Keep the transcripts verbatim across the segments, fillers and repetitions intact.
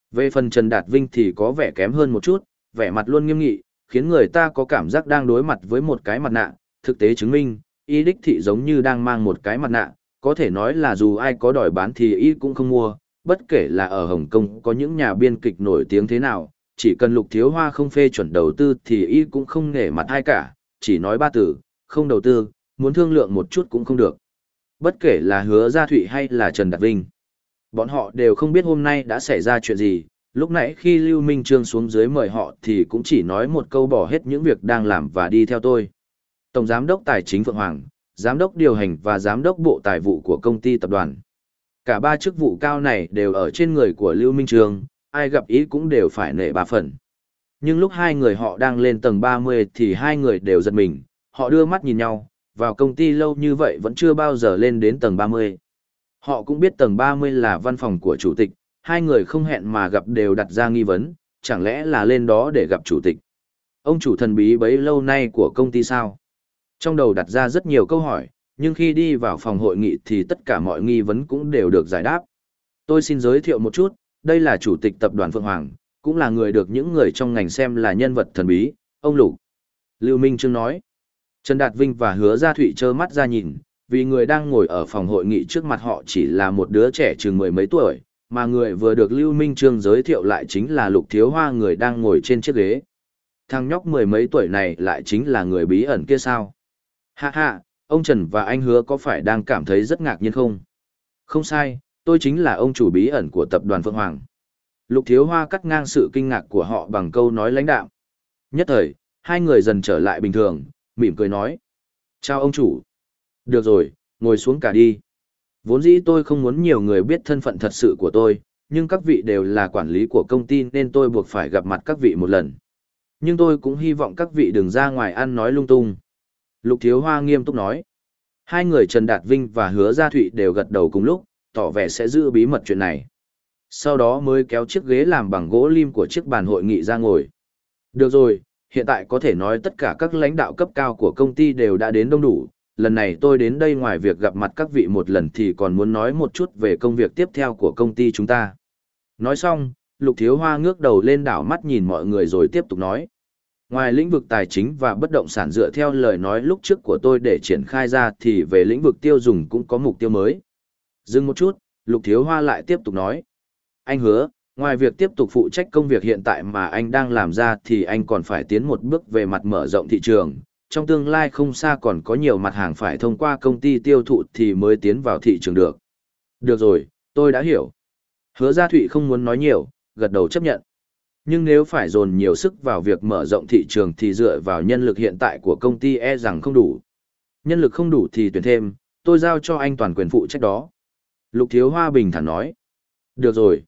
Về phần Trần Đạt Vinh thì có vẻ kém hơn một chút, vẻ mặt luôn nghiêm nghị, khiến người ta có cảm giác đang đối mặt với một cái mặt nạ, thực tế chứng minh, y đích thị giống như đang mang một cái mặt nạ, có thể nói là dù ai có đòi bán thì y cũng không mua, bất kể là ở Hồng Kông có những nhà biên kịch nổi tiếng thế nào, chỉ cần Lục Thiếu Hoa không phê chuẩn đầu tư thì y cũng không nể mặt ai cả, chỉ nói ba từ, không đầu tư, muốn thương lượng một chút cũng không được. Bất kể là Hứa Gia Thụy hay là Trần Đạt Vinh, bọn họ đều không biết hôm nay đã xảy ra chuyện gì, lúc nãy khi Lưu Minh Trương xuống dưới mời họ thì cũng chỉ nói một câu bỏ hết những việc đang làm và đi theo tôi. Tổng Giám đốc Tài chính Phượng Hoàng, Giám đốc điều hành và Giám đốc Bộ Tài vụ của công ty tập đoàn. Cả ba chức vụ cao này đều ở trên người của Lưu Minh Trương, ai gặp ý cũng đều phải nể ba phần. Nhưng lúc hai người họ đang lên tầng ba mươi thì hai người đều giật mình, họ đưa mắt nhìn nhau, vào công ty lâu như vậy vẫn chưa bao giờ lên đến tầng ba mươi. Họ cũng biết tầng ba mươi là văn phòng của chủ tịch, hai người không hẹn mà gặp đều đặt ra nghi vấn, chẳng lẽ là lên đó để gặp chủ tịch. Ông chủ thần bí bấy lâu nay của công ty sao? Trong đầu đặt ra rất nhiều câu hỏi, nhưng khi đi vào phòng hội nghị thì tất cả mọi nghi vấn cũng đều được giải đáp. Tôi xin giới thiệu một chút, đây là chủ tịch tập đoàn Phượng Hoàng, cũng là người được những người trong ngành xem là nhân vật thần bí, ông Lục. Lưu Minh Trương nói. Trần Đạt Vinh và Hứa Gia Thụy trơ mắt ra nhìn, vì người đang ngồi ở phòng hội nghị trước mặt họ chỉ là một đứa trẻ chừng mười mấy tuổi, mà người vừa được Lưu Minh Trương giới thiệu lại chính là Lục Thiếu Hoa người đang ngồi trên chiếc ghế. Thằng nhóc mười mấy tuổi này lại chính là người bí ẩn kia sao? Ha ha, ông Trần và anh Hứa có phải đang cảm thấy rất ngạc nhiên không? Không sai, tôi chính là ông chủ bí ẩn của tập đoàn Phượng Hoàng. Lục Thiếu Hoa cắt ngang sự kinh ngạc của họ bằng câu nói lãnh đạm. Nhất thời, hai người dần trở lại bình thường, mỉm cười nói. Chào ông chủ. Được rồi, ngồi xuống cả đi. Vốn dĩ tôi không muốn nhiều người biết thân phận thật sự của tôi, nhưng các vị đều là quản lý của công ty nên tôi buộc phải gặp mặt các vị một lần. Nhưng tôi cũng hy vọng các vị đừng ra ngoài ăn nói lung tung. Lục Thiếu Hoa nghiêm túc nói. Hai người Trần Đạt Vinh và Hứa Gia Thụy đều gật đầu cùng lúc, tỏ vẻ sẽ giữ bí mật chuyện này. Sau đó mới kéo chiếc ghế làm bằng gỗ lim của chiếc bàn hội nghị ra ngồi. Được rồi, hiện tại có thể nói tất cả các lãnh đạo cấp cao của công ty đều đã đến đông đủ. Lần này tôi đến đây ngoài việc gặp mặt các vị một lần thì còn muốn nói một chút về công việc tiếp theo của công ty chúng ta. Nói xong, Lục Thiếu Hoa ngước đầu lên đảo mắt nhìn mọi người rồi tiếp tục nói. Ngoài lĩnh vực tài chính và bất động sản dựa theo lời nói lúc trước của tôi để triển khai ra thì về lĩnh vực tiêu dùng cũng có mục tiêu mới. Dừng một chút, Lục Thiếu Hoa lại tiếp tục nói. Anh Hứa, ngoài việc tiếp tục phụ trách công việc hiện tại mà anh đang làm ra thì anh còn phải tiến một bước về mặt mở rộng thị trường. Trong tương lai không xa còn có nhiều mặt hàng phải thông qua công ty tiêu thụ thì mới tiến vào thị trường được. Được rồi, tôi đã hiểu. Hứa Gia Thụy không muốn nói nhiều, gật đầu chấp nhận. Nhưng nếu phải dồn nhiều sức vào việc mở rộng thị trường thì dựa vào nhân lực hiện tại của công ty e rằng không đủ. Nhân lực không đủ thì tuyển thêm, tôi giao cho anh toàn quyền phụ trách đó. Lục Thiếu Hoa bình thản nói. Được rồi.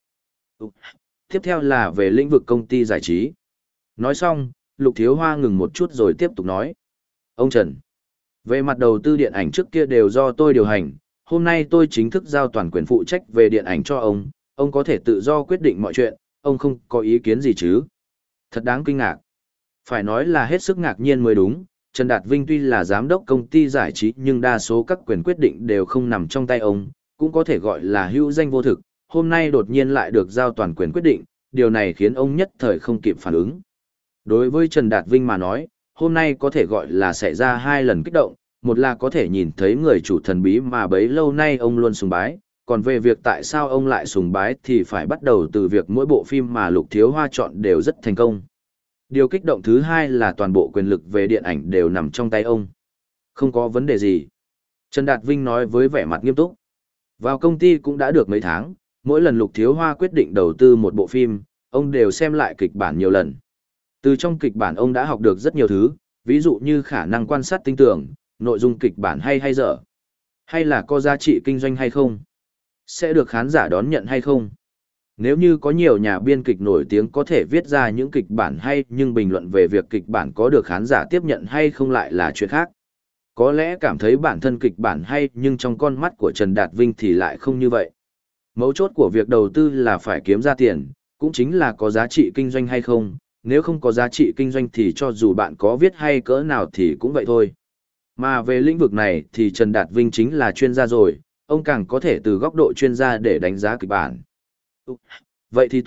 Tiếp theo là về lĩnh vực công ty giải trí. Nói xong, Lục Thiếu Hoa ngừng một chút rồi tiếp tục nói. Ông Trần, về mặt đầu tư điện ảnh trước kia đều do tôi điều hành, hôm nay tôi chính thức giao toàn quyền phụ trách về điện ảnh cho ông, ông có thể tự do quyết định mọi chuyện, ông không có ý kiến gì chứ? Thật đáng kinh ngạc. Phải nói là hết sức ngạc nhiên mới đúng, Trần Đạt Vinh tuy là giám đốc công ty giải trí nhưng đa số các quyền quyết định đều không nằm trong tay ông, cũng có thể gọi là hữu danh vô thực, hôm nay đột nhiên lại được giao toàn quyền quyết định, điều này khiến ông nhất thời không kịp phản ứng. Đối với Trần Đạt Vinh mà nói, hôm nay có thể gọi là xảy ra hai lần kích động, một là có thể nhìn thấy người chủ thần bí mà bấy lâu nay ông luôn sùng bái, còn về việc tại sao ông lại sùng bái thì phải bắt đầu từ việc mỗi bộ phim mà Lục Thiếu Hoa chọn đều rất thành công. Điều kích động thứ hai là toàn bộ quyền lực về điện ảnh đều nằm trong tay ông. Không có vấn đề gì. Trần Đạt Vinh nói với vẻ mặt nghiêm túc. Vào công ty cũng đã được mấy tháng, mỗi lần Lục Thiếu Hoa quyết định đầu tư một bộ phim, ông đều xem lại kịch bản nhiều lần. Từ trong kịch bản ông đã học được rất nhiều thứ, ví dụ như khả năng quan sát tinh tưởng, nội dung kịch bản hay hay dở, hay là có giá trị kinh doanh hay không, sẽ được khán giả đón nhận hay không. Nếu như có nhiều nhà biên kịch nổi tiếng có thể viết ra những kịch bản hay nhưng bình luận về việc kịch bản có được khán giả tiếp nhận hay không lại là chuyện khác. Có lẽ cảm thấy bản thân kịch bản hay nhưng trong con mắt của Trần Đạt Vinh thì lại không như vậy. Mấu chốt của việc đầu tư là phải kiếm ra tiền, cũng chính là có giá trị kinh doanh hay không. Nếu không có giá trị kinh doanh thì cho dù bạn có viết hay cỡ nào thì cũng vậy thôi. Mà về lĩnh vực này thì Trần Đạt Vinh chính là chuyên gia rồi, ông càng có thể từ góc độ chuyên gia để đánh giá kịch bản. Vậy thì tốt,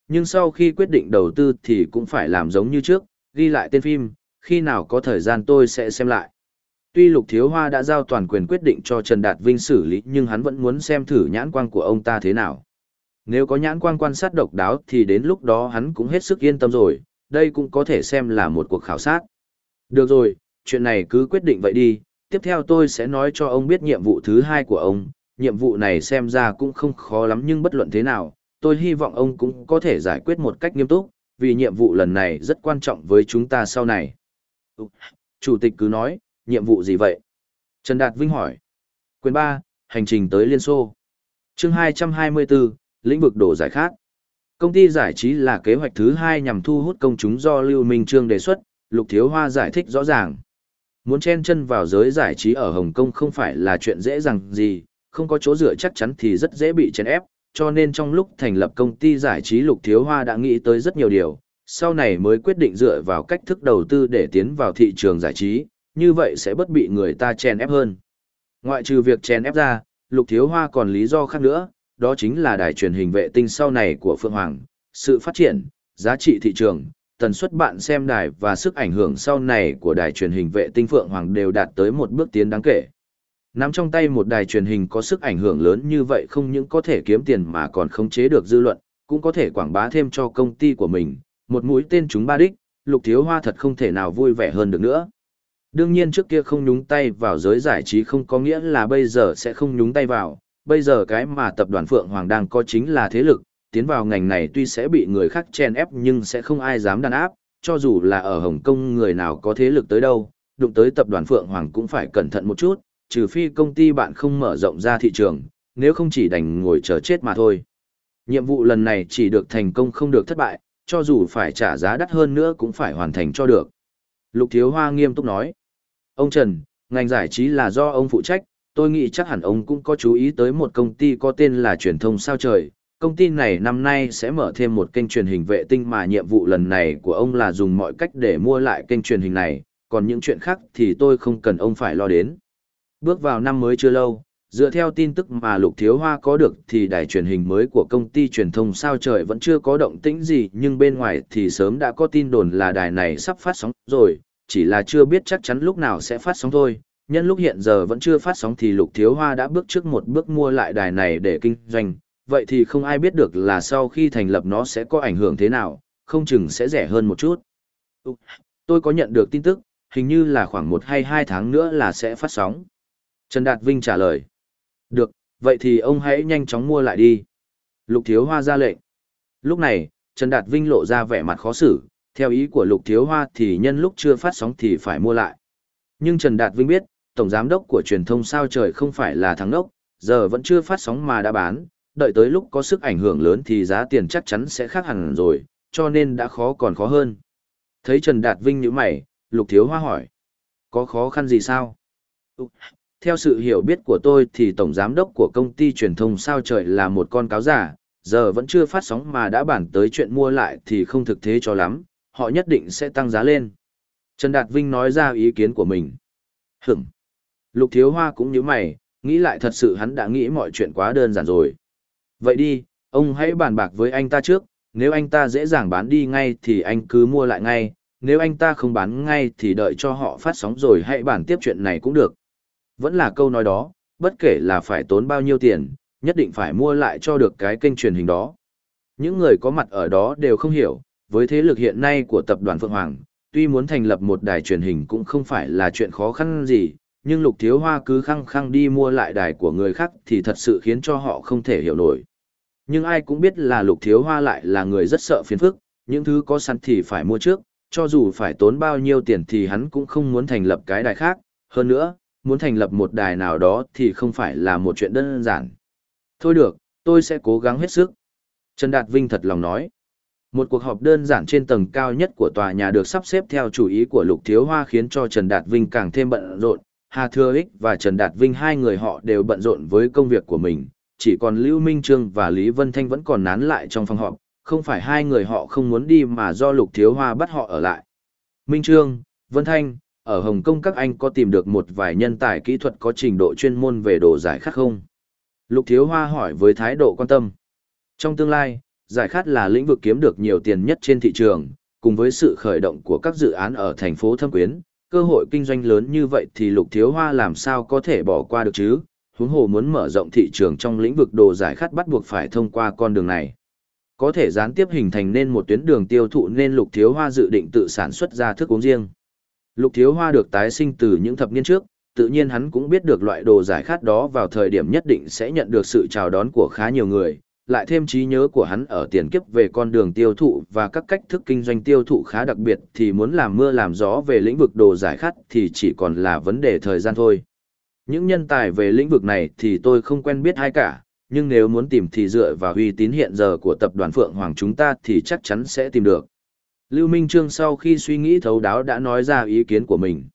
nhưng sau khi quyết định đầu tư thì cũng phải làm giống như trước, ghi lại tên phim, khi nào có thời gian tôi sẽ xem lại. Tuy Lục Thiếu Hoa đã giao toàn quyền quyết định cho Trần Đạt Vinh xử lý nhưng hắn vẫn muốn xem thử nhãn quang của ông ta thế nào. Nếu có nhãn quang quan sát độc đáo thì đến lúc đó hắn cũng hết sức yên tâm rồi, đây cũng có thể xem là một cuộc khảo sát. Được rồi, chuyện này cứ quyết định vậy đi, tiếp theo tôi sẽ nói cho ông biết nhiệm vụ thứ hai của ông, nhiệm vụ này xem ra cũng không khó lắm nhưng bất luận thế nào, tôi hy vọng ông cũng có thể giải quyết một cách nghiêm túc, vì nhiệm vụ lần này rất quan trọng với chúng ta sau này. Chủ tịch cứ nói, nhiệm vụ gì vậy? Trần Đạt Vinh hỏi. Quyền ba, hành trình tới Liên Xô. Chương hai trăm hai mươi tư, lĩnh vực đổ giải khát. Công ty giải trí là kế hoạch thứ hai nhằm thu hút công chúng do Lưu Minh Trương đề xuất, Lục Thiếu Hoa giải thích rõ ràng. Muốn chen chân vào giới giải trí ở Hồng Kông không phải là chuyện dễ dàng gì, không có chỗ dựa chắc chắn thì rất dễ bị chèn ép, cho nên trong lúc thành lập công ty giải trí Lục Thiếu Hoa đã nghĩ tới rất nhiều điều, sau này mới quyết định dựa vào cách thức đầu tư để tiến vào thị trường giải trí, như vậy sẽ bất bị người ta chèn ép hơn. Ngoại trừ việc chèn ép ra, Lục Thiếu Hoa còn lý do khác nữa, đó chính là đài truyền hình vệ tinh sau này của Phượng Hoàng, sự phát triển, giá trị thị trường, tần suất bạn xem đài và sức ảnh hưởng sau này của đài truyền hình vệ tinh Phượng Hoàng đều đạt tới một bước tiến đáng kể. Nắm trong tay một đài truyền hình có sức ảnh hưởng lớn như vậy không những có thể kiếm tiền mà còn khống chế được dư luận, cũng có thể quảng bá thêm cho công ty của mình, một mũi tên trúng ba đích, Lục Thiếu Hoa thật không thể nào vui vẻ hơn được nữa. Đương nhiên trước kia không nhúng tay vào giới giải trí không có nghĩa là bây giờ sẽ không nhúng tay vào, bây giờ cái mà tập đoàn Phượng Hoàng đang có chính là thế lực, tiến vào ngành này tuy sẽ bị người khác chen ép nhưng sẽ không ai dám đàn áp, cho dù là ở Hồng Kông người nào có thế lực tới đâu, đụng tới tập đoàn Phượng Hoàng cũng phải cẩn thận một chút, trừ phi công ty bạn không mở rộng ra thị trường, nếu không chỉ đành ngồi chờ chết mà thôi. Nhiệm vụ lần này chỉ được thành công không được thất bại, cho dù phải trả giá đắt hơn nữa cũng phải hoàn thành cho được. Lục Thiếu Hoa nghiêm túc nói. Ông Trần, ngành giải trí là do ông phụ trách, tôi nghĩ chắc hẳn ông cũng có chú ý tới một công ty có tên là Truyền thông Sao Trời. Công ty này năm nay sẽ mở thêm một kênh truyền hình vệ tinh mà nhiệm vụ lần này của ông là dùng mọi cách để mua lại kênh truyền hình này, còn những chuyện khác thì tôi không cần ông phải lo đến. Bước vào năm mới chưa lâu, dựa theo tin tức mà Lục Thiếu Hoa có được thì đài truyền hình mới của công ty Truyền thông Sao Trời vẫn chưa có động tĩnh gì nhưng bên ngoài thì sớm đã có tin đồn là đài này sắp phát sóng rồi, chỉ là chưa biết chắc chắn lúc nào sẽ phát sóng thôi. Nhân lúc hiện giờ vẫn chưa phát sóng thì Lục Thiếu Hoa đã bước trước một bước mua lại đài này để kinh doanh, vậy thì không ai biết được là sau khi thành lập nó sẽ có ảnh hưởng thế nào, không chừng sẽ rẻ hơn một chút. Tôi có nhận được tin tức, hình như là khoảng một hay hai tháng nữa là sẽ phát sóng. Trần Đạt Vinh trả lời. Được, vậy thì ông hãy nhanh chóng mua lại đi. Lục Thiếu Hoa ra lệnh. Lúc này, Trần Đạt Vinh lộ ra vẻ mặt khó xử, theo ý của Lục Thiếu Hoa thì nhân lúc chưa phát sóng thì phải mua lại. Nhưng Trần Đạt Vinh biết, Tổng Giám đốc của Truyền thông Sao Trời không phải là thằng đốc, giờ vẫn chưa phát sóng mà đã bán, đợi tới lúc có sức ảnh hưởng lớn thì giá tiền chắc chắn sẽ khác hẳn rồi, cho nên đã khó còn khó hơn. Thấy Trần Đạt Vinh nhíu mày, Lục Thiếu Hoa hỏi. Có khó khăn gì sao? Theo sự hiểu biết của tôi thì Tổng Giám đốc của công ty Truyền thông Sao Trời là một con cáo giả, giờ vẫn chưa phát sóng mà đã bàn tới chuyện mua lại thì không thực tế cho lắm, họ nhất định sẽ tăng giá lên. Trần Đạt Vinh nói ra ý kiến của mình. Hửm. Lục Thiếu Hoa cũng nhíu mày, nghĩ lại thật sự hắn đã nghĩ mọi chuyện quá đơn giản rồi. Vậy đi, ông hãy bàn bạc với anh ta trước, nếu anh ta dễ dàng bán đi ngay thì anh cứ mua lại ngay, nếu anh ta không bán ngay thì đợi cho họ phát sóng rồi hãy bàn tiếp chuyện này cũng được. Vẫn là câu nói đó, bất kể là phải tốn bao nhiêu tiền, nhất định phải mua lại cho được cái kênh truyền hình đó. Những người có mặt ở đó đều không hiểu, với thế lực hiện nay của tập đoàn Phượng Hoàng, tuy muốn thành lập một đài truyền hình cũng không phải là chuyện khó khăn gì, nhưng Lục Thiếu Hoa cứ khăng khăng đi mua lại đài của người khác thì thật sự khiến cho họ không thể hiểu nổi. Nhưng ai cũng biết là Lục Thiếu Hoa lại là người rất sợ phiền phức, những thứ có sẵn thì phải mua trước, cho dù phải tốn bao nhiêu tiền thì hắn cũng không muốn thành lập cái đài khác, hơn nữa, muốn thành lập một đài nào đó thì không phải là một chuyện đơn giản. Thôi được, tôi sẽ cố gắng hết sức. Trần Đạt Vinh thật lòng nói. Một cuộc họp đơn giản trên tầng cao nhất của tòa nhà được sắp xếp theo chủ ý của Lục Thiếu Hoa khiến cho Trần Đạt Vinh càng thêm bận rộn. Hà Thừa Ích và Trần Đạt Vinh hai người họ đều bận rộn với công việc của mình, chỉ còn Lưu Minh Trương và Lý Vân Thanh vẫn còn nán lại trong phòng họp, không phải hai người họ không muốn đi mà do Lục Thiếu Hoa bắt họ ở lại. Minh Trương, Vân Thanh, ở Hồng Kông các anh có tìm được một vài nhân tài kỹ thuật có trình độ chuyên môn về đồ giải khát không? Lục Thiếu Hoa hỏi với thái độ quan tâm. Trong tương lai, giải khát là lĩnh vực kiếm được nhiều tiền nhất trên thị trường, cùng với sự khởi động của các dự án ở thành phố Thâm Quyến, cơ hội kinh doanh lớn như vậy thì Lục Thiếu Hoa làm sao có thể bỏ qua được chứ, huống hồ muốn mở rộng thị trường trong lĩnh vực đồ giải khát bắt buộc phải thông qua con đường này. Có thể gián tiếp hình thành nên một tuyến đường tiêu thụ nên Lục Thiếu Hoa dự định tự sản xuất ra thức uống riêng. Lục Thiếu Hoa được tái sinh từ những thập niên trước, tự nhiên hắn cũng biết được loại đồ giải khát đó vào thời điểm nhất định sẽ nhận được sự chào đón của khá nhiều người, lại thêm trí nhớ của hắn ở tiền kiếp về con đường tiêu thụ và các cách thức kinh doanh tiêu thụ khá đặc biệt thì muốn làm mưa làm gió về lĩnh vực đồ giải khát thì chỉ còn là vấn đề thời gian thôi. Những nhân tài về lĩnh vực này thì tôi không quen biết ai cả, nhưng nếu muốn tìm thì dựa vào uy tín hiện giờ của tập đoàn Phượng Hoàng chúng ta thì chắc chắn sẽ tìm được. Lưu Minh Trương sau khi suy nghĩ thấu đáo đã nói ra ý kiến của mình.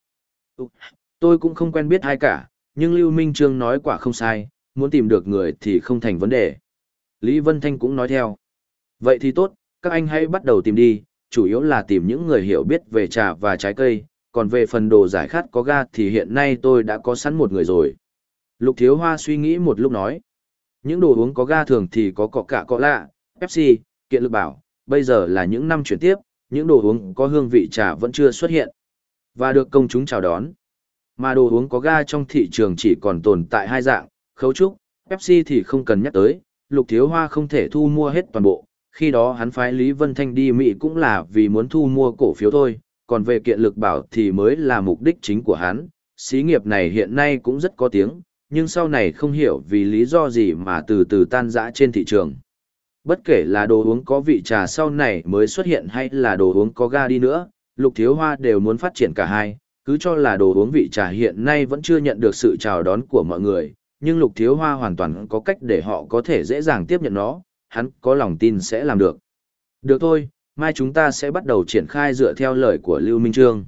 Tôi cũng không quen biết ai cả, nhưng Lưu Minh Trương nói quả không sai, muốn tìm được người thì không thành vấn đề. Lý Vân Thanh cũng nói theo. Vậy thì tốt, các anh hãy bắt đầu tìm đi, chủ yếu là tìm những người hiểu biết về trà và trái cây, còn về phần đồ giải khát có ga thì hiện nay tôi đã có sẵn một người rồi. Lục Thiếu Hoa suy nghĩ một lúc nói. Những đồ uống có ga thường thì có Coca Cola, Pepsi, Kiện Lực Bảo, bây giờ là những năm chuyển tiếp, những đồ uống có hương vị trà vẫn chưa xuất hiện và được công chúng chào đón. Mà đồ uống có ga trong thị trường chỉ còn tồn tại hai dạng, khấu trúc, Pepsi thì không cần nhắc tới, Lục Thiếu Hoa không thể thu mua hết toàn bộ, khi đó hắn phái Lý Vân Thanh đi Mỹ cũng là vì muốn thu mua cổ phiếu thôi, còn về Kiện Lực Bảo thì mới là mục đích chính của hắn. Xí nghiệp này hiện nay cũng rất có tiếng, nhưng sau này không hiểu vì lý do gì mà từ từ tan rã trên thị trường. Bất kể là đồ uống có vị trà sau này mới xuất hiện hay là đồ uống có ga đi nữa, Lục Thiếu Hoa đều muốn phát triển cả hai, cứ cho là đồ uống vị trà hiện nay vẫn chưa nhận được sự chào đón của mọi người, nhưng Lục Thiếu Hoa hoàn toàn có cách để họ có thể dễ dàng tiếp nhận nó, hắn có lòng tin sẽ làm được. Được thôi, mai chúng ta sẽ bắt đầu triển khai dựa theo lời của Lưu Minh Trương.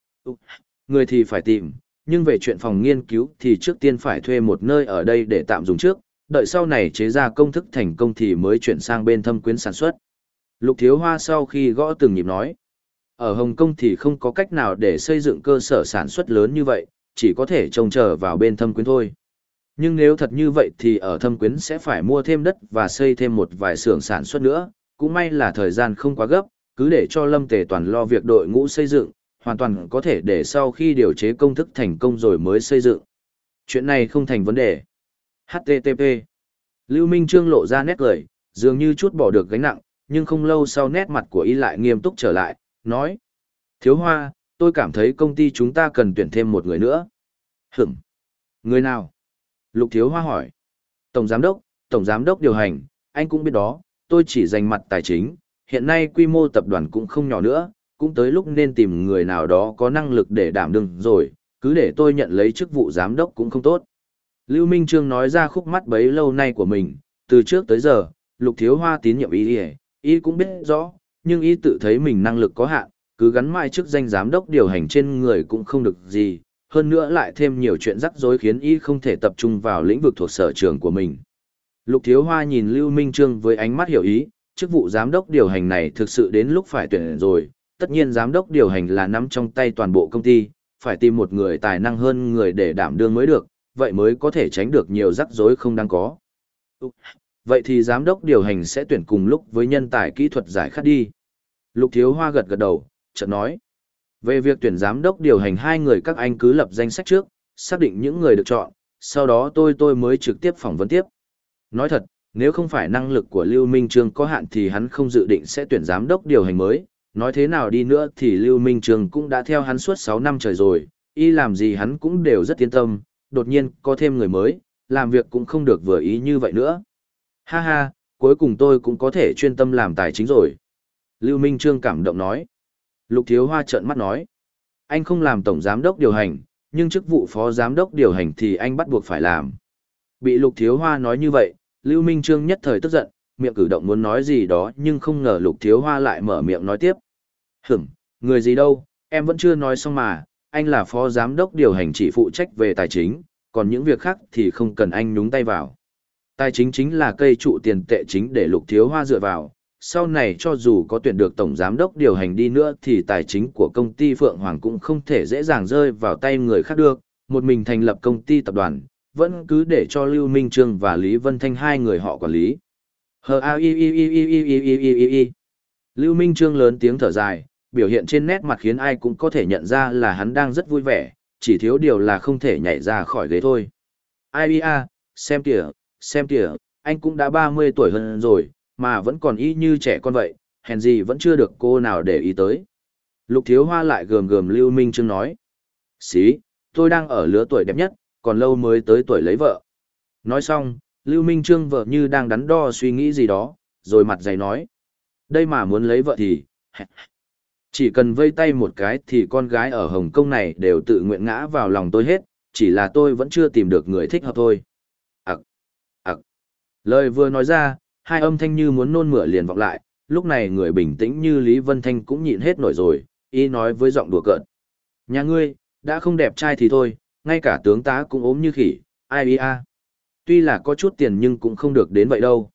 Người thì phải tìm, nhưng về chuyện phòng nghiên cứu thì trước tiên phải thuê một nơi ở đây để tạm dùng trước, đợi sau này chế ra công thức thành công thì mới chuyển sang bên Thâm Quyến sản xuất. Lục Thiếu Hoa sau khi gõ từng nhịp nói, ở Hồng Kông thì không có cách nào để xây dựng cơ sở sản xuất lớn như vậy, chỉ có thể trông chờ vào bên Thâm Quyến thôi. Nhưng nếu thật như vậy thì ở Thâm Quyến sẽ phải mua thêm đất và xây thêm một vài xưởng sản xuất nữa, cũng may là thời gian không quá gấp, cứ để cho Lâm Tề Toàn lo việc đội ngũ xây dựng, hoàn toàn có thể để sau khi điều chế công thức thành công rồi mới xây dựng. Chuyện này không thành vấn đề. hát tê tê pê Lưu Minh Trương lộ ra nét cười, dường như chút bỏ được gánh nặng, nhưng không lâu sau nét mặt của y lại nghiêm túc trở lại, nói. Thiếu Hoa, tôi cảm thấy công ty chúng ta cần tuyển thêm một người nữa. Hửm. Người nào? Lục Thiếu Hoa hỏi. Tổng giám đốc, tổng giám đốc điều hành, anh cũng biết đó, tôi chỉ dành mặt tài chính, hiện nay quy mô tập đoàn cũng không nhỏ nữa, cũng tới lúc nên tìm người nào đó có năng lực để đảm đương rồi, cứ để tôi nhận lấy chức vụ giám đốc cũng không tốt. Lưu Minh Trương nói ra khúc mắt bấy lâu nay của mình, từ trước tới giờ, Lục Thiếu Hoa tín nhiệm y, y cũng biết rõ, nhưng y tự thấy mình năng lực có hạn, cứ gắn mãi chức danh giám đốc điều hành trên người cũng không được gì, hơn nữa lại thêm nhiều chuyện rắc rối khiến y không thể tập trung vào lĩnh vực thuộc sở trường của mình. Lục Thiếu Hoa nhìn Lưu Minh Trương với ánh mắt hiểu ý, chức vụ giám đốc điều hành này thực sự đến lúc phải tuyển rồi, tất nhiên giám đốc điều hành là nắm trong tay toàn bộ công ty, phải tìm một người tài năng hơn người để đảm đương mới được, vậy mới có thể tránh được nhiều rắc rối không đáng có. Vậy thì giám đốc điều hành sẽ tuyển cùng lúc với nhân tài kỹ thuật giải khát đi. Lục Thiếu Hoa gật gật đầu, chợt nói. Về việc tuyển giám đốc điều hành hai người các anh cứ lập danh sách trước, xác định những người được chọn, sau đó tôi tôi mới trực tiếp phỏng vấn tiếp. Nói thật, nếu không phải năng lực của Lưu Minh Trương có hạn thì hắn không dự định sẽ tuyển giám đốc điều hành mới. Nói thế nào đi nữa thì Lưu Minh Trương cũng đã theo hắn suốt sáu năm trời rồi, y làm gì hắn cũng đều rất yên tâm, đột nhiên có thêm người mới, làm việc cũng không được vừa ý như vậy nữa. Ha ha, cuối cùng tôi cũng có thể chuyên tâm làm tài chính rồi. Lưu Minh Trương cảm động nói. Lục Thiếu Hoa trợn mắt nói. Anh không làm tổng giám đốc điều hành, nhưng chức vụ phó giám đốc điều hành thì anh bắt buộc phải làm. Bị Lục Thiếu Hoa nói như vậy, Lưu Minh Trương nhất thời tức giận, miệng cử động muốn nói gì đó nhưng không ngờ Lục Thiếu Hoa lại mở miệng nói tiếp. Hửm, người gì đâu, em vẫn chưa nói xong mà, anh là phó giám đốc điều hành chỉ phụ trách về tài chính, còn những việc khác thì không cần anh nhúng tay vào. Tài chính chính là cây trụ tiền tệ chính để Lục Thiếu Hoa dựa vào, sau này cho dù có tuyển được tổng giám đốc điều hành đi nữa thì tài chính của công ty Phượng Hoàng cũng không thể dễ dàng rơi vào tay người khác được, một mình thành lập công ty tập đoàn, vẫn cứ để cho Lưu Minh Trương và Lý Vân Thanh hai người họ quản lý. Hờ a y y y y y y y y y y. Lưu Minh Trương lớn tiếng thở dài, biểu hiện trên nét mặt khiến ai cũng có thể nhận ra là hắn đang rất vui vẻ, chỉ thiếu điều là không thể nhảy ra khỏi ghế thôi. Ai a, xem kìa, xem kìa, anh cũng đã ba mươi tuổi hơn rồi, mà vẫn còn y như trẻ con vậy, hèn gì vẫn chưa được cô nào để ý tới. Lục Thiếu Hoa lại gườm gườm Lưu Minh Trương nói. Xí, tôi đang ở lứa tuổi đẹp nhất, còn lâu mới tới tuổi lấy vợ. Nói xong, Lưu Minh Trương vợ như đang đắn đo suy nghĩ gì đó, rồi mặt dày nói. Đây mà muốn lấy vợ thì... Chỉ cần vây tay một cái thì con gái ở Hồng Kông này đều tự nguyện ngã vào lòng tôi hết, chỉ là tôi vẫn chưa tìm được người thích hợp thôi. Ặc, ặc. Lời vừa nói ra, hai âm thanh như muốn nôn mửa liền vọng lại, lúc này người bình tĩnh như Lý Vân Thanh cũng nhịn hết nổi rồi, y nói với giọng đùa cợt. Nhà ngươi, đã không đẹp trai thì thôi, ngay cả tướng tá cũng ốm như khỉ, ai ý a. Tuy là có chút tiền nhưng cũng không được đến vậy đâu.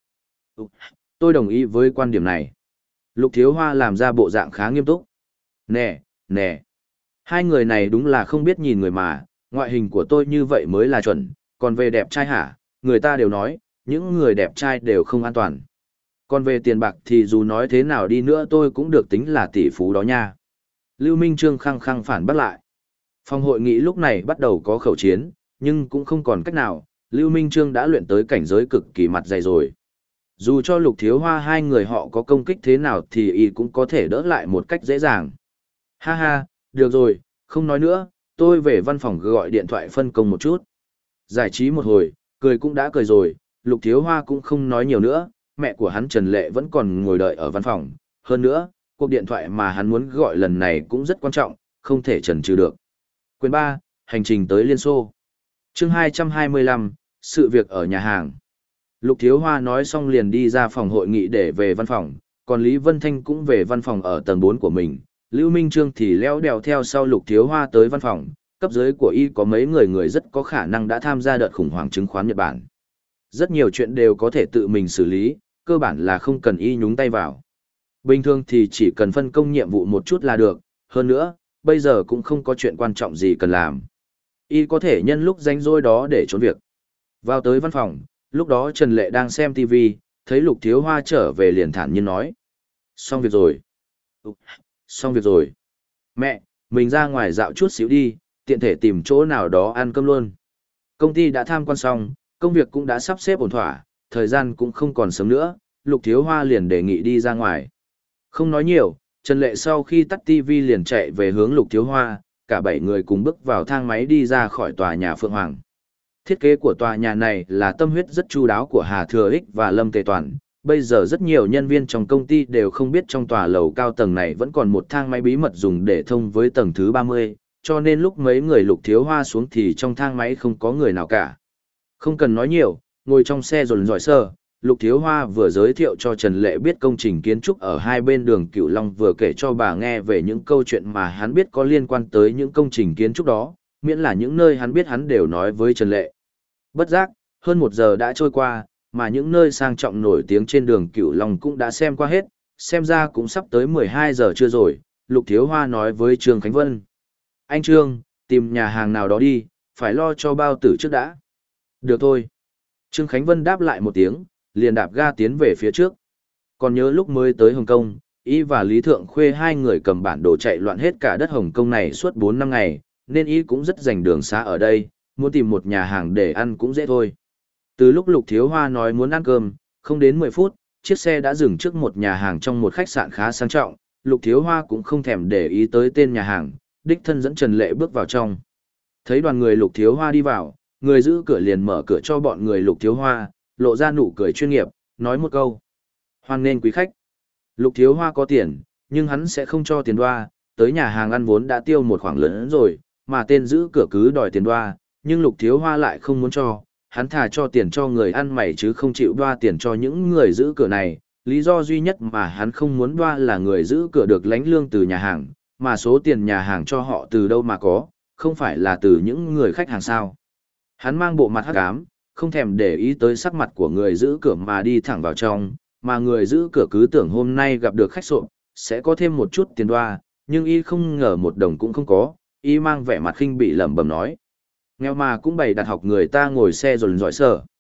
Tôi đồng ý với quan điểm này. Lục Thiếu Hoa làm ra bộ dạng khá nghiêm túc. Nè, nè. Hai người này đúng là không biết nhìn người mà, ngoại hình của tôi như vậy mới là chuẩn, còn về đẹp trai hả, người ta đều nói, những người đẹp trai đều không an toàn. Còn về tiền bạc thì dù nói thế nào đi nữa tôi cũng được tính là tỷ phú đó nha. Lưu Minh Trương khăng khăng phản bắt lại. Phòng hội nghị lúc này bắt đầu có khẩu chiến, nhưng cũng không còn cách nào, Lưu Minh Trương đã luyện tới cảnh giới cực kỳ mặt dày rồi. Dù cho Lục Thiếu Hoa hai người họ có công kích thế nào thì y cũng có thể đỡ lại một cách dễ dàng. Ha ha, được rồi, không nói nữa, tôi về văn phòng gọi điện thoại phân công một chút. Giải trí một hồi, cười cũng đã cười rồi, Lục Thiếu Hoa cũng không nói nhiều nữa, mẹ của hắn Trần Lệ vẫn còn ngồi đợi ở văn phòng. Hơn nữa, cuộc điện thoại mà hắn muốn gọi lần này cũng rất quan trọng, không thể chần chừ được. Quyền ba, hành trình tới Liên Xô. Chương hai trăm hai mươi lăm, sự việc ở nhà hàng. Lục Thiếu Hoa nói xong liền đi ra phòng hội nghị để về văn phòng, còn Lý Vân Thanh cũng về văn phòng ở tầng bốn của mình. Lưu Minh Trương thì leo đèo theo sau Lục Thiếu Hoa tới văn phòng, cấp dưới của y có mấy người người rất có khả năng đã tham gia đợt khủng hoảng chứng khoán Nhật Bản. Rất nhiều chuyện đều có thể tự mình xử lý, cơ bản là không cần y nhúng tay vào. Bình thường thì chỉ cần phân công nhiệm vụ một chút là được, hơn nữa, bây giờ cũng không có chuyện quan trọng gì cần làm. Y có thể nhân lúc rảnh rỗi đó để trốn việc. Vào tới văn phòng, lúc đó Trần Lệ đang xem ti vi, thấy Lục Thiếu Hoa trở về liền thản nhiên nói. Xong việc rồi. Xong việc rồi. Mẹ, mình ra ngoài dạo chút xíu đi, tiện thể tìm chỗ nào đó ăn cơm luôn. Công ty đã tham quan xong, công việc cũng đã sắp xếp ổn thỏa, thời gian cũng không còn sớm nữa, Lục Thiếu Hoa liền đề nghị đi ra ngoài. Không nói nhiều, Trần Lệ sau khi tắt ti vi liền chạy về hướng Lục Thiếu Hoa, cả bảy người cùng bước vào thang máy đi ra khỏi tòa nhà Phượng Hoàng. Thiết kế của tòa nhà này là tâm huyết rất chu đáo của Hà Thừa Ích và Lâm Tề Toàn. Bây giờ rất nhiều nhân viên trong công ty đều không biết trong tòa lầu cao tầng này vẫn còn một thang máy bí mật dùng để thông với tầng thứ ba mươi, cho nên lúc mấy người Lục Thiếu Hoa xuống thì trong thang máy không có người nào cả. Không cần nói nhiều, ngồi trong xe rồi giỏi sơ, Lục Thiếu Hoa vừa giới thiệu cho Trần Lệ biết công trình kiến trúc ở hai bên đường Cửu Long, vừa kể cho bà nghe về những câu chuyện mà hắn biết có liên quan tới những công trình kiến trúc đó, miễn là những nơi hắn biết hắn đều nói với Trần Lệ. Bất giác, hơn một giờ đã trôi qua, mà những nơi sang trọng nổi tiếng trên đường Cửu Long cũng đã xem qua hết, xem ra cũng sắp tới mười hai giờ trưa rồi, Lục Thiếu Hoa nói với Trương Khánh Vân. Anh Trương, tìm nhà hàng nào đó đi, phải lo cho bao tử trước đã. Được thôi. Trương Khánh Vân đáp lại một tiếng, liền đạp ga tiến về phía trước. Còn nhớ lúc mới tới Hồng Kông, y và Lý Thượng Khuê hai người cầm bản đồ chạy loạn hết cả đất Hồng Kông này suốt bốn năm ngày, nên y cũng rất dành đường xa ở đây, muốn tìm một nhà hàng để ăn cũng dễ thôi. Từ lúc Lục Thiếu Hoa nói muốn ăn cơm, không đến mười phút, chiếc xe đã dừng trước một nhà hàng trong một khách sạn khá sang trọng, Lục Thiếu Hoa cũng không thèm để ý tới tên nhà hàng, đích thân dẫn Trần Lệ bước vào trong. Thấy đoàn người Lục Thiếu Hoa đi vào, người giữ cửa liền mở cửa cho bọn người Lục Thiếu Hoa, lộ ra nụ cười chuyên nghiệp, nói một câu. Hoan nghênh quý khách. Lục Thiếu Hoa có tiền, nhưng hắn sẽ không cho tiền đoa, tới nhà hàng ăn vốn đã tiêu một khoản lớn rồi, mà tên giữ cửa cứ đòi tiền đoa, nhưng Lục Thiếu Hoa lại không muốn cho, hắn thà cho tiền cho người ăn mày chứ không chịu đoa tiền cho những người giữ cửa này. Lý do duy nhất mà hắn không muốn đoa là người giữ cửa được lãnh lương từ nhà hàng, mà số tiền nhà hàng cho họ từ đâu mà có, không phải là từ những người khách hàng sao. Hắn mang bộ mặt hắc ám, không thèm để ý tới sắc mặt của người giữ cửa mà đi thẳng vào trong, mà người giữ cửa cứ tưởng hôm nay gặp được khách sộp, sẽ có thêm một chút tiền đoa, nhưng y không ngờ một đồng cũng không có, y mang vẻ mặt khinh bị lẩm bẩm nói. Nghèo mà cũng bày đặt học người ta ngồi xe rồi giỏi sở.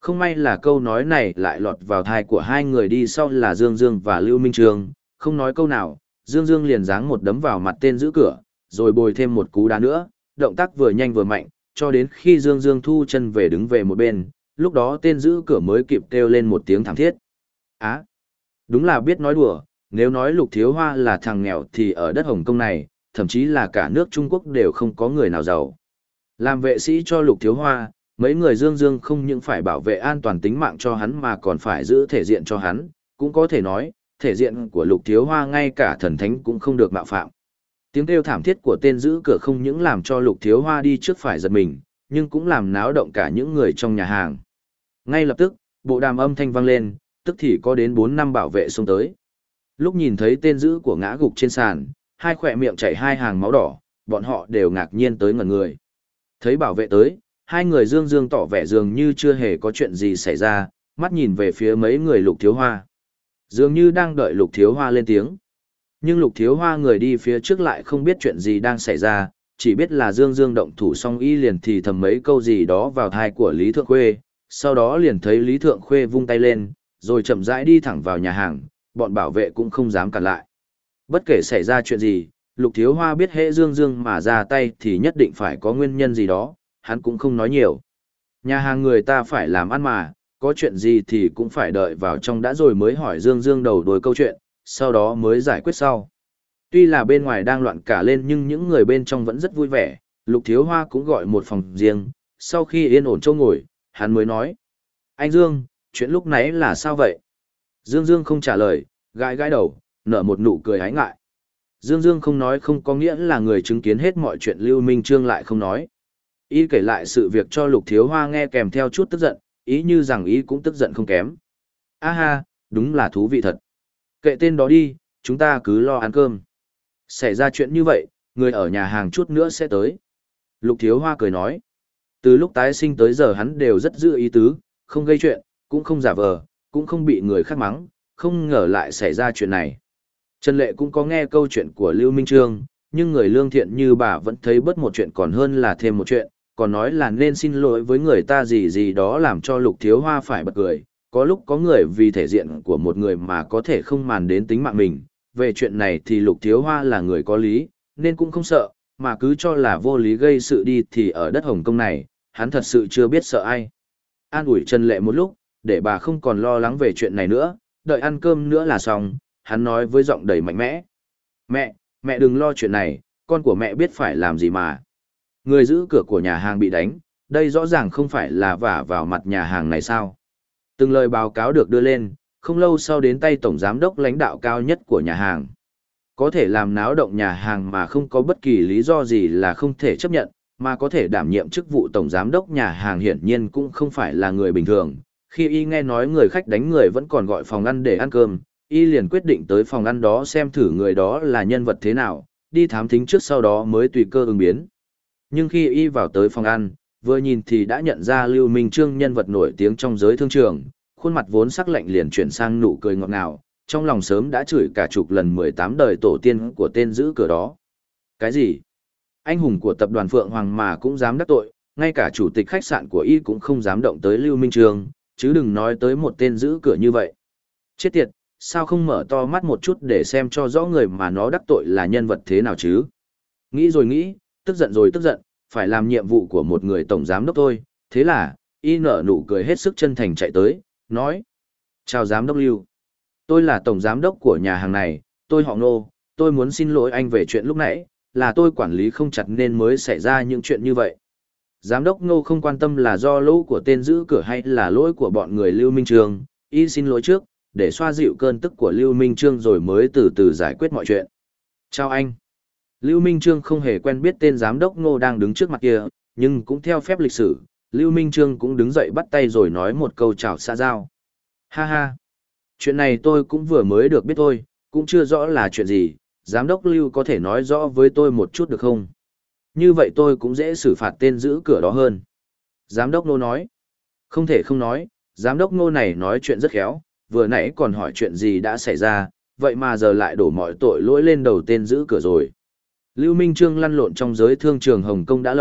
Không may là câu nói này lại lọt vào thai của hai người đi sau là Dương Dương và Lưu Minh Trương, không nói câu nào, Dương Dương liền giáng một đấm vào mặt tên giữ cửa, rồi bồi thêm một cú đá nữa, động tác vừa nhanh vừa mạnh, cho đến khi Dương Dương thu chân về đứng về một bên, lúc đó tên giữ cửa mới kịp kêu lên một tiếng thảm thiết. Á, đúng là biết nói đùa, nếu nói Lục Thiếu Hoa là thằng nghèo thì ở đất Hồng Kông này, thậm chí là cả nước Trung Quốc đều không có người nào giàu. Làm vệ sĩ cho Lục Thiếu Hoa, mấy người Dương Dương không những phải bảo vệ an toàn tính mạng cho hắn mà còn phải giữ thể diện cho hắn, cũng có thể nói, thể diện của Lục Thiếu Hoa ngay cả thần thánh cũng không được mạo phạm. Tiếng kêu thảm thiết của tên giữ cửa không những làm cho Lục Thiếu Hoa đi trước phải giật mình, nhưng cũng làm náo động cả những người trong nhà hàng. Ngay lập tức, bộ đàm âm thanh vang lên, tức thì có đến bốn năm bảo vệ xông tới. Lúc nhìn thấy tên giữ của ngã gục trên sàn, hai khỏe miệng chảy hai hàng máu đỏ, bọn họ đều ngạc nhiên tới ngẩn người. Thấy bảo vệ tới, hai người Dương Dương tỏ vẻ dường như chưa hề có chuyện gì xảy ra, mắt nhìn về phía mấy người Lục Thiếu Hoa. Dường như đang đợi Lục Thiếu Hoa lên tiếng. Nhưng Lục Thiếu Hoa người đi phía trước lại không biết chuyện gì đang xảy ra, chỉ biết là Dương Dương động thủ xong y liền thì thầm mấy câu gì đó vào thai của Lý Thượng Khuê, sau đó liền thấy Lý Thượng Khuê vung tay lên, rồi chậm rãi đi thẳng vào nhà hàng, bọn bảo vệ cũng không dám cản lại. Bất kể xảy ra chuyện gì, Lục Thiếu Hoa biết hễ Dương Dương mà ra tay thì nhất định phải có nguyên nhân gì đó, hắn cũng không nói nhiều. Nhà hàng người ta phải làm ăn mà, có chuyện gì thì cũng phải đợi vào trong đã rồi mới hỏi Dương Dương đầu đuôi câu chuyện, sau đó mới giải quyết sau. Tuy là bên ngoài đang loạn cả lên nhưng những người bên trong vẫn rất vui vẻ, Lục Thiếu Hoa cũng gọi một phòng riêng, sau khi yên ổn châu ngồi, hắn mới nói. Anh Dương, chuyện lúc nãy là sao vậy? Dương Dương không trả lời, gãi gãi đầu, nở một nụ cười hái ngại. Dương Dương không nói không có nghĩa là người chứng kiến hết mọi chuyện Lưu Minh Trương lại không nói. Ý kể lại sự việc cho Lục Thiếu Hoa nghe kèm theo chút tức giận, ý như rằng ý cũng tức giận không kém. A ha, đúng là thú vị thật. Kệ tên đó đi, chúng ta cứ lo ăn cơm. Xảy ra chuyện như vậy, người ở nhà hàng chút nữa sẽ tới. Lục Thiếu Hoa cười nói. Từ lúc tái sinh tới giờ hắn đều rất giữ ý tứ, không gây chuyện, cũng không giả vờ, cũng không bị người khác mắng, không ngờ lại xảy ra chuyện này. Trần Lệ cũng có nghe câu chuyện của Lưu Minh Trương, nhưng người lương thiện như bà vẫn thấy bớt một chuyện còn hơn là thêm một chuyện, còn nói là nên xin lỗi với người ta gì gì đó làm cho Lục Thiếu Hoa phải bật cười. Có lúc có người vì thể diện của một người mà có thể không màng đến tính mạng mình, về chuyện này thì Lục Thiếu Hoa là người có lý, nên cũng không sợ, mà cứ cho là vô lý gây sự đi thì ở đất Hồng Kông này, hắn thật sự chưa biết sợ ai. An ủi Trần Lệ một lúc, để bà không còn lo lắng về chuyện này nữa, đợi ăn cơm nữa là xong, hắn nói với giọng đầy mạnh mẽ. Mẹ, mẹ đừng lo chuyện này, con của mẹ biết phải làm gì mà. Người giữ cửa của nhà hàng bị đánh, đây rõ ràng không phải là vả vào mặt nhà hàng này sao. Từng lời báo cáo được đưa lên, không lâu sau đến tay tổng giám đốc lãnh đạo cao nhất của nhà hàng. Có thể làm náo động nhà hàng mà không có bất kỳ lý do gì là không thể chấp nhận, mà có thể đảm nhiệm chức vụ tổng giám đốc nhà hàng hiển nhiên cũng không phải là người bình thường. Khi y nghe nói người khách đánh người vẫn còn gọi phòng ăn để ăn cơm, y liền quyết định tới phòng ăn đó xem thử người đó là nhân vật thế nào, đi thám thính trước sau đó mới tùy cơ ứng biến. Nhưng khi y vào tới phòng ăn, vừa nhìn thì đã nhận ra Lưu Minh Trương nhân vật nổi tiếng trong giới thương trường, khuôn mặt vốn sắc lạnh liền chuyển sang nụ cười ngọt ngào, trong lòng sớm đã chửi cả chục lần mười tám đời tổ tiên của tên giữ cửa đó. Cái gì? Anh hùng của tập đoàn Phượng Hoàng mà cũng dám đắc tội, ngay cả chủ tịch khách sạn của y cũng không dám động tới Lưu Minh Trương, chứ đừng nói tới một tên giữ cửa như vậy. Chết tiệt, sao không mở to mắt một chút để xem cho rõ người mà nó đắc tội là nhân vật thế nào chứ? Nghĩ rồi nghĩ, tức giận rồi tức giận, phải làm nhiệm vụ của một người tổng giám đốc thôi, thế là, y nở nụ cười hết sức chân thành chạy tới, nói. Chào giám đốc Lưu. Tôi là tổng giám đốc của nhà hàng này, tôi họ Ngô, tôi muốn xin lỗi anh về chuyện lúc nãy, là tôi quản lý không chặt nên mới xảy ra những chuyện như vậy. Giám đốc Ngô không quan tâm là do lỗi của tên giữ cửa hay là lỗi của bọn người Lưu Minh Trương, y xin lỗi trước, để xoa dịu cơn tức của Lưu Minh Trương rồi mới từ từ giải quyết mọi chuyện. Chào anh. Lưu Minh Trương không hề quen biết tên giám đốc Ngô đang đứng trước mặt kia, nhưng cũng theo phép lịch sử, Lưu Minh Trương cũng đứng dậy bắt tay rồi nói một câu chào xã giao. Ha ha. Chuyện này tôi cũng vừa mới được biết thôi, cũng chưa rõ là chuyện gì, giám đốc Lưu có thể nói rõ với tôi một chút được không? Như vậy tôi cũng dễ xử phạt tên giữ cửa đó hơn. Giám đốc Ngô nói. Không thể không nói, giám đốc Ngô này nói chuyện rất khéo, vừa nãy còn hỏi chuyện gì đã xảy ra, vậy mà giờ lại đổ mọi tội lỗi lên đầu tên giữ cửa rồi. Lưu Minh Trương lăn lộn trong giới thương trường Hồng Kông đã lâu,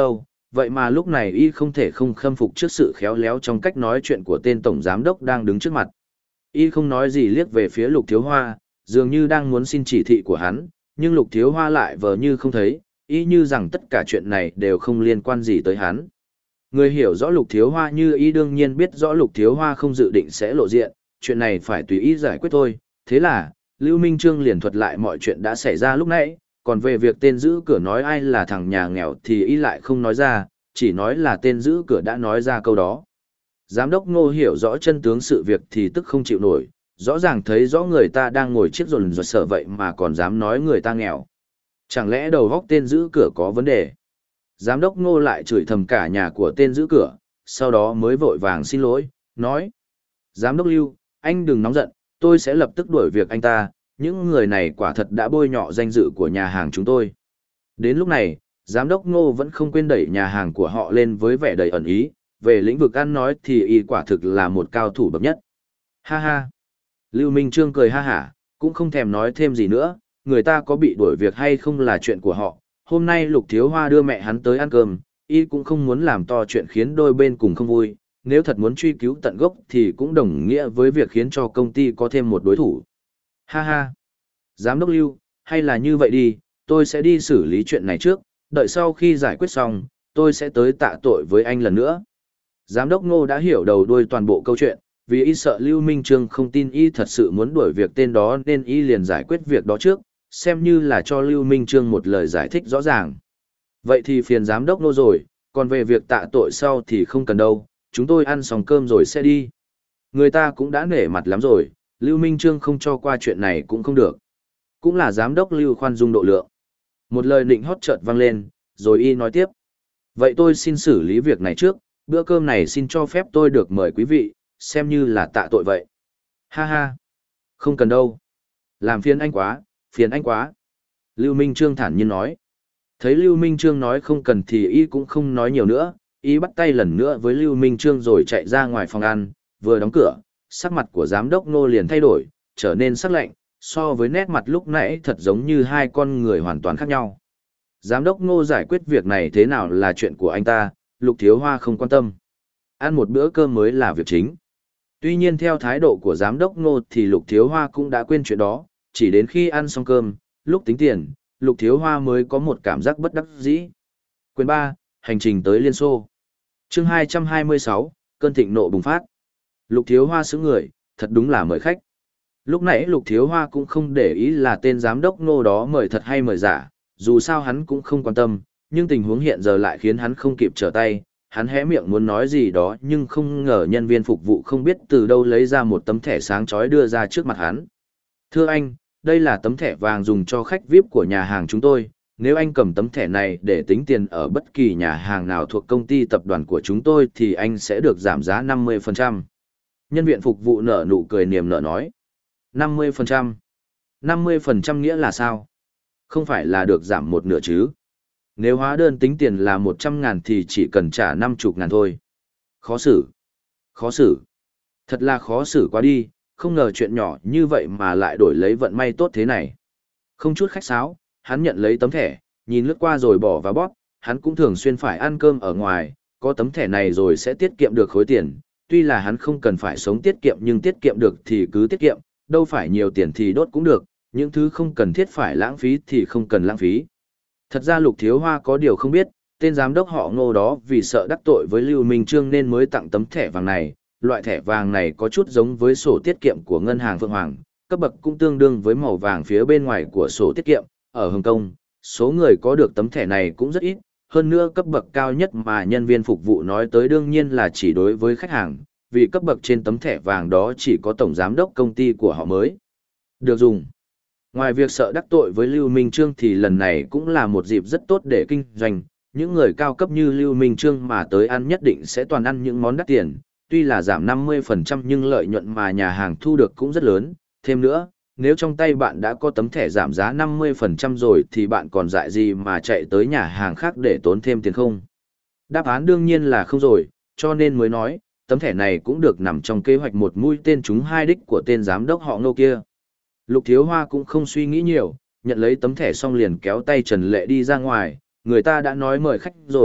vậy mà lúc này y không thể không khâm phục trước sự khéo léo trong cách nói chuyện của tên tổng giám đốc đang đứng trước mặt. Y không nói gì liếc về phía Lục Thiếu Hoa, dường như đang muốn xin chỉ thị của hắn, nhưng Lục Thiếu Hoa lại vờ như không thấy, y như rằng tất cả chuyện này đều không liên quan gì tới hắn. Người hiểu rõ Lục Thiếu Hoa như y đương nhiên biết rõ Lục Thiếu Hoa không dự định sẽ lộ diện, chuyện này phải tùy ý giải quyết thôi. Thế là, Lưu Minh Trương liền thuật lại mọi chuyện đã xảy ra lúc nãy, còn về việc tên giữ cửa nói ai là thằng nhà nghèo thì y lại không nói ra, chỉ nói là tên giữ cửa đã nói ra câu đó. Giám đốc Ngô hiểu rõ chân tướng sự việc thì tức không chịu nổi, rõ ràng thấy rõ người ta đang ngồi chiếc rồn rột sở vậy mà còn dám nói người ta nghèo. Chẳng lẽ đầu góc tên giữ cửa có vấn đề? Giám đốc Ngô lại chửi thầm cả nhà của tên giữ cửa, sau đó mới vội vàng xin lỗi, nói. Giám đốc Lưu, anh đừng nóng giận, tôi sẽ lập tức đuổi việc anh ta, những người này quả thật đã bôi nhọ danh dự của nhà hàng chúng tôi. Đến lúc này, giám đốc Ngô vẫn không quên đẩy nhà hàng của họ lên với vẻ đầy ẩn ý, về lĩnh vực ăn nói thì y quả thực là một cao thủ bậc nhất. Ha ha. Lưu Minh Trương cười ha hả, cũng không thèm nói thêm gì nữa, người ta có bị đuổi việc hay không là chuyện của họ. Hôm nay Lục Thiếu Hoa đưa mẹ hắn tới ăn cơm, y cũng không muốn làm to chuyện khiến đôi bên cùng không vui, nếu thật muốn truy cứu tận gốc thì cũng đồng nghĩa với việc khiến cho công ty có thêm một đối thủ. Ha ha. Giám đốc Lưu, hay là như vậy đi, tôi sẽ đi xử lý chuyện này trước, đợi sau khi giải quyết xong, tôi sẽ tới tạ tội với anh lần nữa. Giám đốc Ngô đã hiểu đầu đuôi toàn bộ câu chuyện, vì y sợ Lưu Minh Trương không tin y thật sự muốn đuổi việc tên đó nên y liền giải quyết việc đó trước, xem như là cho Lưu Minh Trương một lời giải thích rõ ràng. Vậy thì phiền giám đốc Ngô rồi, còn về việc tạ tội sau thì không cần đâu, chúng tôi ăn xong cơm rồi sẽ đi. Người ta cũng đã nể mặt lắm rồi, Lưu Minh Trương không cho qua chuyện này cũng không được. Cũng là giám đốc Lưu khoan dung độ lượng. Một lời nịnh hót chợt vang lên, rồi y nói tiếp. Vậy tôi xin xử lý việc này trước, bữa cơm này xin cho phép tôi được mời quý vị, xem như là tạ tội vậy. Ha ha, không cần đâu. Làm phiền anh quá, phiền anh quá. Lưu Minh Trương thản nhiên nói. Thấy Lưu Minh Trương nói không cần thì y cũng không nói nhiều nữa, y bắt tay lần nữa với Lưu Minh Trương rồi chạy ra ngoài phòng ăn, vừa đóng cửa, sắc mặt của giám đốc Ngô liền thay đổi, trở nên sắc lạnh, so với nét mặt lúc nãy thật giống như hai con người hoàn toàn khác nhau. Giám đốc Ngô giải quyết việc này thế nào là chuyện của anh ta, Lục Thiếu Hoa không quan tâm. Ăn một bữa cơm mới là việc chính. Tuy nhiên theo thái độ của giám đốc Ngô thì Lục Thiếu Hoa cũng đã quên chuyện đó, chỉ đến khi ăn xong cơm, lúc tính tiền, Lục Thiếu Hoa mới có một cảm giác bất đắc dĩ. Quyền ba, hành trình tới Liên Xô. Chương hai trăm hai mươi sáu, cơn thịnh nộ bùng phát. Lục Thiếu Hoa sững người, thật đúng là mời khách. Lúc nãy Lục Thiếu Hoa cũng không để ý là tên giám đốc Ngô đó mời thật hay mời giả, dù sao hắn cũng không quan tâm, nhưng tình huống hiện giờ lại khiến hắn không kịp trở tay. Hắn hé miệng muốn nói gì đó nhưng không ngờ nhân viên phục vụ không biết từ đâu lấy ra một tấm thẻ sáng chói đưa ra trước mặt hắn. Thưa anh, đây là tấm thẻ vàng dùng cho khách vi ai pi của nhà hàng chúng tôi. Nếu anh cầm tấm thẻ này để tính tiền ở bất kỳ nhà hàng nào thuộc công ty tập đoàn của chúng tôi thì anh sẽ được giảm giá năm mươi phần trăm. Nhân viên phục vụ nở nụ cười niềm nở nói. năm mươi phần trăm? năm mươi phần trăm nghĩa là sao? Không phải là được giảm một nửa chứ? Nếu hóa đơn tính tiền là một trăm ngàn thì chỉ cần trả năm mươi ngàn thôi. Khó xử. Khó xử. Thật là khó xử quá đi, không ngờ chuyện nhỏ như vậy mà lại đổi lấy vận may tốt thế này. Không chút khách sáo, hắn nhận lấy tấm thẻ, nhìn lướt qua rồi bỏ vào bóp, hắn cũng thường xuyên phải ăn cơm ở ngoài, có tấm thẻ này rồi sẽ tiết kiệm được khối tiền. Tuy là hắn không cần phải sống tiết kiệm nhưng tiết kiệm được thì cứ tiết kiệm, đâu phải nhiều tiền thì đốt cũng được, những thứ không cần thiết phải lãng phí thì không cần lãng phí. Thật ra Lục Thiếu Hoa có điều không biết, tên giám đốc họ Ngô đó vì sợ đắc tội với Lưu Minh Trương nên mới tặng tấm thẻ vàng này. Loại thẻ vàng này có chút giống với sổ tiết kiệm của ngân hàng Phượng Hoàng, cấp bậc cũng tương đương với màu vàng phía bên ngoài của sổ tiết kiệm. Ở Hồng Kông, số người có được tấm thẻ này cũng rất ít, hơn nữa cấp bậc cao nhất mà nhân viên phục vụ nói tới đương nhiên là chỉ đối với khách hàng, vì cấp bậc trên tấm thẻ vàng đó chỉ có tổng giám đốc công ty của họ mới được dùng. Ngoài việc sợ đắc tội với Lưu Minh Trương thì lần này cũng là một dịp rất tốt để kinh doanh, những người cao cấp như Lưu Minh Trương mà tới ăn nhất định sẽ toàn ăn những món đắt tiền, tuy là giảm năm mươi phần trăm nhưng lợi nhuận mà nhà hàng thu được cũng rất lớn, thêm nữa, nếu trong tay bạn đã có tấm thẻ giảm giá năm mươi phần trăm rồi thì bạn còn dại gì mà chạy tới nhà hàng khác để tốn thêm tiền không? Đáp án đương nhiên là không rồi, cho nên mới nói, tấm thẻ này cũng được nằm trong kế hoạch một mũi tên trúng hai đích của tên giám đốc họ Ngô kia. Lục Thiếu Hoa cũng không suy nghĩ nhiều, nhận lấy tấm thẻ xong liền kéo tay Trần Lệ đi ra ngoài, người ta đã nói mời khách rồi,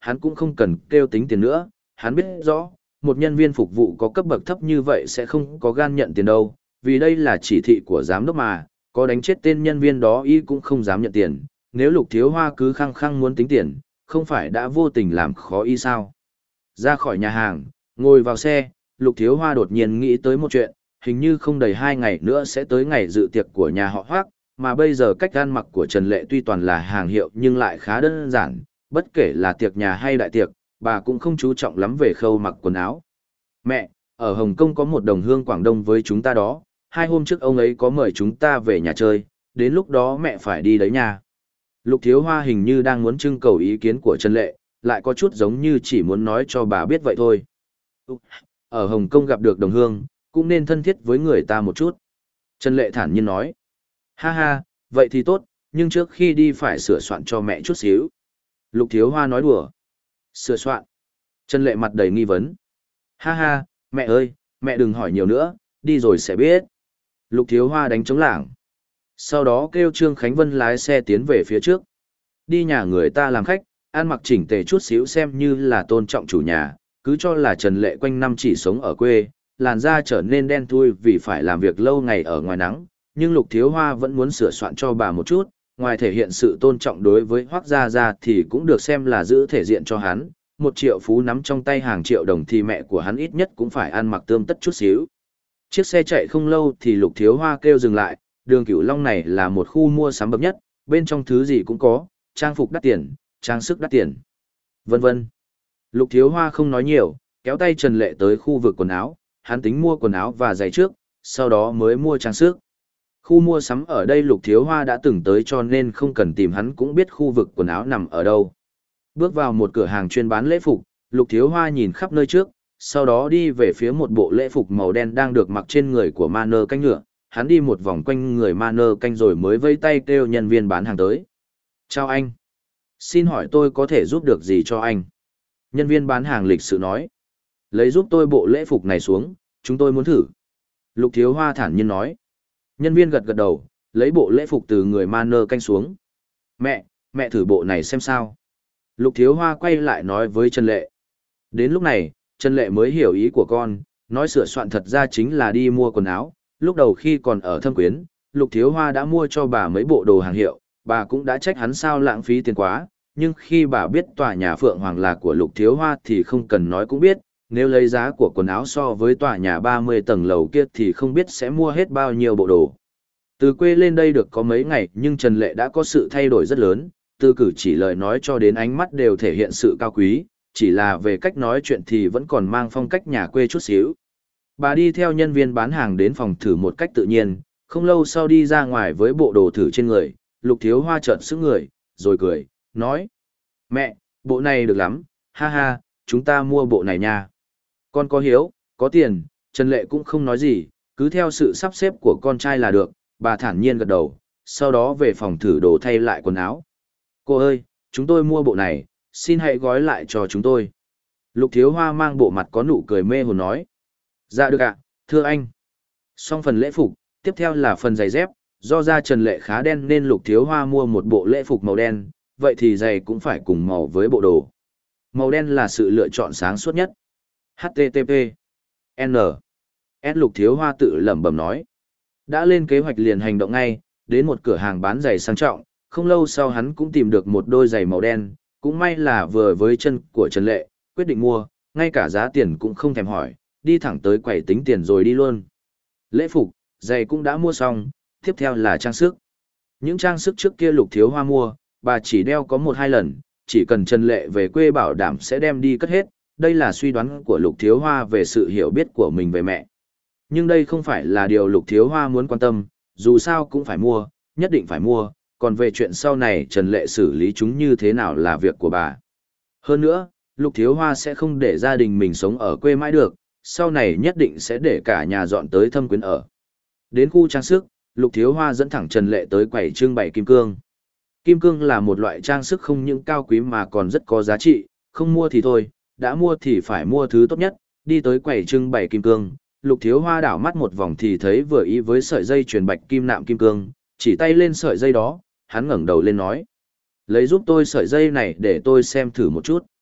hắn cũng không cần kêu tính tiền nữa, hắn biết rõ, một nhân viên phục vụ có cấp bậc thấp như vậy sẽ không có gan nhận tiền đâu, vì đây là chỉ thị của giám đốc mà, có đánh chết tên nhân viên đó y cũng không dám nhận tiền, nếu Lục Thiếu Hoa cứ khăng khăng muốn tính tiền, không phải đã vô tình làm khó y sao. Ra khỏi nhà hàng, ngồi vào xe, Lục Thiếu Hoa đột nhiên nghĩ tới một chuyện, hình như không đầy hai ngày nữa sẽ tới ngày dự tiệc của nhà họ Hoác, mà bây giờ cách ăn mặc của Trần Lệ tuy toàn là hàng hiệu nhưng lại khá đơn giản, bất kể là tiệc nhà hay đại tiệc, bà cũng không chú trọng lắm về khâu mặc quần áo. Mẹ, ở Hồng Kông có một đồng hương Quảng Đông với chúng ta đó, hai hôm trước ông ấy có mời chúng ta về nhà chơi, đến lúc đó mẹ phải đi đấy nha. Lục Thiếu Hoa hình như đang muốn trưng cầu ý kiến của Trần Lệ, lại có chút giống như chỉ muốn nói cho bà biết vậy thôi. Ở Hồng Kông gặp được đồng hương, cũng nên thân thiết với người ta một chút. Trần Lệ thản nhiên nói. Ha ha, vậy thì tốt, nhưng trước khi đi phải sửa soạn cho mẹ chút xíu. Lục Thiếu Hoa nói đùa. Sửa soạn. Trần Lệ mặt đầy nghi vấn. Ha ha, mẹ ơi, mẹ đừng hỏi nhiều nữa, đi rồi sẽ biết. Lục Thiếu Hoa đánh trống lảng. Sau đó kêu Trương Khánh Vân lái xe tiến về phía trước. Đi nhà người ta làm khách, ăn mặc chỉnh tề chút xíu xem như là tôn trọng chủ nhà, cứ cho là Trần Lệ quanh năm chỉ sống ở quê, làn da trở nên đen thui vì phải làm việc lâu ngày ở ngoài nắng, nhưng Lục Thiếu Hoa vẫn muốn sửa soạn cho bà một chút, ngoài thể hiện sự tôn trọng đối với Hoác Gia Gia thì cũng được xem là giữ thể diện cho hắn, một triệu phú nắm trong tay hàng triệu đồng thì mẹ của hắn ít nhất cũng phải ăn mặc tươm tất chút xíu. Chiếc xe chạy không lâu thì Lục Thiếu Hoa kêu dừng lại, đường Cửu Long này là một khu mua sắm bậc nhất, bên trong thứ gì cũng có, trang phục đắt tiền, trang sức đắt tiền, vân vân. Lục Thiếu Hoa không nói nhiều, kéo tay Trần Lệ tới khu vực quần áo, hắn tính mua quần áo và giày trước, sau đó mới mua trang sức. Khu mua sắm ở đây Lục Thiếu Hoa đã từng tới cho nên không cần tìm hắn cũng biết khu vực quần áo nằm ở đâu. Bước vào một cửa hàng chuyên bán lễ phục, Lục Thiếu Hoa nhìn khắp nơi trước, sau đó đi về phía một bộ lễ phục màu đen đang được mặc trên người của ma nơ canh ngựa. Hắn đi một vòng quanh người ma nơ canh rồi mới vây tay kêu nhân viên bán hàng tới. Chào anh. Xin hỏi tôi có thể giúp được gì cho anh? Nhân viên bán hàng lịch sự nói. Lấy giúp tôi bộ lễ phục này xuống, chúng tôi muốn thử. Lục Thiếu Hoa thản nhiên nói. Nhân viên gật gật đầu, lấy bộ lễ phục từ người ma nơ canh xuống. Mẹ, mẹ thử bộ này xem sao. Lục Thiếu Hoa quay lại nói với Trần Lệ. Đến lúc này, Trần Lệ mới hiểu ý của con, nói sửa soạn thật ra chính là đi mua quần áo. Lúc đầu khi còn ở Thâm Quyến, Lục Thiếu Hoa đã mua cho bà mấy bộ đồ hàng hiệu, bà cũng đã trách hắn sao lãng phí tiền quá, nhưng khi bà biết tòa nhà Phượng Hoàng là của Lục Thiếu Hoa thì không cần nói cũng biết, nếu lấy giá của quần áo so với tòa nhà ba mươi tầng lầu kia thì không biết sẽ mua hết bao nhiêu bộ đồ. Từ quê lên đây được có mấy ngày nhưng Trần Lệ đã có sự thay đổi rất lớn, từ cử chỉ lời nói cho đến ánh mắt đều thể hiện sự cao quý, chỉ là về cách nói chuyện thì vẫn còn mang phong cách nhà quê chút xíu. Bà đi theo nhân viên bán hàng đến phòng thử một cách tự nhiên, không lâu sau đi ra ngoài với bộ đồ thử trên người, Lục Thiếu Hoa chợt sững người, rồi cười, nói. Mẹ, bộ này được lắm, ha ha, chúng ta mua bộ này nha. Con có hiếu, có tiền, Trần Lệ cũng không nói gì, cứ theo sự sắp xếp của con trai là được, bà thản nhiên gật đầu, sau đó về phòng thử đồ thay lại quần áo. Cô ơi, chúng tôi mua bộ này, xin hãy gói lại cho chúng tôi. Lục Thiếu Hoa mang bộ mặt có nụ cười mê hồn nói. Dạ được ạ, thưa anh. Xong phần lễ phục, tiếp theo là phần giày dép, do da Trần Lệ khá đen nên Lục Thiếu Hoa mua một bộ lễ phục màu đen, vậy thì giày cũng phải cùng màu với bộ đồ. Màu đen là sự lựa chọn sáng suốt nhất. hát tê tê pê N S Lục Thiếu Hoa tự lẩm bẩm nói. Đã lên kế hoạch liền hành động ngay, đến một cửa hàng bán giày sang trọng, không lâu sau hắn cũng tìm được một đôi giày màu đen, cũng may là vừa với chân của Trần Lệ, quyết định mua, ngay cả giá tiền cũng không thèm hỏi, đi thẳng tới quầy tính tiền rồi đi luôn. Lễ phục, giày cũng đã mua xong, tiếp theo là trang sức. Những trang sức trước kia Lục Thiếu Hoa mua, bà chỉ đeo có một hai lần, chỉ cần Trần Lệ về quê bảo đảm sẽ đem đi cất hết, đây là suy đoán của Lục Thiếu Hoa về sự hiểu biết của mình về mẹ. Nhưng đây không phải là điều Lục Thiếu Hoa muốn quan tâm, dù sao cũng phải mua, nhất định phải mua, còn về chuyện sau này Trần Lệ xử lý chúng như thế nào là việc của bà. Hơn nữa, Lục Thiếu Hoa sẽ không để gia đình mình sống ở quê mãi được, sau này nhất định sẽ để cả nhà dọn tới Thâm Quyến ở. Đến khu trang sức, Lục Thiếu Hoa dẫn thẳng Trần Lệ tới quầy trưng bày kim cương. Kim cương là một loại trang sức không những cao quý mà còn rất có giá trị, không mua thì thôi, đã mua thì phải mua thứ tốt nhất. Đi tới quầy trưng bày kim cương, Lục Thiếu Hoa đảo mắt một vòng thì thấy vừa ý với sợi dây chuyền bạch kim nạm kim cương, chỉ tay lên sợi dây đó, hắn ngẩng đầu lên nói. Lấy giúp tôi sợi dây này để tôi xem thử một chút.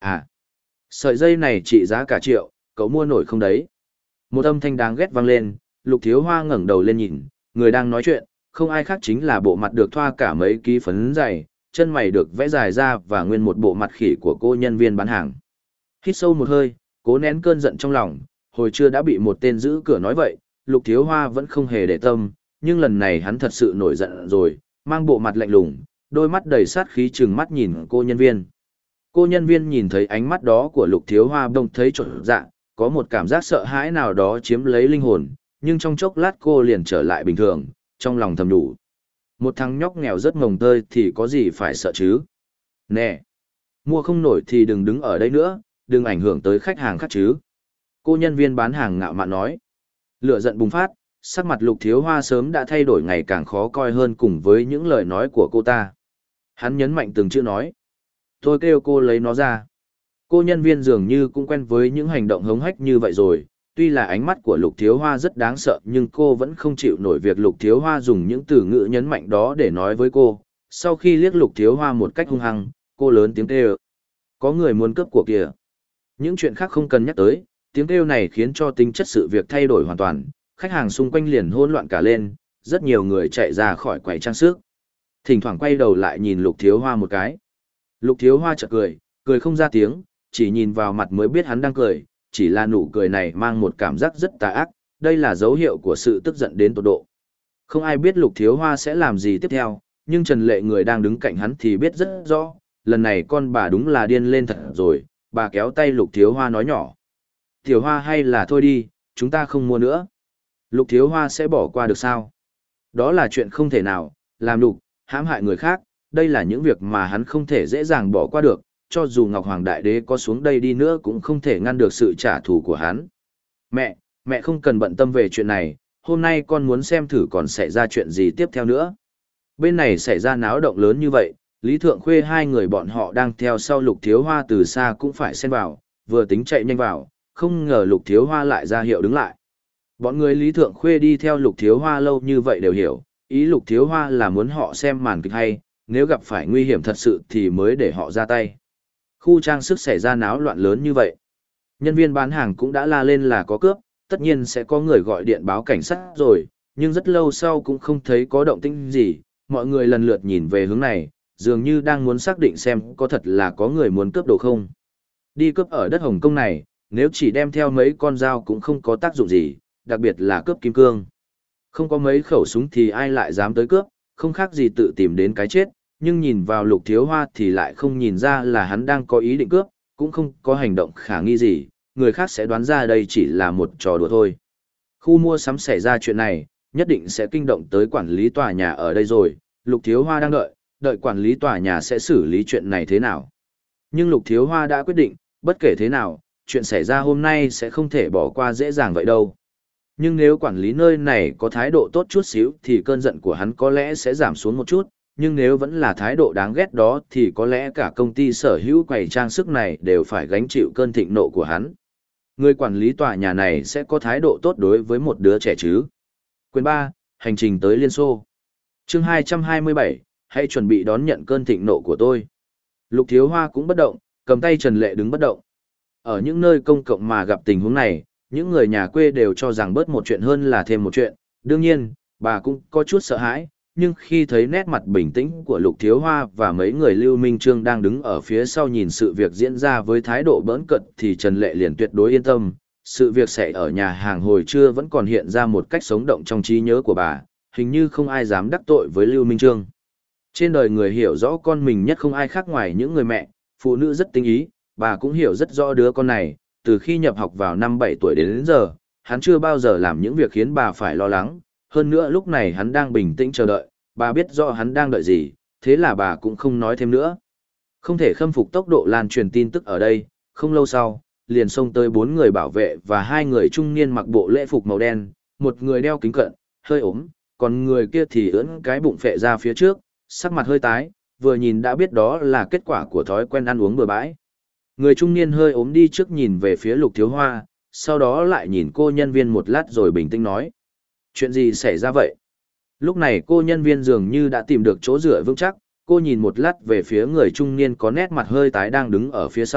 À, sợi dây này trị giá cả triệu, cậu mua nổi không đấy? Một âm thanh đáng ghét vang lên, Lục Thiếu Hoa ngẩng đầu lên nhìn, người đang nói chuyện, không ai khác chính là bộ mặt được thoa cả mấy ký phấn dày, chân mày được vẽ dài ra và nguyên một bộ mặt khỉ của cô nhân viên bán hàng. Hít sâu một hơi, cố nén cơn giận trong lòng, hồi trưa đã bị một tên giữ cửa nói vậy, Lục Thiếu Hoa vẫn không hề để tâm, nhưng lần này hắn thật sự nổi giận rồi, mang bộ mặt lạnh lùng, đôi mắt đầy sát khí trừng mắt nhìn cô nhân viên. Cô nhân viên nhìn thấy ánh mắt đó của Lục Thiếu Hoa bỗng thấy trộn dạ, có một cảm giác sợ hãi nào đó chiếm lấy linh hồn, nhưng trong chốc lát cô liền trở lại bình thường, trong lòng thầm đủ. Một thằng nhóc nghèo rất mồng tơi thì có gì phải sợ chứ? Nè! Mua không nổi thì đừng đứng ở đây nữa, đừng ảnh hưởng tới khách hàng khác chứ. Cô nhân viên bán hàng ngạo mạn nói. Lửa giận bùng phát, sắc mặt Lục Thiếu Hoa sớm đã thay đổi ngày càng khó coi hơn cùng với những lời nói của cô ta. Hắn nhấn mạnh từng chữ nói. Tôi kêu cô lấy nó ra. Cô nhân viên dường như cũng quen với những hành động hống hách như vậy rồi, tuy là ánh mắt của Lục Thiếu Hoa rất đáng sợ nhưng cô vẫn không chịu nổi việc Lục Thiếu Hoa dùng những từ ngữ nhấn mạnh đó để nói với cô. Sau khi liếc Lục Thiếu Hoa một cách hung hăng, cô lớn tiếng kêu. Có người muốn cướp của kìa. Những chuyện khác không cần nhắc tới, tiếng kêu này khiến cho tính chất sự việc thay đổi hoàn toàn, khách hàng xung quanh liền hỗn loạn cả lên, rất nhiều người chạy ra khỏi quầy trang sức. Thỉnh thoảng quay đầu lại nhìn Lục Thiếu Hoa một cái. Lục Thiếu Hoa chợt cười, cười không ra tiếng, chỉ nhìn vào mặt mới biết hắn đang cười, chỉ là nụ cười này mang một cảm giác rất tà ác, đây là dấu hiệu của sự tức giận đến tột độ. Không ai biết Lục Thiếu Hoa sẽ làm gì tiếp theo, nhưng Trần Lệ người đang đứng cạnh hắn thì biết rất rõ, lần này con bà đúng là điên lên thật rồi, bà kéo tay Lục Thiếu Hoa nói nhỏ. Tiểu Hoa hay là thôi đi, chúng ta không mua nữa. Lục Thiếu Hoa sẽ bỏ qua được sao? Đó là chuyện không thể nào, làm đục, hãm hại người khác, đây là những việc mà hắn không thể dễ dàng bỏ qua được, cho dù Ngọc Hoàng Đại Đế có xuống đây đi nữa cũng không thể ngăn được sự trả thù của hắn. Mẹ, mẹ không cần bận tâm về chuyện này, hôm nay con muốn xem thử còn xảy ra chuyện gì tiếp theo nữa. Bên này xảy ra náo động lớn như vậy, Lý Thượng Khuê hai người bọn họ đang theo sau Lục Thiếu Hoa từ xa cũng phải xen vào, vừa tính chạy nhanh vào, không ngờ Lục Thiếu Hoa lại ra hiệu đứng lại. Bọn người Lý Thượng Khuê đi theo Lục Thiếu Hoa lâu như vậy đều hiểu, ý Lục Thiếu Hoa là muốn họ xem màn kịch hay, nếu gặp phải nguy hiểm thật sự thì mới để họ ra tay. Khu trang sức xảy ra náo loạn lớn như vậy. Nhân viên bán hàng cũng đã la lên là có cướp, tất nhiên sẽ có người gọi điện báo cảnh sát rồi, nhưng rất lâu sau cũng không thấy có động tĩnh gì, mọi người lần lượt nhìn về hướng này, dường như đang muốn xác định xem có thật là có người muốn cướp đồ không. Đi cướp ở đất Hồng Kông này, nếu chỉ đem theo mấy con dao cũng không có tác dụng gì, đặc biệt là cướp kim cương. Không có mấy khẩu súng thì ai lại dám tới cướp, không khác gì tự tìm đến cái chết, nhưng nhìn vào Lục Thiếu Hoa thì lại không nhìn ra là hắn đang có ý định cướp, cũng không có hành động khả nghi gì, người khác sẽ đoán ra đây chỉ là một trò đùa thôi. Khu mua sắm xảy ra chuyện này, nhất định sẽ kinh động tới quản lý tòa nhà ở đây rồi, Lục Thiếu Hoa đang đợi, đợi quản lý tòa nhà sẽ xử lý chuyện này thế nào. Nhưng Lục Thiếu Hoa đã quyết định, bất kể thế nào, chuyện xảy ra hôm nay sẽ không thể bỏ qua dễ dàng vậy đâu. Nhưng nếu quản lý nơi này có thái độ tốt chút xíu thì cơn giận của hắn có lẽ sẽ giảm xuống một chút, nhưng nếu vẫn là thái độ đáng ghét đó thì có lẽ cả công ty sở hữu quầy trang sức này đều phải gánh chịu cơn thịnh nộ của hắn. Người quản lý tòa nhà này sẽ có thái độ tốt đối với một đứa trẻ chứ. Quyền ba, hành trình tới Liên Xô. Chương hai trăm hai mươi bảy, hãy chuẩn bị đón nhận cơn thịnh nộ của tôi. Lục Thiếu Hoa cũng bất động, cầm tay Trần Lệ đứng bất động. Ở những nơi công cộng mà gặp tình huống này, những người nhà quê đều cho rằng bớt một chuyện hơn là thêm một chuyện. Đương nhiên, bà cũng có chút sợ hãi, nhưng khi thấy nét mặt bình tĩnh của Lục Thiếu Hoa và mấy người Lưu Minh Trương đang đứng ở phía sau nhìn sự việc diễn ra với thái độ bỡn cợt thì Trần Lệ liền tuyệt đối yên tâm. Sự việc xảy ở nhà hàng hồi trưa vẫn còn hiện ra một cách sống động trong trí nhớ của bà, hình như không ai dám đắc tội với Lưu Minh Trương. Trên đời người hiểu rõ con mình nhất không ai khác ngoài những người mẹ, phụ nữ rất tinh ý, bà cũng hiểu rất rõ đứa con này, từ khi nhập học vào năm bảy tuổi đến, đến giờ, hắn chưa bao giờ làm những việc khiến bà phải lo lắng, hơn nữa lúc này hắn đang bình tĩnh chờ đợi, bà biết rõ hắn đang đợi gì, thế là bà cũng không nói thêm nữa. Không thể khâm phục tốc độ lan truyền tin tức ở đây, không lâu sau, liền xông tới bốn người bảo vệ và hai người trung niên mặc bộ lễ phục màu đen, một người đeo kính cận, hơi ốm, còn người kia thì ưỡn cái bụng phệ ra phía trước, sắc mặt hơi tái, vừa nhìn đã biết đó là kết quả của thói quen ăn uống bừa bãi. Người trung niên hơi ốm đi trước nhìn về phía Lục Thiếu Hoa, sau đó lại nhìn cô nhân viên một lát rồi bình tĩnh nói. Chuyện gì xảy ra vậy? Lúc này cô nhân viên dường như đã tìm được chỗ dựa vững chắc, cô nhìn một lát về phía người trung niên có nét mặt hơi tái đang đứng ở phía sau,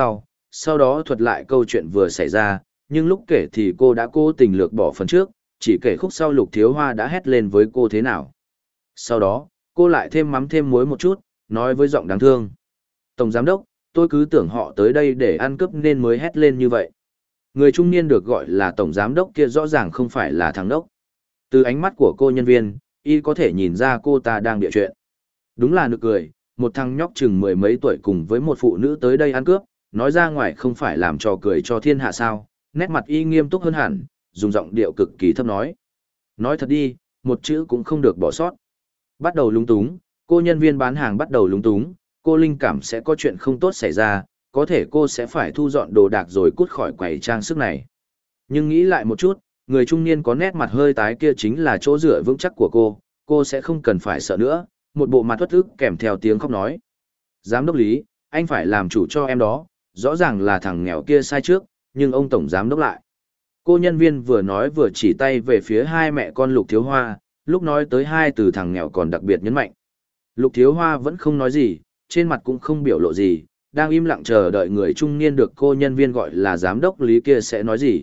sau đó thuật lại câu chuyện vừa xảy ra, nhưng lúc kể thì cô đã cố tình lược bỏ phần trước, chỉ kể khúc sau Lục Thiếu Hoa đã hét lên với cô thế nào. Sau đó, cô lại thêm mắm thêm muối một chút, nói với giọng đáng thương. Tổng giám đốc, tôi cứ tưởng họ tới đây để ăn cướp nên mới hét lên như vậy. Người trung niên được gọi là tổng giám đốc kia rõ ràng không phải là thằng đốc. Từ ánh mắt của cô nhân viên, y có thể nhìn ra cô ta đang bịa chuyện. Đúng là nực cười, một thằng nhóc chừng mười mấy tuổi cùng với một phụ nữ tới đây ăn cướp, nói ra ngoài không phải làm trò cười cho thiên hạ sao, nét mặt y nghiêm túc hơn hẳn, dùng giọng điệu cực kỳ thấp nói. Nói thật đi, một chữ cũng không được bỏ sót. Bắt đầu lúng túng, cô nhân viên bán hàng bắt đầu lúng túng, cô linh cảm sẽ có chuyện không tốt xảy ra, có thể cô sẽ phải thu dọn đồ đạc rồi cút khỏi quầy trang sức này. Nhưng nghĩ lại một chút, người trung niên có nét mặt hơi tái kia chính là chỗ dựa vững chắc của cô, cô sẽ không cần phải sợ nữa, một bộ mặt uất ức kèm theo tiếng khóc nói. Giám đốc Lý, anh phải làm chủ cho em đó, rõ ràng là thằng nghèo kia sai trước, nhưng ông tổng giám đốc lại. Cô nhân viên vừa nói vừa chỉ tay về phía hai mẹ con Lục Thiếu Hoa, lúc nói tới hai từ thằng nghèo còn đặc biệt nhấn mạnh. Lục Thiếu Hoa vẫn không nói gì, trên mặt cũng không biểu lộ gì, đang im lặng chờ đợi người trung niên được cô nhân viên gọi là giám đốc Lý kia sẽ nói gì.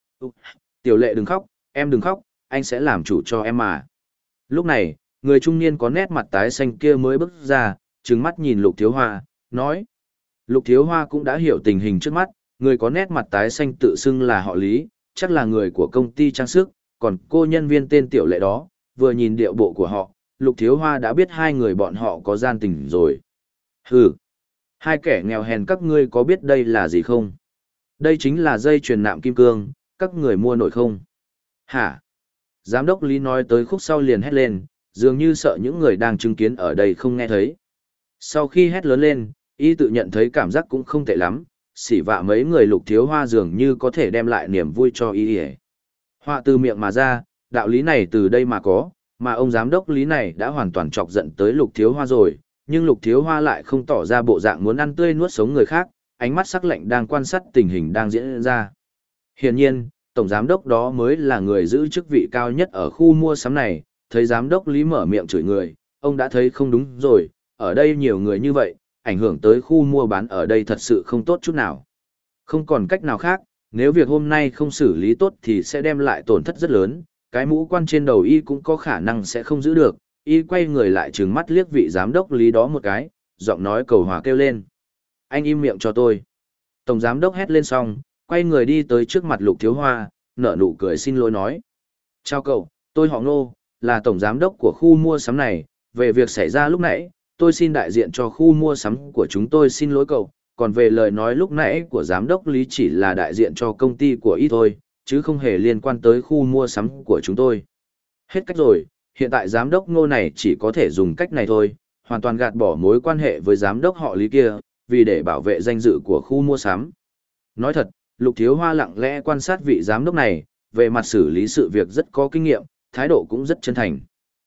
Tiểu Lệ đừng khóc, em đừng khóc, anh sẽ làm chủ cho em mà. Lúc này, người trung niên có nét mặt tái xanh kia mới bước ra, trừng mắt nhìn Lục Thiếu Hoa, nói. Lục Thiếu Hoa cũng đã hiểu tình hình trước mắt, người có nét mặt tái xanh tự xưng là họ Lý, chắc là người của công ty trang sức, còn cô nhân viên tên Tiểu Lệ đó, vừa nhìn điệu bộ của họ, Lục Thiếu Hoa đã biết hai người bọn họ có gian tình rồi. Hừ, hai kẻ nghèo hèn các ngươi có biết đây là gì không? Đây chính là dây chuyền nạm kim cương, các người mua nổi không? Hả? Giám đốc Lý nói tới khúc sau liền hét lên, dường như sợ những người đang chứng kiến ở đây không nghe thấy. Sau khi hét lớn lên, y tự nhận thấy cảm giác cũng không tệ lắm, xỉ vạ mấy người Lục Thiếu Hoa dường như có thể đem lại niềm vui cho y. Họa từ miệng mà ra, đạo lý này từ đây mà có, mà ông giám đốc Lý này đã hoàn toàn chọc giận tới Lục Thiếu Hoa rồi, nhưng Lục Thiếu Hoa lại không tỏ ra bộ dạng muốn ăn tươi nuốt sống người khác, ánh mắt sắc lạnh đang quan sát tình hình đang diễn ra. Hiển nhiên, tổng giám đốc đó mới là người giữ chức vị cao nhất ở khu mua sắm này, thấy giám đốc Lý mở miệng chửi người, ông đã thấy không đúng rồi, ở đây nhiều người như vậy, ảnh hưởng tới khu mua bán ở đây thật sự không tốt chút nào. Không còn cách nào khác, nếu việc hôm nay không xử lý tốt thì sẽ đem lại tổn thất rất lớn, cái mũ quan trên đầu y cũng có khả năng sẽ không giữ được, y quay người lại trừng mắt liếc vị giám đốc Lý đó một cái, giọng nói cầu hòa kêu lên. Anh im miệng cho tôi. Tổng giám đốc hét lên xong, quay người đi tới trước mặt Lục Thiếu Hoa, nở nụ cười xin lỗi nói. Chào cậu, tôi họ Ngô, là tổng giám đốc của khu mua sắm này, về việc xảy ra lúc nãy, tôi xin đại diện cho khu mua sắm của chúng tôi xin lỗi cậu, còn về lời nói lúc nãy của giám đốc Lý chỉ là đại diện cho công ty của y thôi, chứ không hề liên quan tới khu mua sắm của chúng tôi. Hết cách rồi, hiện tại giám đốc Ngô này chỉ có thể dùng cách này thôi, hoàn toàn gạt bỏ mối quan hệ với giám đốc họ Lý kia, vì để bảo vệ danh dự của khu mua sắm. Nói thật, Lục Thiếu Hoa lặng lẽ quan sát vị giám đốc này, về mặt xử lý sự việc rất có kinh nghiệm, thái độ cũng rất chân thành.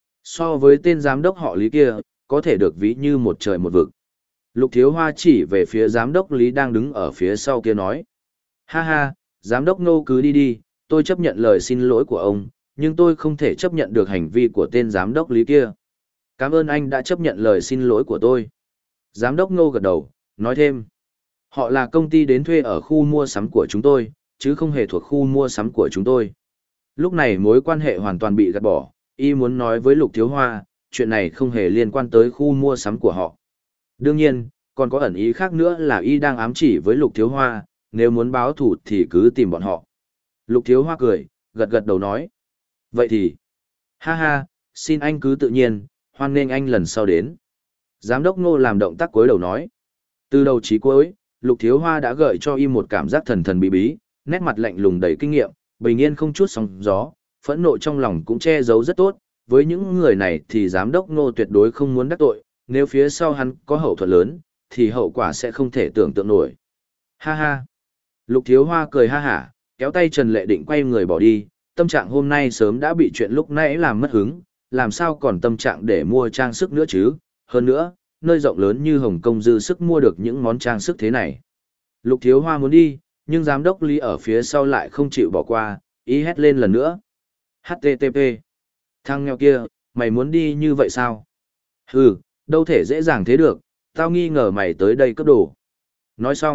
So với tên giám đốc họ Lý kia, có thể được ví như một trời một vực. Lục Thiếu Hoa chỉ về phía giám đốc Lý đang đứng ở phía sau kia nói. Ha ha, giám đốc Ngô cứ đi đi, tôi chấp nhận lời xin lỗi của ông, nhưng tôi không thể chấp nhận được hành vi của tên giám đốc Lý kia. Cảm ơn anh đã chấp nhận lời xin lỗi của tôi. Giám đốc Ngô gật đầu, nói thêm. Họ là công ty đến thuê ở khu mua sắm của chúng tôi, chứ không hề thuộc khu mua sắm của chúng tôi. Lúc này mối quan hệ hoàn toàn bị gạt bỏ, y muốn nói với Lục Thiếu Hoa, chuyện này không hề liên quan tới khu mua sắm của họ. Đương nhiên, còn có ẩn ý khác nữa là y đang ám chỉ với Lục Thiếu Hoa, nếu muốn báo thù thì cứ tìm bọn họ. Lục Thiếu Hoa cười, gật gật đầu nói. Vậy thì, ha ha, xin anh cứ tự nhiên, hoan nghênh anh lần sau đến. Giám đốc Ngô làm động tác cuối đầu nói. Từ đầu chí cuối, Lục Thiếu Hoa đã gợi cho y một cảm giác thần thần bí bí, nét mặt lạnh lùng đầy kinh nghiệm, bình yên không chút sóng gió, phẫn nộ trong lòng cũng che giấu rất tốt. Với những người này thì giám đốc Ngô tuyệt đối không muốn đắc tội, nếu phía sau hắn có hậu thuật lớn, thì hậu quả sẽ không thể tưởng tượng nổi. Ha ha. Lục Thiếu Hoa cười ha hả, kéo tay Trần Lệ định quay người bỏ đi, tâm trạng hôm nay sớm đã bị chuyện lúc nãy làm mất hứng, làm sao còn tâm trạng để mua trang sức nữa chứ, hơn nữa, nơi rộng lớn như Hồng Kông dư sức mua được những món trang sức thế này. Lục Thiếu Hoa muốn đi, nhưng giám đốc Lý ở phía sau lại không chịu bỏ qua, ý hét lên lần nữa. hát tê tê pê. Thằng nghèo kia, mày muốn đi như vậy sao? Hừ, đâu thể dễ dàng thế được, tao nghi ngờ mày tới đây cướp đồ. Nói xong,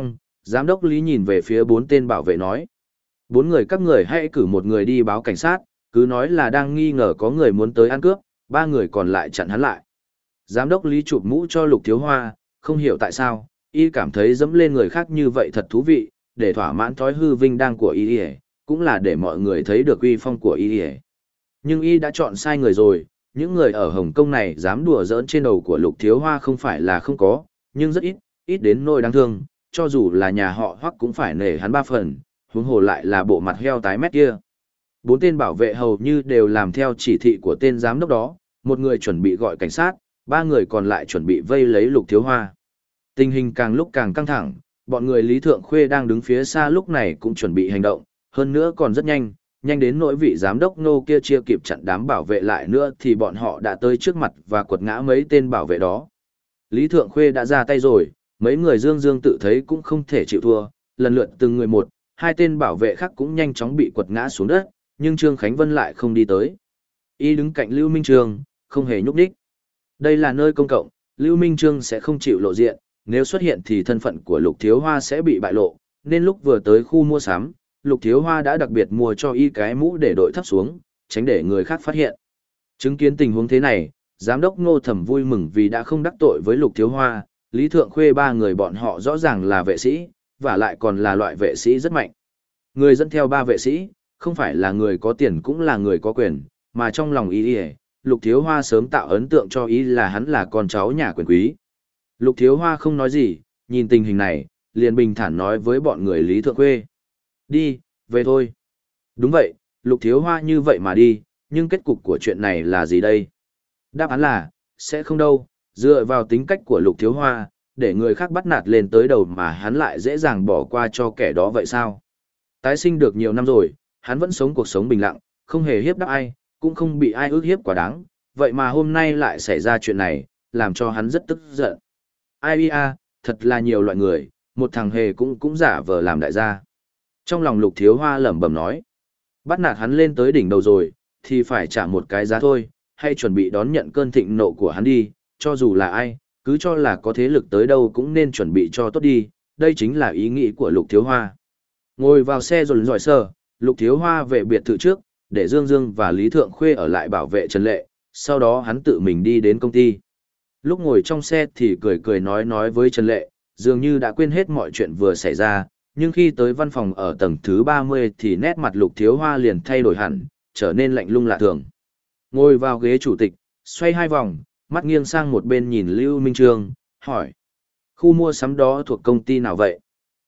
Giám đốc Lý nhìn về phía bốn tên bảo vệ nói. Bốn người các người hãy cử một người đi báo cảnh sát, cứ nói là đang nghi ngờ có người muốn tới ăn cướp, ba người còn lại chặn hắn lại. Giám đốc Lý chụp mũ cho Lục Thiếu Hoa, không hiểu tại sao, y cảm thấy dẫm lên người khác như vậy thật thú vị, để thỏa mãn thói hư vinh đang của y, cũng là để mọi người thấy được uy phong của y. Nhưng y đã chọn sai người rồi, những người ở Hồng Kông này dám đùa giỡn trên đầu của Lục Thiếu Hoa không phải là không có, nhưng rất ít, ít đến nỗi đáng thương, cho dù là nhà họ Hoắc cũng phải nể hắn ba phần, huống hồ lại là bộ mặt heo tái mét kia. Bốn tên bảo vệ hầu như đều làm theo chỉ thị của tên giám đốc đó, một người chuẩn bị gọi cảnh sát, ba người còn lại chuẩn bị vây lấy Lục Thiếu Hoa. Tình hình càng lúc càng căng thẳng, bọn người Lý Thượng Khuê đang đứng phía xa lúc này cũng chuẩn bị hành động, hơn nữa còn rất nhanh, nhanh đến nỗi vị giám đốc nô kia chưa kịp chặn đám bảo vệ lại nữa thì bọn họ đã tới trước mặt và quật ngã mấy tên bảo vệ đó. Lý Thượng Khuê đã ra tay rồi, mấy người Dương Dương tự thấy cũng không thể chịu thua, lần lượt từng người một, hai tên bảo vệ khác cũng nhanh chóng bị quật ngã xuống đất, nhưng Trương Khánh Vân lại không đi tới. Y đứng cạnh Lưu Minh Trương, không hề nhúc nhích. Đây là nơi công cộng, Lưu Minh Trương sẽ không chịu lộ diện, nếu xuất hiện thì thân phận của Lục Thiếu Hoa sẽ bị bại lộ, nên lúc vừa tới khu mua sắm, Lục Thiếu Hoa đã đặc biệt mua cho y cái mũ để đội thấp xuống, tránh để người khác phát hiện. Chứng kiến tình huống thế này, giám đốc Ngô Thẩm vui mừng vì đã không đắc tội với Lục Thiếu Hoa, Lý Thượng Khuê ba người bọn họ rõ ràng là vệ sĩ, và lại còn là loại vệ sĩ rất mạnh. Người dẫn theo ba vệ sĩ, không phải là người có tiền cũng là người có quyền, mà trong lòng ý ý, Lục Thiếu Hoa sớm tạo ấn tượng cho ý là hắn là con cháu nhà quyền quý. Lục Thiếu Hoa không nói gì, nhìn tình hình này, liền bình thản nói với bọn người Lý Thượng Khuê. Đi, về thôi. Đúng vậy, Lục Thiếu Hoa như vậy mà đi, nhưng kết cục của chuyện này là gì đây? Đáp án là, sẽ không đâu, dựa vào tính cách của Lục Thiếu Hoa, để người khác bắt nạt lên tới đầu mà hắn lại dễ dàng bỏ qua cho kẻ đó vậy sao? Tái sinh được nhiều năm rồi, hắn vẫn sống cuộc sống bình lặng, không hề hiếp đáp ai, cũng không bị ai ức hiếp quá đáng, vậy mà hôm nay lại xảy ra chuyện này, làm cho hắn rất tức giận. Ai à, thật là nhiều loại người, một thằng hề cũng cũng giả vờ làm đại gia. Trong lòng Lục Thiếu Hoa lẩm bẩm nói, bắt nạt hắn lên tới đỉnh đầu rồi, thì phải trả một cái giá thôi, hay chuẩn bị đón nhận cơn thịnh nộ của hắn đi, cho dù là ai, cứ cho là có thế lực tới đâu cũng nên chuẩn bị cho tốt đi, đây chính là ý nghĩ của Lục Thiếu Hoa. Ngồi vào xe rồi giỏi sơ, Lục Thiếu Hoa về biệt thự trước, để Dương Dương và Lý Thượng Khuê ở lại bảo vệ Trần Lệ, sau đó hắn tự mình đi đến công ty. Lúc ngồi trong xe thì cười cười nói nói với Trần Lệ, dường như đã quên hết mọi chuyện vừa xảy ra, nhưng khi tới văn phòng ở tầng thứ ba mươi thì nét mặt Lục Thiếu Hoa liền thay đổi hẳn, trở nên lạnh lùng lạ thường. Ngồi vào ghế chủ tịch, xoay hai vòng, mắt nghiêng sang một bên nhìn Lưu Minh Trương, hỏi. Khu mua sắm đó thuộc công ty nào vậy?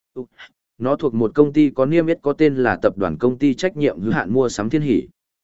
Nó thuộc một công ty có niêm yết có tên là Tập đoàn Công ty Trách nhiệm hữu hạn Mua sắm Thiên Hỷ.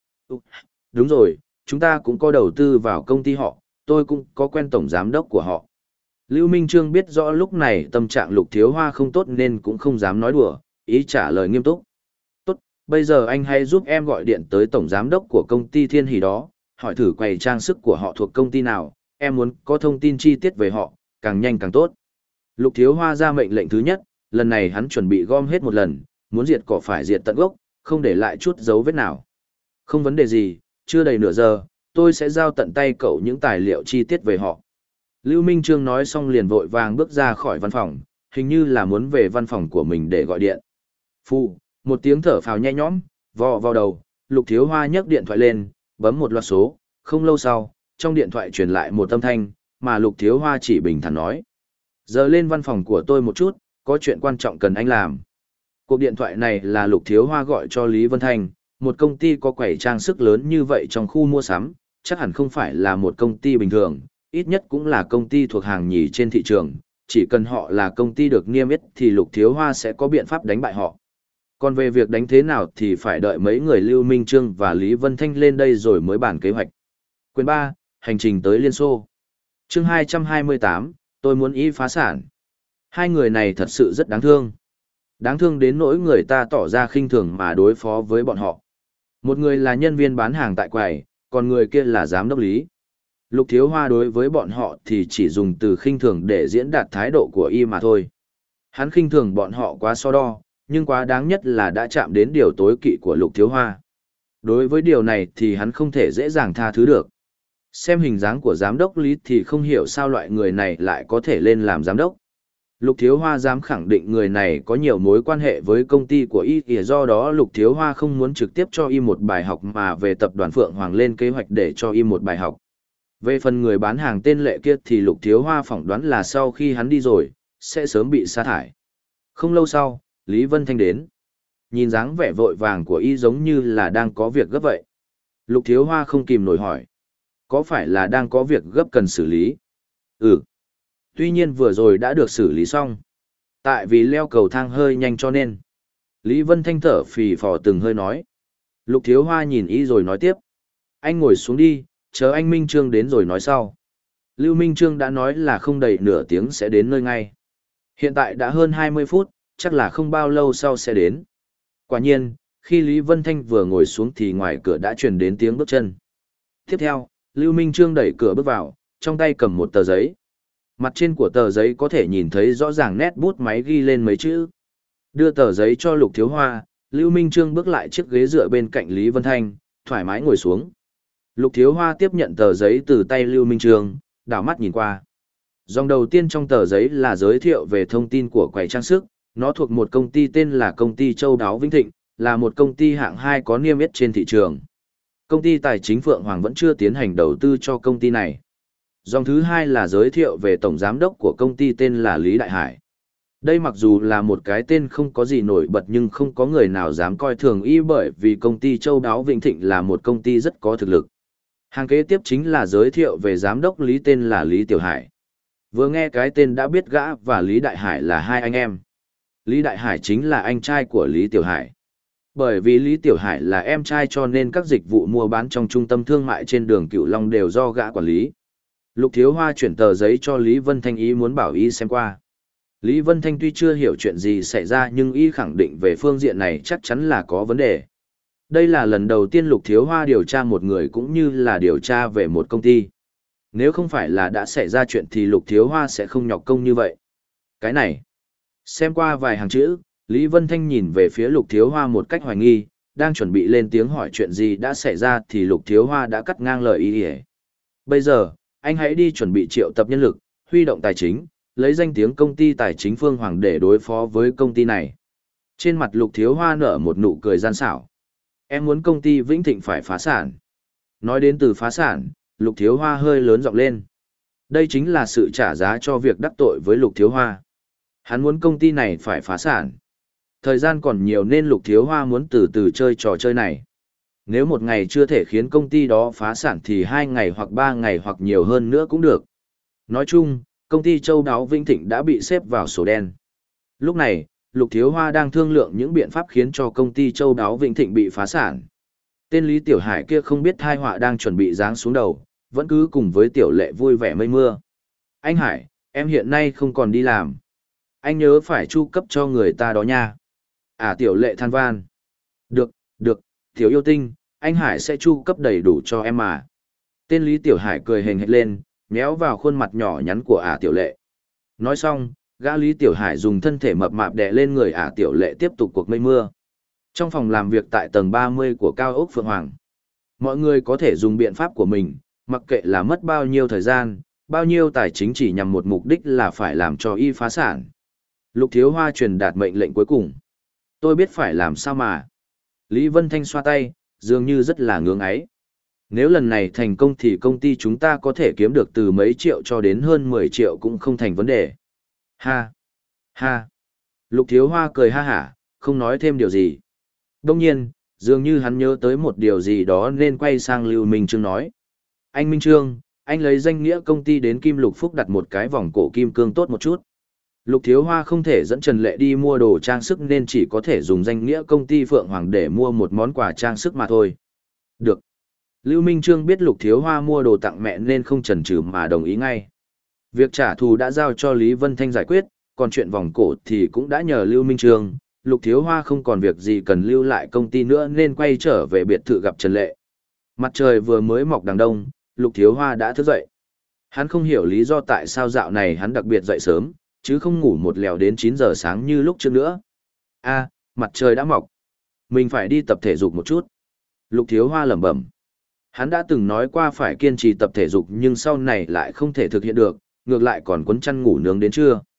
Đúng rồi, chúng ta cũng có đầu tư vào công ty họ, tôi cũng có quen tổng giám đốc của họ. Lưu Minh Trương biết rõ lúc này tâm trạng Lục Thiếu Hoa không tốt nên cũng không dám nói đùa, ý trả lời nghiêm túc. Tốt, bây giờ anh hãy giúp em gọi điện tới tổng giám đốc của công ty Thiên Hỷ đó, hỏi thử quầy trang sức của họ thuộc công ty nào, em muốn có thông tin chi tiết về họ, càng nhanh càng tốt. Lục Thiếu Hoa ra mệnh lệnh thứ nhất, lần này hắn chuẩn bị gom hết một lần, muốn diệt cỏ phải diệt tận gốc, không để lại chút dấu vết nào. Không vấn đề gì, chưa đầy nửa giờ, tôi sẽ giao tận tay cậu những tài liệu chi tiết về họ. Lưu Minh Trương nói xong liền vội vàng bước ra khỏi văn phòng, hình như là muốn về văn phòng của mình để gọi điện. Phu, một tiếng thở phào nhẹ nhõm, vò vào đầu, Lục Thiếu Hoa nhấc điện thoại lên, bấm một loạt số, không lâu sau, trong điện thoại truyền lại một âm thanh, mà Lục Thiếu Hoa chỉ bình thản nói. Giờ lên văn phòng của tôi một chút, có chuyện quan trọng cần anh làm. Cuộc điện thoại này là Lục Thiếu Hoa gọi cho Lý Vân Thanh, một công ty có quầy trang sức lớn như vậy trong khu mua sắm, chắc hẳn không phải là một công ty bình thường, ít nhất cũng là công ty thuộc hàng nhì trên thị trường, chỉ cần họ là công ty được niêm yết thì Lục Thiếu Hoa sẽ có biện pháp đánh bại họ. Còn về việc đánh thế nào thì phải đợi mấy người Lưu Minh Trương và Lý Vân Thanh lên đây rồi mới bàn kế hoạch. Quyền ba, hành trình tới Liên Xô. Chương hai trăm hai mươi tám, tôi muốn ý phá sản. Hai người này thật sự rất đáng thương. Đáng thương đến nỗi người ta tỏ ra khinh thường mà đối phó với bọn họ. Một người là nhân viên bán hàng tại quầy, còn người kia là giám đốc Lý. Lục Thiếu Hoa đối với bọn họ thì chỉ dùng từ khinh thường để diễn đạt thái độ của y mà thôi. Hắn khinh thường bọn họ quá so đo, nhưng quá đáng nhất là đã chạm đến điều tối kỵ của Lục Thiếu Hoa. Đối với điều này thì hắn không thể dễ dàng tha thứ được. Xem hình dáng của giám đốc Lý thì không hiểu sao loại người này lại có thể lên làm giám đốc. Lục Thiếu Hoa dám khẳng định người này có nhiều mối quan hệ với công ty của y, do đó Lục Thiếu Hoa không muốn trực tiếp cho y một bài học mà về tập đoàn Phượng Hoàng lên kế hoạch để cho y một bài học. Về phần người bán hàng tên Lệ kia thì Lục Thiếu Hoa phỏng đoán là sau khi hắn đi rồi, sẽ sớm bị sa thải. Không lâu sau, Lý Vân Thanh đến. Nhìn dáng vẻ vội vàng của y giống như là đang có việc gấp vậy. Lục Thiếu Hoa không kìm nổi hỏi. Có phải là đang có việc gấp cần xử lý? Ừ. Tuy nhiên vừa rồi đã được xử lý xong. Tại vì leo cầu thang hơi nhanh cho nên. Lý Vân Thanh thở phì phò từng hơi nói. Lục Thiếu Hoa nhìn y rồi nói tiếp. Anh ngồi xuống đi, chờ anh Minh Trương đến rồi nói sau. Lưu Minh Trương đã nói là không đầy nửa tiếng sẽ đến nơi ngay. Hiện tại đã hơn hai mươi phút, chắc là không bao lâu sau sẽ đến. Quả nhiên, khi Lý Vân Thanh vừa ngồi xuống thì ngoài cửa đã truyền đến tiếng bước chân. Tiếp theo, Lưu Minh Trương đẩy cửa bước vào, trong tay cầm một tờ giấy. Mặt trên của tờ giấy có thể nhìn thấy rõ ràng nét bút máy ghi lên mấy chữ. Đưa tờ giấy cho Lục Thiếu Hoa, Lưu Minh Trương bước lại chiếc ghế dựa bên cạnh Lý Vân Thanh, thoải mái ngồi xuống. Lục Thiếu Hoa tiếp nhận tờ giấy từ tay Lưu Minh Trương, đảo mắt nhìn qua. Dòng đầu tiên trong tờ giấy là giới thiệu về thông tin của quầy trang sức, nó thuộc một công ty tên là Công ty Châu Đáo Vĩnh Thịnh, là một công ty hạng hai có niêm yết trên thị trường. Công ty tài chính Phượng Hoàng vẫn chưa tiến hành đầu tư cho công ty này. Dòng thứ hai là giới thiệu về tổng giám đốc của công ty tên là Lý Đại Hải. Đây mặc dù là một cái tên không có gì nổi bật nhưng không có người nào dám coi thường y bởi vì công ty Châu Đáo Vĩnh Thịnh là một công ty rất có thực lực. Hàng kế tiếp chính là giới thiệu về giám đốc Lý tên là Lý Tiểu Hải. Vừa nghe cái tên đã biết gã và Lý Đại Hải là hai anh em. Lý Đại Hải chính là anh trai của Lý Tiểu Hải. Bởi vì Lý Tiểu Hải là em trai cho nên các dịch vụ mua bán trong trung tâm thương mại trên đường Cửu Long đều do gã quản lý. Lục Thiếu Hoa chuyển tờ giấy cho Lý Vân Thanh ý muốn bảo y xem qua. Lý Vân Thanh tuy chưa hiểu chuyện gì xảy ra nhưng y khẳng định về phương diện này chắc chắn là có vấn đề. Đây là lần đầu tiên Lục Thiếu Hoa điều tra một người cũng như là điều tra về một công ty. Nếu không phải là đã xảy ra chuyện thì Lục Thiếu Hoa sẽ không nhọc công như vậy. Cái này, xem qua vài hàng chữ, Lý Vân Thanh nhìn về phía Lục Thiếu Hoa một cách hoài nghi, đang chuẩn bị lên tiếng hỏi chuyện gì đã xảy ra thì Lục Thiếu Hoa đã cắt ngang lời ý ỉa. Bây giờ, anh hãy đi chuẩn bị triệu tập nhân lực, huy động tài chính, lấy danh tiếng công ty tài chính Phương Hoàng để đối phó với công ty này. Trên mặt Lục Thiếu Hoa nở một nụ cười gian xảo. Em muốn công ty Vĩnh Thịnh phải phá sản. Nói đến từ phá sản, Lục Thiếu Hoa hơi lớn giọng lên. Đây chính là sự trả giá cho việc đắc tội với Lục Thiếu Hoa. Hắn muốn công ty này phải phá sản. Thời gian còn nhiều nên Lục Thiếu Hoa muốn từ từ chơi trò chơi này. Nếu một ngày chưa thể khiến công ty đó phá sản thì hai ngày hoặc ba ngày hoặc nhiều hơn nữa cũng được. Nói chung, công ty Châu Đáo Vĩnh Thịnh đã bị xếp vào sổ đen. Lúc này, Lục Thiếu Hoa đang thương lượng những biện pháp khiến cho công ty Châu Đáo Vĩnh Thịnh bị phá sản. Tên Lý Tiểu Hải kia không biết tai họa đang chuẩn bị giáng xuống đầu, vẫn cứ cùng với Tiểu Lệ vui vẻ mây mưa. Anh Hải, em hiện nay không còn đi làm. Anh nhớ phải chu cấp cho người ta đó nha. À Tiểu Lệ than van. Được, được, Tiểu yêu tinh, anh Hải sẽ chu cấp đầy đủ cho em mà. Tên Lý Tiểu Hải cười hềnh hệt lên, méo vào khuôn mặt nhỏ nhắn của ả Tiểu Lệ. Nói xong, gã Lý Tiểu Hải dùng thân thể mập mạp đè lên người ả Tiểu Lệ tiếp tục cuộc mây mưa. Trong phòng làm việc tại tầng ba mươi của cao ốc Phượng Hoàng, mọi người có thể dùng biện pháp của mình, mặc kệ là mất bao nhiêu thời gian, bao nhiêu tài chính chỉ nhằm một mục đích là phải làm cho y phá sản. Lục Thiếu Hoa truyền đạt mệnh lệnh cuối cùng. Tôi biết phải làm sao mà. Lý Vân Thanh xoa tay, dường như rất là ngưỡng ấy. Nếu lần này thành công thì công ty chúng ta có thể kiếm được từ mấy triệu cho đến hơn mười triệu cũng không thành vấn đề. Ha! Ha! Lục Thiếu Hoa cười ha hả, không nói thêm điều gì. Đông nhiên, dường như hắn nhớ tới một điều gì đó nên quay sang Lưu Minh Trương nói. Anh Minh Trương, anh lấy danh nghĩa công ty đến Kim Lục Phúc đặt một cái vòng cổ kim cương tốt một chút. Lục Thiếu Hoa không thể dẫn Trần Lệ đi mua đồ trang sức nên chỉ có thể dùng danh nghĩa công ty Phượng Hoàng để mua một món quà trang sức mà thôi. Được. Lưu Minh Trương biết Lục Thiếu Hoa mua đồ tặng mẹ nên không chần chừ mà đồng ý ngay. Việc trả thù đã giao cho Lý Vân Thanh giải quyết, còn chuyện vòng cổ thì cũng đã nhờ Lưu Minh Trương. Lục Thiếu Hoa không còn việc gì cần lưu lại công ty nữa nên quay trở về biệt thự gặp Trần Lệ. Mặt trời vừa mới mọc đằng đông, Lục Thiếu Hoa đã thức dậy. Hắn không hiểu lý do tại sao dạo này hắn đặc biệt dậy sớm, chứ không ngủ một lèo đến chín giờ sáng như lúc trước nữa. A, mặt trời đã mọc. Mình phải đi tập thể dục một chút. Lục Thiếu Hoa lẩm bẩm. Hắn đã từng nói qua phải kiên trì tập thể dục nhưng sau này lại không thể thực hiện được, ngược lại còn quấn chăn ngủ nướng đến trưa.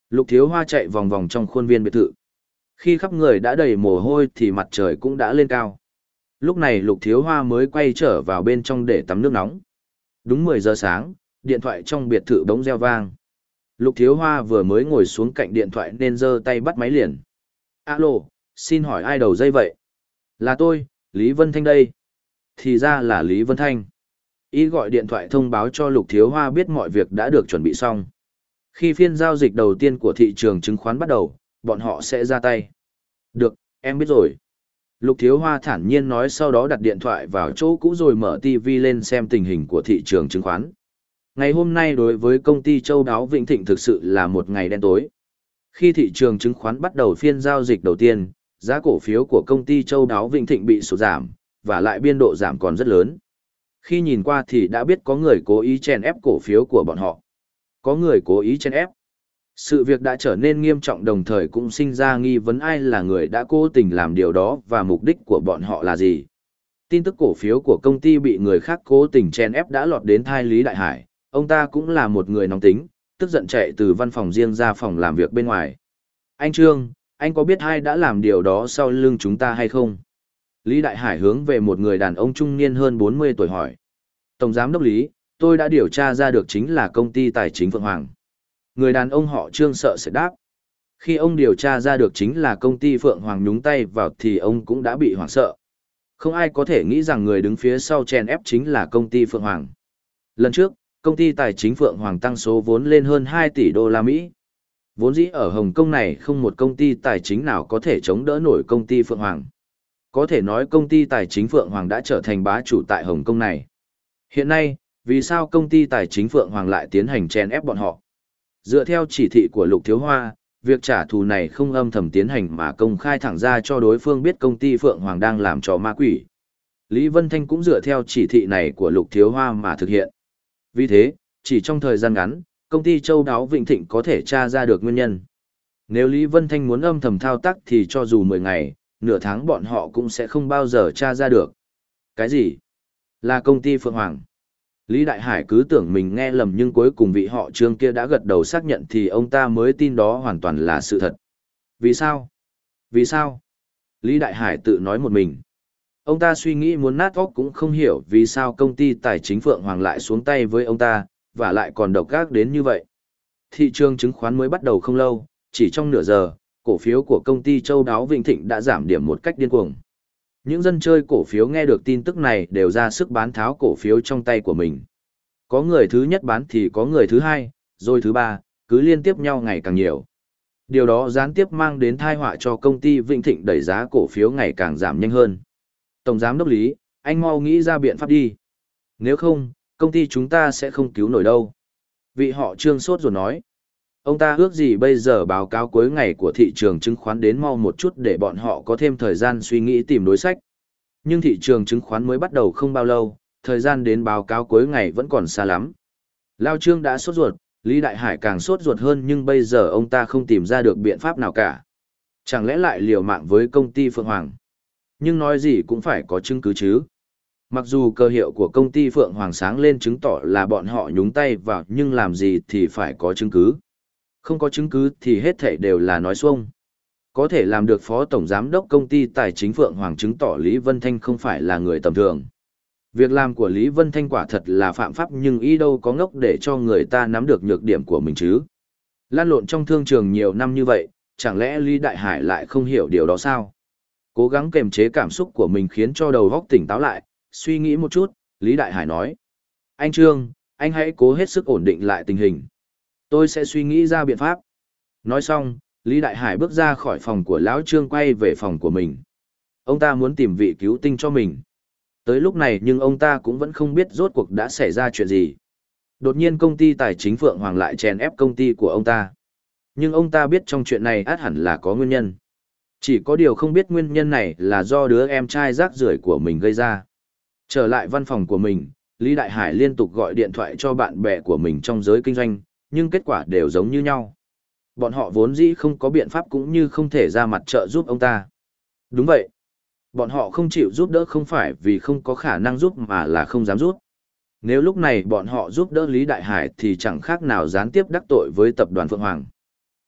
Lục Thiếu Hoa chạy vòng vòng trong khuôn viên biệt thự. Khi khắp người đã đầy mồ hôi thì mặt trời cũng đã lên cao. Lúc này Lục Thiếu Hoa mới quay trở vào bên trong để tắm nước nóng. Đúng mười giờ sáng, điện thoại trong biệt thự bỗng reo vang. Lục Thiếu Hoa vừa mới ngồi xuống cạnh điện thoại nên giơ tay bắt máy liền. Alo, xin hỏi ai đầu dây vậy? Là tôi, Lý Vân Thanh đây. Thì ra là Lý Vân Thanh. Y gọi điện thoại thông báo cho Lục Thiếu Hoa biết mọi việc đã được chuẩn bị xong. Khi phiên giao dịch đầu tiên của thị trường chứng khoán bắt đầu, bọn họ sẽ ra tay. Được, em biết rồi. Lục Thiếu Hoa thản nhiên nói, sau đó đặt điện thoại vào chỗ cũ rồi mở ti vi lên xem tình hình của thị trường chứng khoán. Ngày hôm nay đối với công ty Châu Đáo Vĩnh Thịnh thực sự là một ngày đen tối. Khi thị trường chứng khoán bắt đầu phiên giao dịch đầu tiên, giá cổ phiếu của công ty Châu Đáo Vĩnh Thịnh bị sụt giảm, và lại biên độ giảm còn rất lớn. Khi nhìn qua thì đã biết có người cố ý chèn ép cổ phiếu của bọn họ. Có người cố ý chèn ép. Sự việc đã trở nên nghiêm trọng, đồng thời cũng sinh ra nghi vấn ai là người đã cố tình làm điều đó và mục đích của bọn họ là gì. Tin tức cổ phiếu của công ty bị người khác cố tình chèn ép đã lọt đến tai Lý Đại Hải. Ông ta cũng là một người nóng tính, tức giận chạy từ văn phòng riêng ra phòng làm việc bên ngoài. Anh Trương, anh có biết ai đã làm điều đó sau lưng chúng ta hay không? Lý Đại Hải hướng về một người đàn ông trung niên hơn bốn mươi tuổi hỏi. Tổng giám đốc Lý, tôi đã điều tra ra được chính là công ty tài chính Phượng Hoàng. Người đàn ông họ Trương sợ sẽ đáp. Khi ông điều tra ra được chính là công ty Phượng Hoàng nhúng tay vào thì ông cũng đã bị hoảng sợ. Không ai có thể nghĩ rằng người đứng phía sau chèn ép chính là công ty Phượng Hoàng. Lần trước, công ty tài chính Phượng Hoàng tăng số vốn lên hơn hai tỷ đô la Mỹ. Vốn dĩ ở Hồng Kông này không một công ty tài chính nào có thể chống đỡ nổi công ty Phượng Hoàng. Có thể nói công ty tài chính Phượng Hoàng đã trở thành bá chủ tại Hồng Kông này. Hiện nay, vì sao công ty tài chính Phượng Hoàng lại tiến hành chèn ép bọn họ? Dựa theo chỉ thị của Lục Thiếu Hoa, việc trả thù này không âm thầm tiến hành mà công khai thẳng ra cho đối phương biết công ty Phượng Hoàng đang làm trò ma quỷ. Lý Vân Thanh cũng dựa theo chỉ thị này của Lục Thiếu Hoa mà thực hiện. Vì thế, chỉ trong thời gian ngắn, công ty Châu Đáo Vĩnh Thịnh có thể tra ra được nguyên nhân. Nếu Lý Vân Thanh muốn âm thầm thao tác thì cho dù mười ngày, nửa tháng bọn họ cũng sẽ không bao giờ tra ra được. Cái gì? Là công ty Phượng Hoàng. Lý Đại Hải cứ tưởng mình nghe lầm nhưng cuối cùng vị họ Trương kia đã gật đầu xác nhận thì ông ta mới tin đó hoàn toàn là sự thật. Vì sao? Vì sao? Lý Đại Hải tự nói một mình. Ông ta suy nghĩ muốn nát óc cũng không hiểu vì sao công ty tài chính Phượng Hoàng lại xuống tay với ông ta, và lại còn độc ác đến như vậy. Thị trường chứng khoán mới bắt đầu không lâu, chỉ trong nửa giờ, cổ phiếu của công ty Châu Đáo Vĩnh Thịnh đã giảm điểm một cách điên cuồng. Những dân chơi cổ phiếu nghe được tin tức này đều ra sức bán tháo cổ phiếu trong tay của mình. Có người thứ nhất bán thì có người thứ hai, rồi thứ ba, cứ liên tiếp nhau ngày càng nhiều. Điều đó gián tiếp mang đến tai họa cho công ty Vĩnh Thịnh, đẩy giá cổ phiếu ngày càng giảm nhanh hơn. Tổng giám đốc Lý, anh mau nghĩ ra biện pháp đi. Nếu không, công ty chúng ta sẽ không cứu nổi đâu. Vị họ Trương sốt ruột nói. Ông ta ước gì bây giờ báo cáo cuối ngày của thị trường chứng khoán đến mau một chút để bọn họ có thêm thời gian suy nghĩ tìm đối sách. Nhưng thị trường chứng khoán mới bắt đầu không bao lâu, thời gian đến báo cáo cuối ngày vẫn còn xa lắm. Lao Trương đã sốt ruột, Lý Đại Hải càng sốt ruột hơn nhưng bây giờ ông ta không tìm ra được biện pháp nào cả. Chẳng lẽ lại liều mạng với công ty Phượng Hoàng? Nhưng nói gì cũng phải có chứng cứ chứ. Mặc dù cơ hiệu của công ty Phượng Hoàng sáng lên chứng tỏ là bọn họ nhúng tay vào nhưng làm gì thì phải có chứng cứ. Không có chứng cứ thì hết thảy đều là nói xuông. Có thể làm được phó tổng giám đốc công ty tài chính Phượng Hoàng chứng tỏ Lý Vân Thanh không phải là người tầm thường. Việc làm của Lý Vân Thanh quả thật là phạm pháp nhưng y đâu có ngốc để cho người ta nắm được nhược điểm của mình chứ. Lan lộn trong thương trường nhiều năm như vậy, chẳng lẽ Lý Đại Hải lại không hiểu điều đó sao? Cố gắng kềm chế cảm xúc của mình khiến cho đầu óc tỉnh táo lại, suy nghĩ một chút, Lý Đại Hải nói. Anh Trương, anh hãy cố hết sức ổn định lại tình hình. Tôi sẽ suy nghĩ ra biện pháp. Nói xong, Lý Đại Hải bước ra khỏi phòng của Lão Trương quay về phòng của mình. Ông ta muốn tìm vị cứu tinh cho mình. Tới lúc này nhưng ông ta cũng vẫn không biết rốt cuộc đã xảy ra chuyện gì. Đột nhiên công ty tài chính Phượng Hoàng lại chèn ép công ty của ông ta. Nhưng ông ta biết trong chuyện này ắt hẳn là có nguyên nhân. Chỉ có điều không biết nguyên nhân này là do đứa em trai rác rưởi của mình gây ra. Trở lại văn phòng của mình, Lý Đại Hải liên tục gọi điện thoại cho bạn bè của mình trong giới kinh doanh, nhưng kết quả đều giống như nhau. Bọn họ vốn dĩ không có biện pháp cũng như không thể ra mặt trợ giúp ông ta. Đúng vậy. Bọn họ không chịu giúp đỡ không phải vì không có khả năng giúp mà là không dám giúp. Nếu lúc này bọn họ giúp đỡ Lý Đại Hải thì chẳng khác nào gián tiếp đắc tội với tập đoàn Phượng Hoàng.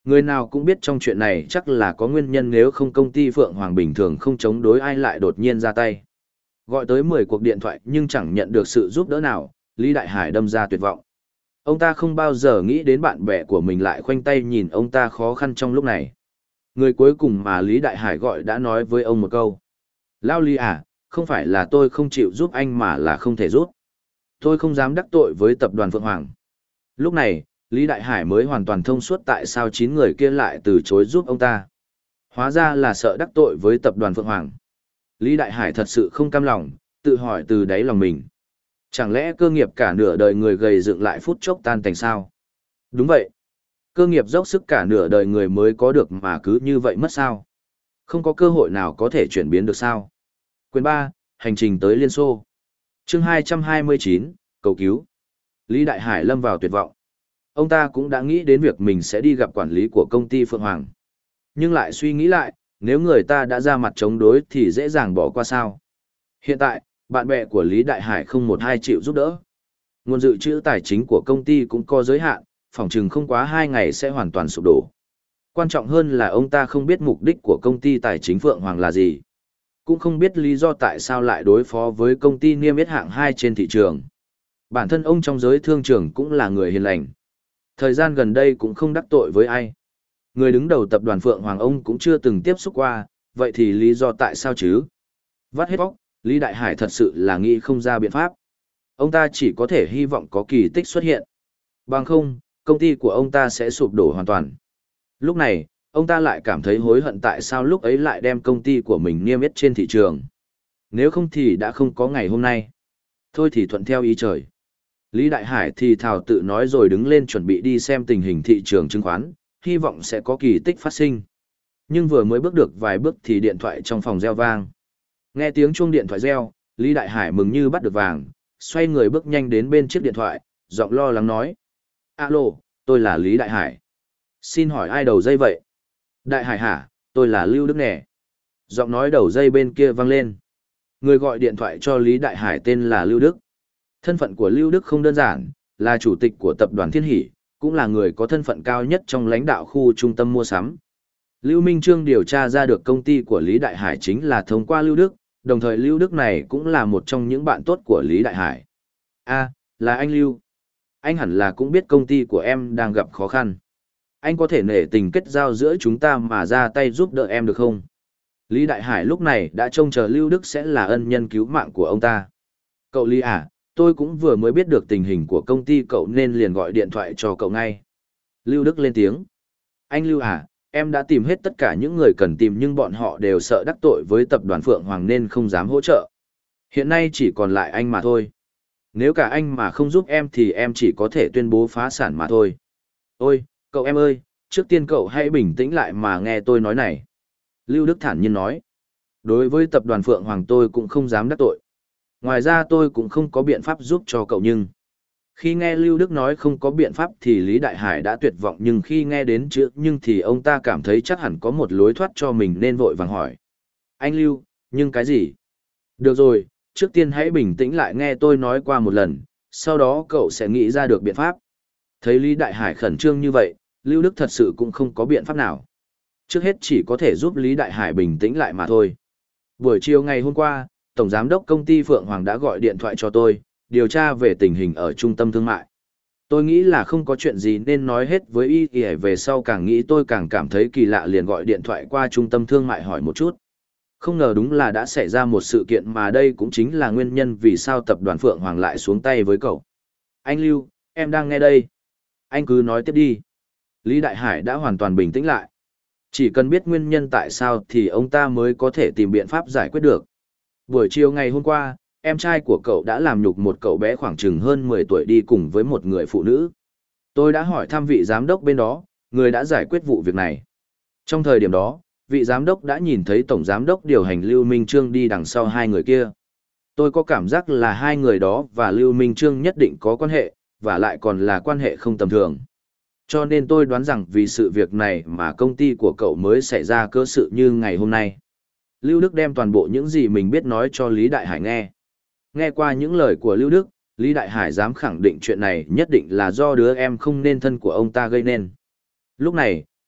Người nào cũng biết trong chuyện này chắc là có nguyên nhân, nếu không công ty Phượng Hoàng bình thường không chống đối ai lại đột nhiên ra tay. Gọi tới mười cuộc điện thoại nhưng chẳng nhận được sự giúp đỡ nào, Lý Đại Hải đâm ra tuyệt vọng. Ông ta không bao giờ nghĩ đến bạn bè của mình lại khoanh tay nhìn ông ta khó khăn trong lúc này. Người cuối cùng mà Lý Đại Hải gọi đã nói với ông một câu. Lao Lý à, không phải là tôi không chịu giúp anh mà là không thể giúp. Tôi không dám đắc tội với tập đoàn Phượng Hoàng. Lúc này, Lý Đại Hải mới hoàn toàn thông suốt tại sao chín người kia lại từ chối giúp ông ta. Hóa ra là sợ đắc tội với tập đoàn Phượng Hoàng. Lý Đại Hải thật sự không cam lòng, tự hỏi từ đáy lòng mình. Chẳng lẽ cơ nghiệp cả nửa đời người gầy dựng lại phút chốc tan tành sao? Đúng vậy. Cơ nghiệp dốc sức cả nửa đời người mới có được mà cứ như vậy mất sao? Không có cơ hội nào có thể chuyển biến được sao? Quyền ba, hành trình tới Liên Xô. Chương hai trăm hai mươi chín, cầu cứu. Lý Đại Hải lâm vào tuyệt vọng. Ông ta cũng đã nghĩ đến việc mình sẽ đi gặp quản lý của công ty Phượng Hoàng. Nhưng lại suy nghĩ lại, nếu người ta đã ra mặt chống đối thì dễ dàng bỏ qua sao. Hiện tại, bạn bè của Lý Đại Hải không một ai chịu giúp đỡ. Nguồn dự trữ tài chính của công ty cũng có giới hạn, phỏng chừng không quá hai ngày sẽ hoàn toàn sụp đổ. Quan trọng hơn là ông ta không biết mục đích của công ty tài chính Phượng Hoàng là gì. Cũng không biết lý do tại sao lại đối phó với công ty niêm yết hạng hai trên thị trường. Bản thân ông trong giới thương trường cũng là người hiền lành. Thời gian gần đây cũng không đắc tội với ai. Người đứng đầu tập đoàn Phượng Hoàng ông cũng chưa từng tiếp xúc qua, vậy thì lý do tại sao chứ? Vắt hết bóc, Lý Đại Hải thật sự là nghĩ không ra biện pháp. Ông ta chỉ có thể hy vọng có kỳ tích xuất hiện. Bằng không, công ty của ông ta sẽ sụp đổ hoàn toàn. Lúc này, ông ta lại cảm thấy hối hận tại sao lúc ấy lại đem công ty của mình niêm yết trên thị trường. Nếu không thì đã không có ngày hôm nay. Thôi thì thuận theo ý trời. Lý Đại Hải thì thào tự nói rồi đứng lên chuẩn bị đi xem tình hình thị trường chứng khoán, hy vọng sẽ có kỳ tích phát sinh. Nhưng vừa mới bước được vài bước thì điện thoại trong phòng reo vang. Nghe tiếng chuông điện thoại reo, Lý Đại Hải mừng như bắt được vàng, xoay người bước nhanh đến bên chiếc điện thoại, giọng lo lắng nói. Alo, tôi là Lý Đại Hải. Xin hỏi ai đầu dây vậy? Đại Hải hả, tôi là Lưu Đức nè. Giọng nói đầu dây bên kia vang lên. Người gọi điện thoại cho Lý Đại Hải tên là Lưu Đức. Thân phận của Lưu Đức không đơn giản, là chủ tịch của tập đoàn Thiên Hỷ, cũng là người có thân phận cao nhất trong lãnh đạo khu trung tâm mua sắm. Lưu Minh Trương điều tra ra được công ty của Lý Đại Hải chính là thông qua Lưu Đức, đồng thời Lưu Đức này cũng là một trong những bạn tốt của Lý Đại Hải. À, là anh Lưu. Anh hẳn là cũng biết công ty của em đang gặp khó khăn. Anh có thể nể tình kết giao giữa chúng ta mà ra tay giúp đỡ em được không? Lý Đại Hải lúc này đã trông chờ Lưu Đức sẽ là ân nhân cứu mạng của ông ta. Cậu Lý à, tôi cũng vừa mới biết được tình hình của công ty cậu nên liền gọi điện thoại cho cậu ngay. Lưu Đức lên tiếng. Anh Lưu à, em đã tìm hết tất cả những người cần tìm nhưng bọn họ đều sợ đắc tội với tập đoàn Phượng Hoàng nên không dám hỗ trợ. Hiện nay chỉ còn lại anh mà thôi. Nếu cả anh mà không giúp em thì em chỉ có thể tuyên bố phá sản mà thôi. Ôi, cậu em ơi, trước tiên cậu hãy bình tĩnh lại mà nghe tôi nói này. Lưu Đức thản nhiên nói. Đối với tập đoàn Phượng Hoàng tôi cũng không dám đắc tội. Ngoài ra tôi cũng không có biện pháp giúp cho cậu nhưng... Khi nghe Lưu Đức nói không có biện pháp thì Lý Đại Hải đã tuyệt vọng, nhưng khi nghe đến chữ nhưng thì ông ta cảm thấy chắc hẳn có một lối thoát cho mình nên vội vàng hỏi. Anh Lưu, nhưng cái gì? Được rồi, trước tiên hãy bình tĩnh lại nghe tôi nói qua một lần, sau đó cậu sẽ nghĩ ra được biện pháp. Thấy Lý Đại Hải khẩn trương như vậy, Lưu Đức thật sự cũng không có biện pháp nào. Trước hết chỉ có thể giúp Lý Đại Hải bình tĩnh lại mà thôi. Buổi chiều ngày hôm qua, Tổng Giám đốc công ty Phượng Hoàng đã gọi điện thoại cho tôi, điều tra về tình hình ở trung tâm thương mại. Tôi nghĩ là không có chuyện gì nên nói hết với y y về sau, càng nghĩ tôi càng cảm thấy kỳ lạ liền gọi điện thoại qua trung tâm thương mại hỏi một chút. Không ngờ đúng là đã xảy ra một sự kiện mà đây cũng chính là nguyên nhân vì sao tập đoàn Phượng Hoàng lại xuống tay với cậu. Anh Lưu, em đang nghe đây. Anh cứ nói tiếp đi. Lý Đại Hải đã hoàn toàn bình tĩnh lại. Chỉ cần biết nguyên nhân tại sao thì ông ta mới có thể tìm biện pháp giải quyết được. Buổi chiều ngày hôm qua, em trai của cậu đã làm nhục một cậu bé khoảng chừng hơn mười tuổi đi cùng với một người phụ nữ. Tôi đã hỏi thăm vị giám đốc bên đó, người đã giải quyết vụ việc này. Trong thời điểm đó, vị giám đốc đã nhìn thấy tổng giám đốc điều hành Lưu Minh Trương đi đằng sau hai người kia. Tôi có cảm giác là hai người đó và Lưu Minh Trương nhất định có quan hệ, và lại còn là quan hệ không tầm thường. Cho nên tôi đoán rằng vì sự việc này mà công ty của cậu mới xảy ra cơ sự như ngày hôm nay. Lưu Đức đem toàn bộ những gì mình biết nói cho Lý Đại Hải nghe. Nghe qua những lời của Lưu Đức, Lý Đại Hải dám khẳng định chuyện này nhất định là do đứa em không nên thân của ông ta gây nên. Lúc này,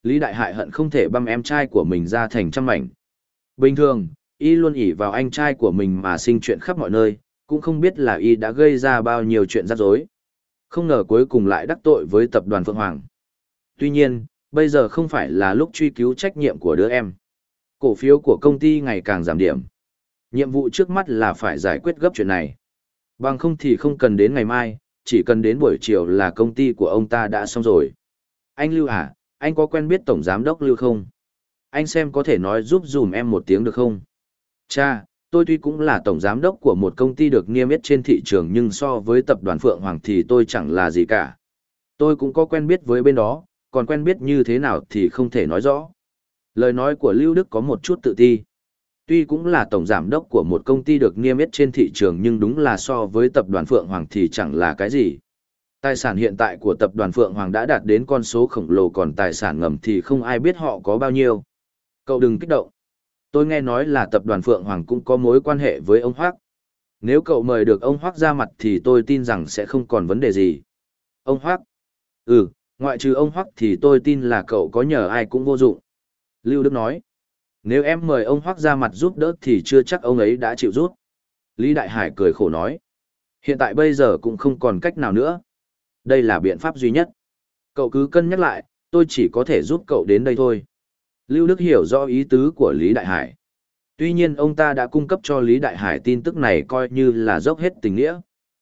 Lý Đại Hải hận không thể băm em trai của mình ra thành trăm mảnh. Bình thường, y luôn ỷ vào anh trai của mình mà sinh chuyện khắp mọi nơi, cũng không biết là y đã gây ra bao nhiêu chuyện rắc rối. Không ngờ cuối cùng lại đắc tội với tập đoàn Phượng Hoàng. Tuy nhiên, bây giờ không phải là lúc truy cứu trách nhiệm của đứa em. Cổ phiếu của công ty ngày càng giảm điểm. Nhiệm vụ trước mắt là phải giải quyết gấp chuyện này. Bằng không thì không cần đến ngày mai, chỉ cần đến buổi chiều là công ty của ông ta đã xong rồi. Anh Lưu à, anh có quen biết Tổng Giám đốc Lưu không? Anh xem có thể nói giúp dùm em một tiếng được không? Cha, tôi tuy cũng là Tổng Giám đốc của một công ty được niêm yết trên thị trường nhưng so với tập đoàn Phượng Hoàng thì tôi chẳng là gì cả. Tôi cũng có quen biết với bên đó, còn quen biết như thế nào thì không thể nói rõ. Lời nói của Lưu Đức có một chút tự ti. Tuy cũng là tổng giám đốc của một công ty được niêm yết trên thị trường nhưng đúng là so với tập đoàn Phượng Hoàng thì chẳng là cái gì. Tài sản hiện tại của tập đoàn Phượng Hoàng đã đạt đến con số khổng lồ, còn tài sản ngầm thì không ai biết họ có bao nhiêu. Cậu đừng kích động. Tôi nghe nói là tập đoàn Phượng Hoàng cũng có mối quan hệ với ông Hoác. Nếu cậu mời được ông Hoác ra mặt thì tôi tin rằng sẽ không còn vấn đề gì. Ông Hoác? Ừ, ngoại trừ ông Hoác thì tôi tin là cậu có nhờ ai cũng vô dụng. Lưu Đức nói. Nếu em mời ông Hoác ra mặt giúp đỡ thì chưa chắc ông ấy đã chịu giúp. Lý Đại Hải cười khổ nói. Hiện tại bây giờ cũng không còn cách nào nữa. Đây là biện pháp duy nhất. Cậu cứ cân nhắc lại, tôi chỉ có thể giúp cậu đến đây thôi. Lưu Đức hiểu rõ ý tứ của Lý Đại Hải. Tuy nhiên ông ta đã cung cấp cho Lý Đại Hải tin tức này coi như là dốc hết tình nghĩa.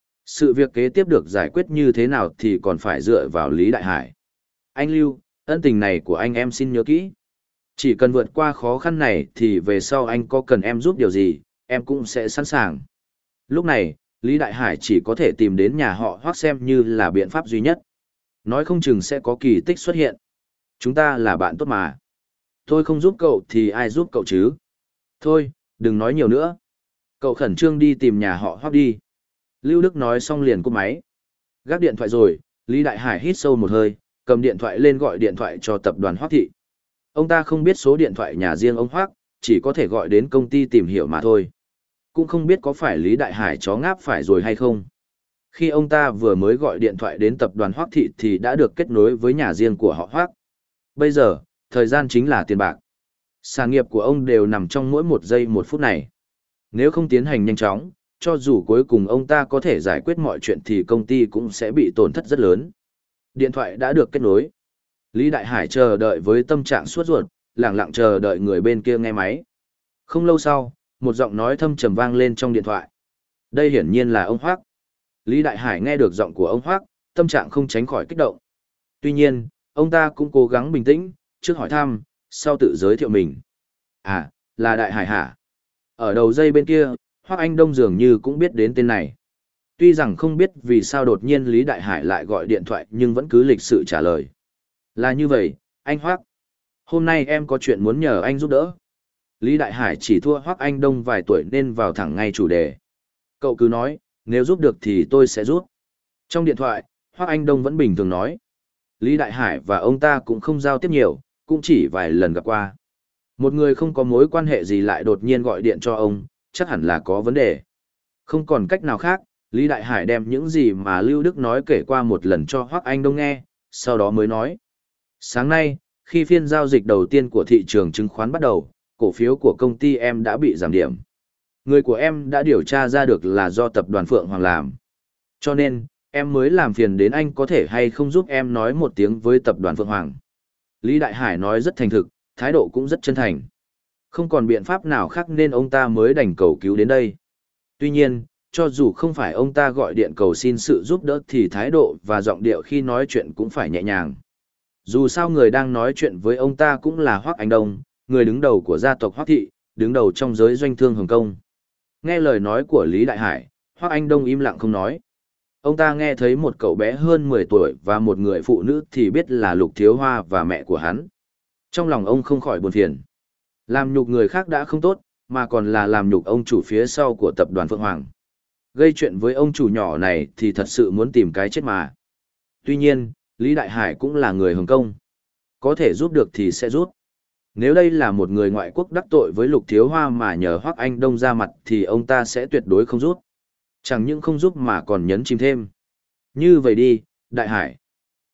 Sự việc kế tiếp được giải quyết như thế nào thì còn phải dựa vào Lý Đại Hải. Anh Lưu, ân tình này của anh em xin nhớ kỹ. Chỉ cần vượt qua khó khăn này thì về sau anh có cần em giúp điều gì, em cũng sẽ sẵn sàng. Lúc này, Lý Đại Hải chỉ có thể tìm đến nhà họ Hoác xem như là biện pháp duy nhất. Nói không chừng sẽ có kỳ tích xuất hiện. Chúng ta là bạn tốt mà. Tôi không giúp cậu thì ai giúp cậu chứ? Thôi, đừng nói nhiều nữa. Cậu khẩn trương đi tìm nhà họ Hoác đi. Lưu Đức nói xong liền cúp máy. Gác điện thoại rồi, Lý Đại Hải hít sâu một hơi, cầm điện thoại lên gọi điện thoại cho tập đoàn Hoác Thị. Ông ta không biết số điện thoại nhà riêng ông Hoác, chỉ có thể gọi đến công ty tìm hiểu mà thôi. Cũng không biết có phải Lý Đại Hải chó ngáp phải rồi hay không. Khi ông ta vừa mới gọi điện thoại đến tập đoàn Hoác Thị thì đã được kết nối với nhà riêng của họ Hoác. Bây giờ, thời gian chính là tiền bạc. Sản nghiệp của ông đều nằm trong mỗi một giây một phút này. Nếu không tiến hành nhanh chóng, cho dù cuối cùng ông ta có thể giải quyết mọi chuyện thì công ty cũng sẽ bị tổn thất rất lớn. Điện thoại đã được kết nối. Lý Đại Hải chờ đợi với tâm trạng sốt ruột, lặng lặng chờ đợi người bên kia nghe máy. Không lâu sau, một giọng nói thâm trầm vang lên trong điện thoại. Đây hiển nhiên là ông Hoác. Lý Đại Hải nghe được giọng của ông Hoác, tâm trạng không tránh khỏi kích động. Tuy nhiên, ông ta cũng cố gắng bình tĩnh, trước hỏi thăm, sau tự giới thiệu mình. À, là Đại Hải hả? Ở đầu dây bên kia, Hoác Anh Đông dường như cũng biết đến tên này. Tuy rằng không biết vì sao đột nhiên Lý Đại Hải lại gọi điện thoại nhưng vẫn cứ lịch sự trả lời. Là như vậy, anh Hoác. Hôm nay em có chuyện muốn nhờ anh giúp đỡ. Lý Đại Hải chỉ thua Hoác Anh Đông vài tuổi nên vào thẳng ngay chủ đề. Cậu cứ nói, nếu giúp được thì tôi sẽ giúp. Trong điện thoại, Hoác Anh Đông vẫn bình thường nói. Lý Đại Hải và ông ta cũng không giao tiếp nhiều, cũng chỉ vài lần gặp qua. Một người không có mối quan hệ gì lại đột nhiên gọi điện cho ông, chắc hẳn là có vấn đề. Không còn cách nào khác, Lý Đại Hải đem những gì mà Lưu Đức nói kể qua một lần cho Hoác Anh Đông nghe, sau đó mới nói. Sáng nay, khi phiên giao dịch đầu tiên của thị trường chứng khoán bắt đầu, cổ phiếu của công ty em đã bị giảm điểm. Người của em đã điều tra ra được là do tập đoàn Phượng Hoàng làm. Cho nên, em mới làm phiền đến anh có thể hay không giúp em nói một tiếng với tập đoàn Phượng Hoàng. Lý Đại Hải nói rất thành thực, thái độ cũng rất chân thành. Không còn biện pháp nào khác nên ông ta mới đành cầu cứu đến đây. Tuy nhiên, cho dù không phải ông ta gọi điện cầu xin sự giúp đỡ thì thái độ và giọng điệu khi nói chuyện cũng phải nhẹ nhàng. Dù sao người đang nói chuyện với ông ta cũng là Hoác Anh Đông, người đứng đầu của gia tộc Hoác Thị, đứng đầu trong giới doanh thương Hồng Kông. Nghe lời nói của Lý Đại Hải, Hoác Anh Đông im lặng không nói. Ông ta nghe thấy một cậu bé hơn mười tuổi và một người phụ nữ thì biết là Lục Thiếu Hoa và mẹ của hắn. Trong lòng ông không khỏi buồn phiền. Làm nhục người khác đã không tốt, mà còn là làm nhục ông chủ phía sau của tập đoàn Phượng Hoàng. Gây chuyện với ông chủ nhỏ này thì thật sự muốn tìm cái chết mà. Tuy nhiên, Lý Đại Hải cũng là người Hồng Kông. Có thể giúp được thì sẽ giúp. Nếu đây là một người ngoại quốc đắc tội với Lục Thiếu Hoa mà nhờ Hoác Anh Đông ra mặt thì ông ta sẽ tuyệt đối không giúp. Chẳng những không giúp mà còn nhấn chìm thêm. Như vậy đi, Đại Hải.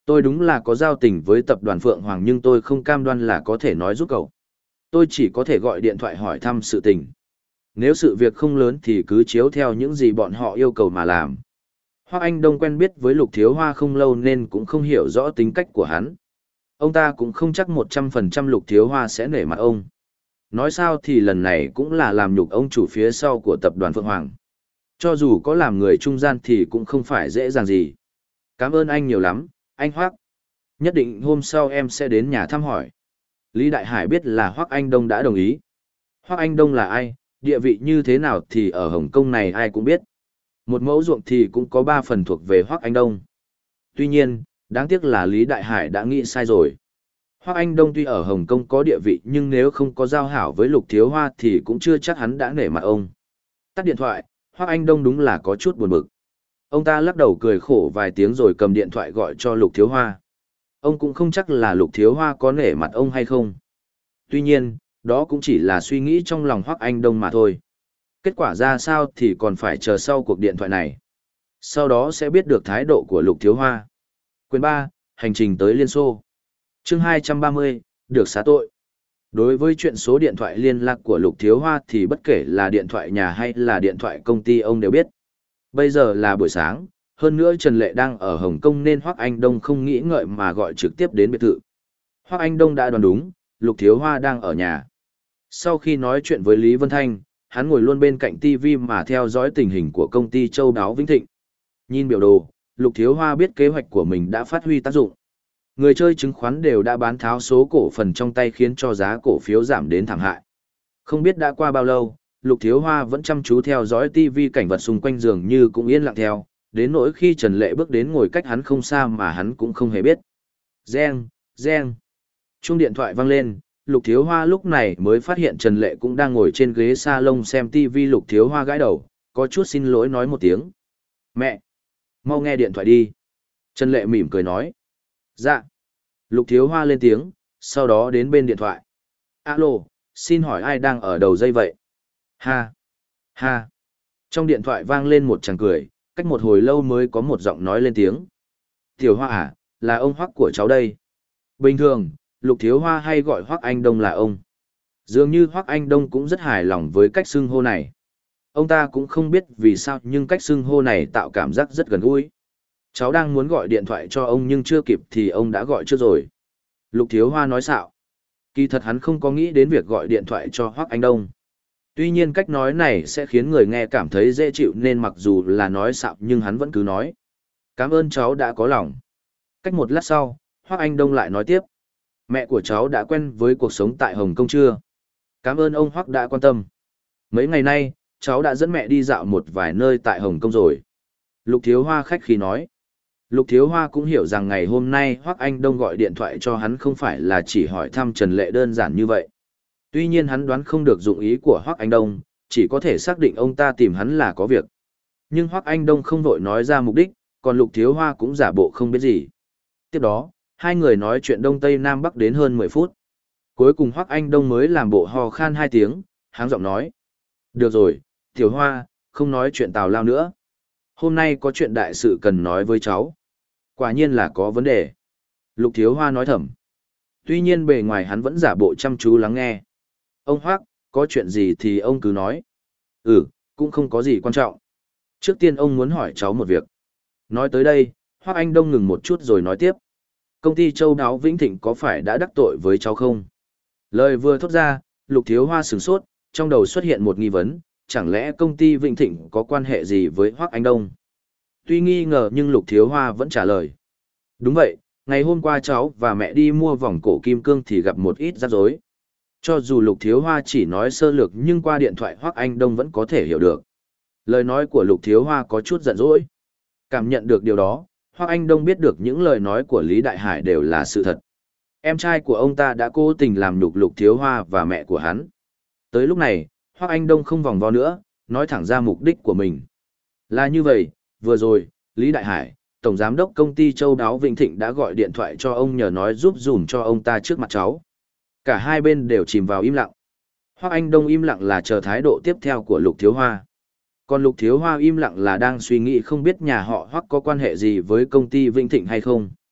Tôi đúng là có giao tình với tập đoàn Phượng Hoàng nhưng tôi không cam đoan là có thể nói giúp cậu. Tôi chỉ có thể gọi điện thoại hỏi thăm sự tình. Nếu sự việc không lớn thì cứ chiếu theo những gì bọn họ yêu cầu mà làm. Hoắc Anh Đông quen biết với Lục Thiếu Hoa không lâu nên cũng không hiểu rõ tính cách của hắn. Ông ta cũng không chắc một trăm phần trăm Lục Thiếu Hoa sẽ nể mặt ông. Nói sao thì lần này cũng là làm nhục ông chủ phía sau của tập đoàn Phượng Hoàng. Cho dù có làm người trung gian thì cũng không phải dễ dàng gì. Cảm ơn anh nhiều lắm, anh Hoắc. Nhất định hôm sau em sẽ đến nhà thăm hỏi. Lý Đại Hải biết là Hoắc Anh Đông đã đồng ý. Hoắc Anh Đông là ai, địa vị như thế nào thì ở Hồng Kông này ai cũng biết. Một mẫu ruộng thì cũng có ba phần thuộc về Hoắc Anh Đông. Tuy nhiên, đáng tiếc là Lý Đại Hải đã nghĩ sai rồi. Hoắc Anh Đông tuy ở Hồng Kông có địa vị nhưng nếu không có giao hảo với Lục Thiếu Hoa thì cũng chưa chắc hắn đã nể mặt ông. Tắt điện thoại, Hoắc Anh Đông đúng là có chút buồn bực. Ông ta lắc đầu cười khổ vài tiếng rồi cầm điện thoại gọi cho Lục Thiếu Hoa. Ông cũng không chắc là Lục Thiếu Hoa có nể mặt ông hay không. Tuy nhiên, đó cũng chỉ là suy nghĩ trong lòng Hoắc Anh Đông mà thôi. Kết quả ra sao thì còn phải chờ sau cuộc điện thoại này. Sau đó sẽ biết được thái độ của Lục Thiếu Hoa. Quyền ba, hành trình tới Liên Xô. Chương hai trăm ba mươi, được xá tội. Đối với chuyện số điện thoại liên lạc của Lục Thiếu Hoa thì bất kể là điện thoại nhà hay là điện thoại công ty ông đều biết. Bây giờ là buổi sáng, hơn nữa Trần Lệ đang ở Hồng Kông nên Hoắc Anh Đông không nghĩ ngợi mà gọi trực tiếp đến biệt thự. Hoắc Anh Đông đã đoán đúng, Lục Thiếu Hoa đang ở nhà. Sau khi nói chuyện với Lý Vân Thanh, hắn ngồi luôn bên cạnh ti vi mà theo dõi tình hình của công ty Châu Đáo Vĩnh Thịnh. Nhìn biểu đồ, Lục Thiếu Hoa biết kế hoạch của mình đã phát huy tác dụng. Người chơi chứng khoán đều đã bán tháo số cổ phần trong tay khiến cho giá cổ phiếu giảm đến thảm hại. Không biết đã qua bao lâu, Lục Thiếu Hoa vẫn chăm chú theo dõi ti vi cảnh vật xung quanh giường như cũng yên lặng theo, đến nỗi khi Trần Lệ bước đến ngồi cách hắn không xa mà hắn cũng không hề biết. Reng, reng. Chuông điện thoại vang lên, Lục Thiếu Hoa lúc này mới phát hiện Trần Lệ cũng đang ngồi trên ghế salon xem ti vi. Lục Thiếu Hoa gãi đầu, có chút xin lỗi nói một tiếng. Mẹ! Mau nghe điện thoại đi. Trần Lệ mỉm cười nói. Dạ. Lục Thiếu Hoa lên tiếng, sau đó đến bên điện thoại. Alo, xin hỏi ai đang ở đầu dây vậy? Ha! Ha! Trong điện thoại vang lên một tràng cười, cách một hồi lâu mới có một giọng nói lên tiếng. Tiểu Hoa à, là ông Hoắc của cháu đây. Bình thường, Lục Thiếu Hoa hay gọi Hoắc Anh Đông là ông. Dường như Hoắc Anh Đông cũng rất hài lòng với cách xưng hô này. Ông ta cũng không biết vì sao nhưng cách xưng hô này tạo cảm giác rất gần gũi. Cháu đang muốn gọi điện thoại cho ông nhưng chưa kịp thì ông đã gọi trước rồi. Lục Thiếu Hoa nói xạo. Kỳ thật hắn không có nghĩ đến việc gọi điện thoại cho Hoắc Anh Đông. Tuy nhiên cách nói này sẽ khiến người nghe cảm thấy dễ chịu nên mặc dù là nói xạo nhưng hắn vẫn cứ nói. Cảm ơn cháu đã có lòng. Cách một lát sau, Hoắc Anh Đông lại nói tiếp. Mẹ của cháu đã quen với cuộc sống tại Hồng Kông chưa? Cảm ơn ông Hoắc đã quan tâm. Mấy ngày nay, cháu đã dẫn mẹ đi dạo một vài nơi tại Hồng Kông rồi. Lục Thiếu Hoa khách khí nói. Lục Thiếu Hoa cũng hiểu rằng ngày hôm nay Hoắc Anh Đông gọi điện thoại cho hắn không phải là chỉ hỏi thăm Trần Lệ đơn giản như vậy. Tuy nhiên hắn đoán không được dụng ý của Hoắc Anh Đông, chỉ có thể xác định ông ta tìm hắn là có việc. Nhưng Hoắc Anh Đông không vội nói ra mục đích, còn Lục Thiếu Hoa cũng giả bộ không biết gì. Tiếp đó, hai người nói chuyện Đông Tây Nam Bắc đến hơn mười phút. Cuối cùng Hoắc Anh Đông mới làm bộ ho khan hai tiếng, háng giọng nói. Được rồi, Tiểu Hoa, không nói chuyện tào lao nữa. Hôm nay có chuyện đại sự cần nói với cháu. Quả nhiên là có vấn đề. Lục Thiếu Hoa nói thầm. Tuy nhiên bề ngoài hắn vẫn giả bộ chăm chú lắng nghe. Ông Hoắc, có chuyện gì thì ông cứ nói. Ừ, cũng không có gì quan trọng. Trước tiên ông muốn hỏi cháu một việc. Nói tới đây, Hoắc Anh Đông ngừng một chút rồi nói tiếp. Công ty Châu Đáo Vĩnh Thịnh có phải đã đắc tội với cháu không? Lời vừa thốt ra, Lục Thiếu Hoa sửng sốt, trong đầu xuất hiện một nghi vấn, chẳng lẽ công ty Vĩnh Thịnh có quan hệ gì với Hoắc Anh Đông? Tuy nghi ngờ nhưng Lục Thiếu Hoa vẫn trả lời. Đúng vậy, ngày hôm qua cháu và mẹ đi mua vòng cổ kim cương thì gặp một ít rắc rối. Cho dù Lục Thiếu Hoa chỉ nói sơ lược nhưng qua điện thoại Hoắc Anh Đông vẫn có thể hiểu được. Lời nói của Lục Thiếu Hoa có chút giận dỗi. Cảm nhận được điều đó, Hoắc Anh Đông biết được những lời nói của Lý Đại Hải đều là sự thật. Em trai của ông ta đã cố tình làm nhục Lục Thiếu Hoa và mẹ của hắn. Tới lúc này, Hoắc Anh Đông không vòng vo nữa, nói thẳng ra mục đích của mình. Là như vậy, vừa rồi, Lý Đại Hải, Tổng Giám đốc Công ty Châu Đáo Vĩnh Thịnh đã gọi điện thoại cho ông nhờ nói giúp dùm cho ông ta trước mặt cháu. Cả hai bên đều chìm vào im lặng. Hoắc Anh Đông im lặng là chờ thái độ tiếp theo của Lục Thiếu Hoa. Còn Lục Thiếu Hoa im lặng là đang suy nghĩ không biết nhà họ Hoắc có quan hệ gì với công ty Vĩnh Thịnh hay không.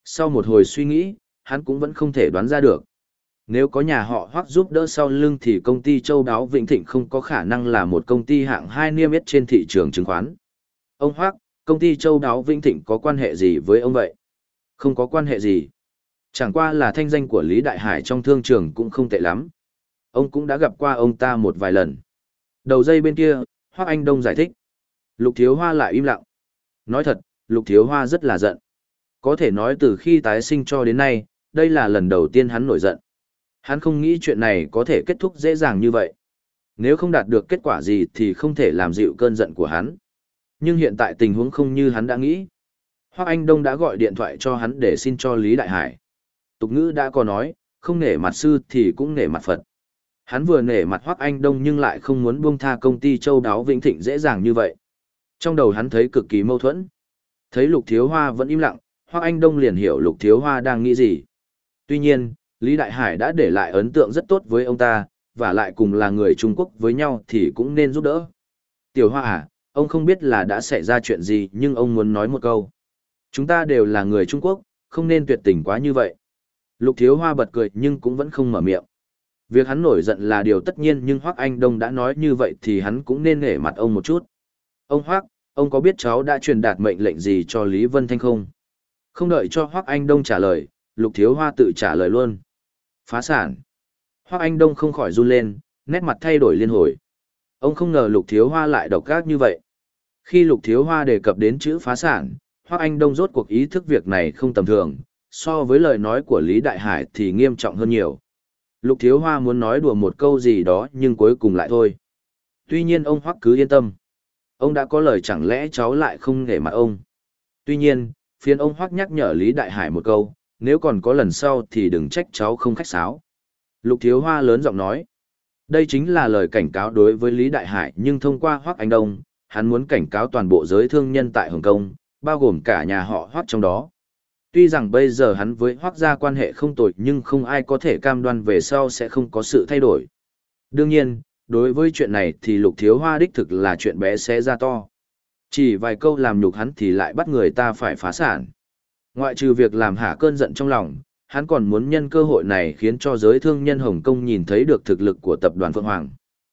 Sau một hồi suy nghĩ, hắn cũng vẫn không thể đoán ra được. Nếu có nhà họ Hoắc giúp đỡ sau lưng thì công ty Châu Đáo Vĩnh Thịnh không có khả năng là một công ty hạng hai niêm yết trên thị trường chứng khoán. Ông Hoắc, công ty Châu Đáo Vĩnh Thịnh có quan hệ gì với ông vậy? Không có quan hệ gì. Chẳng qua là thanh danh của Lý Đại Hải trong thương trường cũng không tệ lắm. Ông cũng đã gặp qua ông ta một vài lần. Đầu dây bên kia, Hoắc Anh Đông giải thích. Lục Thiếu Hoa lại im lặng. Nói thật, Lục Thiếu Hoa rất là giận. Có thể nói từ khi tái sinh cho đến nay, đây là lần đầu tiên hắn nổi giận. Hắn không nghĩ chuyện này có thể kết thúc dễ dàng như vậy. Nếu không đạt được kết quả gì thì không thể làm dịu cơn giận của hắn. Nhưng hiện tại tình huống không như hắn đã nghĩ. Hoắc Anh Đông đã gọi điện thoại cho hắn để xin cho Lý Đại Hải. Tục ngữ đã có nói, không nể mặt sư thì cũng nể mặt Phật. Hắn vừa nể mặt Hoắc Anh Đông nhưng lại không muốn buông tha công ty Châu Đáo Vĩnh Thịnh dễ dàng như vậy. Trong đầu hắn thấy cực kỳ mâu thuẫn. Thấy Lục Thiếu Hoa vẫn im lặng, Hoắc Anh Đông liền hiểu Lục Thiếu Hoa đang nghĩ gì. Tuy nhiên, Lý Đại Hải đã để lại ấn tượng rất tốt với ông ta, và lại cùng là người Trung Quốc với nhau thì cũng nên giúp đỡ. Tiểu Hoa à, ông không biết là đã xảy ra chuyện gì nhưng ông muốn nói một câu. Chúng ta đều là người Trung Quốc, không nên tuyệt tình quá như vậy. Lục Thiếu Hoa bật cười nhưng cũng vẫn không mở miệng. Việc hắn nổi giận là điều tất nhiên nhưng Hoắc Anh Đông đã nói như vậy thì hắn cũng nên nể mặt ông một chút. Ông Hoắc, ông có biết cháu đã truyền đạt mệnh lệnh gì cho Lý Vân Thanh không? Không đợi cho Hoắc Anh Đông trả lời, Lục Thiếu Hoa tự trả lời luôn. Phá sản. Hoắc Anh Đông không khỏi run lên, nét mặt thay đổi liên hồi. Ông không ngờ Lục Thiếu Hoa lại độc ác như vậy. Khi Lục Thiếu Hoa đề cập đến chữ phá sản, Hoắc Anh Đông rốt cuộc ý thức việc này không tầm thường, so với lời nói của Lý Đại Hải thì nghiêm trọng hơn nhiều. Lục Thiếu Hoa muốn nói đùa một câu gì đó nhưng cuối cùng lại thôi. Tuy nhiên ông Hoắc cứ yên tâm. Ông đã có lời chẳng lẽ cháu lại không nể mặt ông. Tuy nhiên, phiền ông Hoắc nhắc nhở Lý Đại Hải một câu, nếu còn có lần sau thì đừng trách cháu không khách sáo. Lục Thiếu Hoa lớn giọng nói. Đây chính là lời cảnh cáo đối với Lý Đại Hải nhưng thông qua Hoắc Anh Đông, hắn muốn cảnh cáo toàn bộ giới thương nhân tại Hồng Kông, bao gồm cả nhà họ Hoắc trong đó. Tuy rằng bây giờ hắn với Hoắc gia quan hệ không tồi nhưng không ai có thể cam đoan về sau sẽ không có sự thay đổi. Đương nhiên, đối với chuyện này thì Lục Thiếu Hoa đích thực là chuyện bé xé ra to. Chỉ vài câu làm nhục hắn thì lại bắt người ta phải phá sản. Ngoại trừ việc làm hả cơn giận trong lòng, hắn còn muốn nhân cơ hội này khiến cho giới thương nhân Hồng Kông nhìn thấy được thực lực của tập đoàn Phượng Hoàng.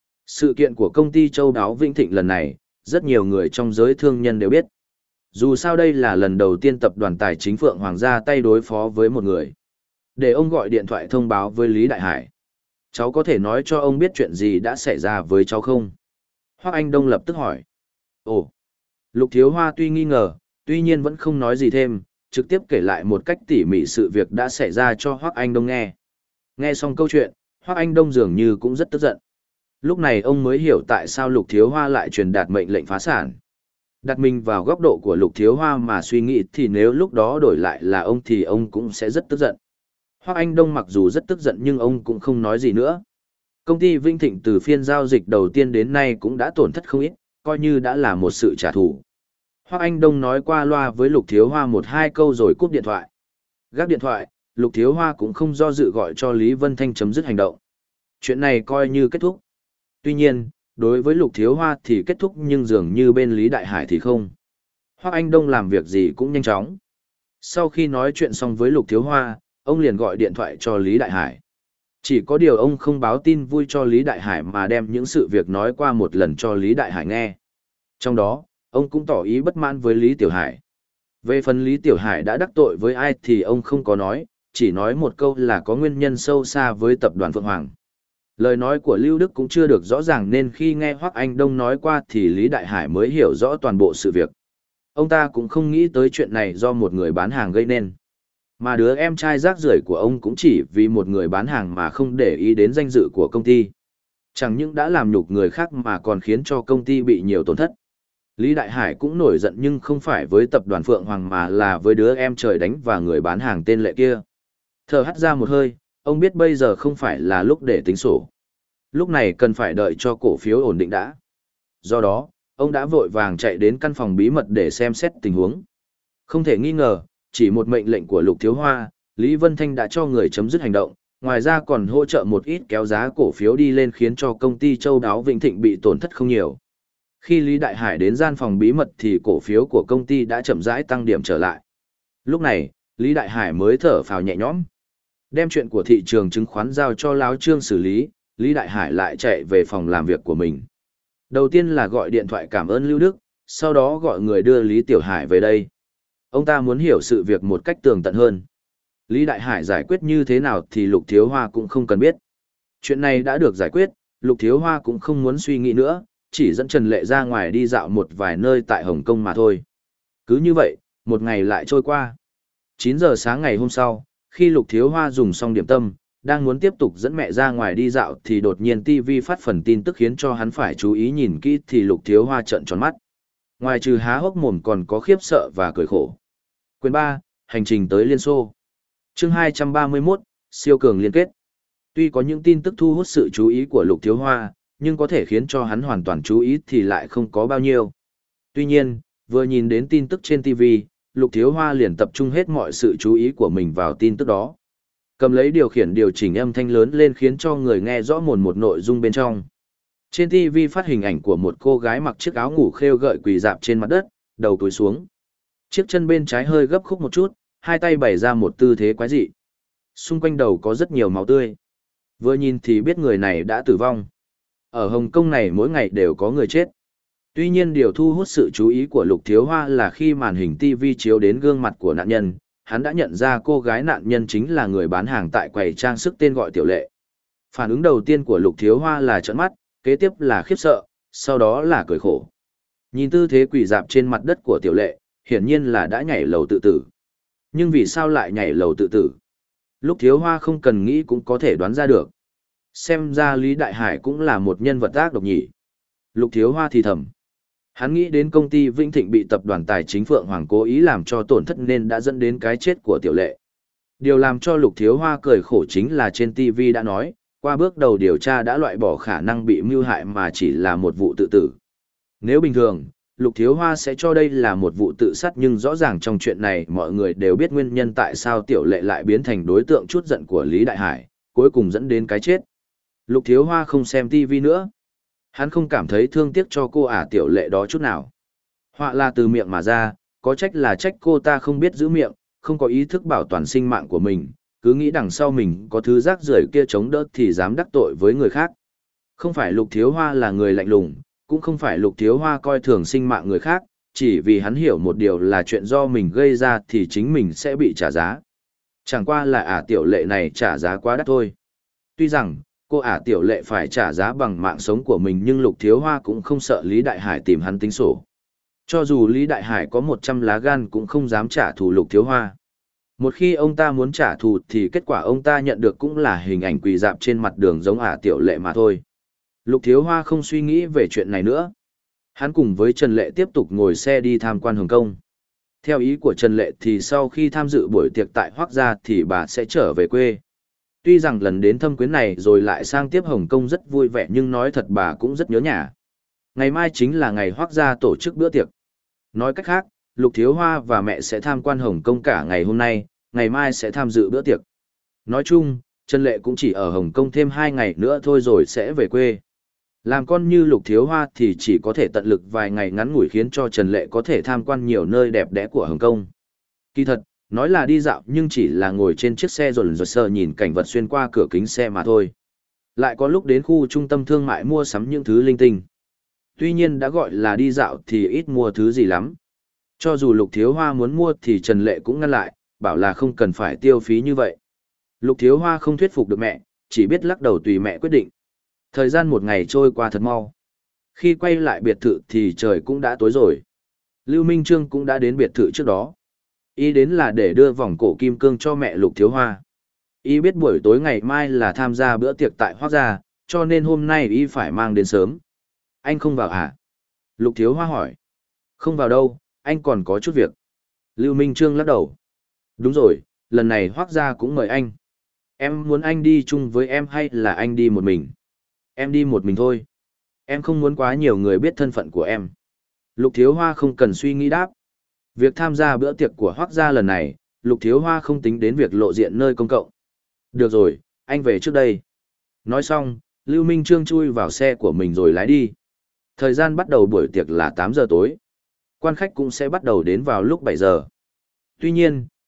Sự kiện của công ty Châu Đáo Vĩnh Thịnh lần này, rất nhiều người trong giới thương nhân đều biết. Dù sao đây là lần đầu tiên tập đoàn tài chính Phượng Hoàng ra tay đối phó với một người. Để ông gọi điện thoại thông báo với Lý Đại Hải. Cháu có thể nói cho ông biết chuyện gì đã xảy ra với cháu không? Hoắc Anh Đông lập tức hỏi. Ồ! Lục Thiếu Hoa tuy nghi ngờ, tuy nhiên vẫn không nói gì thêm, trực tiếp kể lại một cách tỉ mỉ sự việc đã xảy ra cho Hoắc Anh Đông nghe. Nghe xong câu chuyện, Hoắc Anh Đông dường như cũng rất tức giận. Lúc này ông mới hiểu tại sao Lục Thiếu Hoa lại truyền đạt mệnh lệnh phá sản. Đặt mình vào góc độ của Lục Thiếu Hoa mà suy nghĩ thì nếu lúc đó đổi lại là ông thì ông cũng sẽ rất tức giận. Hoắc Anh Đông mặc dù rất tức giận nhưng ông cũng không nói gì nữa. Công ty Vinh Thịnh từ phiên giao dịch đầu tiên đến nay cũng đã tổn thất không ít, coi như đã là một sự trả thù. Hoắc Anh Đông nói qua loa với Lục Thiếu Hoa một hai câu rồi cúp điện thoại. Gác điện thoại, Lục Thiếu Hoa cũng không do dự gọi cho Lý Vân Thanh chấm dứt hành động. Chuyện này coi như kết thúc. Tuy nhiên, đối với Lục Thiếu Hoa thì kết thúc nhưng dường như bên Lý Đại Hải thì không. Hoắc Anh Đông làm việc gì cũng nhanh chóng. Sau khi nói chuyện xong với Lục Thiếu Hoa, ông liền gọi điện thoại cho Lý Đại Hải. Chỉ có điều ông không báo tin vui cho Lý Đại Hải mà đem những sự việc nói qua một lần cho Lý Đại Hải nghe. Trong đó, ông cũng tỏ ý bất mãn với Lý Tiểu Hải. Về phần Lý Tiểu Hải đã đắc tội với ai thì ông không có nói, chỉ nói một câu là có nguyên nhân sâu xa với tập đoàn Phượng Hoàng. Lời nói của Lưu Đức cũng chưa được rõ ràng nên khi nghe Hoắc Anh Đông nói qua thì Lý Đại Hải mới hiểu rõ toàn bộ sự việc. Ông ta cũng không nghĩ tới chuyện này do một người bán hàng gây nên. Mà đứa em trai rác rưởi của ông cũng chỉ vì một người bán hàng mà không để ý đến danh dự của công ty. Chẳng những đã làm nhục người khác mà còn khiến cho công ty bị nhiều tổn thất. Lý Đại Hải cũng nổi giận nhưng không phải với tập đoàn Phượng Hoàng mà là với đứa em trời đánh và người bán hàng tên Lệ kia. Thở hắt ra một hơi, ông biết bây giờ không phải là lúc để tính sổ. Lúc này cần phải đợi cho cổ phiếu ổn định đã. Do đó, ông đã vội vàng chạy đến căn phòng bí mật để xem xét tình huống. Không thể nghi ngờ, chỉ một mệnh lệnh của Lục Thiếu Hoa, Lý Vân Thanh đã cho người chấm dứt hành động, ngoài ra còn hỗ trợ một ít kéo giá cổ phiếu đi lên khiến cho công ty Châu Đáo Vĩnh Thịnh bị tổn thất không nhiều. Khi Lý Đại Hải đến gian phòng bí mật thì cổ phiếu của công ty đã chậm rãi tăng điểm trở lại. Lúc này, Lý Đại Hải mới thở phào nhẹ nhõm. Đem chuyện của thị trường chứng khoán giao cho Láo Trương xử lý, Lý Đại Hải lại chạy về phòng làm việc của mình. Đầu tiên là gọi điện thoại cảm ơn Lưu Đức, sau đó gọi người đưa Lý Tiểu Hải về đây. Ông ta muốn hiểu sự việc một cách tường tận hơn. Lý Đại Hải giải quyết như thế nào thì Lục Thiếu Hoa cũng không cần biết. Chuyện này đã được giải quyết, Lục Thiếu Hoa cũng không muốn suy nghĩ nữa, chỉ dẫn Trần Lệ ra ngoài đi dạo một vài nơi tại Hồng Kông mà thôi. Cứ như vậy, một ngày lại trôi qua. chín giờ sáng ngày hôm sau, khi Lục Thiếu Hoa dùng xong điểm tâm, đang muốn tiếp tục dẫn mẹ ra ngoài đi dạo thì đột nhiên ti vi phát phần tin tức khiến cho hắn phải chú ý nhìn kỹ thì Lục Thiếu Hoa trợn tròn mắt. Ngoài trừ há hốc mồm còn có khiếp sợ và cười khổ. Quyền ba, hành trình tới Liên Xô. Chương hai trăm ba mươi mốt, siêu cường liên kết. Tuy có những tin tức thu hút sự chú ý của Lục Thiếu Hoa, nhưng có thể khiến cho hắn hoàn toàn chú ý thì lại không có bao nhiêu. Tuy nhiên, vừa nhìn đến tin tức trên ti vi, Lục Thiếu Hoa liền tập trung hết mọi sự chú ý của mình vào tin tức đó. Cầm lấy điều khiển điều chỉnh âm thanh lớn lên khiến cho người nghe rõ mồn một nội dung bên trong. Trên ti vi phát hình ảnh của một cô gái mặc chiếc áo ngủ khêu gợi quỳ rạp trên mặt đất, đầu cúi xuống. Chiếc chân bên trái hơi gấp khúc một chút, hai tay bày ra một tư thế quái dị. Xung quanh đầu có rất nhiều máu tươi. Vừa nhìn thì biết người này đã tử vong. Ở Hồng Kông này mỗi ngày đều có người chết. Tuy nhiên điều thu hút sự chú ý của Lục Thiếu Hoa là khi màn hình ti vi chiếu đến gương mặt của nạn nhân, hắn đã nhận ra cô gái nạn nhân chính là người bán hàng tại quầy trang sức tên gọi Tiểu Lệ. Phản ứng đầu tiên của Lục Thiếu Hoa là trợn mắt, kế tiếp là khiếp sợ, sau đó là cười khổ. Nhìn tư thế quỳ rạp trên mặt đất của Tiểu Lệ, hiển nhiên là đã nhảy lầu tự tử. Nhưng vì sao lại nhảy lầu tự tử? Lục Thiếu Hoa không cần nghĩ cũng có thể đoán ra được. Xem ra Lý Đại Hải cũng là một nhân vật ác độc nhỉ. Lục Thiếu Hoa thì thầm. Hắn nghĩ đến công ty Vĩnh Thịnh bị tập đoàn tài chính Phượng Hoàng cố ý làm cho tổn thất nên đã dẫn đến cái chết của Tiểu Lệ. Điều làm cho Lục Thiếu Hoa cười khổ chính là trên ti vi đã nói, qua bước đầu điều tra đã loại bỏ khả năng bị mưu hại mà chỉ là một vụ tự tử. Nếu bình thường, Lục Thiếu Hoa sẽ cho đây là một vụ tự sát nhưng rõ ràng trong chuyện này mọi người đều biết nguyên nhân tại sao Tiểu Lệ lại biến thành đối tượng chút giận của Lý Đại Hải, cuối cùng dẫn đến cái chết. Lục Thiếu Hoa không xem ti vi nữa. Hắn không cảm thấy thương tiếc cho cô ả Tiểu Lệ đó chút nào. Họa là từ miệng mà ra, có trách là trách cô ta không biết giữ miệng, không có ý thức bảo toàn sinh mạng của mình, cứ nghĩ đằng sau mình có thứ rác rưởi kia chống đỡ thì dám đắc tội với người khác. Không phải Lục Thiếu Hoa là người lạnh lùng, cũng không phải Lục Thiếu Hoa coi thường sinh mạng người khác, chỉ vì hắn hiểu một điều là chuyện do mình gây ra thì chính mình sẽ bị trả giá. Chẳng qua là ả Tiểu Lệ này trả giá quá đắt thôi. Tuy rằng, cô ả Tiểu Lệ phải trả giá bằng mạng sống của mình nhưng Lục Thiếu Hoa cũng không sợ Lý Đại Hải tìm hắn tính sổ. Cho dù Lý Đại Hải có một trăm lá gan cũng không dám trả thù Lục Thiếu Hoa. Một khi ông ta muốn trả thù thì kết quả ông ta nhận được cũng là hình ảnh quỳ rạp trên mặt đường giống ả Tiểu Lệ mà thôi. Lục Thiếu Hoa không suy nghĩ về chuyện này nữa. Hắn cùng với Trần Lệ tiếp tục ngồi xe đi tham quan Hồng Kông. Theo ý của Trần Lệ thì sau khi tham dự buổi tiệc tại Hoác Gia thì bà sẽ trở về quê. Tuy rằng lần đến thâm quyến này rồi lại sang tiếp Hồng Kông rất vui vẻ nhưng nói thật bà cũng rất nhớ nhà. Ngày mai chính là ngày Hoác Gia tổ chức bữa tiệc. Nói cách khác, Lục Thiếu Hoa và mẹ sẽ tham quan Hồng Kông cả ngày hôm nay, ngày mai sẽ tham dự bữa tiệc. Nói chung, Trần Lệ cũng chỉ ở Hồng Kông thêm hai ngày nữa thôi rồi sẽ về quê. Làm con như Lục Thiếu Hoa thì chỉ có thể tận lực vài ngày ngắn ngủi khiến cho Trần Lệ có thể tham quan nhiều nơi đẹp đẽ của Hồng Kông. Kỳ thật, nói là đi dạo nhưng chỉ là ngồi trên chiếc xe rồi rồi sờ nhìn cảnh vật xuyên qua cửa kính xe mà thôi. Lại có lúc đến khu trung tâm thương mại mua sắm những thứ linh tinh. Tuy nhiên đã gọi là đi dạo thì ít mua thứ gì lắm. Cho dù Lục Thiếu Hoa muốn mua thì Trần Lệ cũng ngăn lại, bảo là không cần phải tiêu phí như vậy. Lục Thiếu Hoa không thuyết phục được mẹ, chỉ biết lắc đầu tùy mẹ quyết định. Thời gian một ngày trôi qua thật mau. Khi quay lại biệt thự thì trời cũng đã tối rồi. Lưu Minh Trương cũng đã đến biệt thự trước đó. Y đến là để đưa vòng cổ kim cương cho mẹ Lục Thiếu Hoa. Y biết buổi tối ngày mai là tham gia bữa tiệc tại Hoác Gia, cho nên hôm nay Y phải mang đến sớm. Anh không vào hả? Lục Thiếu Hoa hỏi. Không vào đâu, anh còn có chút việc. Lưu Minh Trương lắc đầu. Đúng rồi, lần này Hoác Gia cũng mời anh. Em muốn anh đi chung với em hay là anh đi một mình? Em đi một mình thôi. Em không muốn quá nhiều người biết thân phận của em. Lục Thiếu Hoa không cần suy nghĩ đáp. Việc tham gia bữa tiệc của Hoác Gia lần này, Lục Thiếu Hoa không tính đến việc lộ diện nơi công cộng. Được rồi, anh về trước đây. Nói xong, Lưu Minh Trương chui vào xe của mình rồi lái đi. Thời gian bắt đầu buổi tiệc là tám giờ tối. Quan khách cũng sẽ bắt đầu đến vào lúc bảy giờ. Tuy nhiên,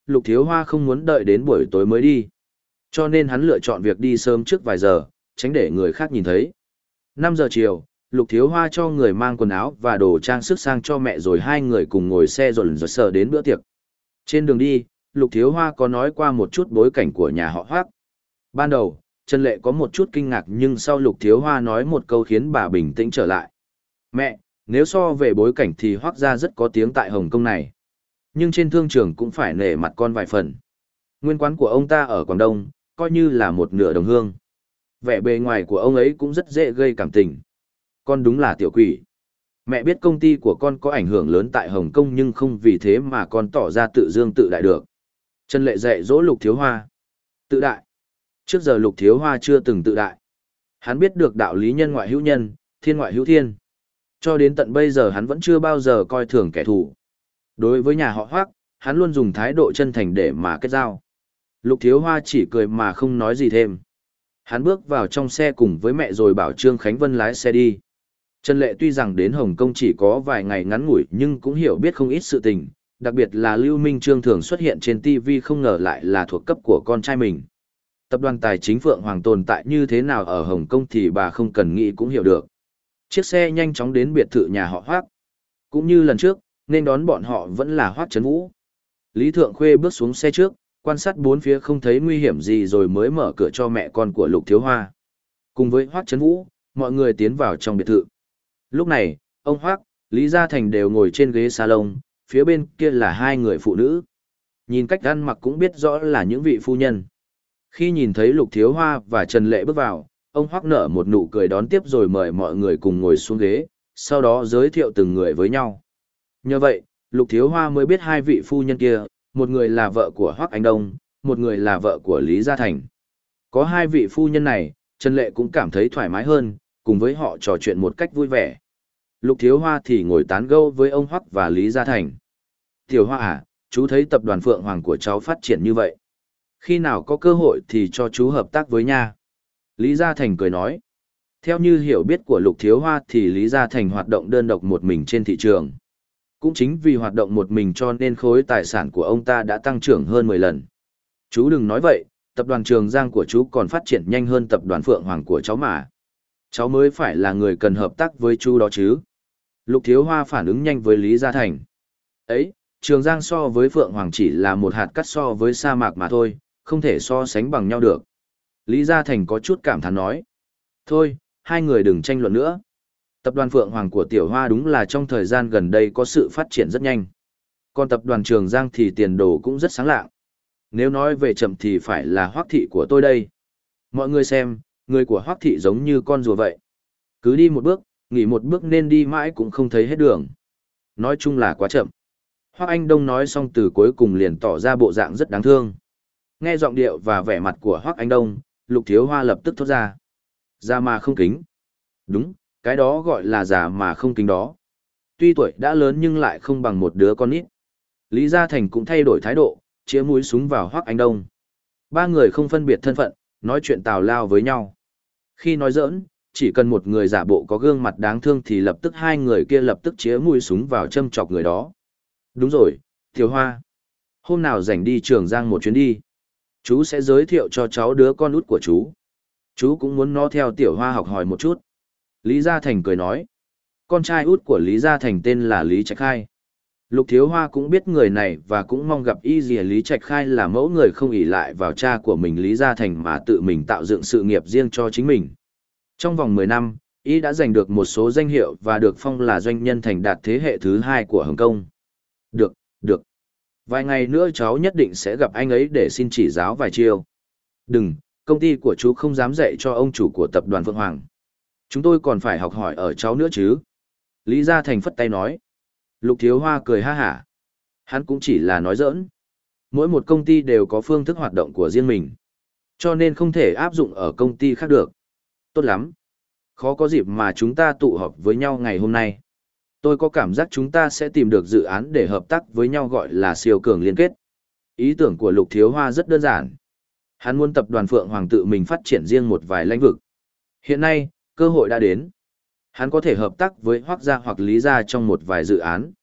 Lục Thiếu Hoa không muốn đợi đến buổi tối mới đi. Cho nên hắn lựa chọn việc đi sớm trước vài giờ, tránh để người khác nhìn thấy. năm giờ chiều, Lục Thiếu Hoa cho người mang quần áo và đồ trang sức sang cho mẹ rồi hai người cùng ngồi xe dồn dồn sờ đến bữa tiệc. Trên đường đi, Lục Thiếu Hoa có nói qua một chút bối cảnh của nhà họ Hoác. Ban đầu, Trần Lệ có một chút kinh ngạc nhưng sau Lục Thiếu Hoa nói một câu khiến bà bình tĩnh trở lại. Mẹ, nếu so về bối cảnh thì Hoác gia rất có tiếng tại Hồng Kông này. Nhưng trên thương trường cũng phải nể mặt con vài phần. Nguyên quán của ông ta ở Quảng Đông, coi như là một nửa đồng hương. Vẻ bề ngoài của ông ấy cũng rất dễ gây cảm tình. Con đúng là tiểu quỷ. Mẹ biết công ty của con có ảnh hưởng lớn tại Hồng Kông nhưng không vì thế mà con tỏ ra tự dương tự đại được. Trần Lệ dạy dỗ Lục Thiếu Hoa. Tự đại. Trước giờ Lục Thiếu Hoa chưa từng tự đại. Hắn biết được đạo lý nhân ngoại hữu nhân, thiên ngoại hữu thiên. Cho đến tận bây giờ hắn vẫn chưa bao giờ coi thường kẻ thù. Đối với nhà họ Hoác, hắn luôn dùng thái độ chân thành để mà kết giao. Lục Thiếu Hoa chỉ cười mà không nói gì thêm. Hắn bước vào trong xe cùng với mẹ rồi bảo Trương Khánh Vân lái xe đi. Trần Lệ tuy rằng đến Hồng Kông chỉ có vài ngày ngắn ngủi nhưng cũng hiểu biết không ít sự tình, đặc biệt là Lưu Minh Trương thường xuất hiện trên ti vi không ngờ lại là thuộc cấp của con trai mình. Tập đoàn tài chính Phượng Hoàng tồn tại như thế nào ở Hồng Kông thì bà không cần nghĩ cũng hiểu được. Chiếc xe nhanh chóng đến biệt thự nhà họ Hoác. Cũng như lần trước, nên đón bọn họ vẫn là Hoác Trấn Vũ. Lý Thượng Khuê bước xuống xe trước, quan sát bốn phía không thấy nguy hiểm gì rồi mới mở cửa cho mẹ con của Lục Thiếu Hoa. Cùng với Hoác Trấn Vũ, mọi người tiến vào trong biệt thự. Lúc này, ông Hoác, Lý Gia Thành đều ngồi trên ghế salon, phía bên kia là hai người phụ nữ. Nhìn cách ăn mặc cũng biết rõ là những vị phu nhân. Khi nhìn thấy Lục Thiếu Hoa và Trần Lệ bước vào, ông Hoác nở một nụ cười đón tiếp rồi mời mọi người cùng ngồi xuống ghế, sau đó giới thiệu từng người với nhau. Nhờ vậy, Lục Thiếu Hoa mới biết hai vị phu nhân kia, một người là vợ của Hoác Anh Đông, một người là vợ của Lý Gia Thành. Có hai vị phu nhân này, Trần Lệ cũng cảm thấy thoải mái hơn, cùng với họ trò chuyện một cách vui vẻ. Lục Thiếu Hoa thì ngồi tán gẫu với ông Hoắc và Lý Gia Thành. Tiểu Hoa à, chú thấy tập đoàn Phượng Hoàng của cháu phát triển như vậy. Khi nào có cơ hội thì cho chú hợp tác với nha. Lý Gia Thành cười nói. Theo như hiểu biết của Lục Thiếu Hoa thì Lý Gia Thành hoạt động đơn độc một mình trên thị trường. Cũng chính vì hoạt động một mình cho nên khối tài sản của ông ta đã tăng trưởng hơn mười lần. Chú đừng nói vậy, tập đoàn Trường Giang của chú còn phát triển nhanh hơn tập đoàn Phượng Hoàng của cháu mà. Cháu mới phải là người cần hợp tác với chú đó chứ. Lục Thiếu Hoa phản ứng nhanh với Lý Gia Thành. Ấy, Trường Giang so với Phượng Hoàng chỉ là một hạt cát so với sa mạc mà thôi, không thể so sánh bằng nhau được. Lý Gia Thành có chút cảm thán nói. Thôi, hai người đừng tranh luận nữa. Tập đoàn Phượng Hoàng của Tiểu Hoa đúng là trong thời gian gần đây có sự phát triển rất nhanh. Còn tập đoàn Trường Giang thì tiền đồ cũng rất sáng lạng. Nếu nói về chậm thì phải là Hoắc thị của tôi đây. Mọi người xem, người của Hoắc thị giống như con rùa vậy. Cứ đi một bước, nghỉ một bước nên đi mãi cũng không thấy hết đường. Nói chung là quá chậm. Hoắc Anh Đông nói xong từ cuối cùng liền tỏ ra bộ dạng rất đáng thương. Nghe giọng điệu và vẻ mặt của Hoắc Anh Đông, Lục Thiếu Hoa lập tức thốt ra. Già mà không kính. Đúng, cái đó gọi là già mà không kính đó. Tuy tuổi đã lớn nhưng lại không bằng một đứa con nít. Lý Gia Thành cũng thay đổi thái độ, chĩa mũi súng vào Hoắc Anh Đông. Ba người không phân biệt thân phận, nói chuyện tào lao với nhau. Khi nói giỡn, chỉ cần một người giả bộ có gương mặt đáng thương thì lập tức hai người kia lập tức chĩa mũi súng vào châm chọc người đó. Đúng rồi, Thiếu Hoa. Hôm nào rảnh đi Trường Giang một chuyến đi. Chú sẽ giới thiệu cho cháu đứa con út của chú. Chú cũng muốn nó theo Tiểu Hoa học hỏi một chút. Lý Gia Thành cười nói. Con trai út của Lý Gia Thành tên là Lý Trạch Khai. Lục Thiếu Hoa cũng biết người này và cũng mong gặp y dìa Lý Trạch Khai là mẫu người không ỷ lại vào cha của mình Lý Gia Thành mà tự mình tạo dựng sự nghiệp riêng cho chính mình. Trong vòng mười năm, y đã giành được một số danh hiệu và được phong là doanh nhân thành đạt thế hệ thứ hai của Hồng Kông. Được, được. Vài ngày nữa cháu nhất định sẽ gặp anh ấy để xin chỉ giáo vài chiêu. Đừng, công ty của chú không dám dạy cho ông chủ của tập đoàn Phượng Hoàng. Chúng tôi còn phải học hỏi ở cháu nữa chứ. Lý Gia Thành phất tay nói. Lục Thiếu Hoa cười ha hả. Hắn cũng chỉ là nói giỡn. Mỗi một công ty đều có phương thức hoạt động của riêng mình. Cho nên không thể áp dụng ở công ty khác được. Tốt lắm. Khó có dịp mà chúng ta tụ họp với nhau ngày hôm nay. Tôi có cảm giác chúng ta sẽ tìm được dự án để hợp tác với nhau gọi là siêu cường liên kết. Ý tưởng của Lục Thiếu Hoa rất đơn giản. Hắn muốn tập đoàn Phượng Hoàng tự mình phát triển riêng một vài lĩnh vực. Hiện nay, cơ hội đã đến. Hắn có thể hợp tác với Hoắc gia hoặc Lý gia trong một vài dự án.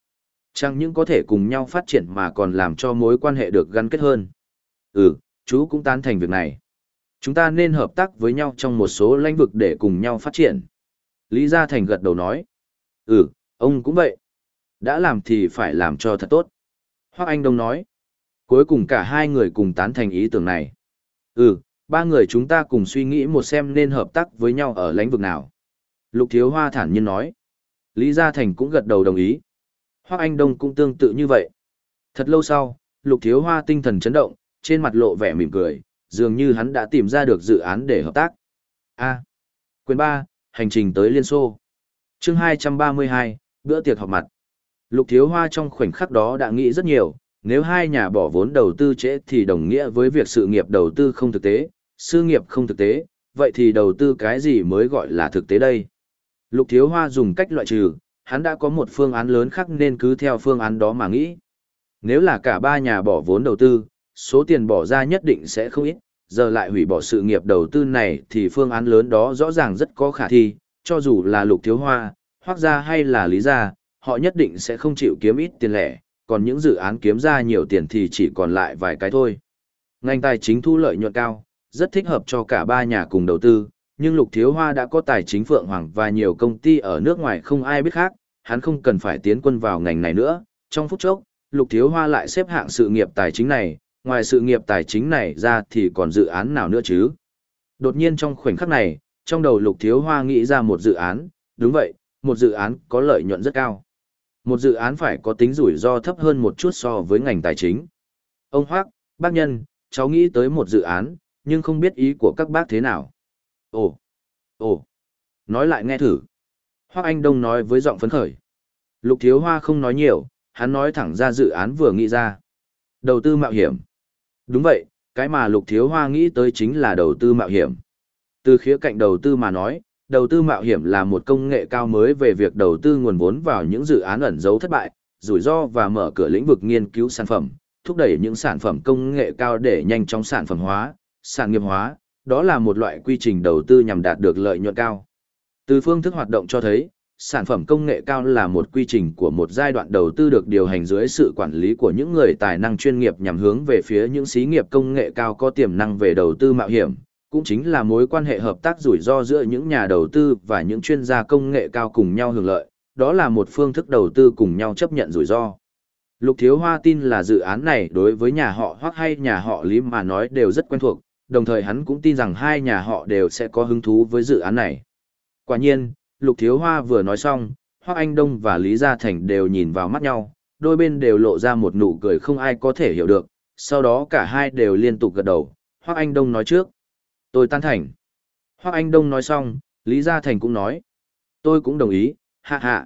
Chẳng những có thể cùng nhau phát triển mà còn làm cho mối quan hệ được gắn kết hơn. Ừ, chú cũng tán thành việc này. Chúng ta nên hợp tác với nhau trong một số lĩnh vực để cùng nhau phát triển. Lý Gia Thành gật đầu nói. Ừ, ông cũng vậy. Đã làm thì phải làm cho thật tốt. Hoắc Anh Đông nói. Cuối cùng cả hai người cùng tán thành ý tưởng này. Ừ, ba người chúng ta cùng suy nghĩ một xem nên hợp tác với nhau ở lĩnh vực nào. Lục Thiếu Hoa thản nhiên nói. Lý Gia Thành cũng gật đầu đồng ý. Hoắc Anh Đông cũng tương tự như vậy. Thật lâu sau, Lục Thiếu Hoa tinh thần chấn động, trên mặt lộ vẻ mỉm cười, dường như hắn đã tìm ra được dự án để hợp tác. A. Quyền ba, hành trình tới Liên Xô. Chương hai trăm ba mươi hai, bữa tiệc họp mặt. Lục Thiếu Hoa trong khoảnh khắc đó đã nghĩ rất nhiều, nếu hai nhà bỏ vốn đầu tư trễ thì đồng nghĩa với việc sự nghiệp đầu tư không thực tế, sự nghiệp không thực tế, vậy thì đầu tư cái gì mới gọi là thực tế đây? Lục Thiếu Hoa dùng cách loại trừ, hắn đã có một phương án lớn khác nên cứ theo phương án đó mà nghĩ. Nếu là cả ba nhà bỏ vốn đầu tư, số tiền bỏ ra nhất định sẽ không ít, giờ lại hủy bỏ sự nghiệp đầu tư này thì phương án lớn đó rõ ràng rất có khả thi, cho dù là Lục Thiếu Hoa, Hoắc gia hay là Lý gia, họ nhất định sẽ không chịu kiếm ít tiền lẻ, còn những dự án kiếm ra nhiều tiền thì chỉ còn lại vài cái thôi. Ngành tài chính thu lợi nhuận cao, rất thích hợp cho cả ba nhà cùng đầu tư, nhưng Lục Thiếu Hoa đã có tài chính Phượng Hoàng và nhiều công ty ở nước ngoài không ai biết khác, hắn không cần phải tiến quân vào ngành này nữa. Trong phút chốc, Lục Thiếu Hoa lại xếp hạng sự nghiệp tài chính này, ngoài sự nghiệp tài chính này ra thì còn dự án nào nữa chứ? Đột nhiên trong khoảnh khắc này, trong đầu Lục Thiếu Hoa nghĩ ra một dự án, đúng vậy, một dự án có lợi nhuận rất cao. Một dự án phải có tính rủi ro thấp hơn một chút so với ngành tài chính. Ông Hoắc, bác nhân, cháu nghĩ tới một dự án, nhưng không biết ý của các bác thế nào. Ồ, ồ, nói lại nghe thử. Hoắc Anh Đông nói với giọng phấn khởi. Lục Thiếu Hoa không nói nhiều, hắn nói thẳng ra dự án vừa nghĩ ra. Đầu tư mạo hiểm. Đúng vậy, cái mà Lục Thiếu Hoa nghĩ tới chính là đầu tư mạo hiểm. Từ khía cạnh đầu tư mà nói, đầu tư mạo hiểm là một công nghệ cao mới về việc đầu tư nguồn vốn vào những dự án ẩn giấu thất bại, rủi ro và mở cửa lĩnh vực nghiên cứu sản phẩm, thúc đẩy những sản phẩm công nghệ cao để nhanh chóng sản phẩm hóa, sản nghiệp hóa, đó là một loại quy trình đầu tư nhằm đạt được lợi nhuận cao. Từ phương thức hoạt động cho thấy, sản phẩm công nghệ cao là một quy trình của một giai đoạn đầu tư được điều hành dưới sự quản lý của những người tài năng chuyên nghiệp nhằm hướng về phía những xí nghiệp công nghệ cao có tiềm năng về đầu tư mạo hiểm, cũng chính là mối quan hệ hợp tác rủi ro giữa những nhà đầu tư và những chuyên gia công nghệ cao cùng nhau hưởng lợi, đó là một phương thức đầu tư cùng nhau chấp nhận rủi ro. Lục Thiếu Hoa tin là dự án này đối với nhà họ Hoắc hay nhà họ Lý mà nói đều rất quen thuộc, đồng thời hắn cũng tin rằng hai nhà họ đều sẽ có hứng thú với dự án này. Quả nhiên, Lục Thiếu Hoa vừa nói xong, Hoắc Anh Đông và Lý Gia Thành đều nhìn vào mắt nhau, đôi bên đều lộ ra một nụ cười không ai có thể hiểu được, sau đó cả hai đều liên tục gật đầu. Hoắc Anh Đông nói trước. Tôi tán thành. Hoắc Anh Đông nói xong, Lý Gia Thành cũng nói. Tôi cũng đồng ý, hạ hạ.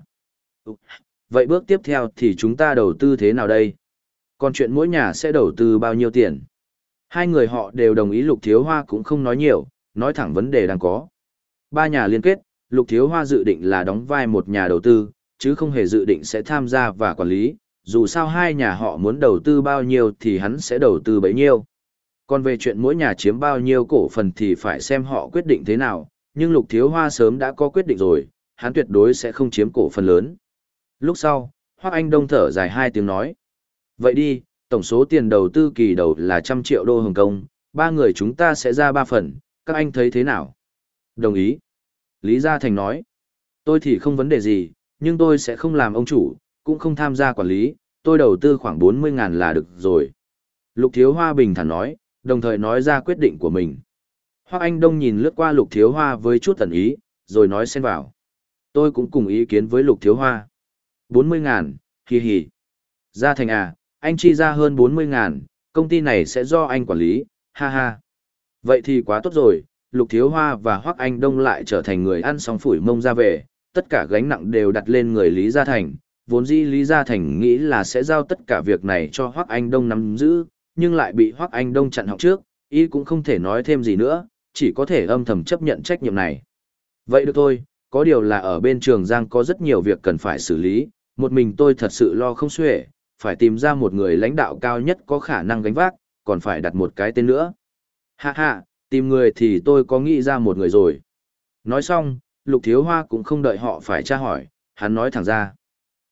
Vậy bước tiếp theo thì chúng ta đầu tư thế nào đây? Còn chuyện mỗi nhà sẽ đầu tư bao nhiêu tiền? Hai người họ đều đồng ý. Lục Thiếu Hoa cũng không nói nhiều, nói thẳng vấn đề đang có. Ba nhà liên kết, Lục Thiếu Hoa dự định là đóng vai một nhà đầu tư, chứ không hề dự định sẽ tham gia và quản lý. Dù sao hai nhà họ muốn đầu tư bao nhiêu thì hắn sẽ đầu tư bấy nhiêu. Còn về chuyện mỗi nhà chiếm bao nhiêu cổ phần thì phải xem họ quyết định thế nào, nhưng Lục Thiếu Hoa sớm đã có quyết định rồi, hắn tuyệt đối sẽ không chiếm cổ phần lớn. Lúc sau, Hoắc Anh Đông thở dài hai tiếng nói. Vậy đi, tổng số tiền đầu tư kỳ đầu là trăm triệu đô Hồng Kông, ba người chúng ta sẽ ra ba phần, các anh thấy thế nào? Đồng ý. Lý Gia Thành nói. Tôi thì không vấn đề gì, nhưng tôi sẽ không làm ông chủ, cũng không tham gia quản lý, tôi đầu tư khoảng bốn mươi ngàn là được rồi. Lục Thiếu Hoa bình thản nói, đồng thời nói ra quyết định của mình. Hoắc Anh Đông nhìn lướt qua Lục Thiếu Hoa với chút tẩn ý, rồi nói xen vào. Tôi cũng cùng ý kiến với Lục Thiếu Hoa. bốn mươi ngàn, hì hì. Gia Thành à, anh chi ra hơn bốn mươi ngàn, công ty này sẽ do anh quản lý, ha ha. Vậy thì quá tốt rồi, Lục Thiếu Hoa và Hoắc Anh Đông lại trở thành người ăn xong phủi mông ra về, tất cả gánh nặng đều đặt lên người Lý Gia Thành. Vốn dĩ Lý Gia Thành nghĩ là sẽ giao tất cả việc này cho Hoắc Anh Đông nắm giữ, nhưng lại bị Hoắc Anh Đông chặn họng trước, ý cũng không thể nói thêm gì nữa, chỉ có thể âm thầm chấp nhận trách nhiệm này. Vậy được thôi, có điều là ở bên Trường Giang có rất nhiều việc cần phải xử lý, một mình tôi thật sự lo không xuể, phải tìm ra một người lãnh đạo cao nhất có khả năng gánh vác, còn phải đặt một cái tên nữa. Ha ha, tìm người thì tôi có nghĩ ra một người rồi. Nói xong, Lục Thiếu Hoa cũng không đợi họ phải tra hỏi, hắn nói thẳng ra.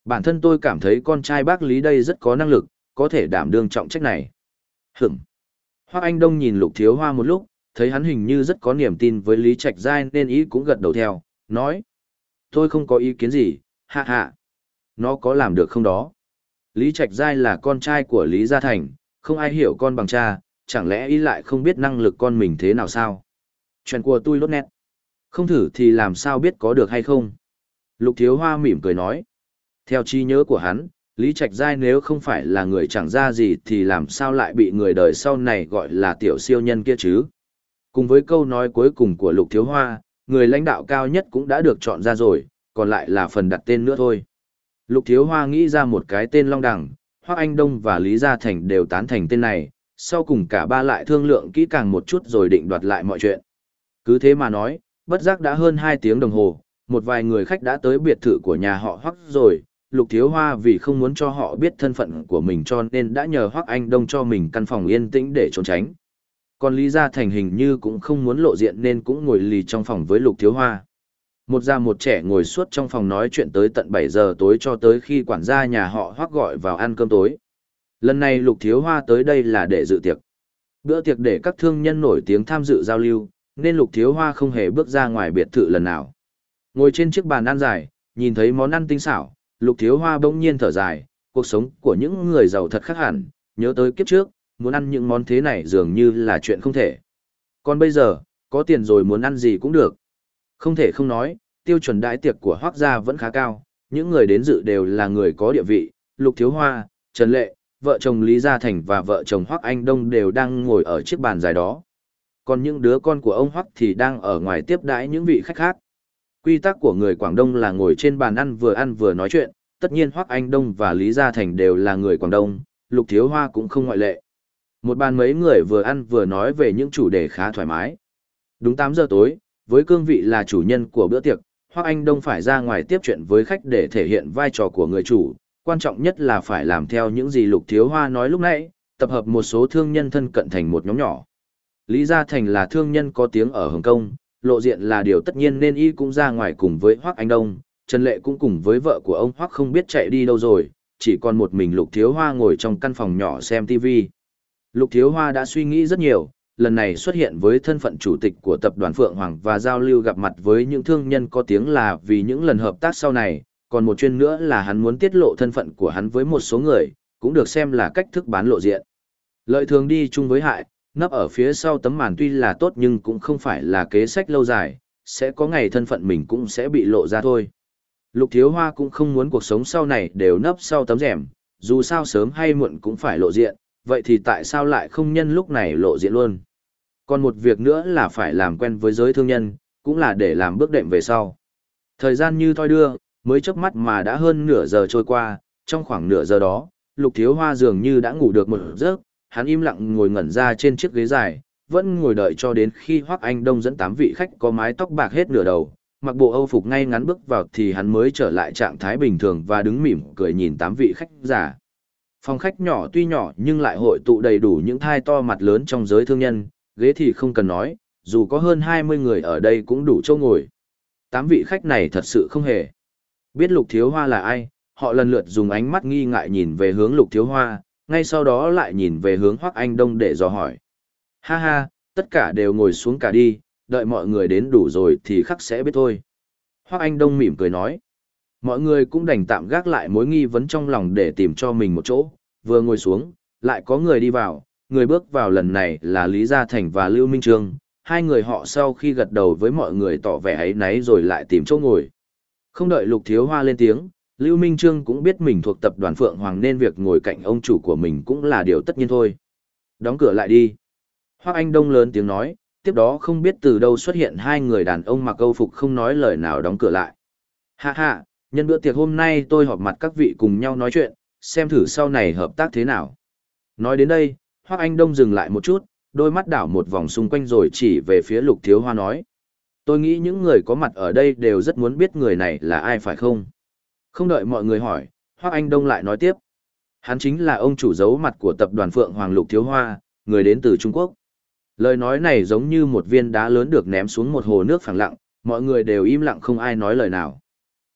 Bản thân tôi cảm thấy con trai bác Lý đây rất có năng lực, có thể đảm đương trọng trách này. Hửm. Hoắc Anh Đông nhìn Lục Thiếu Hoa một lúc, thấy hắn hình như rất có niềm tin với Lý Trạch Giai nên ý cũng gật đầu theo, nói. Tôi không có ý kiến gì, hạ hạ. Nó có làm được không đó? Lý Trạch Giai là con trai của Lý Gia Thành, không ai hiểu con bằng cha, chẳng lẽ ý lại không biết năng lực con mình thế nào sao? Chuyện của tôi lốt nét. Không thử thì làm sao biết có được hay không? Lục Thiếu Hoa mỉm cười nói. Theo trí nhớ của hắn, Lý Trạch Giai nếu không phải là người chẳng ra gì thì làm sao lại bị người đời sau này gọi là tiểu siêu nhân kia chứ? Cùng với câu nói cuối cùng của Lục Thiếu Hoa, người lãnh đạo cao nhất cũng đã được chọn ra rồi, còn lại là phần đặt tên nữa thôi. Lục Thiếu Hoa nghĩ ra một cái tên long đẳng, Hoắc Anh Đông và Lý Gia Thành đều tán thành tên này, sau cùng cả ba lại thương lượng kỹ càng một chút rồi định đoạt lại mọi chuyện. Cứ thế mà nói, bất giác đã hơn hai tiếng đồng hồ, một vài người khách đã tới biệt thự của nhà họ Hoắc rồi. Lục Thiếu Hoa vì không muốn cho họ biết thân phận của mình cho nên đã nhờ Hoắc Anh Đông cho mình căn phòng yên tĩnh để trốn tránh. Còn Lý Gia Thành hình như cũng không muốn lộ diện nên cũng ngồi lì trong phòng với Lục Thiếu Hoa. Một già một trẻ ngồi suốt trong phòng nói chuyện tới tận bảy giờ tối cho tới khi quản gia nhà họ Hoắc gọi vào ăn cơm tối. Lần này Lục Thiếu Hoa tới đây là để dự tiệc. Bữa tiệc để các thương nhân nổi tiếng tham dự giao lưu, nên Lục Thiếu Hoa không hề bước ra ngoài biệt thự lần nào. Ngồi trên chiếc bàn ăn dài, nhìn thấy món ăn tinh xảo, Lục Thiếu Hoa bỗng nhiên thở dài, cuộc sống của những người giàu thật khác hẳn, nhớ tới kiếp trước, muốn ăn những món thế này dường như là chuyện không thể. Còn bây giờ, có tiền rồi muốn ăn gì cũng được. Không thể không nói, tiêu chuẩn đãi tiệc của Hoắc gia vẫn khá cao, những người đến dự đều là người có địa vị, Lục Thiếu Hoa, Trần Lệ, vợ chồng Lý Gia Thành và vợ chồng Hoắc Anh Đông đều đang ngồi ở chiếc bàn dài đó. Còn những đứa con của ông Hoắc thì đang ở ngoài tiếp đãi những vị khách khác. Quy tắc của người Quảng Đông là ngồi trên bàn ăn vừa ăn vừa nói chuyện, tất nhiên Hoắc Anh Đông và Lý Gia Thành đều là người Quảng Đông, Lục Thiếu Hoa cũng không ngoại lệ. Một bàn mấy người vừa ăn vừa nói về những chủ đề khá thoải mái. Đúng tám giờ tối, với cương vị là chủ nhân của bữa tiệc, Hoắc Anh Đông phải ra ngoài tiếp chuyện với khách để thể hiện vai trò của người chủ, quan trọng nhất là phải làm theo những gì Lục Thiếu Hoa nói lúc nãy, tập hợp một số thương nhân thân cận thành một nhóm nhỏ. Lý Gia Thành là thương nhân có tiếng ở Hồng Kông, lộ diện là điều tất nhiên nên y cũng ra ngoài cùng với Hoắc Anh Đông, Trần Lệ cũng cùng với vợ của ông Hoắc không biết chạy đi đâu rồi, chỉ còn một mình Lục Thiếu Hoa ngồi trong căn phòng nhỏ xem ti vi. Lục Thiếu Hoa đã suy nghĩ rất nhiều, lần này xuất hiện với thân phận chủ tịch của tập đoàn Phượng Hoàng và giao lưu gặp mặt với những thương nhân có tiếng là vì những lần hợp tác sau này, còn một chuyên nữa là hắn muốn tiết lộ thân phận của hắn với một số người, cũng được xem là cách thức bán lộ diện. Lợi thường đi chung với hại, nấp ở phía sau tấm màn tuy là tốt nhưng cũng không phải là kế sách lâu dài, sẽ có ngày thân phận mình cũng sẽ bị lộ ra thôi. Lục Thiếu Hoa cũng không muốn cuộc sống sau này đều nấp sau tấm rèm, dù sao sớm hay muộn cũng phải lộ diện, vậy thì tại sao lại không nhân lúc này lộ diện luôn. Còn một việc nữa là phải làm quen với giới thương nhân, cũng là để làm bước đệm về sau. Thời gian như thoi đưa, mới chớp mắt mà đã hơn nửa giờ trôi qua, trong khoảng nửa giờ đó, Lục Thiếu Hoa dường như đã ngủ được một giấc, hắn im lặng ngồi ngẩn ra trên chiếc ghế dài, vẫn ngồi đợi cho đến khi Hoắc Anh Đông dẫn tám vị khách có mái tóc bạc hết nửa đầu, mặc bộ Âu phục ngay ngắn bước vào thì hắn mới trở lại trạng thái bình thường và đứng mỉm cười nhìn tám vị khách già. Phòng khách nhỏ tuy nhỏ nhưng lại hội tụ đầy đủ những thai to mặt lớn trong giới thương nhân, ghế thì không cần nói, dù có hơn hai mươi người ở đây cũng đủ chỗ ngồi. Tám vị khách này thật sự không hề biết Lục Thiếu Hoa là ai, họ lần lượt dùng ánh mắt nghi ngại nhìn về hướng Lục Thiếu Hoa, ngay sau đó lại nhìn về hướng Hoắc Anh Đông để dò hỏi. Ha ha, tất cả đều ngồi xuống cả đi, đợi mọi người đến đủ rồi thì khắc sẽ biết thôi. Hoắc Anh Đông mỉm cười nói. Mọi người cũng đành tạm gác lại mối nghi vấn trong lòng để tìm cho mình một chỗ, vừa ngồi xuống, lại có người đi vào, người bước vào lần này là Lý Gia Thành và Lưu Minh Trương, hai người họ sau khi gật đầu với mọi người tỏ vẻ áy náy rồi lại tìm chỗ ngồi. Không đợi Lục Thiếu Hoa lên tiếng, Lưu Minh Trương cũng biết mình thuộc tập đoàn Phượng Hoàng nên việc ngồi cạnh ông chủ của mình cũng là điều tất nhiên thôi. Đóng cửa lại đi. Hoắc Anh Đông lớn tiếng nói, tiếp đó không biết từ đâu xuất hiện hai người đàn ông mặc Âu phục không nói lời nào đóng cửa lại. Hạ hạ, nhân bữa tiệc hôm nay tôi họp mặt các vị cùng nhau nói chuyện, xem thử sau này hợp tác thế nào. Nói đến đây, Hoắc Anh Đông dừng lại một chút, đôi mắt đảo một vòng xung quanh rồi chỉ về phía Lục Thiếu Hoa nói. Tôi nghĩ những người có mặt ở đây đều rất muốn biết người này là ai phải không? Không đợi mọi người hỏi, Hoắc Anh Đông lại nói tiếp. Hắn chính là ông chủ giấu mặt của tập đoàn Phượng Hoàng Lục Thiếu Hoa, người đến từ Trung Quốc. Lời nói này giống như một viên đá lớn được ném xuống một hồ nước phẳng lặng, mọi người đều im lặng không ai nói lời nào.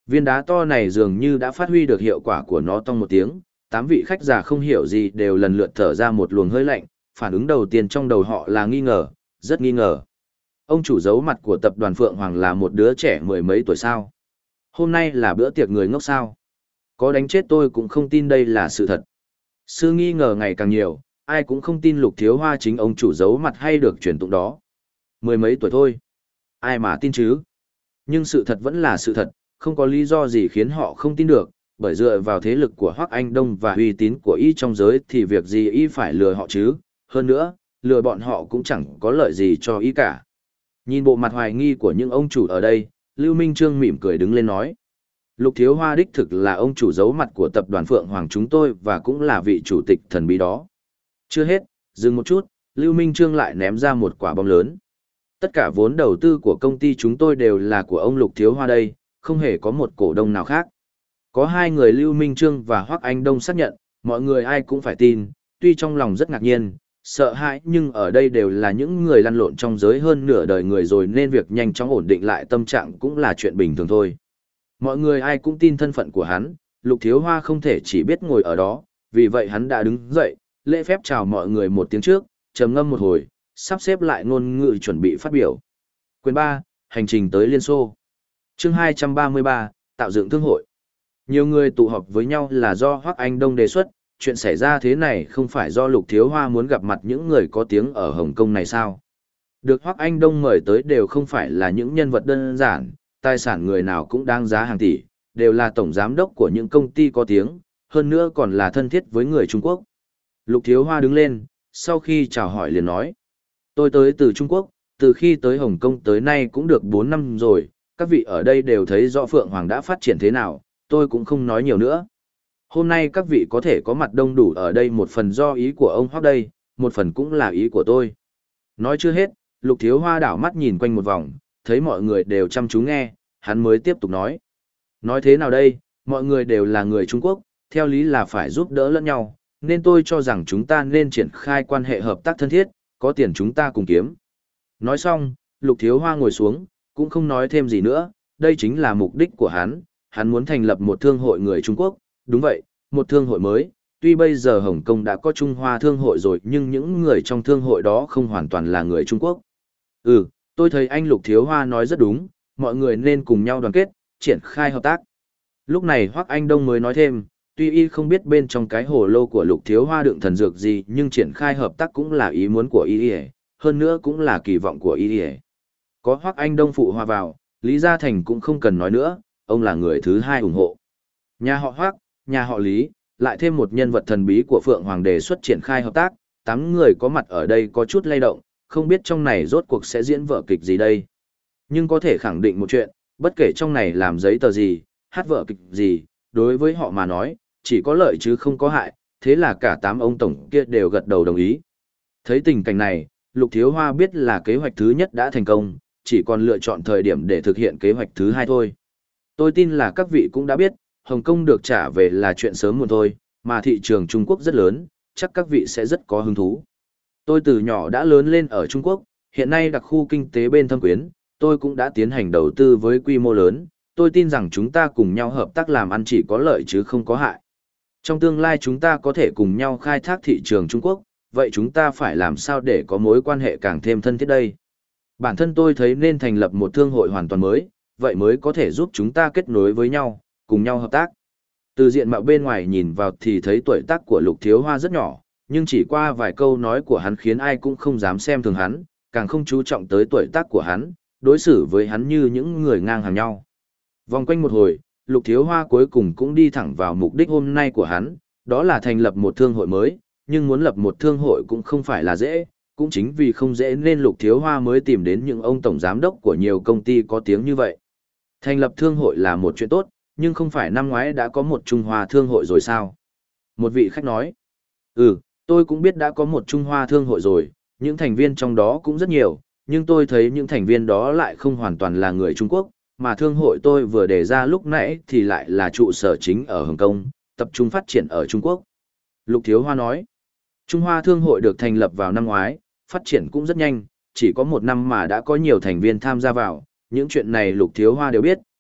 Viên đá to này dường như đã phát huy được hiệu quả của nó tong một tiếng, tám vị khách già không hiểu gì đều lần lượt thở ra một luồng hơi lạnh, phản ứng đầu tiên trong đầu họ là nghi ngờ, rất nghi ngờ. Ông chủ giấu mặt của tập đoàn Phượng Hoàng là một đứa trẻ mười mấy tuổi sao? Hôm nay là bữa tiệc người ngốc sao? Có đánh chết tôi cũng không tin đây là sự thật. Sự nghi ngờ ngày càng nhiều, ai cũng không tin Lục Thiếu Hoa chính ông chủ giấu mặt hay được truyền tụng đó. Mười mấy tuổi thôi. Ai mà tin chứ? Nhưng sự thật vẫn là sự thật, không có lý do gì khiến họ không tin được, bởi dựa vào thế lực của Hoắc Anh Đông và uy tín của y trong giới thì việc gì y phải lừa họ chứ? Hơn nữa, lừa bọn họ cũng chẳng có lợi gì cho y cả. Nhìn bộ mặt hoài nghi của những ông chủ ở đây, Lưu Minh Trương mỉm cười đứng lên nói. Lục Thiếu Hoa đích thực là ông chủ giấu mặt của tập đoàn Phượng Hoàng chúng tôi và cũng là vị chủ tịch thần bí đó. Chưa hết, dừng một chút, Lưu Minh Trương lại ném ra một quả bom lớn. Tất cả vốn đầu tư của công ty chúng tôi đều là của ông Lục Thiếu Hoa đây, không hề có một cổ đông nào khác. Có hai người Lưu Minh Trương và Hoắc Anh Đông xác nhận, mọi người ai cũng phải tin, tuy trong lòng rất ngạc nhiên, sợ hãi nhưng ở đây đều là những người lăn lộn trong giới hơn nửa đời người rồi nên việc nhanh chóng ổn định lại tâm trạng cũng là chuyện bình thường thôi. Mọi người ai cũng tin thân phận của hắn, Lục Thiếu Hoa không thể chỉ biết ngồi ở đó, vì vậy hắn đã đứng dậy, lễ phép chào mọi người một tiếng trước, trầm ngâm một hồi, sắp xếp lại ngôn ngữ chuẩn bị phát biểu. Quyền ba, hành trình tới Liên Xô. Chương hai trăm ba mươi ba, tạo dựng thương hội. Nhiều người tụ họp với nhau là do Hoắc Anh Đông đề xuất, chuyện xảy ra thế này không phải do Lục Thiếu Hoa muốn gặp mặt những người có tiếng ở Hồng Kông này sao? Được Hoắc Anh Đông mời tới đều không phải là những nhân vật đơn giản, tài sản người nào cũng đáng giá hàng tỷ, đều là tổng giám đốc của những công ty có tiếng, hơn nữa còn là thân thiết với người Trung Quốc. Lục Thiếu Hoa đứng lên, sau khi chào hỏi liền nói. Tôi tới từ Trung Quốc, từ khi tới Hồng Kông tới nay cũng được bốn năm rồi, các vị ở đây đều thấy rõ Phượng Hoàng đã phát triển thế nào, tôi cũng không nói nhiều nữa. Hôm nay các vị có thể có mặt đông đủ ở đây một phần do ý của ông Hoắc đây, một phần cũng là ý của tôi. Nói chưa hết, Lục Thiếu Hoa đảo mắt nhìn quanh một vòng, thấy mọi người đều chăm chú nghe, hắn mới tiếp tục nói. Nói thế nào đây, mọi người đều là người Trung Quốc, theo lý là phải giúp đỡ lẫn nhau, nên tôi cho rằng chúng ta nên triển khai quan hệ hợp tác thân thiết, có tiền chúng ta cùng kiếm. Nói xong, Lục Thiếu Hoa ngồi xuống, cũng không nói thêm gì nữa, đây chính là mục đích của hắn, hắn muốn thành lập một thương hội người Trung Quốc, đúng vậy, một thương hội mới, tuy bây giờ Hồng Kông đã có Trung Hoa thương hội rồi nhưng những người trong thương hội đó không hoàn toàn là người Trung Quốc. Ừ, tôi thấy anh Lục Thiếu Hoa nói rất đúng, mọi người nên cùng nhau đoàn kết, triển khai hợp tác. Lúc này Hoắc Anh Đông mới nói thêm, tuy y không biết bên trong cái hồ lô của Lục Thiếu Hoa đựng thần dược gì nhưng triển khai hợp tác cũng là ý muốn của y, hơn nữa cũng là kỳ vọng của y. Có Hoắc Anh Đông phụ hòa vào, Lý Gia Thành cũng không cần nói nữa, ông là người thứ hai ủng hộ. Nhà họ Hoắc, nhà họ Lý, lại thêm một nhân vật thần bí của Phượng Hoàng đề xuất triển khai hợp tác, tám người có mặt ở đây có chút lay động, không biết trong này rốt cuộc sẽ diễn vở kịch gì đây. Nhưng có thể khẳng định một chuyện, bất kể trong này làm giấy tờ gì, hát vở kịch gì, đối với họ mà nói, chỉ có lợi chứ không có hại, thế là cả tám ông tổng kia đều gật đầu đồng ý. Thấy tình cảnh này, Lục Thiếu Hoa biết là kế hoạch thứ nhất đã thành công, chỉ còn lựa chọn thời điểm để thực hiện kế hoạch thứ hai thôi. Tôi tin là các vị cũng đã biết, Hồng Kông được trả về là chuyện sớm muộn thôi, mà thị trường Trung Quốc rất lớn, chắc các vị sẽ rất có hứng thú. Tôi từ nhỏ đã lớn lên ở Trung Quốc, hiện nay đặc khu kinh tế bên Thâm Quyến, tôi cũng đã tiến hành đầu tư với quy mô lớn, tôi tin rằng chúng ta cùng nhau hợp tác làm ăn chỉ có lợi chứ không có hại. Trong tương lai chúng ta có thể cùng nhau khai thác thị trường Trung Quốc, vậy chúng ta phải làm sao để có mối quan hệ càng thêm thân thiết đây? Bản thân tôi thấy nên thành lập một thương hội hoàn toàn mới, vậy mới có thể giúp chúng ta kết nối với nhau, cùng nhau hợp tác. Từ diện mạo bên ngoài nhìn vào thì thấy tuổi tác của Lục Thiếu Hoa rất nhỏ, nhưng chỉ qua vài câu nói của hắn khiến ai cũng không dám xem thường hắn, càng không chú trọng tới tuổi tác của hắn, đối xử với hắn như những người ngang hàng nhau. Vòng quanh một hồi, Lục Thiếu Hoa cuối cùng cũng đi thẳng vào mục đích hôm nay của hắn, đó là thành lập một thương hội mới, nhưng muốn lập một thương hội cũng không phải là dễ, cũng chính vì không dễ nên Lục Thiếu Hoa mới tìm đến những ông tổng giám đốc của nhiều công ty có tiếng như vậy. Thành lập thương hội là một chuyện tốt, nhưng không phải năm ngoái đã có một Trung Hoa thương hội rồi sao? Một vị khách nói, ừ, tôi cũng biết đã có một Trung Hoa thương hội rồi, những thành viên trong đó cũng rất nhiều, nhưng tôi thấy những thành viên đó lại không hoàn toàn là người Trung Quốc, mà thương hội tôi vừa đề ra lúc nãy thì lại là trụ sở chính ở Hồng Kông, tập trung phát triển ở Trung Quốc. Lục Thiếu Hoa nói, Trung Hoa thương hội được thành lập vào năm ngoái, phát triển cũng rất nhanh, chỉ có một năm mà đã có nhiều thành viên tham gia vào, những chuyện này Lục Thiếu Hoa đều biết,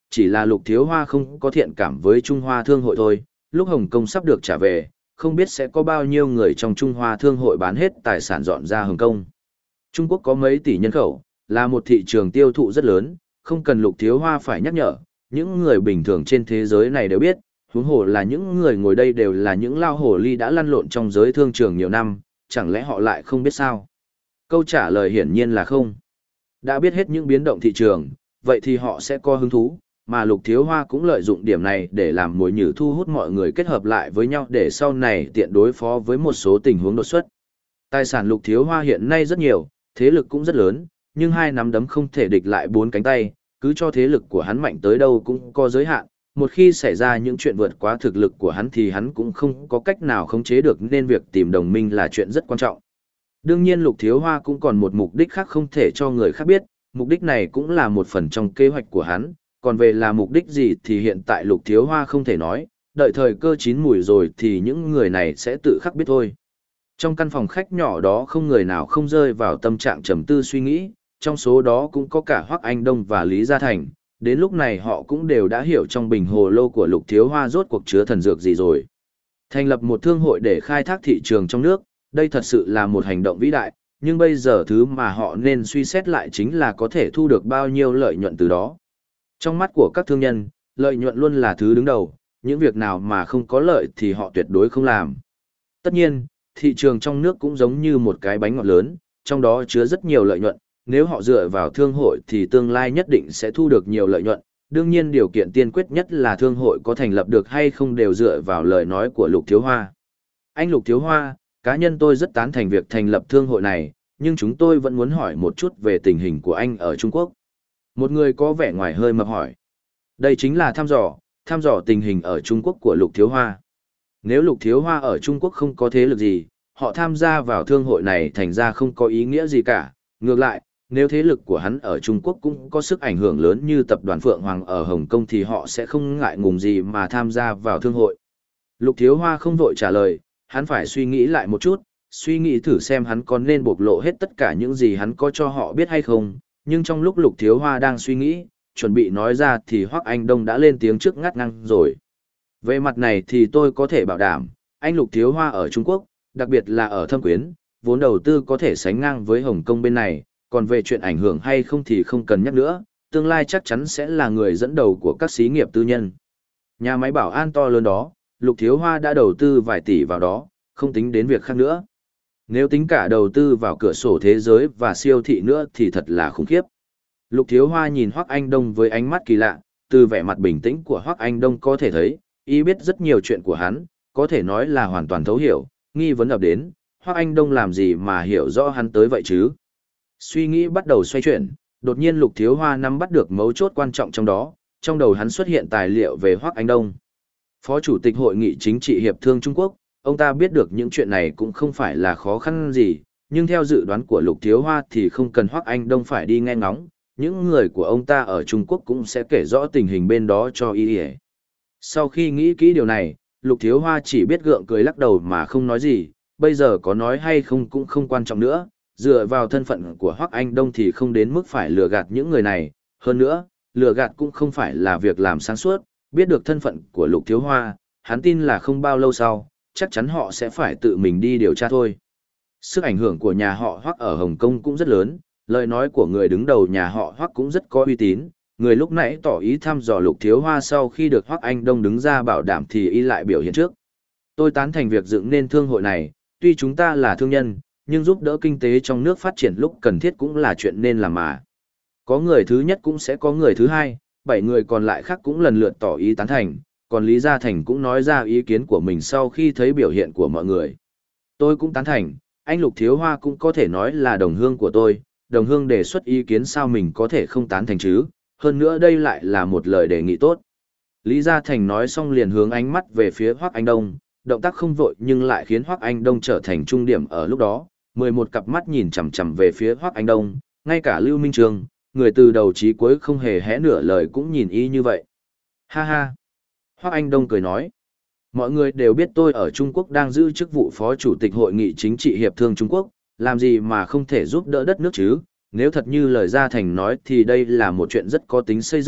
chỉ là Lục Thiếu Hoa không có thiện cảm với Trung Hoa Thương hội thôi. Lúc Hồng Kông sắp được trả về, không biết sẽ có bao nhiêu người trong Trung Hoa Thương hội bán hết tài sản dọn ra Hồng Kông. Trung Quốc có mấy tỷ nhân khẩu, là một thị trường tiêu thụ rất lớn, không cần Lục Thiếu Hoa phải nhắc nhở, những người bình thường trên thế giới này đều biết, huống hồ là những người ngồi đây đều là những lao hồ ly đã lăn lộn trong giới thương trường nhiều năm, chẳng lẽ họ lại không biết sao? Câu trả lời hiển nhiên là không. Đã biết hết những biến động thị trường, vậy thì họ sẽ có hứng thú, mà Lục Thiếu Hoa cũng lợi dụng điểm này để làm mồi nhử thu hút mọi người kết hợp lại với nhau để sau này tiện đối phó với một số tình huống đột xuất. Tài sản Lục Thiếu Hoa hiện nay rất nhiều, thế lực cũng rất lớn, nhưng hai nắm đấm không thể địch lại bốn cánh tay, cứ cho thế lực của hắn mạnh tới đâu cũng có giới hạn. Một khi xảy ra những chuyện vượt quá thực lực của hắn thì hắn cũng không có cách nào khống chế được, nên việc tìm đồng minh là chuyện rất quan trọng. Đương nhiên Lục Thiếu Hoa cũng còn một mục đích khác không thể cho người khác biết, mục đích này cũng là một phần trong kế hoạch của hắn, còn về là mục đích gì thì hiện tại Lục Thiếu Hoa không thể nói, đợi thời cơ chín mùi rồi thì những người này sẽ tự khắc biết thôi. Trong căn phòng khách nhỏ đó không người nào không rơi vào tâm trạng trầm tư suy nghĩ, trong số đó cũng có cả Hoắc Anh Đông và Lý Gia Thành, đến lúc này họ cũng đều đã hiểu trong bình hồ lô của Lục Thiếu Hoa rốt cuộc chứa thần dược gì rồi. Thành lập một thương hội để khai thác thị trường trong nước, đây thật sự là một hành động vĩ đại, nhưng bây giờ thứ mà họ nên suy xét lại chính là có thể thu được bao nhiêu lợi nhuận từ đó. Trong mắt của các thương nhân, lợi nhuận luôn là thứ đứng đầu, những việc nào mà không có lợi thì họ tuyệt đối không làm. Tất nhiên, thị trường trong nước cũng giống như một cái bánh ngọt lớn, trong đó chứa rất nhiều lợi nhuận, nếu họ dựa vào thương hội thì tương lai nhất định sẽ thu được nhiều lợi nhuận. Đương nhiên điều kiện tiên quyết nhất là thương hội có thành lập được hay không đều dựa vào lời nói của Lục Thiếu Hoa. Anh Lục Thiếu Hoa, cá nhân tôi rất tán thành việc thành lập thương hội này, nhưng chúng tôi vẫn muốn hỏi một chút về tình hình của anh ở Trung Quốc. Một người có vẻ ngoài hơi mập hỏi. Đây chính là thăm dò, thăm dò tình hình ở Trung Quốc của Lục Thiếu Hoa. Nếu Lục Thiếu Hoa ở Trung Quốc không có thế lực gì, họ tham gia vào thương hội này thành ra không có ý nghĩa gì cả. Ngược lại, nếu thế lực của hắn ở Trung Quốc cũng có sức ảnh hưởng lớn như tập đoàn Phượng Hoàng ở Hồng Kông thì họ sẽ không ngại ngùng gì mà tham gia vào thương hội. Lục Thiếu Hoa không vội trả lời, hắn phải suy nghĩ lại một chút, suy nghĩ thử xem hắn có nên bộc lộ hết tất cả những gì hắn có cho họ biết hay không. Nhưng trong lúc Lục Thiếu Hoa đang suy nghĩ, chuẩn bị nói ra thì Hoắc Anh Đông đã lên tiếng trước ngắt ngang rồi. Về mặt này thì tôi có thể bảo đảm, anh Lục Thiếu Hoa ở Trung Quốc, đặc biệt là ở Thâm Quyến, vốn đầu tư có thể sánh ngang với Hồng Kông bên này, còn về chuyện ảnh hưởng hay không thì không cần nhắc nữa, tương lai chắc chắn sẽ là người dẫn đầu của các xí nghiệp tư nhân. Nhà máy bảo an to lớn đó, Lục Thiếu Hoa đã đầu tư vài tỷ vào đó, không tính đến việc khác nữa. Nếu tính cả đầu tư vào cửa sổ thế giới và siêu thị nữa thì thật là khủng khiếp. Lục Thiếu Hoa nhìn Hoắc Anh Đông với ánh mắt kỳ lạ, từ vẻ mặt bình tĩnh của Hoắc Anh Đông có thể thấy, y biết rất nhiều chuyện của hắn, có thể nói là hoàn toàn thấu hiểu, nghi vấn ập đến, Hoắc Anh Đông làm gì mà hiểu rõ hắn tới vậy chứ? Suy nghĩ bắt đầu xoay chuyển, đột nhiên Lục Thiếu Hoa nắm bắt được mấu chốt quan trọng trong đó, trong đầu hắn xuất hiện tài liệu về Hoắc Anh Đông. Phó Chủ tịch Hội nghị Chính trị Hiệp thương Trung Quốc, ông ta biết được những chuyện này cũng không phải là khó khăn gì, nhưng theo dự đoán của Lục Thiếu Hoa thì không cần Hoắc Anh Đông phải đi nghe ngóng, những người của ông ta ở Trung Quốc cũng sẽ kể rõ tình hình bên đó cho y. Sau khi nghĩ kỹ điều này, Lục Thiếu Hoa chỉ biết gượng cười lắc đầu mà không nói gì, bây giờ có nói hay không cũng không quan trọng nữa, dựa vào thân phận của Hoắc Anh Đông thì không đến mức phải lừa gạt những người này, hơn nữa, lừa gạt cũng không phải là việc làm sáng suốt, biết được thân phận của Lục Thiếu Hoa, hắn tin là không bao lâu sau, chắc chắn họ sẽ phải tự mình đi điều tra thôi. Sức ảnh hưởng của nhà họ Hoắc ở Hồng Kông cũng rất lớn, lời nói của người đứng đầu nhà họ Hoắc cũng rất có uy tín, người lúc nãy tỏ ý thăm dò Lục Thiếu Hoa sau khi được Hoắc Anh Đông đứng ra bảo đảm thì y lại biểu hiện trước. Tôi tán thành việc dựng nên thương hội này, tuy chúng ta là thương nhân, nhưng giúp đỡ kinh tế trong nước phát triển lúc cần thiết cũng là chuyện nên làm mà. Có người thứ nhất cũng sẽ có người thứ hai, bảy người còn lại khác cũng lần lượt tỏ ý tán thành, còn Lý Gia Thành cũng nói ra ý kiến của mình sau khi thấy biểu hiện của mọi người. Tôi cũng tán thành, anh Lục Thiếu Hoa cũng có thể nói là đồng hương của tôi, đồng hương đề xuất ý kiến sao mình có thể không tán thành chứ, hơn nữa đây lại là một lời đề nghị tốt. Lý Gia Thành nói xong liền hướng ánh mắt về phía Hoắc Anh Đông, động tác không vội nhưng lại khiến Hoắc Anh Đông trở thành trung điểm ở lúc đó, mười một cặp mắt nhìn chằm chằm về phía Hoắc Anh Đông, ngay cả Lưu Minh Trường, người từ đầu chí cuối không hề hé nửa lời cũng nhìn y như vậy. Ha ha! Hoắc Anh Đông cười nói, mọi người đều biết tôi ở Trung Quốc đang giữ chức vụ Phó Chủ tịch Hội nghị Chính trị Hiệp thương Trung Quốc, làm gì mà không thể giúp đỡ đất nước chứ, nếu thật như lời Gia Thành nói thì đây là một chuyện rất có tính xây dựng,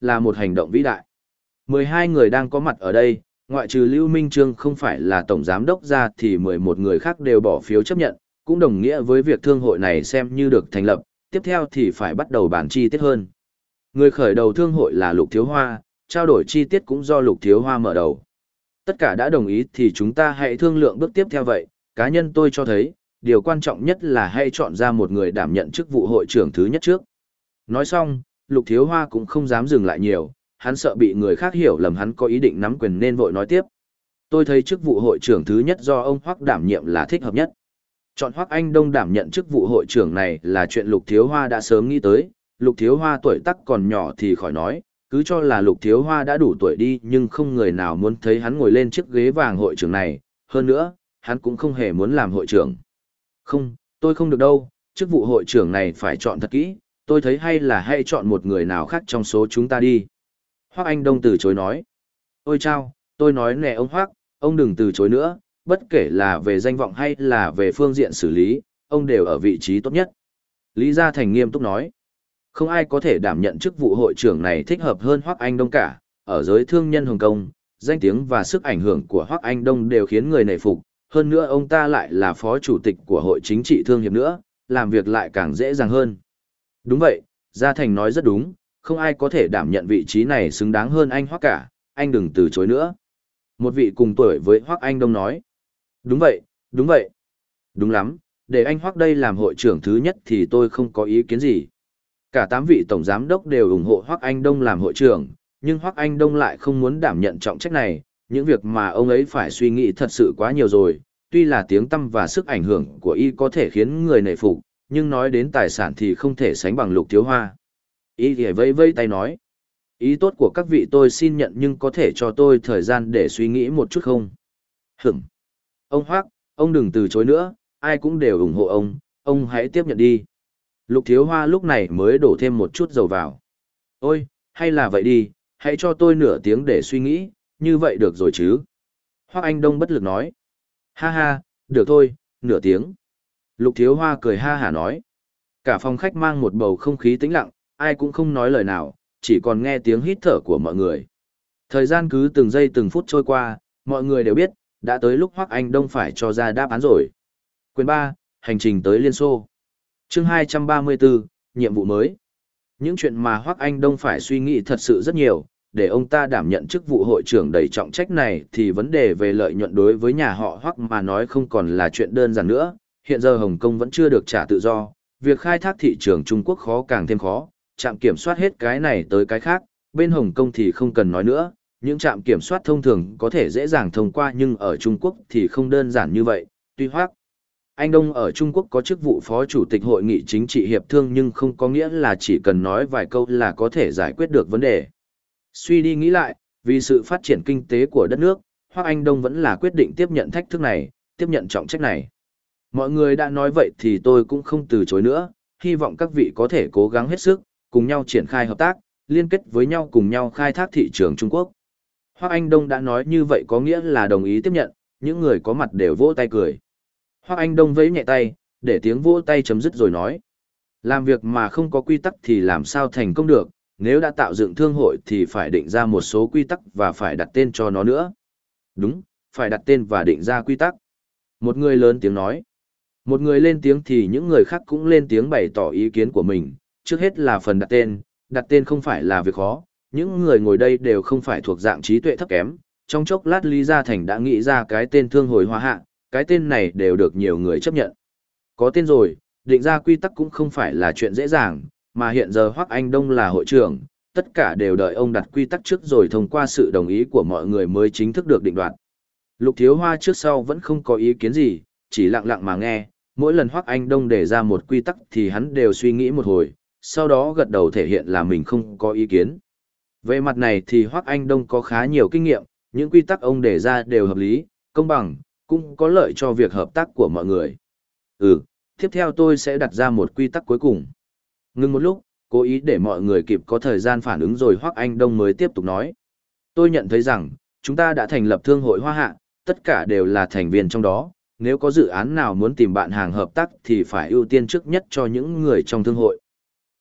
là một hành động vĩ đại. mười hai người đang có mặt ở đây, ngoại trừ Lưu Minh Trương không phải là tổng giám đốc ra thì mười một người khác đều bỏ phiếu chấp nhận, cũng đồng nghĩa với việc thương hội này xem như được thành lập, tiếp theo thì phải bắt đầu bàn chi tiết hơn. Người khởi đầu thương hội là Lục Thiếu Hoa, trao đổi chi tiết cũng do Lục Thiếu Hoa mở đầu. Tất cả đã đồng ý thì chúng ta hãy thương lượng bước tiếp theo vậy, cá nhân tôi cho thấy, điều quan trọng nhất là hãy chọn ra một người đảm nhận chức vụ hội trưởng thứ nhất trước. Nói xong, Lục Thiếu Hoa cũng không dám dừng lại nhiều, hắn sợ bị người khác hiểu lầm hắn có ý định nắm quyền nên vội nói tiếp. Tôi thấy chức vụ hội trưởng thứ nhất do ông Hoắc đảm nhiệm là thích hợp nhất. Chọn Hoắc Anh Đông đảm nhận chức vụ hội trưởng này là chuyện Lục Thiếu Hoa đã sớm nghĩ tới, Lục Thiếu Hoa tuổi tác còn nhỏ thì khỏi nói, cứ cho là Lục Thiếu Hoa đã đủ tuổi đi nhưng không người nào muốn thấy hắn ngồi lên chiếc ghế vàng hội trưởng này, hơn nữa, hắn cũng không hề muốn làm hội trưởng. Không, tôi không được đâu, chức vụ hội trưởng này phải chọn thật kỹ, tôi thấy hay là hãy chọn một người nào khác trong số chúng ta đi. Hoắc Anh Đông từ chối nói. Ôi chao, tôi nói nè ông Hoắc, ông đừng từ chối nữa, bất kể là về danh vọng hay là về phương diện xử lý, ông đều ở vị trí tốt nhất. Lý Gia Thành nghiêm túc nói. Không ai có thể đảm nhận chức vụ hội trưởng này thích hợp hơn Hoắc Anh Đông cả, ở giới thương nhân Hồng Kông, danh tiếng và sức ảnh hưởng của Hoắc Anh Đông đều khiến người nể phục, hơn nữa ông ta lại là phó chủ tịch của hội chính trị thương hiệp nữa, làm việc lại càng dễ dàng hơn. Đúng vậy, Gia Thành nói rất đúng, không ai có thể đảm nhận vị trí này xứng đáng hơn anh Hoắc cả, anh đừng từ chối nữa. Một vị cùng tuổi với Hoắc Anh Đông nói. Đúng vậy, đúng vậy. Đúng lắm, để anh Hoắc đây làm hội trưởng thứ nhất thì tôi không có ý kiến gì. Cả tám vị tổng giám đốc đều ủng hộ Hoắc Anh Đông làm hội trưởng, nhưng Hoắc Anh Đông lại không muốn đảm nhận trọng trách này, những việc mà ông ấy phải suy nghĩ thật sự quá nhiều rồi, tuy là tiếng tăm và sức ảnh hưởng của y có thể khiến người nể phục, nhưng nói đến tài sản thì không thể sánh bằng Lục Thiếu Hoa. Y thì vây vây tay nói, ý tốt của các vị tôi xin nhận nhưng có thể cho tôi thời gian để suy nghĩ một chút không? Hửm. Ông Hoắc, ông đừng từ chối nữa, ai cũng đều ủng hộ ông, ông hãy tiếp nhận đi. Lục Thiếu Hoa lúc này mới đổ thêm một chút dầu vào. Ôi, hay là vậy đi, hãy cho tôi nửa tiếng để suy nghĩ, như vậy được rồi chứ? Hoắc Anh Đông bất lực nói. Ha ha, được thôi, nửa tiếng. Lục Thiếu Hoa cười ha hả nói. Cả phòng khách mang một bầu không khí tĩnh lặng, ai cũng không nói lời nào, chỉ còn nghe tiếng hít thở của mọi người. Thời gian cứ từng giây từng phút trôi qua, mọi người đều biết, đã tới lúc Hoắc Anh Đông phải cho ra đáp án rồi. Quyền ba, hành trình tới Liên Xô. Chương hai trăm ba mươi tư, nhiệm vụ mới. Những chuyện mà Hoắc Anh Đông phải suy nghĩ thật sự rất nhiều, để ông ta đảm nhận chức vụ hội trưởng đầy trọng trách này thì vấn đề về lợi nhuận đối với nhà họ Hoắc mà nói không còn là chuyện đơn giản nữa. Hiện giờ Hồng Kông vẫn chưa được trả tự do, việc khai thác thị trường Trung Quốc khó càng thêm khó, trạm kiểm soát hết cái này tới cái khác, bên Hồng Kông thì không cần nói nữa, những trạm kiểm soát thông thường có thể dễ dàng thông qua nhưng ở Trung Quốc thì không đơn giản như vậy. Tuy Hoắc Anh Đông ở Trung Quốc có chức vụ phó chủ tịch hội nghị chính trị hiệp thương nhưng không có nghĩa là chỉ cần nói vài câu là có thể giải quyết được vấn đề. Suy đi nghĩ lại, vì sự phát triển kinh tế của đất nước, Hoắc Anh Đông vẫn là quyết định tiếp nhận thách thức này, tiếp nhận trọng trách này. Mọi người đã nói vậy thì tôi cũng không từ chối nữa, hy vọng các vị có thể cố gắng hết sức, cùng nhau triển khai hợp tác, liên kết với nhau cùng nhau khai thác thị trường Trung Quốc. Hoắc Anh Đông đã nói như vậy có nghĩa là đồng ý tiếp nhận, những người có mặt đều vỗ tay cười. Hoắc Anh Đông vẫy nhẹ tay, để tiếng vỗ tay chấm dứt rồi nói. Làm việc mà không có quy tắc thì làm sao thành công được, nếu đã tạo dựng thương hội thì phải định ra một số quy tắc và phải đặt tên cho nó nữa. Đúng, phải đặt tên và định ra quy tắc. Một người lớn tiếng nói. Một người lên tiếng thì những người khác cũng lên tiếng bày tỏ ý kiến của mình, trước hết là phần đặt tên, đặt tên không phải là việc khó, những người ngồi đây đều không phải thuộc dạng trí tuệ thấp kém, trong chốc lát Lý Gia Thành đã nghĩ ra cái tên Thương Hồi Hoa Hạ, cái tên này đều được nhiều người chấp nhận. Có tên rồi, định ra quy tắc cũng không phải là chuyện dễ dàng, mà hiện giờ Hoắc Anh Đông là hội trưởng, tất cả đều đợi ông đặt quy tắc trước rồi thông qua sự đồng ý của mọi người mới chính thức được định đoạt. Lục Thiếu Hoa trước sau vẫn không có ý kiến gì, chỉ lặng lặng mà nghe, mỗi lần Hoắc Anh Đông đề ra một quy tắc thì hắn đều suy nghĩ một hồi, sau đó gật đầu thể hiện là mình không có ý kiến. Về mặt này thì Hoắc Anh Đông có khá nhiều kinh nghiệm, những quy tắc ông đề ra đều hợp lý, công bằng, cũng có lợi cho việc hợp tác của mọi người. Ừ, tiếp theo tôi sẽ đặt ra một quy tắc cuối cùng. Ngưng một lúc, cố ý để mọi người kịp có thời gian phản ứng rồi Hoắc Anh Đông mới tiếp tục nói. Tôi nhận thấy rằng, chúng ta đã thành lập Thương hội Hoa Hạ, tất cả đều là thành viên trong đó, nếu có dự án nào muốn tìm bạn hàng hợp tác thì phải ưu tiên trước nhất cho những người trong thương hội.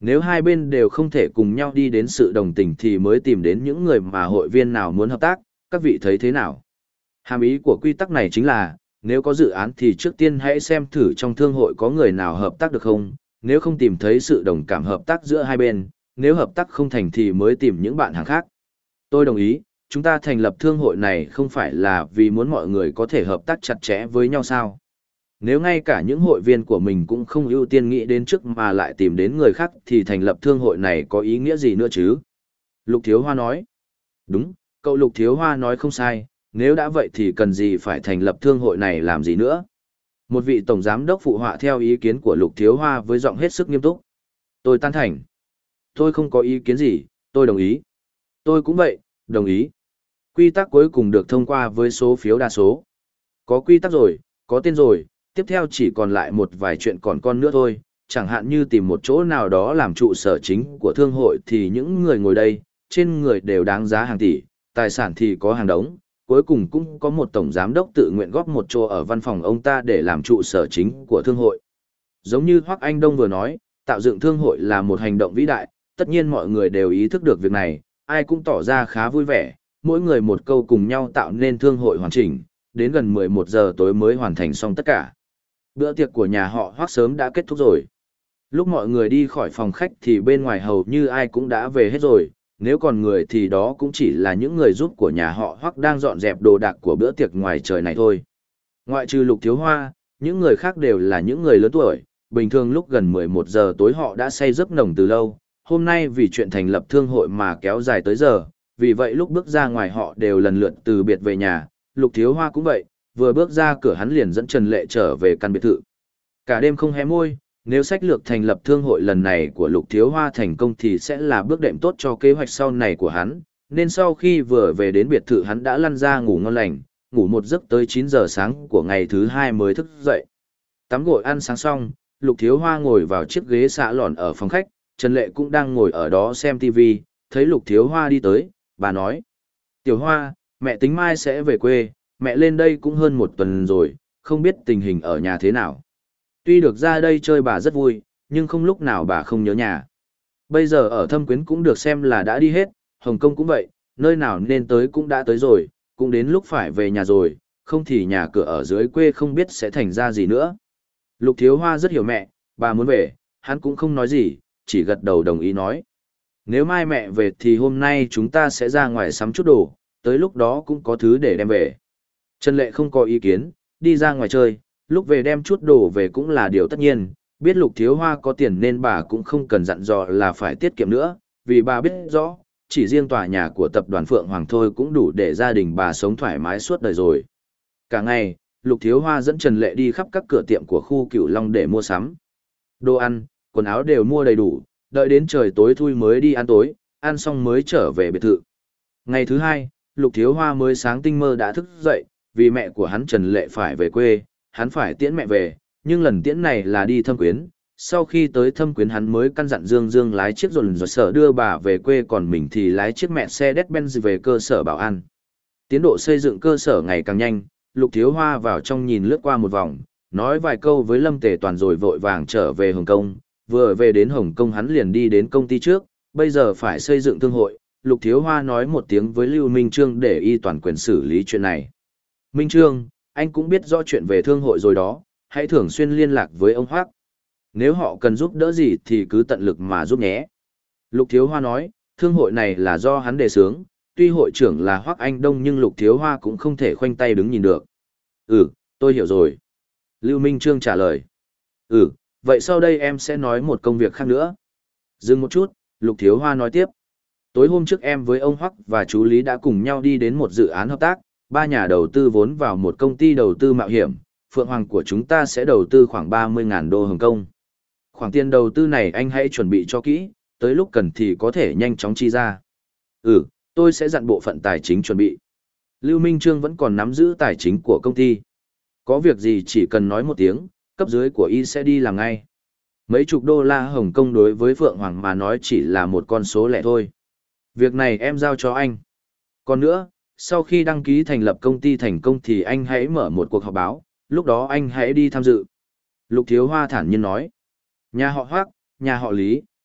Nếu hai bên đều không thể cùng nhau đi đến sự đồng tình thì mới tìm đến những người mà hội viên nào muốn hợp tác, các vị thấy thế nào? Hàm ý của quy tắc này chính là, nếu có dự án thì trước tiên hãy xem thử trong thương hội có người nào hợp tác được không, nếu không tìm thấy sự đồng cảm hợp tác giữa hai bên, nếu hợp tác không thành thì mới tìm những bạn hàng khác. Tôi đồng ý, chúng ta thành lập thương hội này không phải là vì muốn mọi người có thể hợp tác chặt chẽ với nhau sao? Nếu ngay cả những hội viên của mình cũng không ưu tiên nghĩ đến trước mà lại tìm đến người khác thì thành lập thương hội này có ý nghĩa gì nữa chứ? Lục Thiếu Hoa nói. Đúng, cậu Lục Thiếu Hoa nói không sai, nếu đã vậy thì cần gì phải thành lập thương hội này làm gì nữa? Một vị tổng giám đốc phụ họa theo ý kiến của Lục Thiếu Hoa với giọng hết sức nghiêm túc. Tôi tán thành. Tôi không có ý kiến gì, tôi đồng ý. Tôi cũng vậy, đồng ý. Quy tắc cuối cùng được thông qua với số phiếu đa số. Có quy tắc rồi, có tên rồi, tiếp theo chỉ còn lại một vài chuyện còn con nữa thôi, chẳng hạn như tìm một chỗ nào đó làm trụ sở chính của thương hội thì những người ngồi đây, trên người đều đáng giá hàng tỷ, tài sản thì có hàng đống, cuối cùng cũng có một tổng giám đốc tự nguyện góp một chỗ ở văn phòng ông ta để làm trụ sở chính của thương hội. Giống như Hoắc Anh Đông vừa nói, tạo dựng thương hội là một hành động vĩ đại, tất nhiên mọi người đều ý thức được việc này, ai cũng tỏ ra khá vui vẻ, mỗi người một câu cùng nhau tạo nên thương hội hoàn chỉnh, đến gần mười một giờ tối mới hoàn thành xong tất cả. Bữa tiệc của nhà họ Hoắc sớm đã kết thúc rồi. Lúc mọi người đi khỏi phòng khách thì bên ngoài hầu như ai cũng đã về hết rồi, nếu còn người thì đó cũng chỉ là những người giúp của nhà họ Hoắc đang dọn dẹp đồ đạc của bữa tiệc ngoài trời này thôi. Ngoại trừ Lục Thiếu Hoa, những người khác đều là những người lớn tuổi, bình thường lúc gần mười một giờ tối họ đã say giấc nồng từ lâu, hôm nay vì chuyện thành lập thương hội mà kéo dài tới giờ, vì vậy lúc bước ra ngoài họ đều lần lượt từ biệt về nhà, Lục Thiếu Hoa cũng vậy, vừa bước ra cửa hắn liền dẫn Trần Lệ trở về căn biệt thự. Cả đêm không hé môi, nếu sách lược thành lập thương hội lần này của Lục Thiếu Hoa thành công thì sẽ là bước đệm tốt cho kế hoạch sau này của hắn, nên sau khi vừa về đến biệt thự hắn đã lăn ra ngủ ngon lành, ngủ một giấc tới chín giờ sáng của ngày thứ hai mới thức dậy. Tắm gội ăn sáng xong, Lục Thiếu Hoa ngồi vào chiếc ghế xạ lòn ở phòng khách, Trần Lệ cũng đang ngồi ở đó xem tivi, thấy Lục Thiếu Hoa đi tới, bà nói: Tiểu Hoa, mẹ tính mai sẽ về quê, mẹ lên đây cũng hơn một tuần rồi, không biết tình hình ở nhà thế nào. Tuy được ra đây chơi bà rất vui, nhưng không lúc nào bà không nhớ nhà. Bây giờ ở Thâm Quyến cũng được xem là đã đi hết, Hồng Kông cũng vậy, nơi nào nên tới cũng đã tới rồi, cũng đến lúc phải về nhà rồi, không thì nhà cửa ở dưới quê không biết sẽ thành ra gì nữa. Lục Thiếu Hoa rất hiểu mẹ, bà muốn về, hắn cũng không nói gì, chỉ gật đầu đồng ý nói. Nếu mai mẹ về thì hôm nay chúng ta sẽ ra ngoài sắm chút đồ, tới lúc đó cũng có thứ để đem về. Trần Lệ không có ý kiến, đi ra ngoài chơi, lúc về đem chút đồ về cũng là điều tất nhiên, biết Lục Thiếu Hoa có tiền nên bà cũng không cần dặn dò là phải tiết kiệm nữa, vì bà biết rõ, chỉ riêng tòa nhà của tập đoàn Phượng Hoàng thôi cũng đủ để gia đình bà sống thoải mái suốt đời rồi. Cả ngày, Lục Thiếu Hoa dẫn Trần Lệ đi khắp các cửa tiệm của khu Cửu Long để mua sắm. Đồ ăn, quần áo đều mua đầy đủ, đợi đến trời tối thui mới đi ăn tối, ăn xong mới trở về biệt thự. Ngày thứ hai, Lục Thiếu Hoa mới sáng tinh mơ đã thức dậy, vì mẹ của hắn Trần Lệ phải về quê, hắn phải tiễn mẹ về, nhưng lần tiễn này là đi Thâm Quyến. Sau khi tới Thâm Quyến hắn mới căn dặn Dương Dương lái chiếc rồi rồi sở đưa bà về quê, còn mình thì lái chiếc mẹ xe Mercedes-Benz về cơ sở bảo an. Tiến độ xây dựng cơ sở ngày càng nhanh, Lục Thiếu Hoa vào trong nhìn lướt qua một vòng, nói vài câu với Lâm Tề Toàn rồi vội vàng trở về Hồng Kông. Vừa về đến Hồng Kông hắn liền đi đến công ty trước, bây giờ phải xây dựng thương hội. Lục Thiếu Hoa nói một tiếng với Lưu Minh Trương để y toàn quyền xử lý chuyện này. Minh Trương, anh cũng biết rõ chuyện về thương hội rồi đó, hãy thường xuyên liên lạc với ông Hoác. Nếu họ cần giúp đỡ gì thì cứ tận lực mà giúp nhé. Lục Thiếu Hoa nói, thương hội này là do hắn đề xướng, tuy hội trưởng là Hoác Anh Đông nhưng Lục Thiếu Hoa cũng không thể khoanh tay đứng nhìn được. Ừ, tôi hiểu rồi. Lưu Minh Trương trả lời. Ừ, vậy sau đây em sẽ nói một công việc khác nữa. Dừng một chút, Lục Thiếu Hoa nói tiếp. Tối hôm trước em với ông Hoắc và chú Lý đã cùng nhau đi đến một dự án hợp tác, ba nhà đầu tư vốn vào một công ty đầu tư mạo hiểm, Phượng Hoàng của chúng ta sẽ đầu tư khoảng ba mươi nghìn đô Hồng Kông. Khoản tiền đầu tư này anh hãy chuẩn bị cho kỹ, tới lúc cần thì có thể nhanh chóng chi ra. Ừ, tôi sẽ dặn bộ phận tài chính chuẩn bị. Lưu Minh Trương vẫn còn nắm giữ tài chính của công ty. Có việc gì chỉ cần nói một tiếng, cấp dưới của y sẽ đi làm ngay. Mấy chục đô la Hồng Kông đối với Phượng Hoàng mà nói chỉ là một con số lẻ thôi. Việc này em giao cho anh. Còn nữa, sau khi đăng ký thành lập công ty thành công thì anh hãy mở một cuộc họp báo, lúc đó anh hãy đi tham dự. Lục Thiếu Hoa thản nhiên nói. Nhà họ Hoác, nhà họ Lý,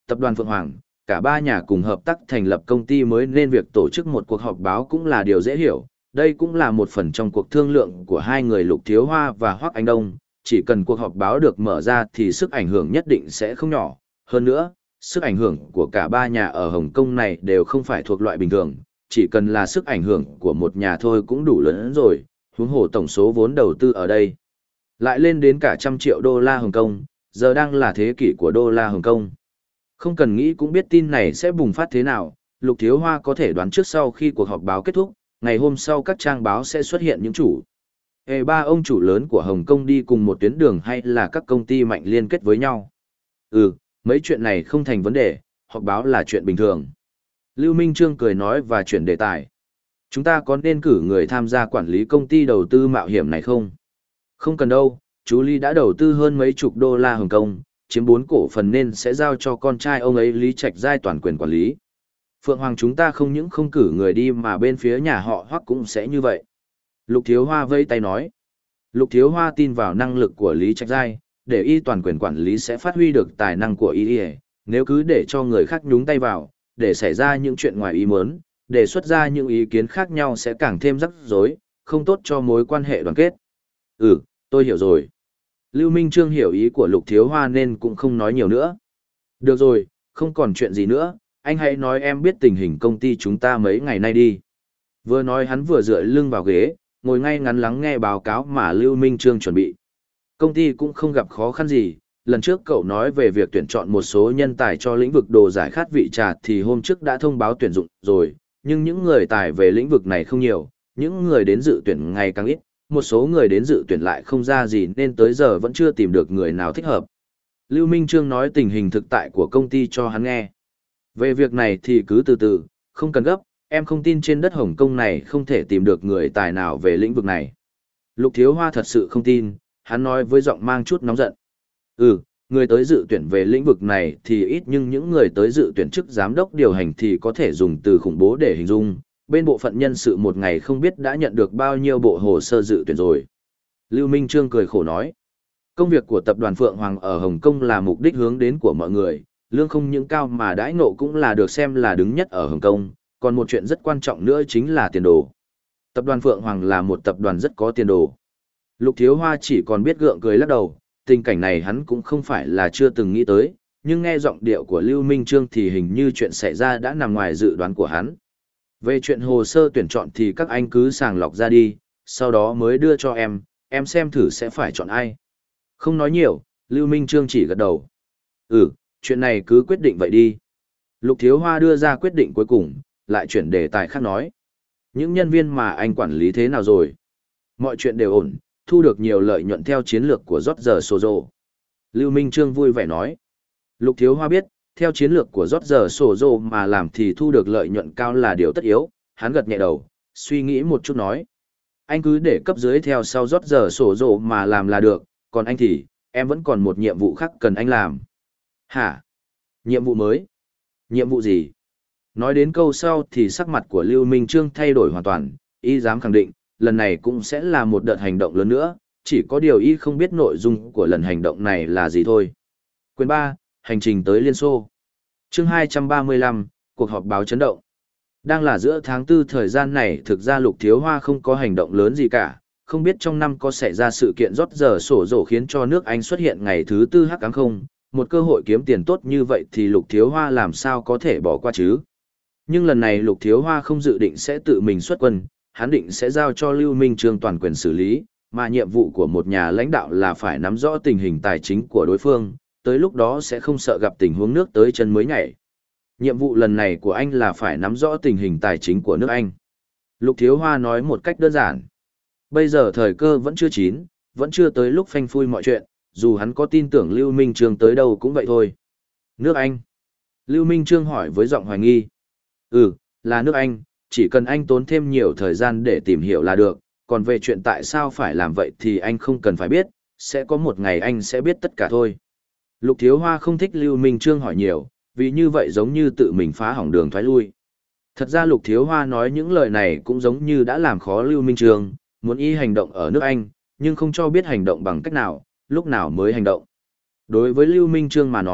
tập đoàn Phượng Hoàng, cả ba nhà cùng hợp tác thành lập công ty mới nên việc tổ chức một cuộc họp báo cũng là điều dễ hiểu. Đây cũng là một phần trong cuộc thương lượng của hai người Lục Thiếu Hoa và Hoắc Anh Đông, chỉ cần cuộc họp báo được mở ra thì sức ảnh hưởng nhất định sẽ không nhỏ. Hơn nữa, sức ảnh hưởng của cả ba nhà ở Hồng Kông này đều không phải thuộc loại bình thường, chỉ cần là sức ảnh hưởng của một nhà thôi cũng đủ lớn rồi, huống hồ tổng số vốn đầu tư ở đây lại lên đến cả trăm triệu đô la Hồng Kông, giờ đang là thế kỷ của đô la Hồng Kông. Không cần nghĩ cũng biết tin này sẽ bùng phát thế nào, Lục Thiếu Hoa có thể đoán trước sau khi cuộc họp báo kết thúc, ngày hôm sau các trang báo sẽ xuất hiện những chủ. Ê ba ông chủ lớn của Hồng Kông đi cùng một tuyến đường hay là các công ty mạnh liên kết với nhau. Ừ, mấy chuyện này không thành vấn đề, họp báo là chuyện bình thường. Lưu Minh Trương cười nói và chuyển đề tài. Chúng ta có nên cử người tham gia quản lý công ty đầu tư mạo hiểm này không? Không cần đâu, chú Lý đã đầu tư hơn mấy chục đô la Hồng Kông, chiếm bốn cổ phần nên sẽ giao cho con trai ông ấy Lý Trạch Giai toàn quyền quản lý. Phượng Hoàng chúng ta không những không cử người đi mà bên phía nhà họ Hoắc cũng sẽ như vậy. Lục Thiếu Hoa vẫy tay nói. Lục Thiếu Hoa tin vào năng lực của Lý Trạch Giai, để y toàn quyền quản lý sẽ phát huy được tài năng của y. Nếu cứ để cho người khác nhúng tay vào, để xảy ra những chuyện ngoài ý muốn, đề xuất ra những ý kiến khác nhau sẽ càng thêm rắc rối, không tốt cho mối quan hệ đoàn kết. Ừ, tôi hiểu rồi. Lưu Minh Trương hiểu ý của Lục Thiếu Hoa nên cũng không nói nhiều nữa. Được rồi, không còn chuyện gì nữa, anh hãy nói em biết tình hình công ty chúng ta mấy ngày nay đi. Vừa nói hắn vừa dựa lưng vào ghế, ngồi ngay ngắn lắng nghe báo cáo mà Lưu Minh Trương chuẩn bị. Công ty cũng không gặp khó khăn gì, lần trước cậu nói về việc tuyển chọn một số nhân tài cho lĩnh vực đồ giải khát vị trà thì hôm trước đã thông báo tuyển dụng rồi, nhưng những người tài về lĩnh vực này không nhiều, những người đến dự tuyển ngày càng ít, một số người đến dự tuyển lại không ra gì nên tới giờ vẫn chưa tìm được người nào thích hợp. Lưu Minh Trương nói tình hình thực tại của công ty cho hắn nghe. Về việc này thì cứ từ từ, không cần gấp, em không tin trên đất Hồng Kông này không thể tìm được người tài nào về lĩnh vực này. Lục Thiếu Hoa thật sự không tin, hắn nói với giọng mang chút nóng giận. Ừ, người tới dự tuyển về lĩnh vực này thì ít nhưng những người tới dự tuyển chức giám đốc điều hành thì có thể dùng từ khủng bố để hình dung. Bên bộ phận nhân sự một ngày không biết đã nhận được bao nhiêu bộ hồ sơ dự tuyển rồi. Lưu Minh Trương cười khổ nói. Công việc của tập đoàn Phượng Hoàng ở Hồng Kông là mục đích hướng đến của mọi người, lương không những cao mà đãi ngộ cũng là được xem là đứng nhất ở Hồng Kông, còn một chuyện rất quan trọng nữa chính là tiền đồ. Tập đoàn Phượng Hoàng là một tập đoàn rất có tiền đồ. Lục Thiếu Hoa chỉ còn biết gượng cười lắc đầu, tình cảnh này hắn cũng không phải là chưa từng nghĩ tới, nhưng nghe giọng điệu của Lưu Minh Trương thì hình như chuyện xảy ra đã nằm ngoài dự đoán của hắn. Về chuyện hồ sơ tuyển chọn thì các anh cứ sàng lọc ra đi, sau đó mới đưa cho em, em xem thử sẽ phải chọn ai. Không nói nhiều, Lưu Minh Trương chỉ gật đầu. Ừ, chuyện này cứ quyết định vậy đi. Lục Thiếu Hoa đưa ra quyết định cuối cùng, lại chuyển đề tài khác nói. Những nhân viên mà anh quản lý thế nào rồi? Mọi chuyện đều ổn, thu được nhiều lợi nhuận theo chiến lược của Roger Sozo. Lưu Minh Trương vui vẻ nói. Lục Thiếu Hoa biết, theo chiến lược của Roger Sozo mà làm thì thu được lợi nhuận cao là điều tất yếu, hắn gật nhẹ đầu, suy nghĩ một chút nói. Anh cứ để cấp dưới theo sau Roger Sozo mà làm là được, còn anh thì, em vẫn còn một nhiệm vụ khác cần anh làm. Hả? Nhiệm vụ mới? Nhiệm vụ gì? Nói đến câu sau thì sắc mặt của Lưu Minh Trương thay đổi hoàn toàn, y dám khẳng định, lần này cũng sẽ là một đợt hành động lớn nữa, chỉ có điều y không biết nội dung của lần hành động này là gì thôi. Quyền ba, hành trình tới Liên Xô. Chương hai trăm ba mươi lăm, cuộc họp báo chấn động. Đang là giữa tháng tư thời gian này thực ra Lục Thiếu Hoa không có hành động lớn gì cả, không biết trong năm có xảy ra sự kiện rót giờ sổ rổ khiến cho nước Anh xuất hiện ngày thứ tư hắc ám không, một cơ hội kiếm tiền tốt như vậy thì Lục Thiếu Hoa làm sao có thể bỏ qua chứ. Nhưng lần này Lục Thiếu Hoa không dự định sẽ tự mình xuất quân, hắn định sẽ giao cho Lưu Minh Trương toàn quyền xử lý, mà nhiệm vụ của một nhà lãnh đạo là phải nắm rõ tình hình tài chính của đối phương, tới lúc đó sẽ không sợ gặp tình huống nước tới chân mới nhảy. Nhiệm vụ lần này của anh là phải nắm rõ tình hình tài chính của nước Anh. Lục Thiếu Hoa nói một cách đơn giản. Bây giờ thời cơ vẫn chưa chín, vẫn chưa tới lúc phanh phui mọi chuyện, dù hắn có tin tưởng Lưu Minh Trương tới đâu cũng vậy thôi. Nước Anh? Lưu Minh Trương hỏi với giọng hoài nghi. Ừ, là nước Anh, chỉ cần anh tốn thêm nhiều thời gian để tìm hiểu là được, còn về chuyện tại sao phải làm vậy thì anh không cần phải biết, sẽ có một ngày anh sẽ biết tất cả thôi. Lục Thiếu Hoa không thích Lưu Minh Trương hỏi nhiều, vì như vậy giống như tự mình phá hỏng đường thoái lui. Thật ra Lục Thiếu Hoa nói những lời này cũng giống như đã làm khó Lưu Minh Trương, muốn y hành động ở nước Anh, nhưng không cho biết hành động bằng cách nào, lúc nào mới hành động. Đối với Lưu Minh Trương mà nói,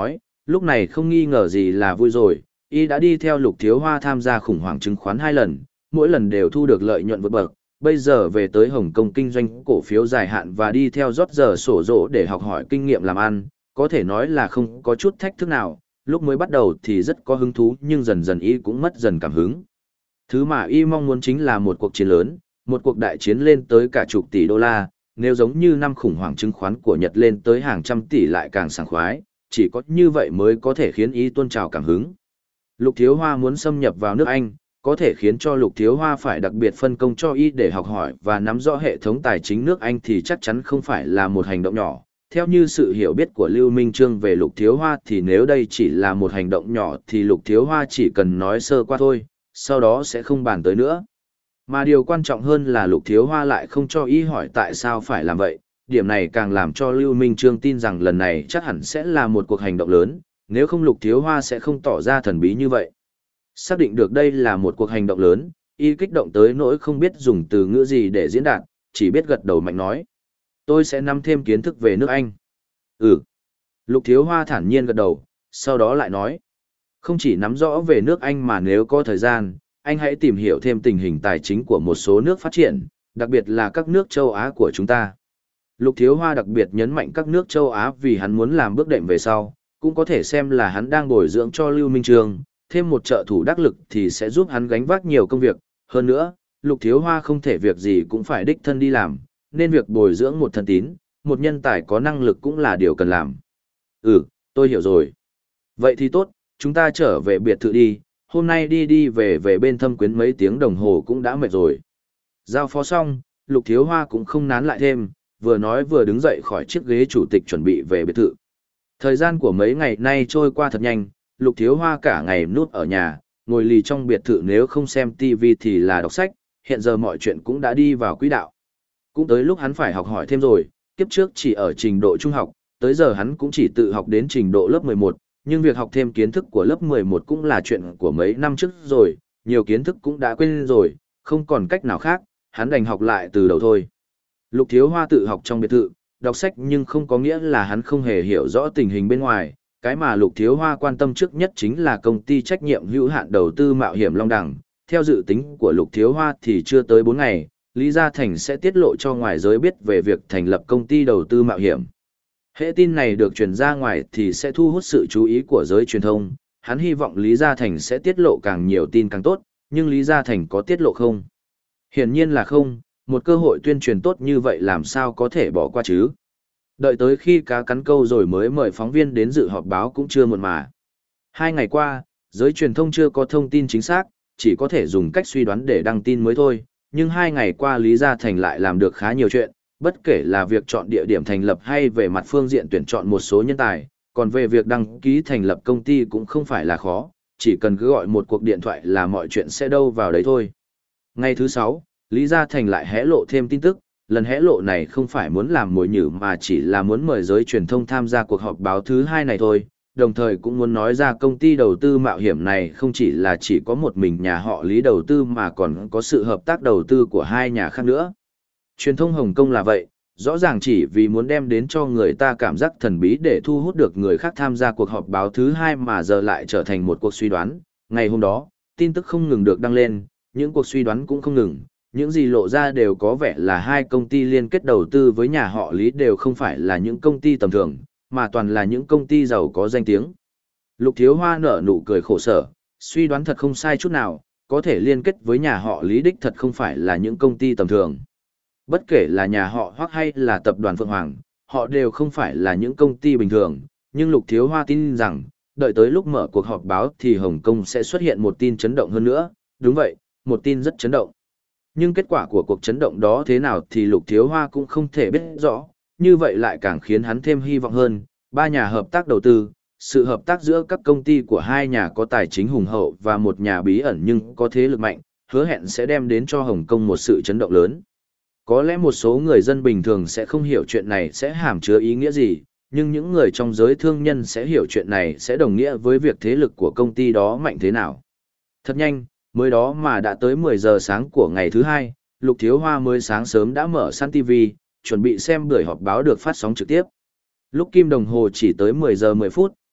lúc này không nghi ngờ gì là vui rồi, y đã đi theo Lục Thiếu Hoa tham gia khủng hoảng chứng khoán hai lần, mỗi lần đều thu được lợi nhuận vượt bậc, bây giờ về tới Hồng Kông kinh doanh cổ phiếu dài hạn và đi theo rót giờ sổ rỗ để học hỏi kinh nghiệm làm ăn, có thể nói là không có chút thách thức nào, lúc mới bắt đầu thì rất có hứng thú nhưng dần dần y cũng mất dần cảm hứng. Thứ mà y mong muốn chính là một cuộc chiến lớn, một cuộc đại chiến lên tới cả chục tỷ đô la, nếu giống như năm khủng hoảng chứng khoán của Nhật lên tới hàng trăm tỷ lại càng sảng khoái, chỉ có như vậy mới có thể khiến y tuôn trào cảm hứng. Lục Thiếu Hoa muốn xâm nhập vào nước Anh, có thể khiến cho Lục Thiếu Hoa phải đặc biệt phân công cho y để học hỏi và nắm rõ hệ thống tài chính nước Anh thì chắc chắn không phải là một hành động nhỏ. Theo như sự hiểu biết của Lưu Minh Trương về Lục Thiếu Hoa thì nếu đây chỉ là một hành động nhỏ thì Lục Thiếu Hoa chỉ cần nói sơ qua thôi, sau đó sẽ không bàn tới nữa. Mà điều quan trọng hơn là Lục Thiếu Hoa lại không cho y hỏi tại sao phải làm vậy, điểm này càng làm cho Lưu Minh Trương tin rằng lần này chắc hẳn sẽ là một cuộc hành động lớn, nếu không Lục Thiếu Hoa sẽ không tỏ ra thần bí như vậy. Xác định được đây là một cuộc hành động lớn, y kích động tới nỗi không biết dùng từ ngữ gì để diễn đạt, chỉ biết gật đầu mạnh nói. Tôi sẽ nắm thêm kiến thức về nước Anh. Ừ. Lục Thiếu Hoa thản nhiên gật đầu, sau đó lại nói. Không chỉ nắm rõ về nước Anh mà nếu có thời gian, anh hãy tìm hiểu thêm tình hình tài chính của một số nước phát triển, đặc biệt là các nước châu Á của chúng ta. Lục Thiếu Hoa đặc biệt nhấn mạnh các nước châu Á vì hắn muốn làm bước đệm về sau, cũng có thể xem là hắn đang bồi dưỡng cho Lưu Minh Trương, thêm một trợ thủ đắc lực thì sẽ giúp hắn gánh vác nhiều công việc. Hơn nữa, Lục Thiếu Hoa không thể việc gì cũng phải đích thân đi làm, nên việc bồi dưỡng một thân tín, một nhân tài có năng lực cũng là điều cần làm. Ừ, tôi hiểu rồi. Vậy thì tốt, chúng ta trở về biệt thự đi, hôm nay đi đi về về bên Thâm Quyến mấy tiếng đồng hồ cũng đã mệt rồi. Giao phó xong, Lục Thiếu Hoa cũng không nán lại thêm, vừa nói vừa đứng dậy khỏi chiếc ghế chủ tịch chuẩn bị về biệt thự. Thời gian của mấy ngày nay trôi qua thật nhanh, Lục Thiếu Hoa cả ngày nút ở nhà, ngồi lì trong biệt thự nếu không xem ti vi thì là đọc sách, hiện giờ mọi chuyện cũng đã đi vào quỹ đạo. Cũng tới lúc hắn phải học hỏi thêm rồi, kiếp trước chỉ ở trình độ trung học, tới giờ hắn cũng chỉ tự học đến trình độ lớp mười một, nhưng việc học thêm kiến thức của lớp mười một cũng là chuyện của mấy năm trước rồi, nhiều kiến thức cũng đã quên rồi, không còn cách nào khác, hắn đành học lại từ đầu thôi. Lục Thiếu Hoa tự học trong biệt thự, đọc sách nhưng không có nghĩa là hắn không hề hiểu rõ tình hình bên ngoài, cái mà Lục Thiếu Hoa quan tâm trước nhất chính là công ty trách nhiệm hữu hạn đầu tư mạo hiểm Long Đẳng. Theo dự tính của Lục Thiếu Hoa thì chưa tới bốn ngày, Lý Gia Thành sẽ tiết lộ cho ngoài giới biết về việc thành lập công ty đầu tư mạo hiểm. Hễ tin này được truyền ra ngoài thì sẽ thu hút sự chú ý của giới truyền thông, hắn hy vọng Lý Gia Thành sẽ tiết lộ càng nhiều tin càng tốt, nhưng Lý Gia Thành có tiết lộ không? Hiển nhiên là không, một cơ hội tuyên truyền tốt như vậy làm sao có thể bỏ qua chứ? Đợi tới khi cá cắn câu rồi mới mời phóng viên đến dự họp báo cũng chưa muộn mà. Hai ngày qua, giới truyền thông chưa có thông tin chính xác, chỉ có thể dùng cách suy đoán để đăng tin mới thôi, nhưng hai ngày qua Lý Gia Thành lại làm được khá nhiều chuyện, bất kể là việc chọn địa điểm thành lập hay về mặt phương diện tuyển chọn một số nhân tài, còn về việc đăng ký thành lập công ty cũng không phải là khó, chỉ cần cứ gọi một cuộc điện thoại là mọi chuyện sẽ đâu vào đấy thôi. Ngày thứ sáu, Lý Gia Thành lại hé lộ thêm tin tức, lần hé lộ này không phải muốn làm mồi nhử mà chỉ là muốn mời giới truyền thông tham gia cuộc họp báo thứ hai này thôi, đồng thời cũng muốn nói ra công ty đầu tư mạo hiểm này không chỉ là chỉ có một mình nhà họ Lý đầu tư mà còn có sự hợp tác đầu tư của hai nhà khác nữa. Truyền thông Hồng Kông là vậy, rõ ràng chỉ vì muốn đem đến cho người ta cảm giác thần bí để thu hút được người khác tham gia cuộc họp báo thứ hai mà giờ lại trở thành một cuộc suy đoán. Ngày hôm đó, tin tức không ngừng được đăng lên, những cuộc suy đoán cũng không ngừng, những gì lộ ra đều có vẻ là hai công ty liên kết đầu tư với nhà họ Lý đều không phải là những công ty tầm thường, mà toàn là những công ty giàu có danh tiếng. Lục Thiếu Hoa nở nụ cười khổ sở, suy đoán thật không sai chút nào, có thể liên kết với nhà họ Lý đích thật không phải là những công ty tầm thường. Bất kể là nhà họ Hoắc hay là tập đoàn Phượng Hoàng, họ đều không phải là những công ty bình thường, nhưng Lục Thiếu Hoa tin rằng, đợi tới lúc mở cuộc họp báo thì Hồng Kông sẽ xuất hiện một tin chấn động hơn nữa, đúng vậy, một tin rất chấn động. Nhưng kết quả của cuộc chấn động đó thế nào thì Lục Thiếu Hoa cũng không thể biết rõ, như vậy lại càng khiến hắn thêm hy vọng hơn, ba nhà hợp tác đầu tư, sự hợp tác giữa các công ty của hai nhà có tài chính hùng hậu và một nhà bí ẩn nhưng có thế lực mạnh, hứa hẹn sẽ đem đến cho Hồng Kông một sự chấn động lớn. Có lẽ một số người dân bình thường sẽ không hiểu chuyện này sẽ hàm chứa ý nghĩa gì, nhưng những người trong giới thương nhân sẽ hiểu chuyện này sẽ đồng nghĩa với việc thế lực của công ty đó mạnh thế nào. Thật nhanh, mới đó mà đã tới mười giờ sáng của ngày thứ hai, Lục Thiếu Hoa mới sáng sớm đã mở sẵn ti vi, chuẩn bị xem buổi họp báo được phát sóng trực tiếp. Lúc kim đồng hồ chỉ tới mười giờ mười phút,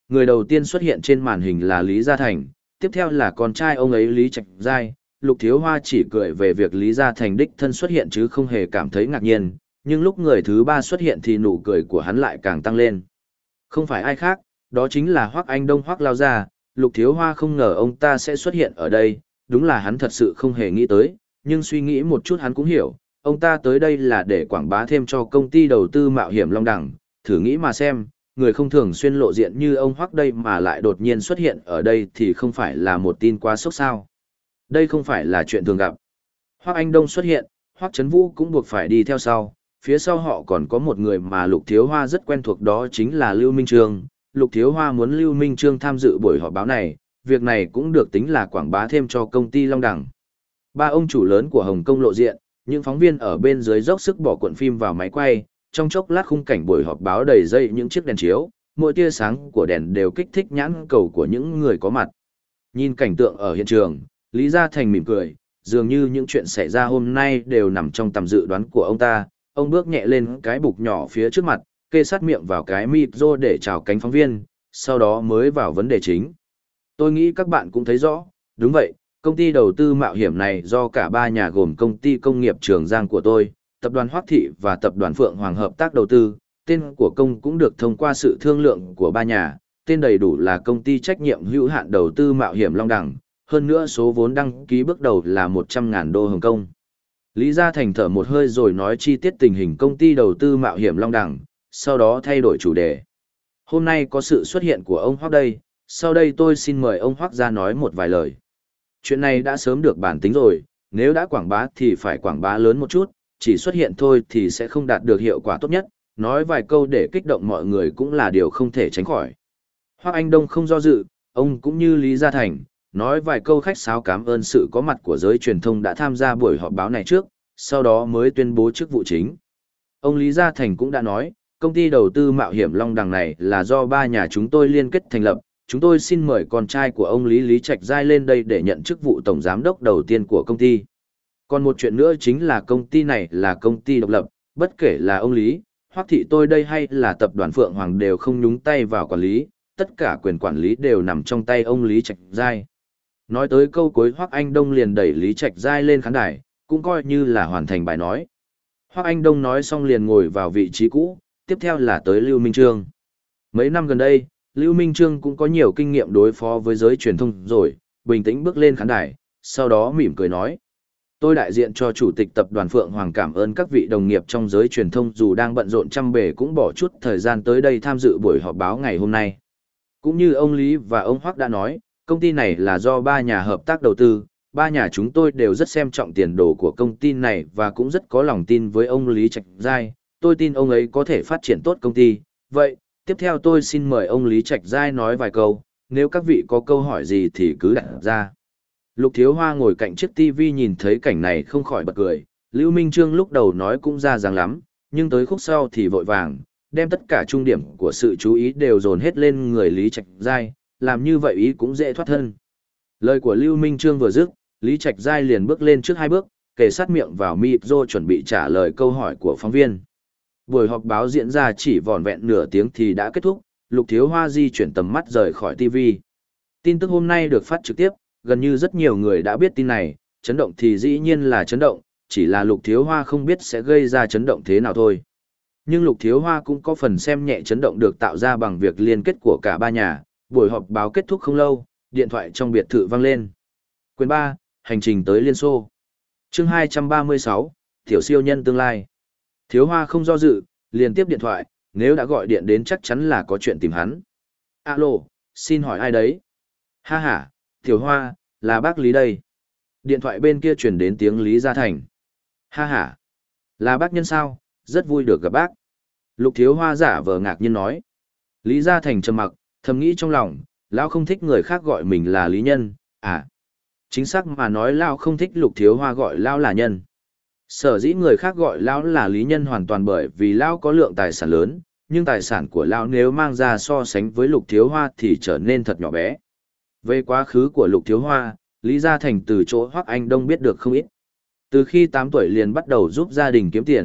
Người đầu tiên xuất hiện trên màn hình là Lý Gia Thành, tiếp theo là con trai ông ấy Lý Trạch Giai. Lục Thiếu Hoa chỉ cười về việc Lý Gia Thành đích thân xuất hiện chứ không hề cảm thấy ngạc nhiên, nhưng lúc người thứ ba xuất hiện thì nụ cười của hắn lại càng tăng lên. Không phải ai khác, đó chính là Hoắc Anh Đông Hoắc Lao Gia. Lục Thiếu Hoa không ngờ ông ta sẽ xuất hiện ở đây, đúng là hắn thật sự không hề nghĩ tới, nhưng suy nghĩ một chút hắn cũng hiểu, ông ta tới đây là để quảng bá thêm cho công ty đầu tư mạo hiểm Long Đẳng, thử nghĩ mà xem, người không thường xuyên lộ diện như ông Hoắc đây mà lại đột nhiên xuất hiện ở đây thì không phải là một tin quá sốc sao. Đây không phải là chuyện thường gặp. Hoắc Anh Đông xuất hiện, Hoắc Trấn Vũ cũng buộc phải đi theo sau, phía sau họ còn có một người mà Lục Thiếu Hoa rất quen thuộc, đó chính là Lưu Minh Trương. Lục Thiếu Hoa muốn Lưu Minh Trương tham dự buổi họp báo này, việc này cũng được tính là quảng bá thêm cho công ty Long Đẳng. Ba ông chủ lớn của Hồng Kông lộ diện, những phóng viên ở bên dưới dốc sức bỏ cuộn phim vào máy quay, trong chốc lát khung cảnh buổi họp báo đầy dây những chiếc đèn chiếu, mỗi tia sáng của đèn đều kích thích nhãn cầu của những người có mặt. Nhìn cảnh tượng ở hiện trường, Lý Gia Thành mỉm cười, dường như những chuyện xảy ra hôm nay đều nằm trong tầm dự đoán của ông ta. Ông bước nhẹ lên cái bục nhỏ phía trước mặt, kê sát miệng vào cái micro để chào cánh phóng viên, sau đó mới vào vấn đề chính. Tôi nghĩ các bạn cũng thấy rõ, đúng vậy, công ty đầu tư mạo hiểm này do cả ba nhà gồm công ty công nghiệp Trường Giang của tôi, tập đoàn Hoắc Thị và tập đoàn Phượng Hoàng hợp tác đầu tư, tên của công cũng được thông qua sự thương lượng của ba nhà, tên đầy đủ là công ty trách nhiệm hữu hạn đầu tư mạo hiểm Long Đẳng, hơn nữa số vốn đăng ký bước đầu là một trăm ngàn đô Hồng Kông. Lý Gia Thành thở một hơi rồi nói chi tiết tình hình công ty đầu tư mạo hiểm Long Đẳng, sau đó thay đổi chủ đề. Hôm nay có sự xuất hiện của ông Hoắc đây, sau đây tôi xin mời ông Hoắc ra nói một vài lời. Chuyện này đã sớm được bản tính rồi, nếu đã quảng bá thì phải quảng bá lớn một chút, chỉ xuất hiện thôi thì sẽ không đạt được hiệu quả tốt nhất, nói vài câu để kích động mọi người cũng là điều không thể tránh khỏi. Hoắc Anh Đông không do dự, ông cũng như Lý Gia Thành, nói vài câu khách sáo cảm ơn sự có mặt của giới truyền thông đã tham gia buổi họp báo này trước, sau đó mới tuyên bố chức vụ chính. Ông Lý Gia Thành cũng đã nói, công ty đầu tư mạo hiểm Long Đằng này là do ba nhà chúng tôi liên kết thành lập, chúng tôi xin mời con trai của ông Lý Lý Trạch Giai lên đây để nhận chức vụ tổng giám đốc đầu tiên của công ty. Còn một chuyện nữa chính là công ty này là công ty độc lập, bất kể là ông Lý, Hoắc Thị tôi đây hay là tập đoàn Phượng Hoàng đều không nhúng tay vào quản lý, tất cả quyền quản lý đều nằm trong tay ông Lý Trạch Giai. Nói tới câu cuối, Hoắc Anh Đông liền đẩy Lý Trạch Giai lên khán đài, cũng coi như là hoàn thành bài nói. Hoắc Anh Đông nói xong liền ngồi vào vị trí cũ, tiếp theo là tới Lưu Minh Trương. Mấy năm gần đây, Lưu Minh Trương cũng có nhiều kinh nghiệm đối phó với giới truyền thông rồi, bình tĩnh bước lên khán đài, sau đó mỉm cười nói. Tôi đại diện cho Chủ tịch Tập đoàn Phượng Hoàng cảm ơn các vị đồng nghiệp trong giới truyền thông dù đang bận rộn trăm bề cũng bỏ chút thời gian tới đây tham dự buổi họp báo ngày hôm nay. Cũng như ông Lý và ông Hoắc đã nói, công ty này là do ba nhà hợp tác đầu tư, ba nhà chúng tôi đều rất xem trọng tiền đồ của công ty này và cũng rất có lòng tin với ông Lý Trạch Giai, tôi tin ông ấy có thể phát triển tốt công ty. Vậy, tiếp theo tôi xin mời ông Lý Trạch Giai nói vài câu, nếu các vị có câu hỏi gì thì cứ đặt ra. Lục Thiếu Hoa ngồi cạnh chiếc tivi nhìn thấy cảnh này không khỏi bật cười, Lưu Minh Trương lúc đầu nói cũng ra dáng lắm, nhưng tới khúc sau thì vội vàng, đem tất cả trung điểm của sự chú ý đều dồn hết lên người Lý Trạch Giai, làm như vậy ý cũng dễ thoát thân. Lời của Lưu Minh Trương vừa dứt, Lý Trạch Giai liền bước lên trước hai bước, kề sát miệng vào micro chuẩn bị trả lời câu hỏi của phóng viên. Buổi họp báo diễn ra chỉ vỏn vẹn nửa tiếng thì đã kết thúc, Lục Thiếu Hoa di chuyển tầm mắt rời khỏi ti vi. Tin tức hôm nay được phát trực tiếp, gần như rất nhiều người đã biết tin này, chấn động thì dĩ nhiên là chấn động, chỉ là Lục Thiếu Hoa không biết sẽ gây ra chấn động thế nào thôi. Nhưng Lục Thiếu Hoa cũng có phần xem nhẹ chấn động được tạo ra bằng việc liên kết của cả ba nhà. Buổi họp báo kết thúc không lâu, điện thoại trong biệt thự vang lên. Quyền ba, hành trình tới Liên Xô. Chương hai trăm ba mươi sáu, Tiểu siêu nhân tương lai. Thiếu Hoa không do dự, liền tiếp điện thoại, nếu đã gọi điện đến chắc chắn là có chuyện tìm hắn. Alo, xin hỏi ai đấy? Ha ha, Tiểu Hoa, là bác Lý đây. Điện thoại bên kia chuyển đến tiếng Lý Gia Thành. Ha ha, là bác Nhân sao, rất vui được gặp bác. Lục Thiếu Hoa giả vờ ngạc nhiên nói. Lý Gia Thành trầm mặc, thầm nghĩ trong lòng, lão không thích người khác gọi mình là Lý Nhân, à. Chính xác mà nói lão không thích Lục Thiếu Hoa gọi lão là Nhân. Sở dĩ người khác gọi lão là Lý Nhân hoàn toàn bởi vì lão có lượng tài sản lớn, nhưng tài sản của lão nếu mang ra so sánh với Lục Thiếu Hoa thì trở nên thật nhỏ bé. Về quá khứ của Lục Thiếu Hoa, Lý Gia Thành từ chỗ Hoắc Anh Đông biết được không ít. Từ khi tám tuổi liền bắt đầu giúp gia đình kiếm tiền,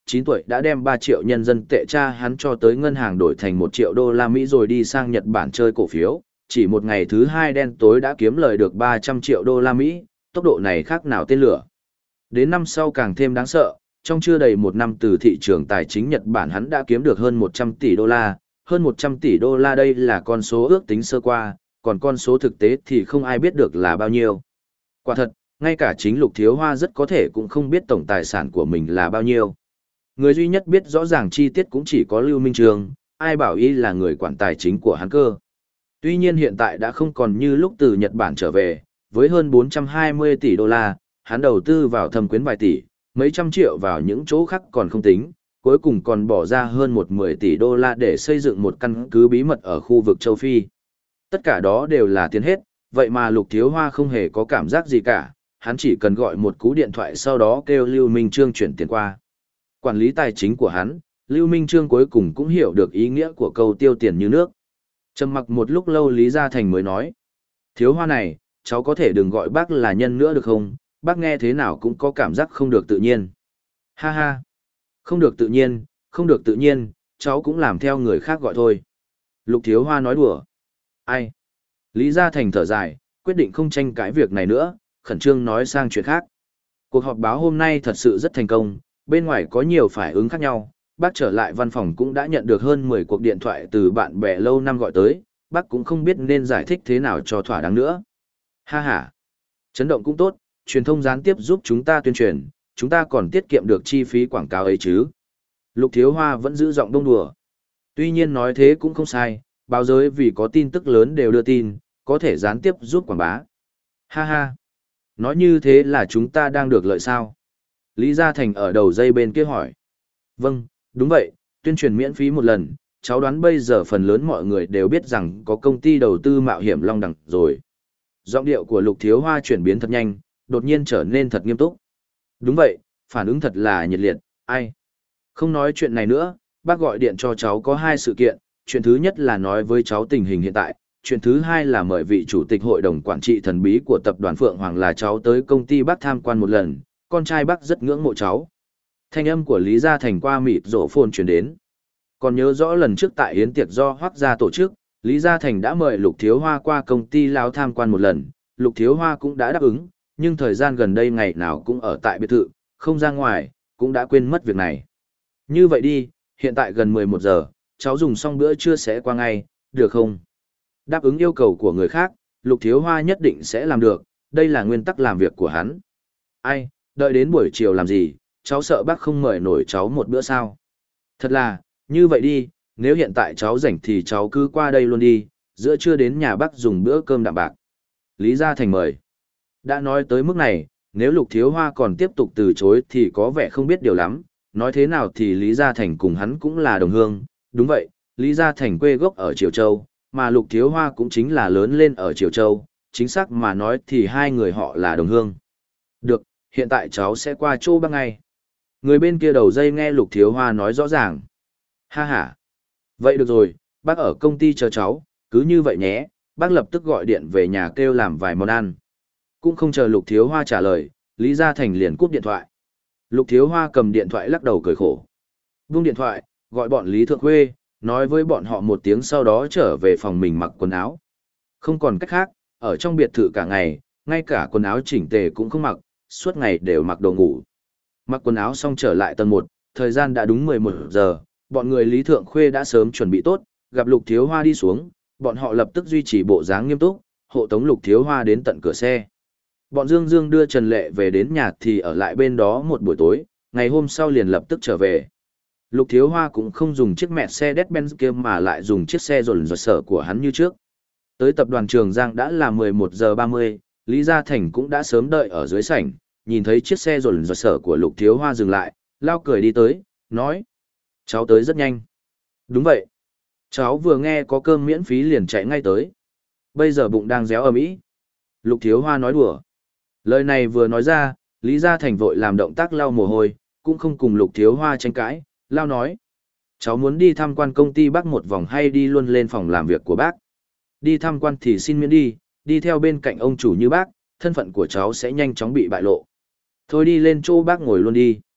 chín tuổi đã đem ba triệu nhân dân tệ cha hắn cho tới ngân hàng đổi thành một triệu đô la Mỹ rồi đi sang Nhật Bản chơi cổ phiếu, chỉ một ngày thứ hai đen tối đã kiếm lời được ba trăm triệu đô la Mỹ, tốc độ này khác nào tên lửa. Đến năm sau càng thêm đáng sợ, trong chưa đầy một năm từ thị trường tài chính Nhật Bản hắn đã kiếm được hơn một trăm tỷ đô la, hơn một trăm tỷ đô la đây là con số ước tính sơ qua, còn con số thực tế thì không ai biết được là bao nhiêu. Quả thật, ngay cả chính Lục Thiếu Hoa rất có thể cũng không biết tổng tài sản của mình là bao nhiêu. Người duy nhất biết rõ ràng chi tiết cũng chỉ có Lưu Minh Trường, ai bảo y là người quản tài chính của hắn cơ. Tuy nhiên hiện tại đã không còn như lúc từ Nhật Bản trở về, với hơn bốn trăm hai mươi tỷ đô la, hắn đầu tư vào thâm quyến vài tỷ, mấy trăm triệu vào những chỗ khác còn không tính, cuối cùng còn bỏ ra hơn một mười tỷ đô la để xây dựng một căn cứ bí mật ở khu vực châu Phi. Tất cả đó đều là tiền hết, vậy mà Lục Thiếu Hoa không hề có cảm giác gì cả, hắn chỉ cần gọi một cú điện thoại sau đó kêu Lưu Minh Trương chuyển tiền qua. Quản lý tài chính của hắn, Lưu Minh Trương cuối cùng cũng hiểu được ý nghĩa của câu tiêu tiền như nước. Trầm mặc một lúc lâu Lý Gia Thành mới nói, Thiếu Hoa này, cháu có thể đừng gọi bác là nhân nữa được không, bác nghe thế nào cũng có cảm giác không được tự nhiên. Ha ha, không được tự nhiên, không được tự nhiên, cháu cũng làm theo người khác gọi thôi. Lục Thiếu Hoa nói đùa. Ai? Lý Gia Thành thở dài, quyết định không tranh cãi việc này nữa, khẩn trương nói sang chuyện khác. Cuộc họp báo hôm nay thật sự rất thành công, bên ngoài có nhiều phản ứng khác nhau, bác trở lại văn phòng cũng đã nhận được hơn mười cuộc điện thoại từ bạn bè lâu năm gọi tới, bác cũng không biết nên giải thích thế nào cho thỏa đáng nữa. Ha ha, chấn động cũng tốt, truyền thông gián tiếp giúp chúng ta tuyên truyền, chúng ta còn tiết kiệm được chi phí quảng cáo ấy chứ. Lục Thiếu Hoa vẫn giữ giọng đông đùa. Tuy nhiên nói thế cũng không sai, báo giới vì có tin tức lớn đều đưa tin, có thể gián tiếp giúp quảng bá. Ha ha, nói như thế là chúng ta đang được lợi sao? Lý Gia Thành ở đầu dây bên kia hỏi. Vâng, đúng vậy, tuyên truyền miễn phí một lần, cháu đoán bây giờ phần lớn mọi người đều biết rằng có công ty đầu tư mạo hiểm Long Đẳng rồi. Giọng điệu của Lục Thiếu Hoa chuyển biến thật nhanh, đột nhiên trở nên thật nghiêm túc. Đúng vậy, phản ứng thật là nhiệt liệt, ai? Không nói chuyện này nữa, bác gọi điện cho cháu có hai sự kiện, chuyện thứ nhất là nói với cháu tình hình hiện tại, chuyện thứ hai là mời vị chủ tịch hội đồng quản trị thần bí của tập đoàn Phượng Hoàng là cháu tới công ty bác tham quan một lần, con trai bác rất ngưỡng mộ cháu. Thanh âm của Lý Gia Thành qua mịt rổ phồn truyền đến. Còn nhớ rõ lần trước tại yến tiệc do Hoắc gia tổ chức, Lý Gia Thành đã mời Lục Thiếu Hoa qua công ty lão tham quan một lần, Lục Thiếu Hoa cũng đã đáp ứng, nhưng thời gian gần đây ngày nào cũng ở tại biệt thự, không ra ngoài, cũng đã quên mất việc này. Như vậy đi, hiện tại gần mười một giờ, cháu dùng xong bữa trưa sẽ qua ngay, được không? Đáp ứng yêu cầu của người khác, Lục Thiếu Hoa nhất định sẽ làm được, đây là nguyên tắc làm việc của hắn. Ai, đợi đến buổi chiều làm gì, cháu sợ bác không mời nổi cháu một bữa sao? Thật là, như vậy đi, nếu hiện tại cháu rảnh thì cháu cứ qua đây luôn đi, giữa trưa đến nhà bác dùng bữa cơm đạm bạc. Lý Gia Thành mời. Đã nói tới mức này, nếu Lục Thiếu Hoa còn tiếp tục từ chối thì có vẻ không biết điều lắm, nói thế nào thì Lý Gia Thành cùng hắn cũng là đồng hương, đúng vậy, Lý Gia Thành quê gốc ở Triều Châu, mà Lục Thiếu Hoa cũng chính là lớn lên ở Triều Châu, chính xác mà nói thì hai người họ là đồng hương. Được, hiện tại cháu sẽ qua chỗ bác ngay. Người bên kia đầu dây nghe Lục Thiếu Hoa nói rõ ràng. Ha ha. Vậy được rồi, bác ở công ty chờ cháu, cứ như vậy nhé, bác lập tức gọi điện về nhà kêu làm vài món ăn. Cũng không chờ Lục Thiếu Hoa trả lời, Lý Gia Thành liền cúp điện thoại. Lục Thiếu Hoa cầm điện thoại lắc đầu cười khổ. Buông điện thoại, gọi bọn Lý Thượng Khuê, nói với bọn họ một tiếng sau đó trở về phòng mình mặc quần áo. Không còn cách khác, ở trong biệt thự cả ngày, ngay cả quần áo chỉnh tề cũng không mặc, suốt ngày đều mặc đồ ngủ. Mặc quần áo xong trở lại tầng một, thời gian đã đúng mười một giờ, bọn người Lý Thượng Khuê đã sớm chuẩn bị tốt, gặp Lục Thiếu Hoa đi xuống, bọn họ lập tức duy trì bộ dáng nghiêm túc, hộ tống Lục Thiếu Hoa đến tận cửa xe. Bọn Dương Dương đưa Trần Lệ về đến nhà thì ở lại bên đó một buổi tối, ngày hôm sau liền lập tức trở về. Lục Thiếu Hoa cũng không dùng chiếc mẹ xe Mercedes-Benz kia mà lại dùng chiếc xe rồn rột sở của hắn như trước. Tới tập đoàn Trường Giang đã là mười một giờ ba mươi, Lý Gia Thành cũng đã sớm đợi ở dưới sảnh, nhìn thấy chiếc xe rồn rột sở của Lục Thiếu Hoa dừng lại, lao cười đi tới, nói. Cháu tới rất nhanh. Đúng vậy. Cháu vừa nghe có cơm miễn phí liền chạy ngay tới. Bây giờ bụng đang réo ầm ĩ. Lục Thiếu Hoa nói đùa. Lời này vừa nói ra, Lý Gia Thành vội làm động tác lau mồ hôi, cũng không cùng Lục Thiếu Hoa tranh cãi, lao nói. Cháu muốn đi tham quan công ty bác một vòng hay đi luôn lên phòng làm việc của bác? Đi tham quan thì xin miễn đi, đi theo bên cạnh ông chủ như bác, thân phận của cháu sẽ nhanh chóng bị bại lộ. Thôi đi lên chỗ bác ngồi luôn đi.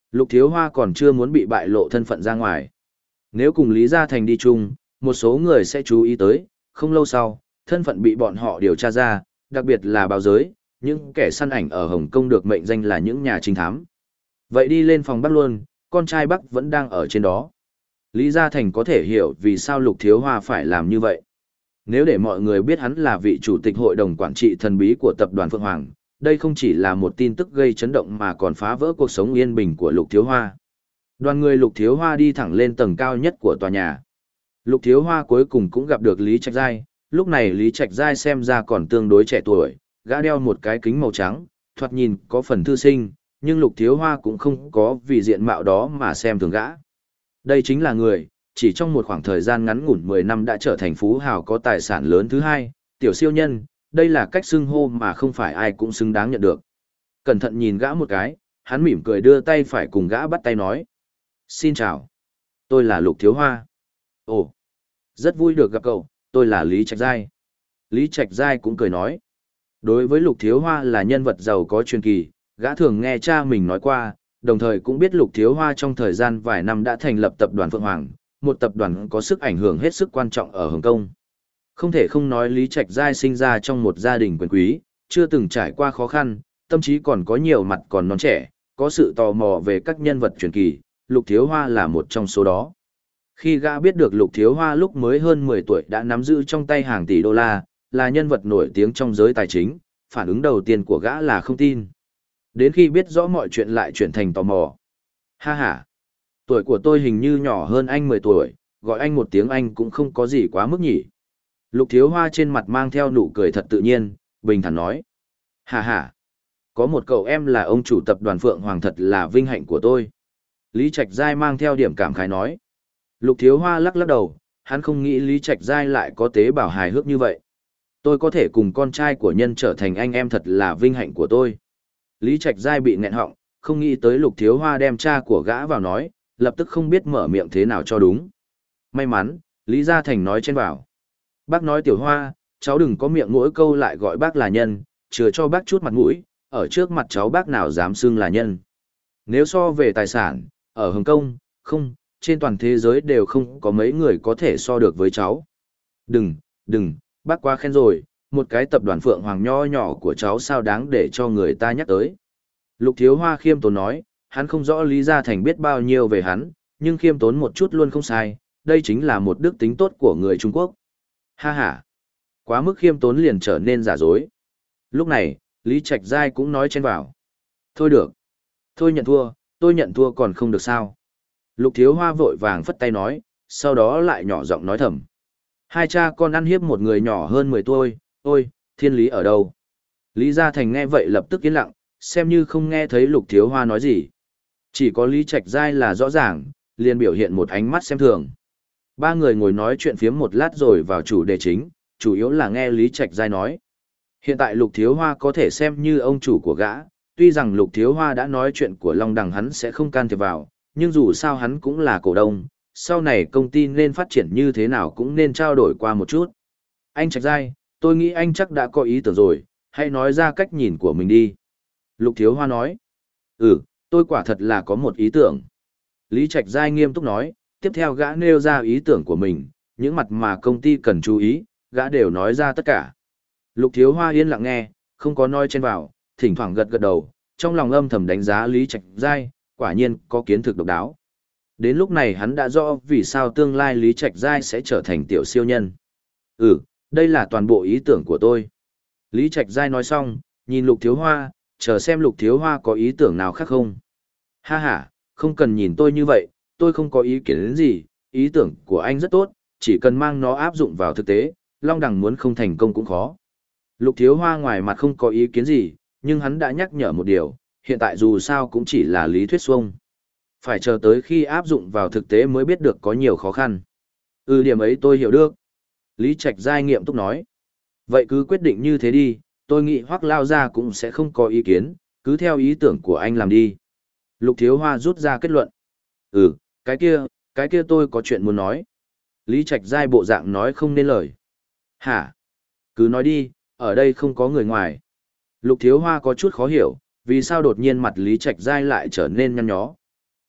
Lục Thiếu Hoa còn chưa muốn bị bại lộ thân phận ra ngoài. Nếu cùng Lý Gia Thành đi chung, một số người sẽ chú ý tới, không lâu sau, thân phận bị bọn họ điều tra ra, đặc biệt là báo giới, những kẻ săn ảnh ở Hồng Kông được mệnh danh là những nhà trinh thám. Vậy đi lên phòng Bắc luôn, con trai Bắc vẫn đang ở trên đó. Lý Gia Thành có thể hiểu vì sao Lục Thiếu Hoa phải làm như vậy. Nếu để mọi người biết hắn là vị chủ tịch hội đồng quản trị thần bí của tập đoàn Phượng Hoàng, đây không chỉ là một tin tức gây chấn động mà còn phá vỡ cuộc sống yên bình của Lục Thiếu Hoa. Đoàn người Lục Thiếu Hoa đi thẳng lên tầng cao nhất của tòa nhà. Lục Thiếu Hoa cuối cùng cũng gặp được Lý Trạch Giai, lúc này Lý Trạch Giai xem ra còn tương đối trẻ tuổi, gã đeo một cái kính màu trắng, thoạt nhìn có phần thư sinh, nhưng Lục Thiếu Hoa cũng không có vì diện mạo đó mà xem thường gã. Đây chính là người, chỉ trong một khoảng thời gian ngắn ngủn mười năm đã trở thành phú hào có tài sản lớn thứ hai, tiểu siêu nhân, đây là cách xưng hô mà không phải ai cũng xứng đáng nhận được. Cẩn thận nhìn gã một cái, hắn mỉm cười đưa tay phải cùng gã bắt tay nói. Xin chào, tôi là Lục Thiếu Hoa. Ồ, rất vui được gặp cậu, tôi là Lý Trạch Giai. Lý Trạch Giai cũng cười nói. Đối với Lục Thiếu Hoa là nhân vật giàu có truyền kỳ, gã thường nghe cha mình nói qua, đồng thời cũng biết Lục Thiếu Hoa trong thời gian vài năm đã thành lập tập đoàn Phượng Hoàng, một tập đoàn có sức ảnh hưởng hết sức quan trọng ở Hồng Kông. Không thể không nói Lý Trạch Giai sinh ra trong một gia đình quyền quý, chưa từng trải qua khó khăn, tâm trí còn có nhiều mặt còn non trẻ, có sự tò mò về các nhân vật truyền kỳ, Lục Thiếu Hoa là một trong số đó. Khi gã biết được Lục Thiếu Hoa lúc mới hơn mười tuổi đã nắm giữ trong tay hàng tỷ đô la, là nhân vật nổi tiếng trong giới tài chính, phản ứng đầu tiên của gã là không tin. Đến khi biết rõ mọi chuyện lại chuyển thành tò mò. Ha ha, tuổi của tôi hình như nhỏ hơn anh mười tuổi, gọi anh một tiếng anh cũng không có gì quá mức nhỉ. Lục Thiếu Hoa trên mặt mang theo nụ cười thật tự nhiên, bình thản nói. Ha ha, có một cậu em là ông chủ tập đoàn Phượng Hoàng thật là vinh hạnh của tôi. Lý Trạch Giai mang theo điểm cảm khái nói. Lục Thiếu Hoa lắc lắc đầu, hắn không nghĩ Lý Trạch Giai lại có tế bào hài hước như vậy. Tôi có thể cùng con trai của nhân trở thành anh em thật là vinh hạnh của tôi. Lý Trạch Giai bị nghẹn họng, không nghĩ tới Lục Thiếu Hoa đem cha của gã vào nói, lập tức không biết mở miệng thế nào cho đúng. May mắn, Lý Gia Thành nói trên vào. Bác nói Tiểu Hoa, cháu đừng có miệng mỗi câu lại gọi bác là nhân, chừa cho bác chút mặt mũi, ở trước mặt cháu bác nào dám xưng là nhân. Nếu so về tài sản, ở Hồng Kông, không, trên toàn thế giới đều không có mấy người có thể so được với cháu. Đừng, đừng, bác quá khen rồi, một cái tập đoàn Phượng Hoàng nho nhỏ của cháu sao đáng để cho người ta nhắc tới. Lục Thiếu Hoa khiêm tốn nói, hắn không rõ Lý Gia Thành biết bao nhiêu về hắn, nhưng khiêm tốn một chút luôn không sai, đây chính là một đức tính tốt của người Trung Quốc. Ha ha, quá mức khiêm tốn liền trở nên giả dối. Lúc này, Lý Trạch Giai cũng nói chen vào. Thôi được, thôi nhận thua, tôi nhận thua còn không được sao. Lục Thiếu Hoa vội vàng phất tay nói, sau đó lại nhỏ giọng nói thầm. Hai cha con ăn hiếp một người nhỏ hơn mười tuổi, ôi, thiên lý ở đâu? Lý Gia Thành nghe vậy lập tức yên lặng, xem như không nghe thấy Lục Thiếu Hoa nói gì. Chỉ có Lý Trạch Giai là rõ ràng, liền biểu hiện một ánh mắt xem thường. Ba người ngồi nói chuyện phiếm một lát rồi vào chủ đề chính, chủ yếu là nghe Lý Trạch Giai nói. Hiện tại Lục Thiếu Hoa có thể xem như ông chủ của gã, tuy rằng Lục Thiếu Hoa đã nói chuyện của Long Đằng hắn sẽ không can thiệp vào, nhưng dù sao hắn cũng là cổ đông, sau này công ty nên phát triển như thế nào cũng nên trao đổi qua một chút. Anh Trạch Giai, tôi nghĩ anh chắc đã có ý tưởng rồi, hãy nói ra cách nhìn của mình đi. Lục Thiếu Hoa nói. Ừ, tôi quả thật là có một ý tưởng. Lý Trạch Giai nghiêm túc nói, tiếp theo gã nêu ra ý tưởng của mình, những mặt mà công ty cần chú ý, gã đều nói ra tất cả. Lục Thiếu Hoa yên lặng nghe, không có nói chen vào, thỉnh thoảng gật gật đầu, trong lòng âm thầm đánh giá Lý Trạch Giai, quả nhiên có kiến thức độc đáo. Đến lúc này hắn đã rõ vì sao tương lai Lý Trạch Giai sẽ trở thành tiểu siêu nhân. Ừ, đây là toàn bộ ý tưởng của tôi. Lý Trạch Giai nói xong, nhìn Lục Thiếu Hoa, chờ xem Lục Thiếu Hoa có ý tưởng nào khác không. Ha ha, không cần nhìn tôi như vậy, tôi không có ý kiến đến gì, ý tưởng của anh rất tốt, chỉ cần mang nó áp dụng vào thực tế, Long Đằng muốn không thành công cũng khó. Lục Thiếu Hoa ngoài mặt không có ý kiến gì, nhưng hắn đã nhắc nhở một điều, hiện tại dù sao cũng chỉ là lý thuyết xuông. Phải chờ tới khi áp dụng vào thực tế mới biết được có nhiều khó khăn. Ừ, điểm ấy tôi hiểu được. Lý Trạch Giai nghiêm túc nói. Vậy cứ quyết định như thế đi, tôi nghĩ Hoắc Lao Gia cũng sẽ không có ý kiến, cứ theo ý tưởng của anh làm đi. Lục Thiếu Hoa rút ra kết luận. Ừ, cái kia, cái kia tôi có chuyện muốn nói. Lý Trạch Giai bộ dạng nói không nên lời. Hả? Cứ nói đi, ở đây không có người ngoài. Lục Thiếu Hoa có chút khó hiểu, vì sao đột nhiên mặt Lý Trạch Giai lại trở nên nhăn nhó.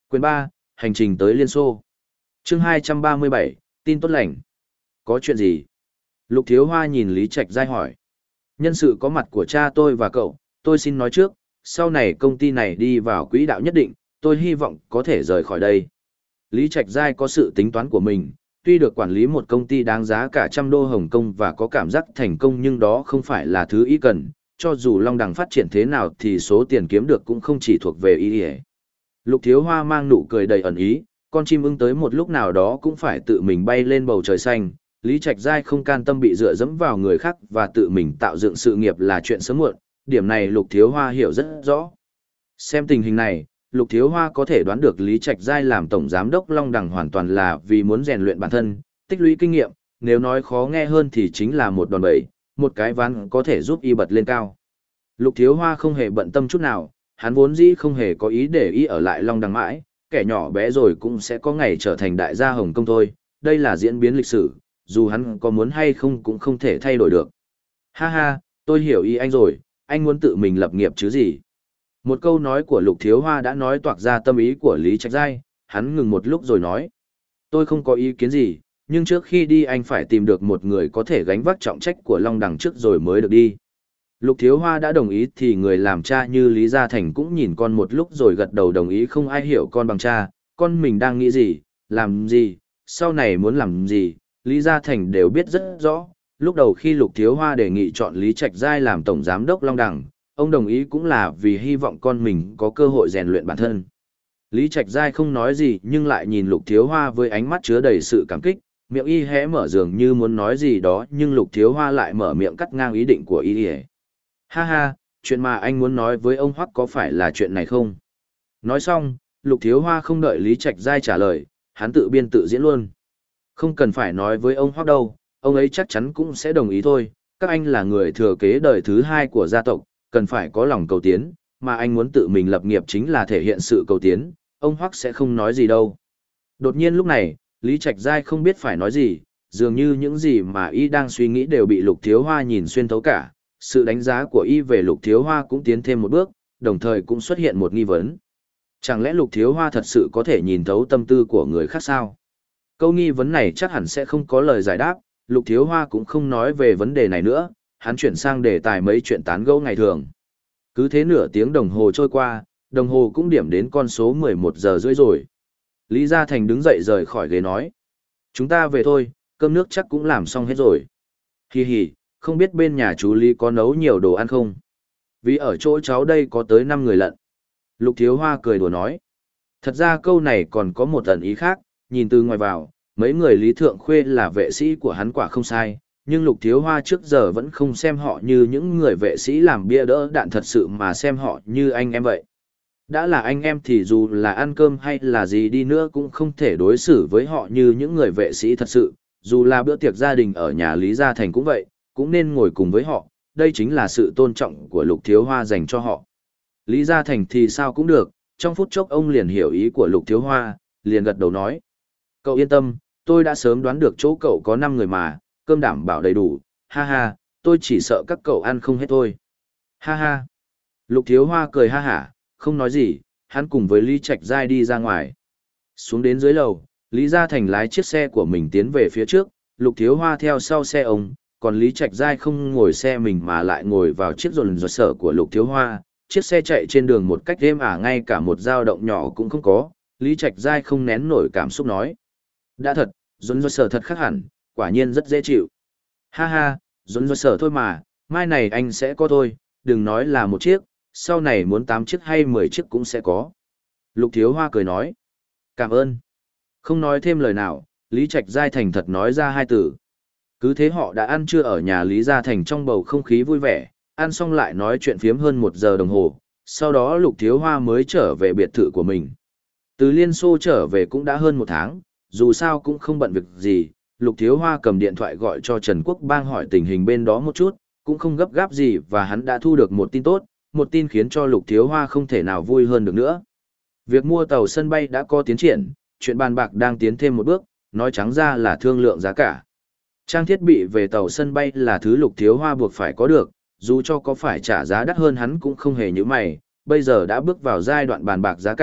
Quyền ba, hành trình tới Liên Xô. Chương hai trăm ba mươi bảy, tin tốt lành. Có chuyện gì? Lục Thiếu Hoa nhìn Lý Trạch Giai hỏi. Nhân sự có mặt của cha tôi và cậu, tôi xin nói trước, sau này công ty này đi vào quỹ đạo nhất định, tôi hy vọng có thể rời khỏi đây. Lý Trạch Giai có sự tính toán của mình, tuy được quản lý một công ty đáng giá cả trăm đô Hồng Kông và có cảm giác thành công nhưng đó không phải là thứ ý cần, cho dù Long Đằng phát triển thế nào thì số tiền kiếm được cũng không chỉ thuộc về ý ấy. Lục Thiếu Hoa mang nụ cười đầy ẩn ý, con chim ưng tới một lúc nào đó cũng phải tự mình bay lên bầu trời xanh. Lý Trạch Giai không can tâm bị dựa dẫm vào người khác và tự mình tạo dựng sự nghiệp là chuyện sớm muộn, điểm này Lục Thiếu Hoa hiểu rất rõ. Xem tình hình này, Lục Thiếu Hoa có thể đoán được Lý Trạch Giai làm tổng giám đốc Long Đằng hoàn toàn là vì muốn rèn luyện bản thân, tích lũy kinh nghiệm, nếu nói khó nghe hơn thì chính là một đòn bẩy, một cái ván có thể giúp y bật lên cao. Lục Thiếu Hoa không hề bận tâm chút nào, hắn vốn dĩ không hề có ý để y ở lại Long Đằng mãi, kẻ nhỏ bé rồi cũng sẽ có ngày trở thành đại gia Hồng Kông thôi, đây là diễn biến lịch sử, dù hắn có muốn hay không cũng không thể thay đổi được. Ha ha, tôi hiểu ý anh rồi, anh muốn tự mình lập nghiệp chứ gì. Một câu nói của Lục Thiếu Hoa đã nói toạc ra tâm ý của Lý Trạch Giai, hắn ngừng một lúc rồi nói. Tôi không có ý kiến gì, nhưng trước khi đi anh phải tìm được một người có thể gánh vác trọng trách của Long Đằng trước rồi mới được đi. Lục Thiếu Hoa đã đồng ý thì người làm cha như Lý Gia Thành cũng nhìn con một lúc rồi gật đầu đồng ý, không ai hiểu con bằng cha, con mình đang nghĩ gì, làm gì, sau này muốn làm gì, Lý Gia Thành đều biết rất rõ. Lúc đầu khi Lục Thiếu Hoa đề nghị chọn Lý Trạch Giai làm tổng giám đốc Long Đằng, ông đồng ý cũng là vì hy vọng con mình có cơ hội rèn luyện bản thân. Lý Trạch Giai không nói gì nhưng lại nhìn Lục Thiếu Hoa với ánh mắt chứa đầy sự cảm kích, miệng y hé mở dường như muốn nói gì đó nhưng Lục Thiếu Hoa lại mở miệng cắt ngang ý định của y. Ha ha, chuyện mà anh muốn nói với ông Hoắc có phải là chuyện này không? Nói xong, Lục Thiếu Hoa không đợi Lý Trạch Giai trả lời, hắn tự biên tự diễn luôn. Không cần phải nói với ông Hoắc đâu, ông ấy chắc chắn cũng sẽ đồng ý thôi, các anh là người thừa kế đời thứ hai của gia tộc, cần phải có lòng cầu tiến, mà anh muốn tự mình lập nghiệp chính là thể hiện sự cầu tiến, ông Hoắc sẽ không nói gì đâu. Đột nhiên lúc này, Lý Trạch Giai không biết phải nói gì, dường như những gì mà y đang suy nghĩ đều bị Lục Thiếu Hoa nhìn xuyên thấu cả, sự đánh giá của y về Lục Thiếu Hoa cũng tiến thêm một bước, đồng thời cũng xuất hiện một nghi vấn. Chẳng lẽ Lục Thiếu Hoa thật sự có thể nhìn thấu tâm tư của người khác sao? Câu nghi vấn này chắc hẳn sẽ không có lời giải đáp, Lục Thiếu Hoa cũng không nói về vấn đề này nữa, hắn chuyển sang đề tài mấy chuyện tán gẫu ngày thường. Cứ thế nửa tiếng đồng hồ trôi qua, đồng hồ cũng điểm đến con số mười một giờ rưỡi rồi. Lý Gia Thành đứng dậy rời khỏi ghế nói. Chúng ta về thôi, cơm nước chắc cũng làm xong hết rồi. Hi hi, không biết bên nhà chú Lý có nấu nhiều đồ ăn không? Vì ở chỗ cháu đây có tới năm người lận. Lục Thiếu Hoa cười đùa nói. Thật ra câu này còn có một ẩn ý khác, nhìn từ ngoài vào, mấy người Lý Thượng Khuê là vệ sĩ của hắn quả không sai, nhưng Lục Thiếu Hoa trước giờ vẫn không xem họ như những người vệ sĩ làm bia đỡ đạn thật sự mà xem họ như anh em vậy. Đã là anh em thì dù là ăn cơm hay là gì đi nữa cũng không thể đối xử với họ như những người vệ sĩ thật sự, dù là bữa tiệc gia đình ở nhà Lý Gia Thành cũng vậy, cũng nên ngồi cùng với họ, đây chính là sự tôn trọng của Lục Thiếu Hoa dành cho họ. Lý Gia Thành thì sao cũng được, trong phút chốc ông liền hiểu ý của Lục Thiếu Hoa, liền gật đầu nói. Cậu yên tâm, tôi đã sớm đoán được chỗ cậu có năm người mà, cơm đảm bảo đầy đủ, ha ha, tôi chỉ sợ các cậu ăn không hết thôi. Ha ha. Lục Thiếu Hoa cười ha hả, không nói gì, hắn cùng với Lý Trạch Giai đi ra ngoài. Xuống đến dưới lầu, Lý Gia Thành lái chiếc xe của mình tiến về phía trước, Lục Thiếu Hoa theo sau xe ông, còn Lý Trạch Giai không ngồi xe mình mà lại ngồi vào chiếc rồn rột sở của Lục Thiếu Hoa. Chiếc xe chạy trên đường một cách êm ả, ngay cả một dao động nhỏ cũng không có, Lý Trạch Giai không nén nổi cảm xúc nói. Đã thật, rồn rột sở thật khác hẳn, quả nhiên rất dễ chịu. Ha ha, rồn rột sở thôi mà, mai này anh sẽ có thôi, đừng nói là một chiếc, sau này muốn tám chiếc hay mười chiếc cũng sẽ có. Lục Thiếu Hoa cười nói. Cảm ơn. Không nói thêm lời nào, Lý Trạch Giai thành thật nói ra hai từ. Cứ thế họ đã ăn trưa ở nhà Lý Gia Thành trong bầu không khí vui vẻ, ăn xong lại nói chuyện phiếm hơn một giờ đồng hồ, sau đó Lục Thiếu Hoa mới trở về biệt thự của mình. Từ Liên Xô trở về cũng đã hơn một tháng, dù sao cũng không bận việc gì, Lục Thiếu Hoa cầm điện thoại gọi cho Trần Quốc Bang hỏi tình hình bên đó một chút, cũng không gấp gáp gì và hắn đã thu được một tin tốt, một tin khiến cho Lục Thiếu Hoa không thể nào vui hơn được nữa. Việc mua tàu sân bay đã có tiến triển, chuyện bàn bạc đang tiến thêm một bước, nói trắng ra là thương lượng giá cả. Trang thiết bị về tàu sân bay là thứ Lục Thiếu Hoa buộc phải có được, dù cho có phải trả giá đắt hơn hắn cũng không hề như mày, bây giờ đã bước vào giai đoạn bàn bạc giá cả,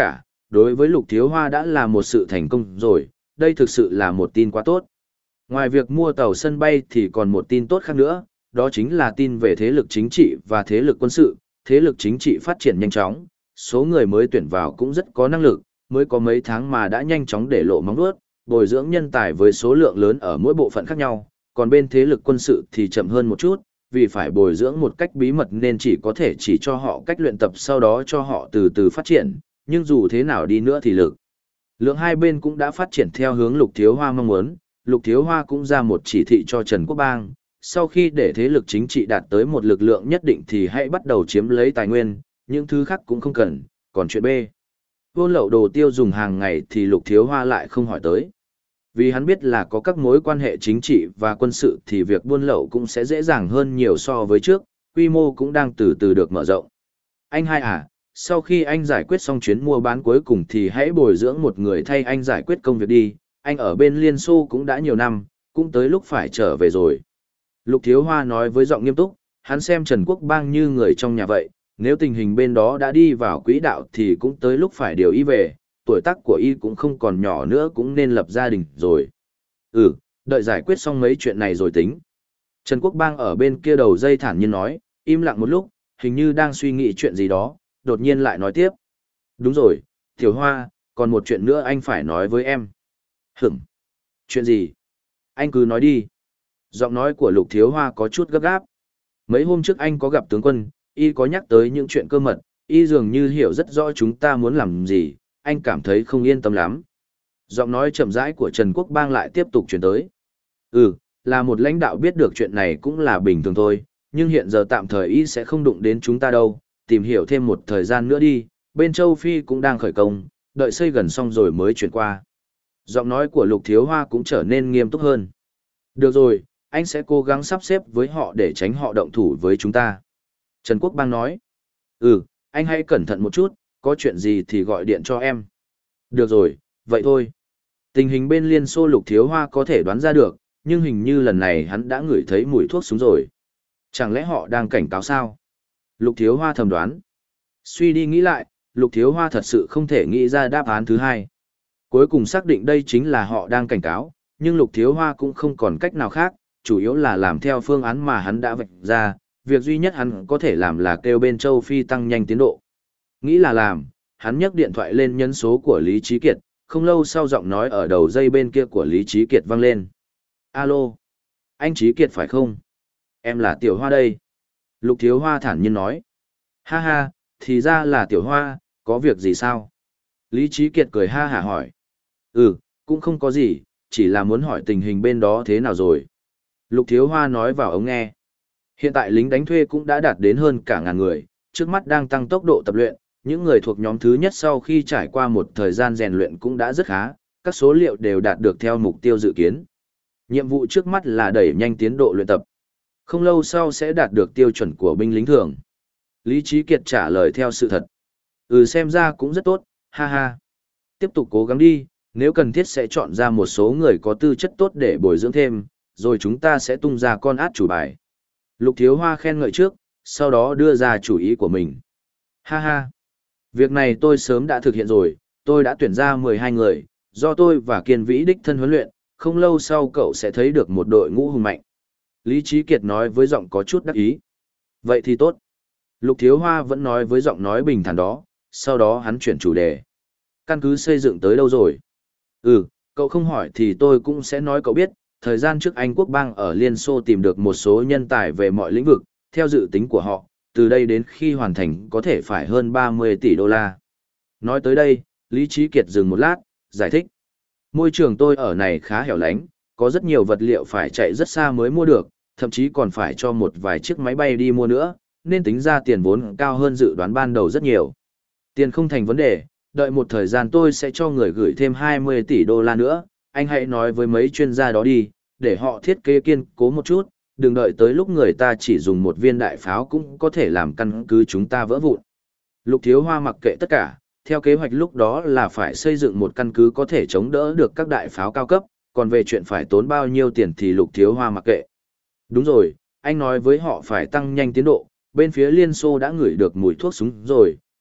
đối với Lục Thiếu Hoa đã là một sự thành công rồi, đây thực sự là một tin quá tốt. Ngoài việc mua tàu sân bay thì còn một tin tốt khác nữa, đó chính là tin về thế lực chính trị và thế lực quân sự. Thế lực chính trị phát triển nhanh chóng, số người mới tuyển vào cũng rất có năng lực, mới có mấy tháng mà đã nhanh chóng để lộ móng vuốt, bồi dưỡng nhân tài với số lượng lớn ở mỗi bộ phận khác nhau, còn bên thế lực quân sự thì chậm hơn một chút, vì phải bồi dưỡng một cách bí mật nên chỉ có thể chỉ cho họ cách luyện tập sau đó cho họ từ từ phát triển, nhưng dù thế nào đi nữa thì lực lượng hai bên cũng đã phát triển theo hướng Lục Thiếu Hoa mong muốn. Lục Thiếu Hoa cũng ra một chỉ thị cho Trần Quốc Bang, sau khi để thế lực chính trị đạt tới một lực lượng nhất định thì hãy bắt đầu chiếm lấy tài nguyên, những thứ khác cũng không cần, còn chuyện B. Buôn lậu đồ tiêu dùng hàng ngày thì Lục Thiếu Hoa lại không hỏi tới. Vì hắn biết là có các mối quan hệ chính trị và quân sự thì việc buôn lậu cũng sẽ dễ dàng hơn nhiều so với trước, quy mô cũng đang từ từ được mở rộng. Anh hai à, sau khi anh giải quyết xong chuyến mua bán cuối cùng thì hãy bồi dưỡng một người thay anh giải quyết công việc đi, anh ở bên Liên Xô cũng đã nhiều năm, cũng tới lúc phải trở về rồi. Lục Thiếu Hoa nói với giọng nghiêm túc, hắn xem Trần Quốc Bang như người trong nhà vậy, nếu tình hình bên đó đã đi vào quỹ đạo thì cũng tới lúc phải điều y về, tuổi tác của y cũng không còn nhỏ nữa cũng nên lập gia đình rồi. Ừ, đợi giải quyết xong mấy chuyện này rồi tính. Trần Quốc Bang ở bên kia đầu dây thản nhiên nói, im lặng một lúc, hình như đang suy nghĩ chuyện gì đó, đột nhiên lại nói tiếp. Đúng rồi, Tiểu Hoa, còn một chuyện nữa anh phải nói với em. Hửng. Chuyện gì? Anh cứ nói đi. Giọng nói của Lục Thiếu Hoa có chút gấp gáp. Mấy hôm trước anh có gặp tướng quân, y có nhắc tới những chuyện cơ mật, y dường như hiểu rất rõ chúng ta muốn làm gì, anh cảm thấy không yên tâm lắm. Giọng nói chậm rãi của Trần Quốc Bang lại tiếp tục truyền tới. Ừ, là một lãnh đạo biết được chuyện này cũng là bình thường thôi, nhưng hiện giờ tạm thời y sẽ không đụng đến chúng ta đâu, tìm hiểu thêm một thời gian nữa đi, bên châu Phi cũng đang khởi công, đợi xây gần xong rồi mới chuyển qua. Giọng nói của Lục Thiếu Hoa cũng trở nên nghiêm túc hơn. Được rồi, anh sẽ cố gắng sắp xếp với họ để tránh họ động thủ với chúng ta. Trần Quốc Bang nói. Ừ, anh hãy cẩn thận một chút, có chuyện gì thì gọi điện cho em. Được rồi, vậy thôi. Tình hình bên Liên Xô Lục Thiếu Hoa có thể đoán ra được, nhưng hình như lần này hắn đã ngửi thấy mùi thuốc súng rồi. Chẳng lẽ họ đang cảnh cáo sao? Lục Thiếu Hoa thầm đoán. Suy đi nghĩ lại, Lục Thiếu Hoa thật sự không thể nghĩ ra đáp án thứ hai. Cuối cùng xác định đây chính là họ đang cảnh cáo, nhưng Lục Thiếu Hoa cũng không còn cách nào khác, chủ yếu là làm theo phương án mà hắn đã vạch ra, việc duy nhất hắn có thể làm là kêu bên châu Phi tăng nhanh tiến độ. Nghĩ là làm, hắn nhấc điện thoại lên nhấn số của Lý Trí Kiệt, không lâu sau giọng nói ở đầu dây bên kia của Lý Trí Kiệt vang lên. Alo, anh Trí Kiệt phải không? Em là Tiểu Hoa đây. Lục Thiếu Hoa thản nhiên nói. Ha ha, thì ra là Tiểu Hoa, có việc gì sao? Lý Trí Kiệt cười ha hả hỏi. Ừ, cũng không có gì, chỉ là muốn hỏi tình hình bên đó thế nào rồi. Lục Thiếu Hoa nói vào ống nghe. Hiện tại lính đánh thuê cũng đã đạt đến hơn cả ngàn người, trước mắt đang tăng tốc độ tập luyện, những người thuộc nhóm thứ nhất sau khi trải qua một thời gian rèn luyện cũng đã rất khá, các số liệu đều đạt được theo mục tiêu dự kiến. Nhiệm vụ trước mắt là đẩy nhanh tiến độ luyện tập. Không lâu sau sẽ đạt được tiêu chuẩn của binh lính thường. Lý Trí Kiệt trả lời theo sự thật. Ừ, xem ra cũng rất tốt, ha ha. Tiếp tục cố gắng đi, nếu cần thiết sẽ chọn ra một số người có tư chất tốt để bồi dưỡng thêm, rồi chúng ta sẽ tung ra con át chủ bài. Lục Thiếu Hoa khen ngợi trước, sau đó đưa ra chủ ý của mình. Ha ha. Việc này tôi sớm đã thực hiện rồi, tôi đã tuyển ra mười hai người, do tôi và Kiên Vĩ đích thân huấn luyện, không lâu sau cậu sẽ thấy được một đội ngũ hùng mạnh. Lý Trí Kiệt nói với giọng có chút đắc ý. Vậy thì tốt. Lục Thiếu Hoa vẫn nói với giọng nói bình thản đó, sau đó hắn chuyển chủ đề. Căn cứ xây dựng tới đâu rồi? Ừ, cậu không hỏi thì tôi cũng sẽ nói cậu biết, thời gian trước Anh Quốc bang ở Liên Xô tìm được một số nhân tài về mọi lĩnh vực, theo dự tính của họ, từ đây đến khi hoàn thành có thể phải hơn ba mươi tỷ đô la. Nói tới đây, Lý Trí Kiệt dừng một lát, giải thích. Môi trường tôi ở này khá hẻo lánh, có rất nhiều vật liệu phải chạy rất xa mới mua được, thậm chí còn phải cho một vài chiếc máy bay đi mua nữa, nên tính ra tiền vốn cao hơn dự đoán ban đầu rất nhiều. Tiền không thành vấn đề, đợi một thời gian tôi sẽ cho người gửi thêm hai mươi tỷ đô la nữa, anh hãy nói với mấy chuyên gia đó đi, để họ thiết kế kiên cố một chút, đừng đợi tới lúc người ta chỉ dùng một viên đại pháo cũng có thể làm căn cứ chúng ta vỡ vụn. Lục Thiếu Hoa mặc kệ tất cả, theo kế hoạch lúc đó là phải xây dựng một căn cứ có thể chống đỡ được các đại pháo cao cấp, còn về chuyện phải tốn bao nhiêu tiền thì Lục Thiếu Hoa mặc kệ. Đúng rồi, anh nói với họ phải tăng nhanh tiến độ, bên phía Liên Xô đã ngửi được mùi thuốc súng rồi,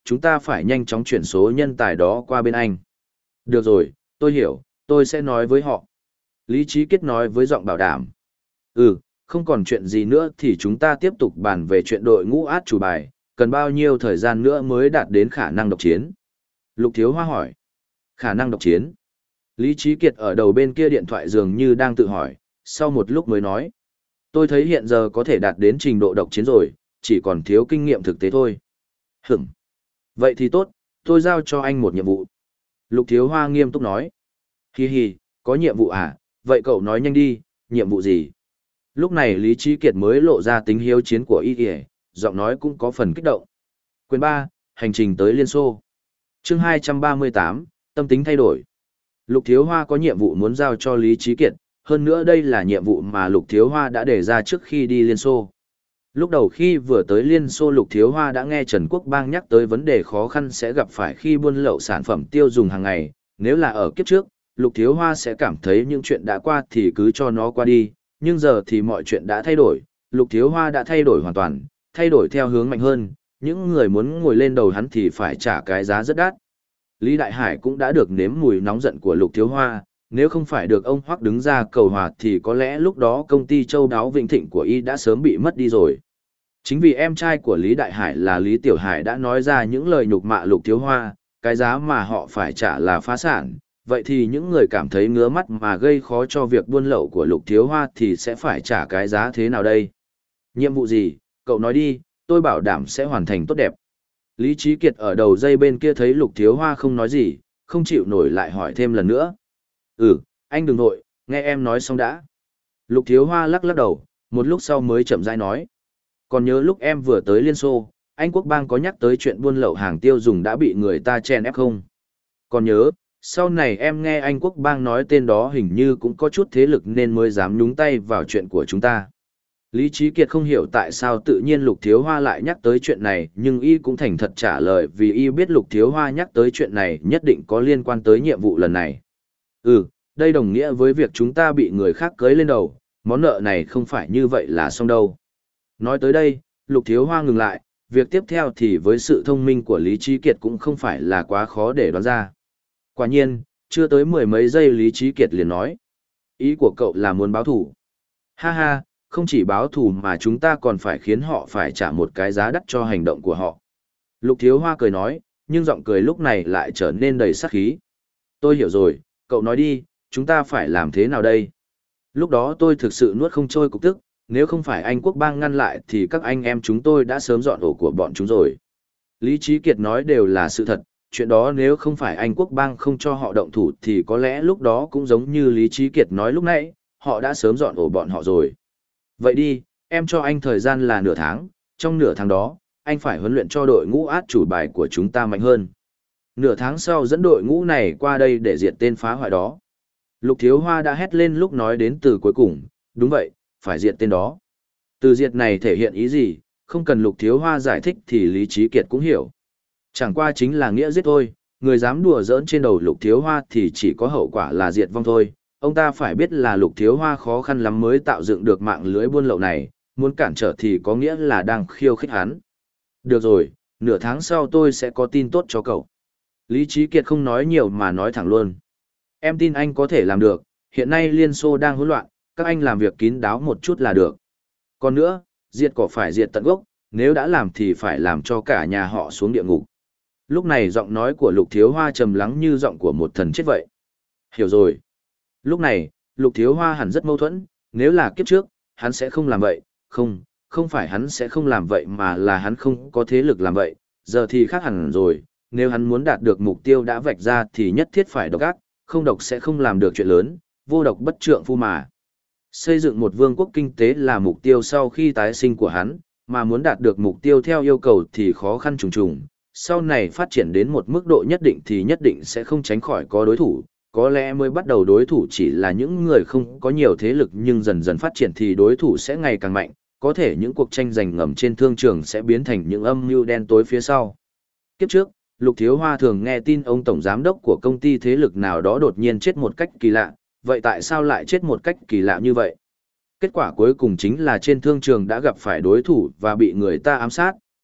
chúng ta phải nhanh chóng chuyển số nhân tài đó qua bên anh. Được rồi, tôi hiểu, tôi sẽ nói với họ. Lý Trí Kiệt nói với giọng bảo đảm. Ừ, không còn chuyện gì nữa thì chúng ta tiếp tục bàn về chuyện đội ngũ át chủ bài, cần bao nhiêu thời gian nữa mới đạt đến khả năng độc chiến? Lục Thiếu Hoa hỏi. Khả năng độc chiến? Lý Trí Kiệt ở đầu bên kia điện thoại dường như đang tự hỏi, sau một lúc mới nói. Tôi thấy hiện giờ có thể đạt đến trình độ độc chiến rồi, chỉ còn thiếu kinh nghiệm thực tế thôi. Hửm. Vậy thì tốt, tôi giao cho anh một nhiệm vụ. Lục Thiếu Hoa nghiêm túc nói. Hi hi, có nhiệm vụ à? Vậy cậu nói nhanh đi, nhiệm vụ gì? Lúc này Lý Trí Kiệt mới lộ ra tính hiếu chiến của y kìa, giọng nói cũng có phần kích động. Quyền ba, hành trình tới Liên Xô. Chương hai trăm ba mươi tám, tâm tính thay đổi. Lục Thiếu Hoa có nhiệm vụ muốn giao cho Lý Trí Kiệt, hơn nữa đây là nhiệm vụ mà Lục Thiếu Hoa đã đề ra trước khi đi Liên Xô. Lúc đầu khi vừa tới Liên Xô, Lục Thiếu Hoa đã nghe Trần Quốc Bang nhắc tới vấn đề khó khăn sẽ gặp phải khi buôn lậu sản phẩm tiêu dùng hàng ngày. Nếu là ở kiếp trước, Lục Thiếu Hoa sẽ cảm thấy những chuyện đã qua thì cứ cho nó qua đi, nhưng giờ thì mọi chuyện đã thay đổi, Lục Thiếu Hoa đã thay đổi hoàn toàn, thay đổi theo hướng mạnh hơn, những người muốn ngồi lên đầu hắn thì phải trả cái giá rất đắt. Lý Đại Hải cũng đã được nếm mùi nóng giận của Lục Thiếu Hoa, nếu không phải được ông Hoắc đứng ra cầu hòa thì có lẽ lúc đó công ty Châu Đáo Vĩnh Thịnh của y đã sớm bị mất đi rồi. Chính vì em trai của Lý Đại Hải là Lý Tiểu Hải đã nói ra những lời nhục mạ Lục Thiếu Hoa, cái giá mà họ phải trả là phá sản. Vậy thì những người cảm thấy ngứa mắt mà gây khó cho việc buôn lậu của Lục Thiếu Hoa thì sẽ phải trả cái giá thế nào đây? Nhiệm vụ gì? Cậu nói đi, tôi bảo đảm sẽ hoàn thành tốt đẹp. Lý Trí Kiệt ở đầu dây bên kia thấy Lục Thiếu Hoa không nói gì, không chịu nổi lại hỏi thêm lần nữa. Ừ, anh đừng nội, nghe em nói xong đã. Lục Thiếu Hoa lắc lắc đầu, một lúc sau mới chậm rãi nói. Còn nhớ lúc em vừa tới Liên Xô, anh Quốc Bang có nhắc tới chuyện buôn lậu hàng tiêu dùng đã bị người ta chèn ép không? Còn nhớ, sau này em nghe anh Quốc Bang nói tên đó hình như cũng có chút thế lực nên mới dám nhúng tay vào chuyện của chúng ta. Lý Trí Kiệt không hiểu tại sao tự nhiên Lục Thiếu Hoa lại nhắc tới chuyện này, nhưng y cũng thành thật trả lời vì y biết Lục Thiếu Hoa nhắc tới chuyện này nhất định có liên quan tới nhiệm vụ lần này. Ừ, đây đồng nghĩa với việc chúng ta bị người khác cưới lên đầu, món nợ này không phải như vậy là xong đâu. Nói tới đây, Lục Thiếu Hoa ngừng lại, việc tiếp theo thì với sự thông minh của Lý Trí Kiệt cũng không phải là quá khó để đoán ra. Quả nhiên, chưa tới mười mấy giây Lý Trí Kiệt liền nói. Ý của cậu là muốn báo thù. Ha ha, không chỉ báo thù mà chúng ta còn phải khiến họ phải trả một cái giá đắt cho hành động của họ. Lục Thiếu Hoa cười nói, nhưng giọng cười lúc này lại trở nên đầy sát khí. Tôi hiểu rồi, cậu nói đi, chúng ta phải làm thế nào đây? Lúc đó tôi thực sự nuốt không trôi cục tức, nếu không phải anh Quốc Bang ngăn lại thì các anh em chúng tôi đã sớm dọn ổ của bọn chúng rồi. Lý Trí Kiệt nói đều là sự thật, chuyện đó nếu không phải anh Quốc Bang không cho họ động thủ thì có lẽ lúc đó cũng giống như Lý Trí Kiệt nói lúc nãy, họ đã sớm dọn ổ bọn họ rồi. Vậy đi, em cho anh thời gian là nửa tháng, trong nửa tháng đó, anh phải huấn luyện cho đội ngũ át chủ bài của chúng ta mạnh hơn. Nửa tháng sau dẫn đội ngũ này qua đây để diệt tên phá hoại đó. Lục Thiếu Hoa đã hét lên lúc nói đến từ cuối cùng, đúng vậy, phải diệt tên đó. Từ diệt này thể hiện ý gì, không cần Lục Thiếu Hoa giải thích thì Lý Trí Kiệt cũng hiểu. Chẳng qua chính là nghĩa giết thôi, người dám đùa giỡn trên đầu Lục Thiếu Hoa thì chỉ có hậu quả là diệt vong thôi. Ông ta phải biết là Lục Thiếu Hoa khó khăn lắm mới tạo dựng được mạng lưới buôn lậu này, muốn cản trở thì có nghĩa là đang khiêu khích hắn. Được rồi, nửa tháng sau tôi sẽ có tin tốt cho cậu. Lý Trí Kiệt không nói nhiều mà nói thẳng luôn. Em tin anh có thể làm được, hiện nay Liên Xô đang hỗn loạn, các anh làm việc kín đáo một chút là được. Còn nữa, diệt cỏ phải diệt tận gốc, nếu đã làm thì phải làm cho cả nhà họ xuống địa ngục. Lúc này giọng nói của Lục Thiếu Hoa trầm lắng như giọng của một thần chết vậy. Hiểu rồi. Lúc này, Lục Thiếu Hoa hẳn rất mâu thuẫn, nếu là kiếp trước, hắn sẽ không làm vậy, không, không phải hắn sẽ không làm vậy mà là hắn không có thế lực làm vậy, giờ thì khác hẳn rồi, nếu hắn muốn đạt được mục tiêu đã vạch ra thì nhất thiết phải độc ác, không độc sẽ không làm được chuyện lớn, vô độc bất trượng phu mà. Xây dựng một vương quốc kinh tế là mục tiêu sau khi tái sinh của hắn, mà muốn đạt được mục tiêu theo yêu cầu thì khó khăn trùng trùng, sau này phát triển đến một mức độ nhất định thì nhất định sẽ không tránh khỏi có đối thủ. Có lẽ mới bắt đầu đối thủ chỉ là những người không có nhiều thế lực nhưng dần dần phát triển thì đối thủ sẽ ngày càng mạnh, có thể những cuộc tranh giành ngầm trên thương trường sẽ biến thành những âm mưu đen tối phía sau. Kiếp trước, Lục Thiếu Hoa thường nghe tin ông tổng giám đốc của công ty thế lực nào đó đột nhiên chết một cách kỳ lạ, vậy tại sao lại chết một cách kỳ lạ như vậy? Kết quả cuối cùng chính là trên thương trường đã gặp phải đối thủ và bị người ta ám sát,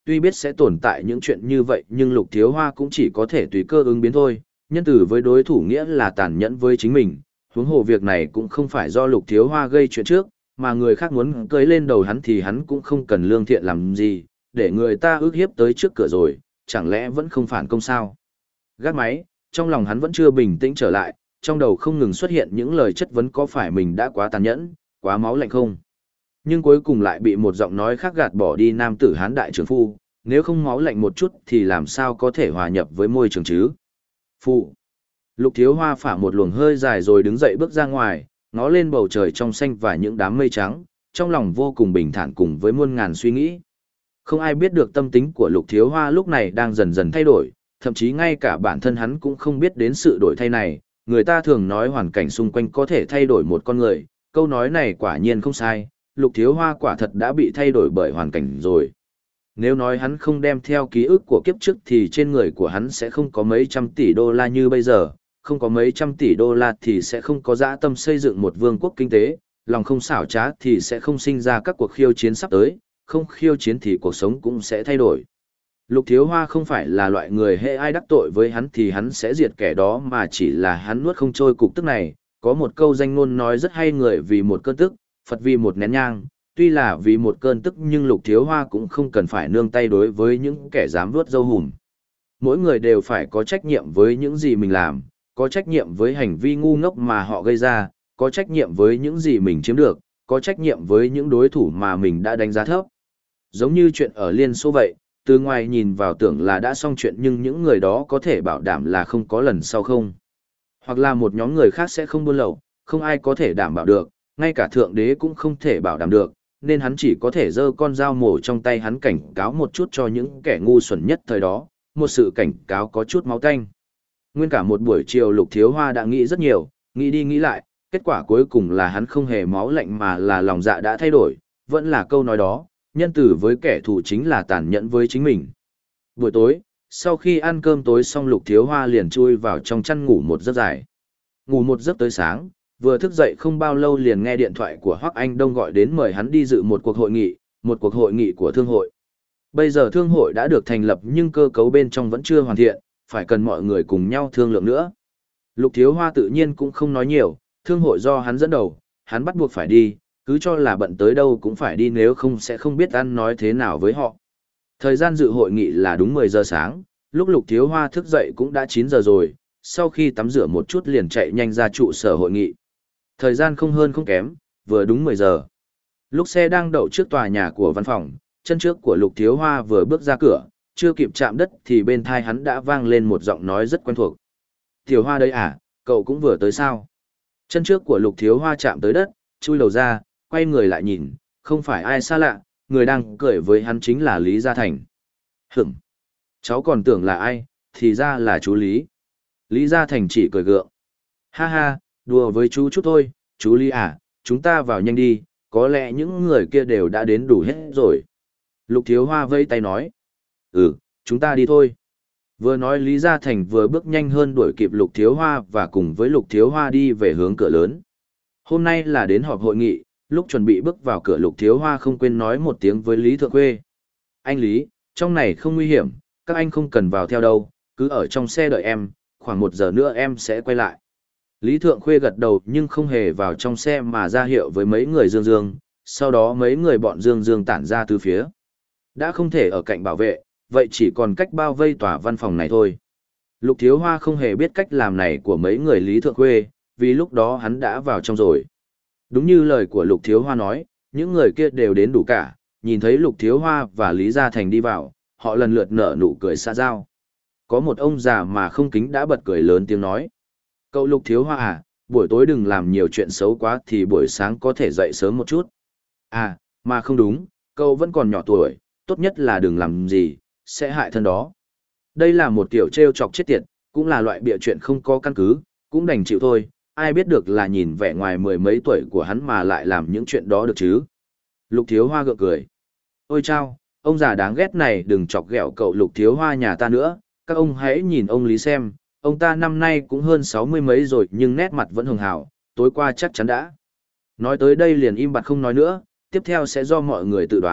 tuy biết sẽ tồn tại những chuyện như vậy nhưng Lục Thiếu Hoa cũng chỉ có thể tùy cơ ứng biến thôi, nhân từ với đối thủ nghĩa là tàn nhẫn với chính mình, huống hồ việc này cũng không phải do Lục Thiếu Hoa gây chuyện trước, mà người khác muốn cưới lên đầu hắn thì hắn cũng không cần lương thiện làm gì, để người ta ức hiếp tới trước cửa rồi, chẳng lẽ vẫn không phản công sao? Gác máy, trong lòng hắn vẫn chưa bình tĩnh trở lại, trong đầu không ngừng xuất hiện những lời chất vấn có phải mình đã quá tàn nhẫn, quá máu lạnh không? Nhưng cuối cùng lại bị một giọng nói khác gạt bỏ đi nam tử hán đại trưởng phu, nếu không máu lạnh một chút thì làm sao có thể hòa nhập với môi trường chứ? Phụ. Lục Thiếu Hoa phả một luồng hơi dài rồi đứng dậy bước ra ngoài, ngó lên bầu trời trong xanh và những đám mây trắng, trong lòng vô cùng bình thản cùng với muôn ngàn suy nghĩ. Không ai biết được tâm tính của Lục Thiếu Hoa lúc này đang dần dần thay đổi, thậm chí ngay cả bản thân hắn cũng không biết đến sự đổi thay này. Người ta thường nói hoàn cảnh xung quanh có thể thay đổi một con người, câu nói này quả nhiên không sai, Lục Thiếu Hoa quả thật đã bị thay đổi bởi hoàn cảnh rồi. Nếu nói hắn không đem theo ký ức của kiếp trước thì trên người của hắn sẽ không có mấy trăm tỷ đô la như bây giờ, không có mấy trăm tỷ đô la thì sẽ không có dã tâm xây dựng một vương quốc kinh tế, lòng không xảo trá thì sẽ không sinh ra các cuộc khiêu chiến sắp tới, không khiêu chiến thì cuộc sống cũng sẽ thay đổi. Lục Thiếu Hoa không phải là loại người hễ ai đắc tội với hắn thì hắn sẽ diệt kẻ đó, mà chỉ là hắn nuốt không trôi cục tức này. Có một câu danh ngôn nói rất hay, người vì một cơn tức, Phật vì một nén nhang. Tuy là vì một cơn tức nhưng Lục Thiếu Hoa cũng không cần phải nương tay đối với những kẻ dám vuốt râu hùm. Mỗi người đều phải có trách nhiệm với những gì mình làm, có trách nhiệm với hành vi ngu ngốc mà họ gây ra, có trách nhiệm với những gì mình chiếm được, có trách nhiệm với những đối thủ mà mình đã đánh giá thấp. Giống như chuyện ở Liên Xô vậy, từ ngoài nhìn vào tưởng là đã xong chuyện nhưng những người đó có thể bảo đảm là không có lần sau không. Hoặc là một nhóm người khác sẽ không buôn lậu, không ai có thể đảm bảo được, ngay cả Thượng Đế cũng không thể bảo đảm được, nên hắn chỉ có thể giơ con dao mổ trong tay hắn cảnh cáo một chút cho những kẻ ngu xuẩn nhất thời đó, một sự cảnh cáo có chút máu tanh. Nguyên cả một buổi chiều Lục Thiếu Hoa đã nghĩ rất nhiều, nghĩ đi nghĩ lại, kết quả cuối cùng là hắn không hề máu lạnh mà là lòng dạ đã thay đổi, vẫn là câu nói đó, nhân từ với kẻ thù chính là tàn nhẫn với chính mình. Buổi tối, sau khi ăn cơm tối xong Lục Thiếu Hoa liền chui vào trong chăn ngủ một giấc dài. Ngủ một giấc tới sáng, vừa thức dậy không bao lâu liền nghe điện thoại của Hoắc Anh Đông gọi đến mời hắn đi dự một cuộc hội nghị, một cuộc hội nghị của thương hội. Bây giờ thương hội đã được thành lập nhưng cơ cấu bên trong vẫn chưa hoàn thiện, phải cần mọi người cùng nhau thương lượng nữa. Lục Thiếu Hoa tự nhiên cũng không nói nhiều, thương hội do hắn dẫn đầu, hắn bắt buộc phải đi, cứ cho là bận tới đâu cũng phải đi, nếu không sẽ không biết ăn nói thế nào với họ. Thời gian dự hội nghị là đúng mười giờ sáng, lúc Lục Thiếu Hoa thức dậy cũng đã chín giờ rồi, sau khi tắm rửa một chút liền chạy nhanh ra trụ sở hội nghị. Thời gian không hơn không kém, vừa đúng mười giờ. Lúc xe đang đậu trước tòa nhà của văn phòng, chân trước của Lục Thiếu Hoa vừa bước ra cửa, chưa kịp chạm đất thì bên tai hắn đã vang lên một giọng nói rất quen thuộc. Tiểu Hoa đây à, cậu cũng vừa tới sao? Chân trước của Lục Thiếu Hoa chạm tới đất, chui đầu ra, quay người lại nhìn, không phải ai xa lạ, người đang cười với hắn chính là Lý Gia Thành. Hửm, cháu còn tưởng là ai, thì ra là chú Lý. Lý Gia Thành chỉ cười gượng. Ha ha, đùa với chú chút thôi, chú Lý à, chúng ta vào nhanh đi, có lẽ những người kia đều đã đến đủ hết rồi. Lục Thiếu Hoa vây tay nói. Ừ, chúng ta đi thôi. Vừa nói Lý Gia Thành vừa bước nhanh hơn đuổi kịp Lục Thiếu Hoa và cùng với Lục Thiếu Hoa đi về hướng cửa lớn. Hôm nay là đến họp hội nghị, lúc chuẩn bị bước vào cửa Lục Thiếu Hoa không quên nói một tiếng với Lý Thượng Khuê. Anh Lý, trong này không nguy hiểm, các anh không cần vào theo đâu, cứ ở trong xe đợi em, khoảng một giờ nữa em sẽ quay lại. Lý Thượng Khuê gật đầu nhưng không hề vào trong xe mà ra hiệu với mấy người Dương Dương, sau đó mấy người bọn Dương Dương tản ra từ phía. Đã không thể ở cạnh bảo vệ, vậy chỉ còn cách bao vây tòa văn phòng này thôi. Lục Thiếu Hoa không hề biết cách làm này của mấy người Lý Thượng Khuê, vì lúc đó hắn đã vào trong rồi. Đúng như lời của Lục Thiếu Hoa nói, những người kia đều đến đủ cả, nhìn thấy Lục Thiếu Hoa và Lý Gia Thành đi vào, họ lần lượt nở nụ cười xã giao. Có một ông già mà không kính đã bật cười lớn tiếng nói. Cậu Lục Thiếu Hoa à, buổi tối đừng làm nhiều chuyện xấu quá thì buổi sáng có thể dậy sớm một chút. À, mà không đúng, cậu vẫn còn nhỏ tuổi, tốt nhất là đừng làm gì, sẽ hại thân đó. Đây là một kiểu trêu chọc chết tiệt, cũng là loại bịa chuyện không có căn cứ, cũng đành chịu thôi, ai biết được là nhìn vẻ ngoài mười mấy tuổi của hắn mà lại làm những chuyện đó được chứ. Lục Thiếu Hoa gượng cười. Ôi chao, ông già đáng ghét này đừng chọc ghẹo cậu Lục Thiếu Hoa nhà ta nữa, các ông hãy nhìn ông Lý xem, ông ta năm nay cũng hơn sáu mươi mấy rồi nhưng nét mặt vẫn hường hào, tối qua chắc chắn đã. Nói tới đây liền im bặt không nói nữa, tiếp theo sẽ do mọi người tự đoán,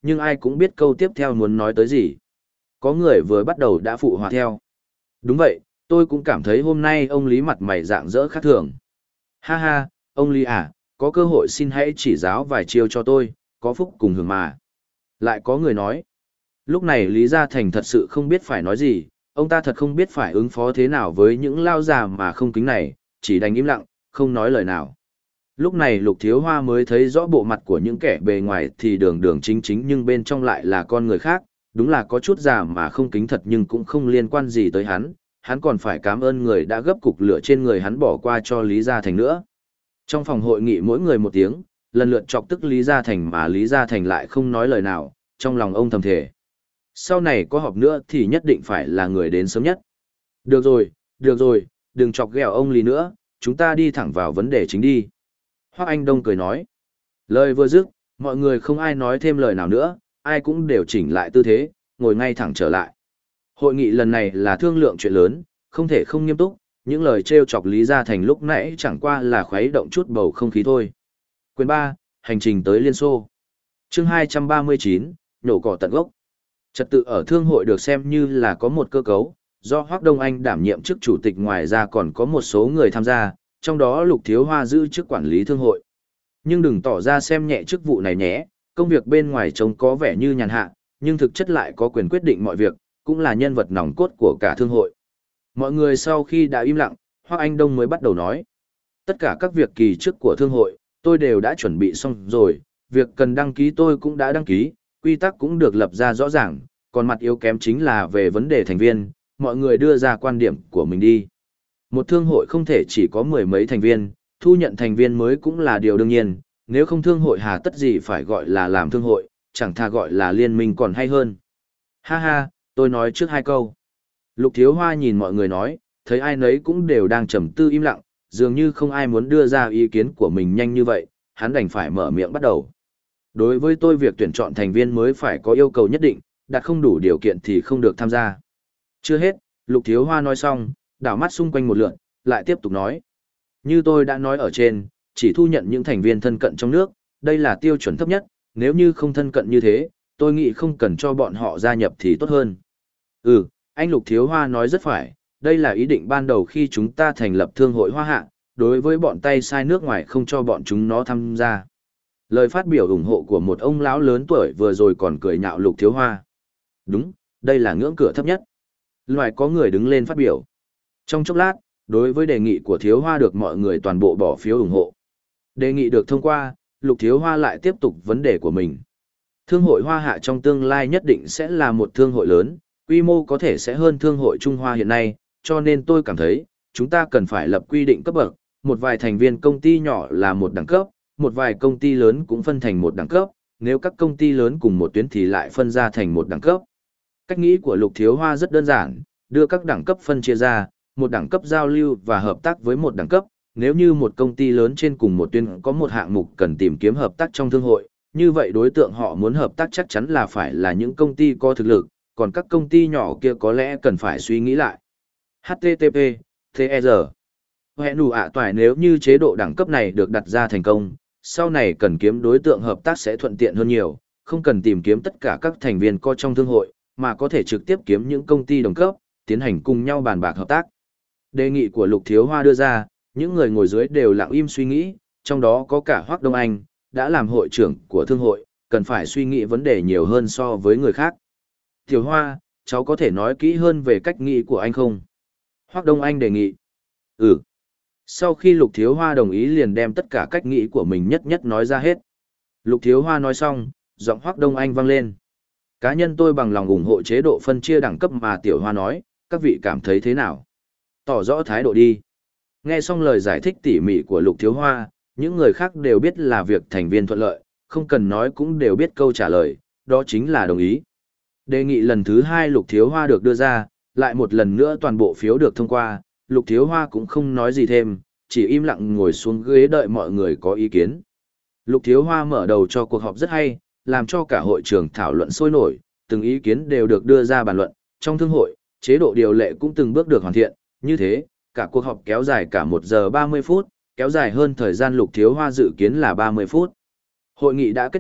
nhưng ai cũng biết câu tiếp theo muốn nói tới gì. Có người vừa bắt đầu đã phụ họa theo. Đúng vậy, tôi cũng cảm thấy hôm nay ông Lý mặt mày rạng rỡ khác thường. Ha ha, ông Lý à, có cơ hội xin hãy chỉ giáo vài chiêu cho tôi, có phúc cùng hưởng mà. Lại có người nói. Lúc này Lý Gia Thành thật sự không biết phải nói gì, ông ta thật không biết phải ứng phó thế nào với những lao già mà không kính này, chỉ đành im lặng, không nói lời nào. Lúc này Lục Thiếu Hoa mới thấy rõ bộ mặt của những kẻ bề ngoài thì đường đường chính chính nhưng bên trong lại là con người khác, đúng là có chút già mà không kính thật nhưng cũng không liên quan gì tới hắn, hắn còn phải cảm ơn người đã gấp cục lửa trên người hắn bỏ qua cho Lý Gia Thành nữa. Trong phòng hội nghị mỗi người một tiếng, lần lượt chọc tức Lý Gia Thành mà Lý Gia Thành lại không nói lời nào, trong lòng ông thầm thề. Sau này có họp nữa thì nhất định phải là người đến sớm nhất. Được rồi, được rồi, đừng chọc ghẹo ông Lý nữa, chúng ta đi thẳng vào vấn đề chính đi. Hoắc Anh Đông cười nói. Lời vừa dứt, mọi người không ai nói thêm lời nào nữa, ai cũng đều chỉnh lại tư thế, ngồi ngay thẳng trở lại. Hội nghị lần này là thương lượng chuyện lớn, không thể không nghiêm túc, những lời trêu chọc Lý Gia Thành lúc nãy chẳng qua là khuấy động chút bầu không khí thôi. Quyền ba, hành trình tới Liên Xô. Chương hai trăm ba mươi chín, nhổ cỏ tận gốc. Trật tự ở thương hội được xem như là có một cơ cấu, do Hoắc Đông Anh đảm nhiệm chức chủ tịch, ngoài ra còn có một số người tham gia, trong đó Lục Thiếu Hoa giữ chức quản lý thương hội. Nhưng đừng tỏ ra xem nhẹ chức vụ này nhé, công việc bên ngoài trông có vẻ như nhàn hạ, nhưng thực chất lại có quyền quyết định mọi việc, cũng là nhân vật nòng cốt của cả thương hội. Mọi người sau khi đã im lặng, Hoắc Anh Đông mới bắt đầu nói. Tất cả các việc kỳ trước của thương hội, tôi đều đã chuẩn bị xong rồi, việc cần đăng ký tôi cũng đã đăng ký, quy tắc cũng được lập ra rõ ràng, còn mặt yếu kém chính là về vấn đề thành viên, mọi người đưa ra quan điểm của mình đi. Một thương hội không thể chỉ có mười mấy thành viên, thu nhận thành viên mới cũng là điều đương nhiên, nếu không thương hội hà tất gì phải gọi là làm thương hội, chẳng thà gọi là liên minh còn hay hơn. Ha ha, tôi nói trước hai câu. Lục Thiếu Hoa nhìn mọi người nói, thấy ai nấy cũng đều đang trầm tư im lặng, dường như không ai muốn đưa ra ý kiến của mình nhanh như vậy, hắn đành phải mở miệng bắt đầu. Đối với tôi việc tuyển chọn thành viên mới phải có yêu cầu nhất định, đạt không đủ điều kiện thì không được tham gia. Chưa hết, Lục Thiếu Hoa nói xong, đảo mắt xung quanh một lượt, lại tiếp tục nói. Như tôi đã nói ở trên, chỉ thu nhận những thành viên thân cận trong nước, đây là tiêu chuẩn thấp nhất, nếu như không thân cận như thế, tôi nghĩ không cần cho bọn họ gia nhập thì tốt hơn. Ừ, anh Lục Thiếu Hoa nói rất phải, đây là ý định ban đầu khi chúng ta thành lập thương hội Hoa Hạ, đối với bọn tay sai nước ngoài không cho bọn chúng nó tham gia. Lời phát biểu ủng hộ của một ông lão lớn tuổi vừa rồi còn cười nhạo Lục Thiếu Hoa. Đúng, đây là ngưỡng cửa thấp nhất. Loại có người đứng lên phát biểu. Trong chốc lát, đối với đề nghị của Thiếu Hoa được mọi người toàn bộ bỏ phiếu ủng hộ. Đề nghị được thông qua, Lục Thiếu Hoa lại tiếp tục vấn đề của mình. Thương hội Hoa Hạ trong tương lai nhất định sẽ là một thương hội lớn, quy mô có thể sẽ hơn thương hội Trung Hoa hiện nay, cho nên tôi cảm thấy, chúng ta cần phải lập quy định cấp bậc, một vài thành viên công ty nhỏ là một đẳng cấp, một vài công ty lớn cũng phân thành một đẳng cấp, nếu các công ty lớn cùng một tuyến thì lại phân ra thành một đẳng cấp. Cách nghĩ của Lục Thiếu Hoa rất đơn giản, đưa các đẳng cấp phân chia ra, một đẳng cấp giao lưu và hợp tác với một đẳng cấp, nếu như một công ty lớn trên cùng một tuyến có một hạng mục cần tìm kiếm hợp tác trong thương hội, như vậy đối tượng họ muốn hợp tác chắc chắn là phải là những công ty có thực lực, còn các công ty nhỏ kia có lẽ cần phải suy nghĩ lại. hát tê tê pê, tê e rờ. Hẹn đủ ạ toài nếu như chế độ đẳng cấp này được đặt ra thành công, sau này cần kiếm đối tượng hợp tác sẽ thuận tiện hơn nhiều, không cần tìm kiếm tất cả các thành viên có trong thương hội, mà có thể trực tiếp kiếm những công ty đồng cấp, tiến hành cùng nhau bàn bạc hợp tác. Đề nghị của Lục Thiếu Hoa đưa ra, những người ngồi dưới đều lặng im suy nghĩ, trong đó có cả Hoắc Đông Anh, đã làm hội trưởng của thương hội, cần phải suy nghĩ vấn đề nhiều hơn so với người khác. Tiểu Hoa, cháu có thể nói kỹ hơn về cách nghĩ của anh không? Hoắc Đông Anh đề nghị. Ừ. Sau khi Lục Thiếu Hoa đồng ý liền đem tất cả cách nghĩ của mình nhất nhất nói ra hết. Lục Thiếu Hoa nói xong, giọng Hoắc Đông Anh vang lên. Cá nhân tôi bằng lòng ủng hộ chế độ phân chia đẳng cấp mà Tiểu Hoa nói, các vị cảm thấy thế nào? Tỏ rõ thái độ đi. Nghe xong lời giải thích tỉ mỉ của Lục Thiếu Hoa, những người khác đều biết là việc thành viên thuận lợi, không cần nói cũng đều biết câu trả lời, đó chính là đồng ý. Đề nghị lần thứ hai Lục Thiếu Hoa được đưa ra, lại một lần nữa toàn bộ phiếu được thông qua, Lục Thiếu Hoa cũng không nói gì thêm, chỉ im lặng ngồi xuống ghế đợi mọi người có ý kiến. Lục Thiếu Hoa mở đầu cho cuộc họp rất hay, làm cho cả hội trường thảo luận sôi nổi, từng ý kiến đều được đưa ra bàn luận, trong thương hội, chế độ điều lệ cũng từng bước được hoàn thiện, như thế, cả cuộc họp kéo dài cả một giờ ba mươi phút, kéo dài hơn thời gian Lục Thiếu Hoa dự kiến là ba mươi phút. Hội nghị đã kết thúc,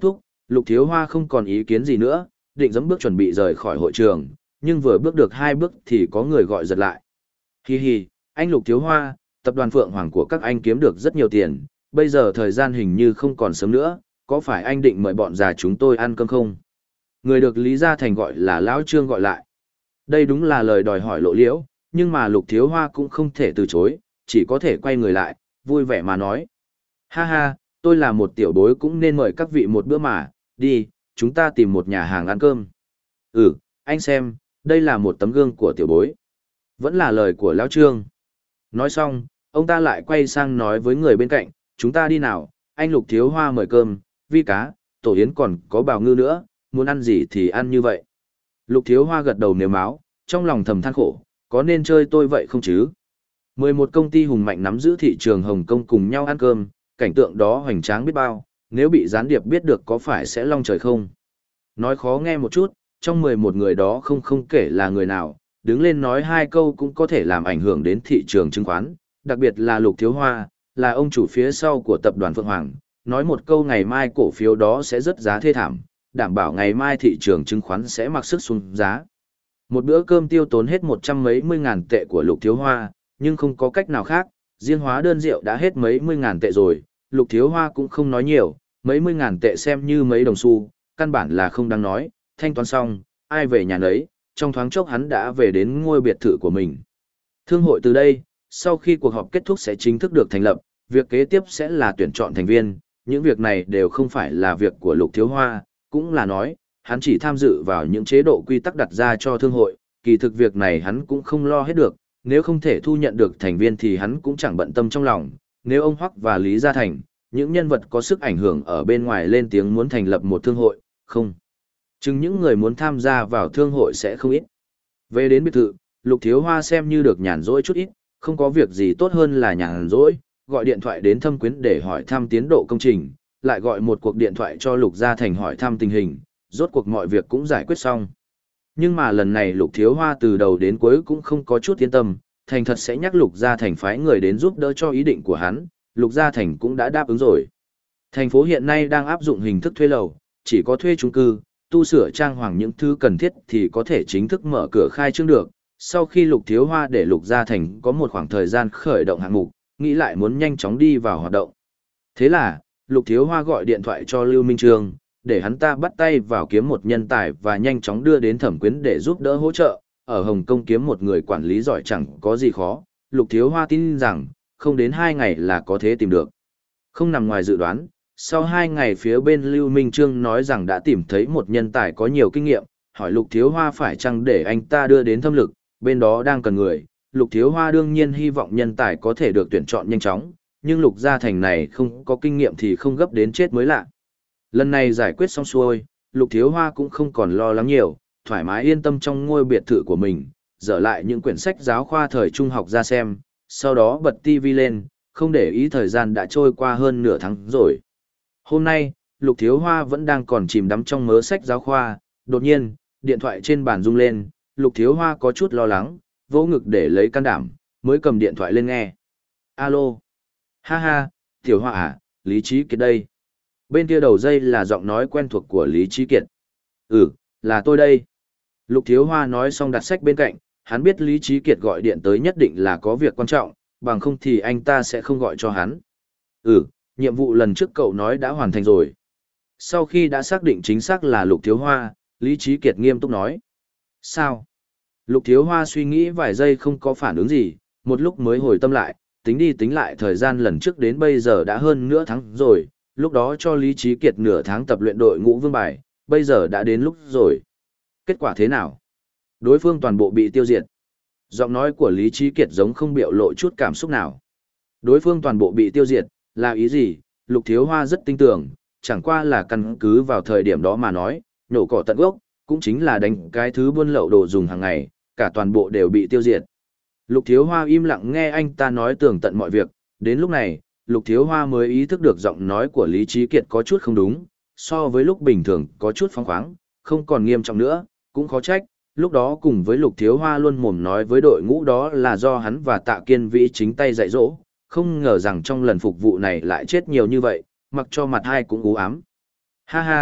Lục Thiếu Hoa không còn ý kiến gì nữa, định dẫm bước chuẩn bị rời khỏi hội trường, nhưng vừa bước được hai bước thì có người gọi giật lại. Hi hi, anh Lục Thiếu Hoa, tập đoàn Phượng Hoàng của các anh kiếm được rất nhiều tiền, bây giờ thời gian hình như không còn sớm nữa, có phải anh định mời bọn già chúng tôi ăn cơm không? Người được Lý Gia Thành gọi là Lão Trương gọi lại. Đây đúng là lời đòi hỏi lộ liễu, nhưng mà Lục Thiếu Hoa cũng không thể từ chối, chỉ có thể quay người lại, vui vẻ mà nói. Ha ha, tôi là một tiểu bối cũng nên mời các vị một bữa mà, đi, chúng ta tìm một nhà hàng ăn cơm. Ừ, anh xem, đây là một tấm gương của tiểu bối. Vẫn là lời của Lão Trương. Nói xong, ông ta lại quay sang nói với người bên cạnh, chúng ta đi nào, anh Lục Thiếu Hoa mời cơm, vi cá, tổ yến còn có bào ngư nữa, muốn ăn gì thì ăn như vậy. Lục Thiếu Hoa gật đầu nếm máu, trong lòng thầm than khổ, có nên chơi tôi vậy không chứ? mười một công ty hùng mạnh nắm giữ thị trường Hồng Kông cùng nhau ăn cơm, cảnh tượng đó hoành tráng biết bao, nếu bị gián điệp biết được có phải sẽ long trời không? Nói khó nghe một chút, trong mười một người đó không không kể là người nào, đứng lên nói hai câu cũng có thể làm ảnh hưởng đến thị trường chứng khoán, đặc biệt là Lục Thiếu Hoa, là ông chủ phía sau của tập đoàn Phượng Hoàng, nói một câu ngày mai cổ phiếu đó sẽ rất giá thê thảm, đảm bảo ngày mai thị trường chứng khoán sẽ mặc sức xuống giá. Một bữa cơm tiêu tốn hết một trăm mấy mươi ngàn tệ của Lục Thiếu Hoa, nhưng không có cách nào khác, riêng hóa đơn rượu đã hết mấy mươi ngàn tệ rồi, Lục Thiếu Hoa cũng không nói nhiều, mấy mươi ngàn tệ xem như mấy đồng xu, căn bản là không đáng nói, thanh toán xong, ai về nhà nấy, trong thoáng chốc hắn đã về đến ngôi biệt thự của mình. Thương hội từ đây, sau khi cuộc họp kết thúc sẽ chính thức được thành lập, việc kế tiếp sẽ là tuyển chọn thành viên, những việc này đều không phải là việc của Lục Thiếu Hoa, cũng là nói, hắn chỉ tham dự vào những chế độ quy tắc đặt ra cho thương hội, kỳ thực việc này hắn cũng không lo hết được, nếu không thể thu nhận được thành viên thì hắn cũng chẳng bận tâm trong lòng, nếu ông Hoắc và Lý Gia Thành, những nhân vật có sức ảnh hưởng ở bên ngoài lên tiếng muốn thành lập một thương hội, không. Chừng những người muốn tham gia vào thương hội sẽ không ít. Về đến biệt thự, Lục Thiếu Hoa xem như được nhàn rỗi chút ít, không có việc gì tốt hơn là nhàn rỗi, gọi điện thoại đến Thâm Quyến để hỏi thăm tiến độ công trình, lại gọi một cuộc điện thoại cho Lục Gia Thành hỏi thăm tình hình, rốt cuộc mọi việc cũng giải quyết xong. Nhưng mà lần này Lục Thiếu Hoa từ đầu đến cuối cũng không có chút yên tâm, thành thật sẽ nhắc Lục Gia Thành phái người đến giúp đỡ cho ý định của hắn, Lục Gia Thành cũng đã đáp ứng rồi. Thành phố hiện nay đang áp dụng hình thức thuê lầu, chỉ có thuê chung cư, tu sửa trang hoàng những thứ cần thiết thì có thể chính thức mở cửa khai trương được. Sau khi Lục Thiếu Hoa để Lục Gia Thành có một khoảng thời gian khởi động hạng mục, nghĩ lại muốn nhanh chóng đi vào hoạt động. Thế là, Lục Thiếu Hoa gọi điện thoại cho Lưu Minh Trương, để hắn ta bắt tay vào kiếm một nhân tài và nhanh chóng đưa đến Thẩm Quyến để giúp đỡ hỗ trợ. Ở Hồng Kông kiếm một người quản lý giỏi chẳng có gì khó, Lục Thiếu Hoa tin rằng, không đến hai ngày là có thể tìm được. Không nằm ngoài dự đoán, sau hai ngày phía bên Lưu Minh Trương nói rằng đã tìm thấy một nhân tài có nhiều kinh nghiệm, hỏi Lục Thiếu Hoa phải chăng để anh ta đưa đến thâm lực, bên đó đang cần người. Lục Thiếu Hoa đương nhiên hy vọng nhân tài có thể được tuyển chọn nhanh chóng, nhưng Lục Gia Thành này không có kinh nghiệm thì không gấp đến chết mới lạ. Lần này giải quyết xong xuôi, Lục Thiếu Hoa cũng không còn lo lắng nhiều, thoải mái yên tâm trong ngôi biệt thự của mình, dở lại những quyển sách giáo khoa thời trung học ra xem, sau đó bật tivi lên, không để ý thời gian đã trôi qua hơn nửa tháng rồi. Hôm nay, Lục Thiếu Hoa vẫn đang còn chìm đắm trong mớ sách giáo khoa, đột nhiên, điện thoại trên bàn rung lên, Lục Thiếu Hoa có chút lo lắng, vỗ ngực để lấy can đảm, mới cầm điện thoại lên nghe. Alo. Ha ha, Tiểu Hoa à, Lý Trí Kiệt đây. Bên kia đầu dây là giọng nói quen thuộc của Lý Trí Kiệt. Ừ, là tôi đây. Lục Thiếu Hoa nói xong đặt sách bên cạnh, hắn biết Lý Trí Kiệt gọi điện tới nhất định là có việc quan trọng, bằng không thì anh ta sẽ không gọi cho hắn. Ừ, nhiệm vụ lần trước cậu nói đã hoàn thành rồi. Sau khi đã xác định chính xác là Lục Thiếu Hoa, Lý Trí Kiệt nghiêm túc nói. Sao? Lục Thiếu Hoa suy nghĩ vài giây không có phản ứng gì, một lúc mới hồi tâm lại, tính đi tính lại thời gian lần trước đến bây giờ đã hơn nửa tháng rồi, lúc đó cho Lý Trí Kiệt nửa tháng tập luyện đội ngũ vương bài, bây giờ đã đến lúc rồi. Kết quả thế nào? Đối phương toàn bộ bị tiêu diệt. Giọng nói của Lý Trí Kiệt giống không biểu lộ chút cảm xúc nào. Đối phương toàn bộ bị tiêu diệt, là ý gì? Lục Thiếu Hoa rất tin tưởng, chẳng qua là căn cứ vào thời điểm đó mà nói, nhổ cỏ tận gốc, cũng chính là đánh cái thứ buôn lậu đồ dùng hàng ngày, cả toàn bộ đều bị tiêu diệt. Lục Thiếu Hoa im lặng nghe anh ta nói tường tận mọi việc, đến lúc này, Lục Thiếu Hoa mới ý thức được giọng nói của Lý Trí Kiệt có chút không đúng, so với lúc bình thường có chút phóng khoáng, không còn nghiêm trọng nữa, cũng khó trách, lúc đó cùng với Lục Thiếu Hoa luôn mồm nói với đội ngũ đó là do hắn và Tạ Kiên Vĩ chính tay dạy dỗ, không ngờ rằng trong lần phục vụ này lại chết nhiều như vậy, mặc cho mặt hai cũng u ám. Ha ha,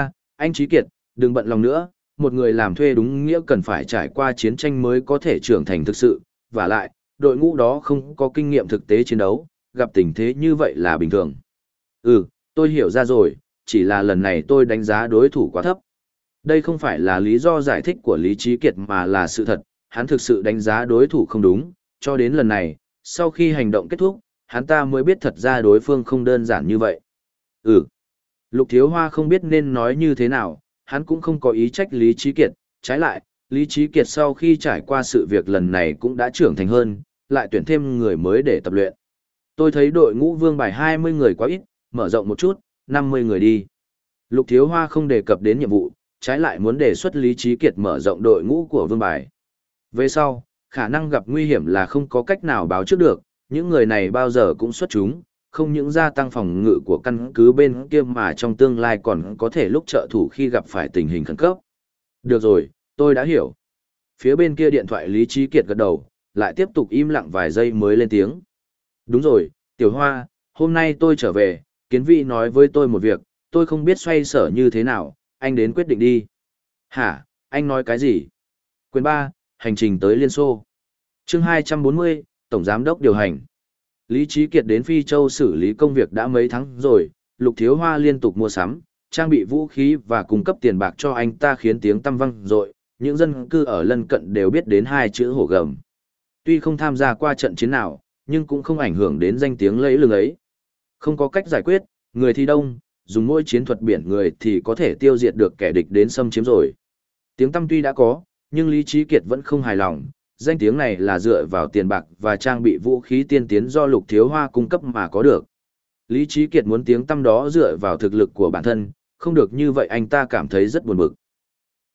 Anh Trí Kiệt, đừng bận lòng nữa, một người làm thuê đúng nghĩa cần phải trải qua chiến tranh mới có thể trưởng thành thực sự, và lại, đội ngũ đó không có kinh nghiệm thực tế chiến đấu, gặp tình thế như vậy là bình thường. Ừ, tôi hiểu ra rồi, chỉ là lần này tôi đánh giá đối thủ quá thấp. Đây không phải là lý do giải thích của Lý Trí Kiệt mà là sự thật, hắn thực sự đánh giá đối thủ không đúng, cho đến lần này, sau khi hành động kết thúc, hắn ta mới biết thật ra đối phương không đơn giản như vậy. Ừ. Lục Thiếu Hoa không biết nên nói như thế nào, hắn cũng không có ý trách Lý Trí Kiệt, trái lại, Lý Trí Kiệt sau khi trải qua sự việc lần này cũng đã trưởng thành hơn, lại tuyển thêm người mới để tập luyện. Tôi thấy đội ngũ vương bài hai mươi người quá ít, mở rộng một chút, năm mươi người đi. Lục Thiếu Hoa không đề cập đến nhiệm vụ, trái lại muốn đề xuất Lý Trí Kiệt mở rộng đội ngũ của vương bài. Về sau, khả năng gặp nguy hiểm là không có cách nào báo trước được, những người này bao giờ cũng xuất chúng, không những gia tăng phòng ngự của căn cứ bên kia mà trong tương lai còn có thể lúc trợ thủ khi gặp phải tình hình khẩn cấp. Được rồi, tôi đã hiểu. Phía bên kia điện thoại Lý Trí Kiệt gật đầu, lại tiếp tục im lặng vài giây mới lên tiếng. Đúng rồi, Tiểu Hoa, hôm nay tôi trở về, Kiến Vĩ nói với tôi một việc, tôi không biết xoay sở như thế nào, anh đến quyết định đi. Hả, anh nói cái gì? Quyền ba, hành trình tới Liên Xô. Chương hai trăm bốn mươi, Tổng Giám đốc điều hành. Lý Trí Kiệt đến Phi Châu xử lý công việc đã mấy tháng rồi, Lục Thiếu Hoa liên tục mua sắm, trang bị vũ khí và cung cấp tiền bạc cho anh ta khiến tiếng tăm vang dội, những dân cư ở lân cận đều biết đến hai chữ hổ gầm. Tuy không tham gia qua trận chiến nào, nhưng cũng không ảnh hưởng đến danh tiếng lẫy lừng ấy. Không có cách giải quyết, người thì đông, dùng mỗi chiến thuật biển người thì có thể tiêu diệt được kẻ địch đến xâm chiếm rồi. Tiếng tăm tuy đã có, nhưng Lý Trí Kiệt vẫn không hài lòng, danh tiếng này là dựa vào tiền bạc và trang bị vũ khí tiên tiến do Lục Thiếu Hoa cung cấp mà có được. Lý Trí Kiệt muốn tiếng tăm đó dựa vào thực lực của bản thân, không được như vậy anh ta cảm thấy rất buồn bực.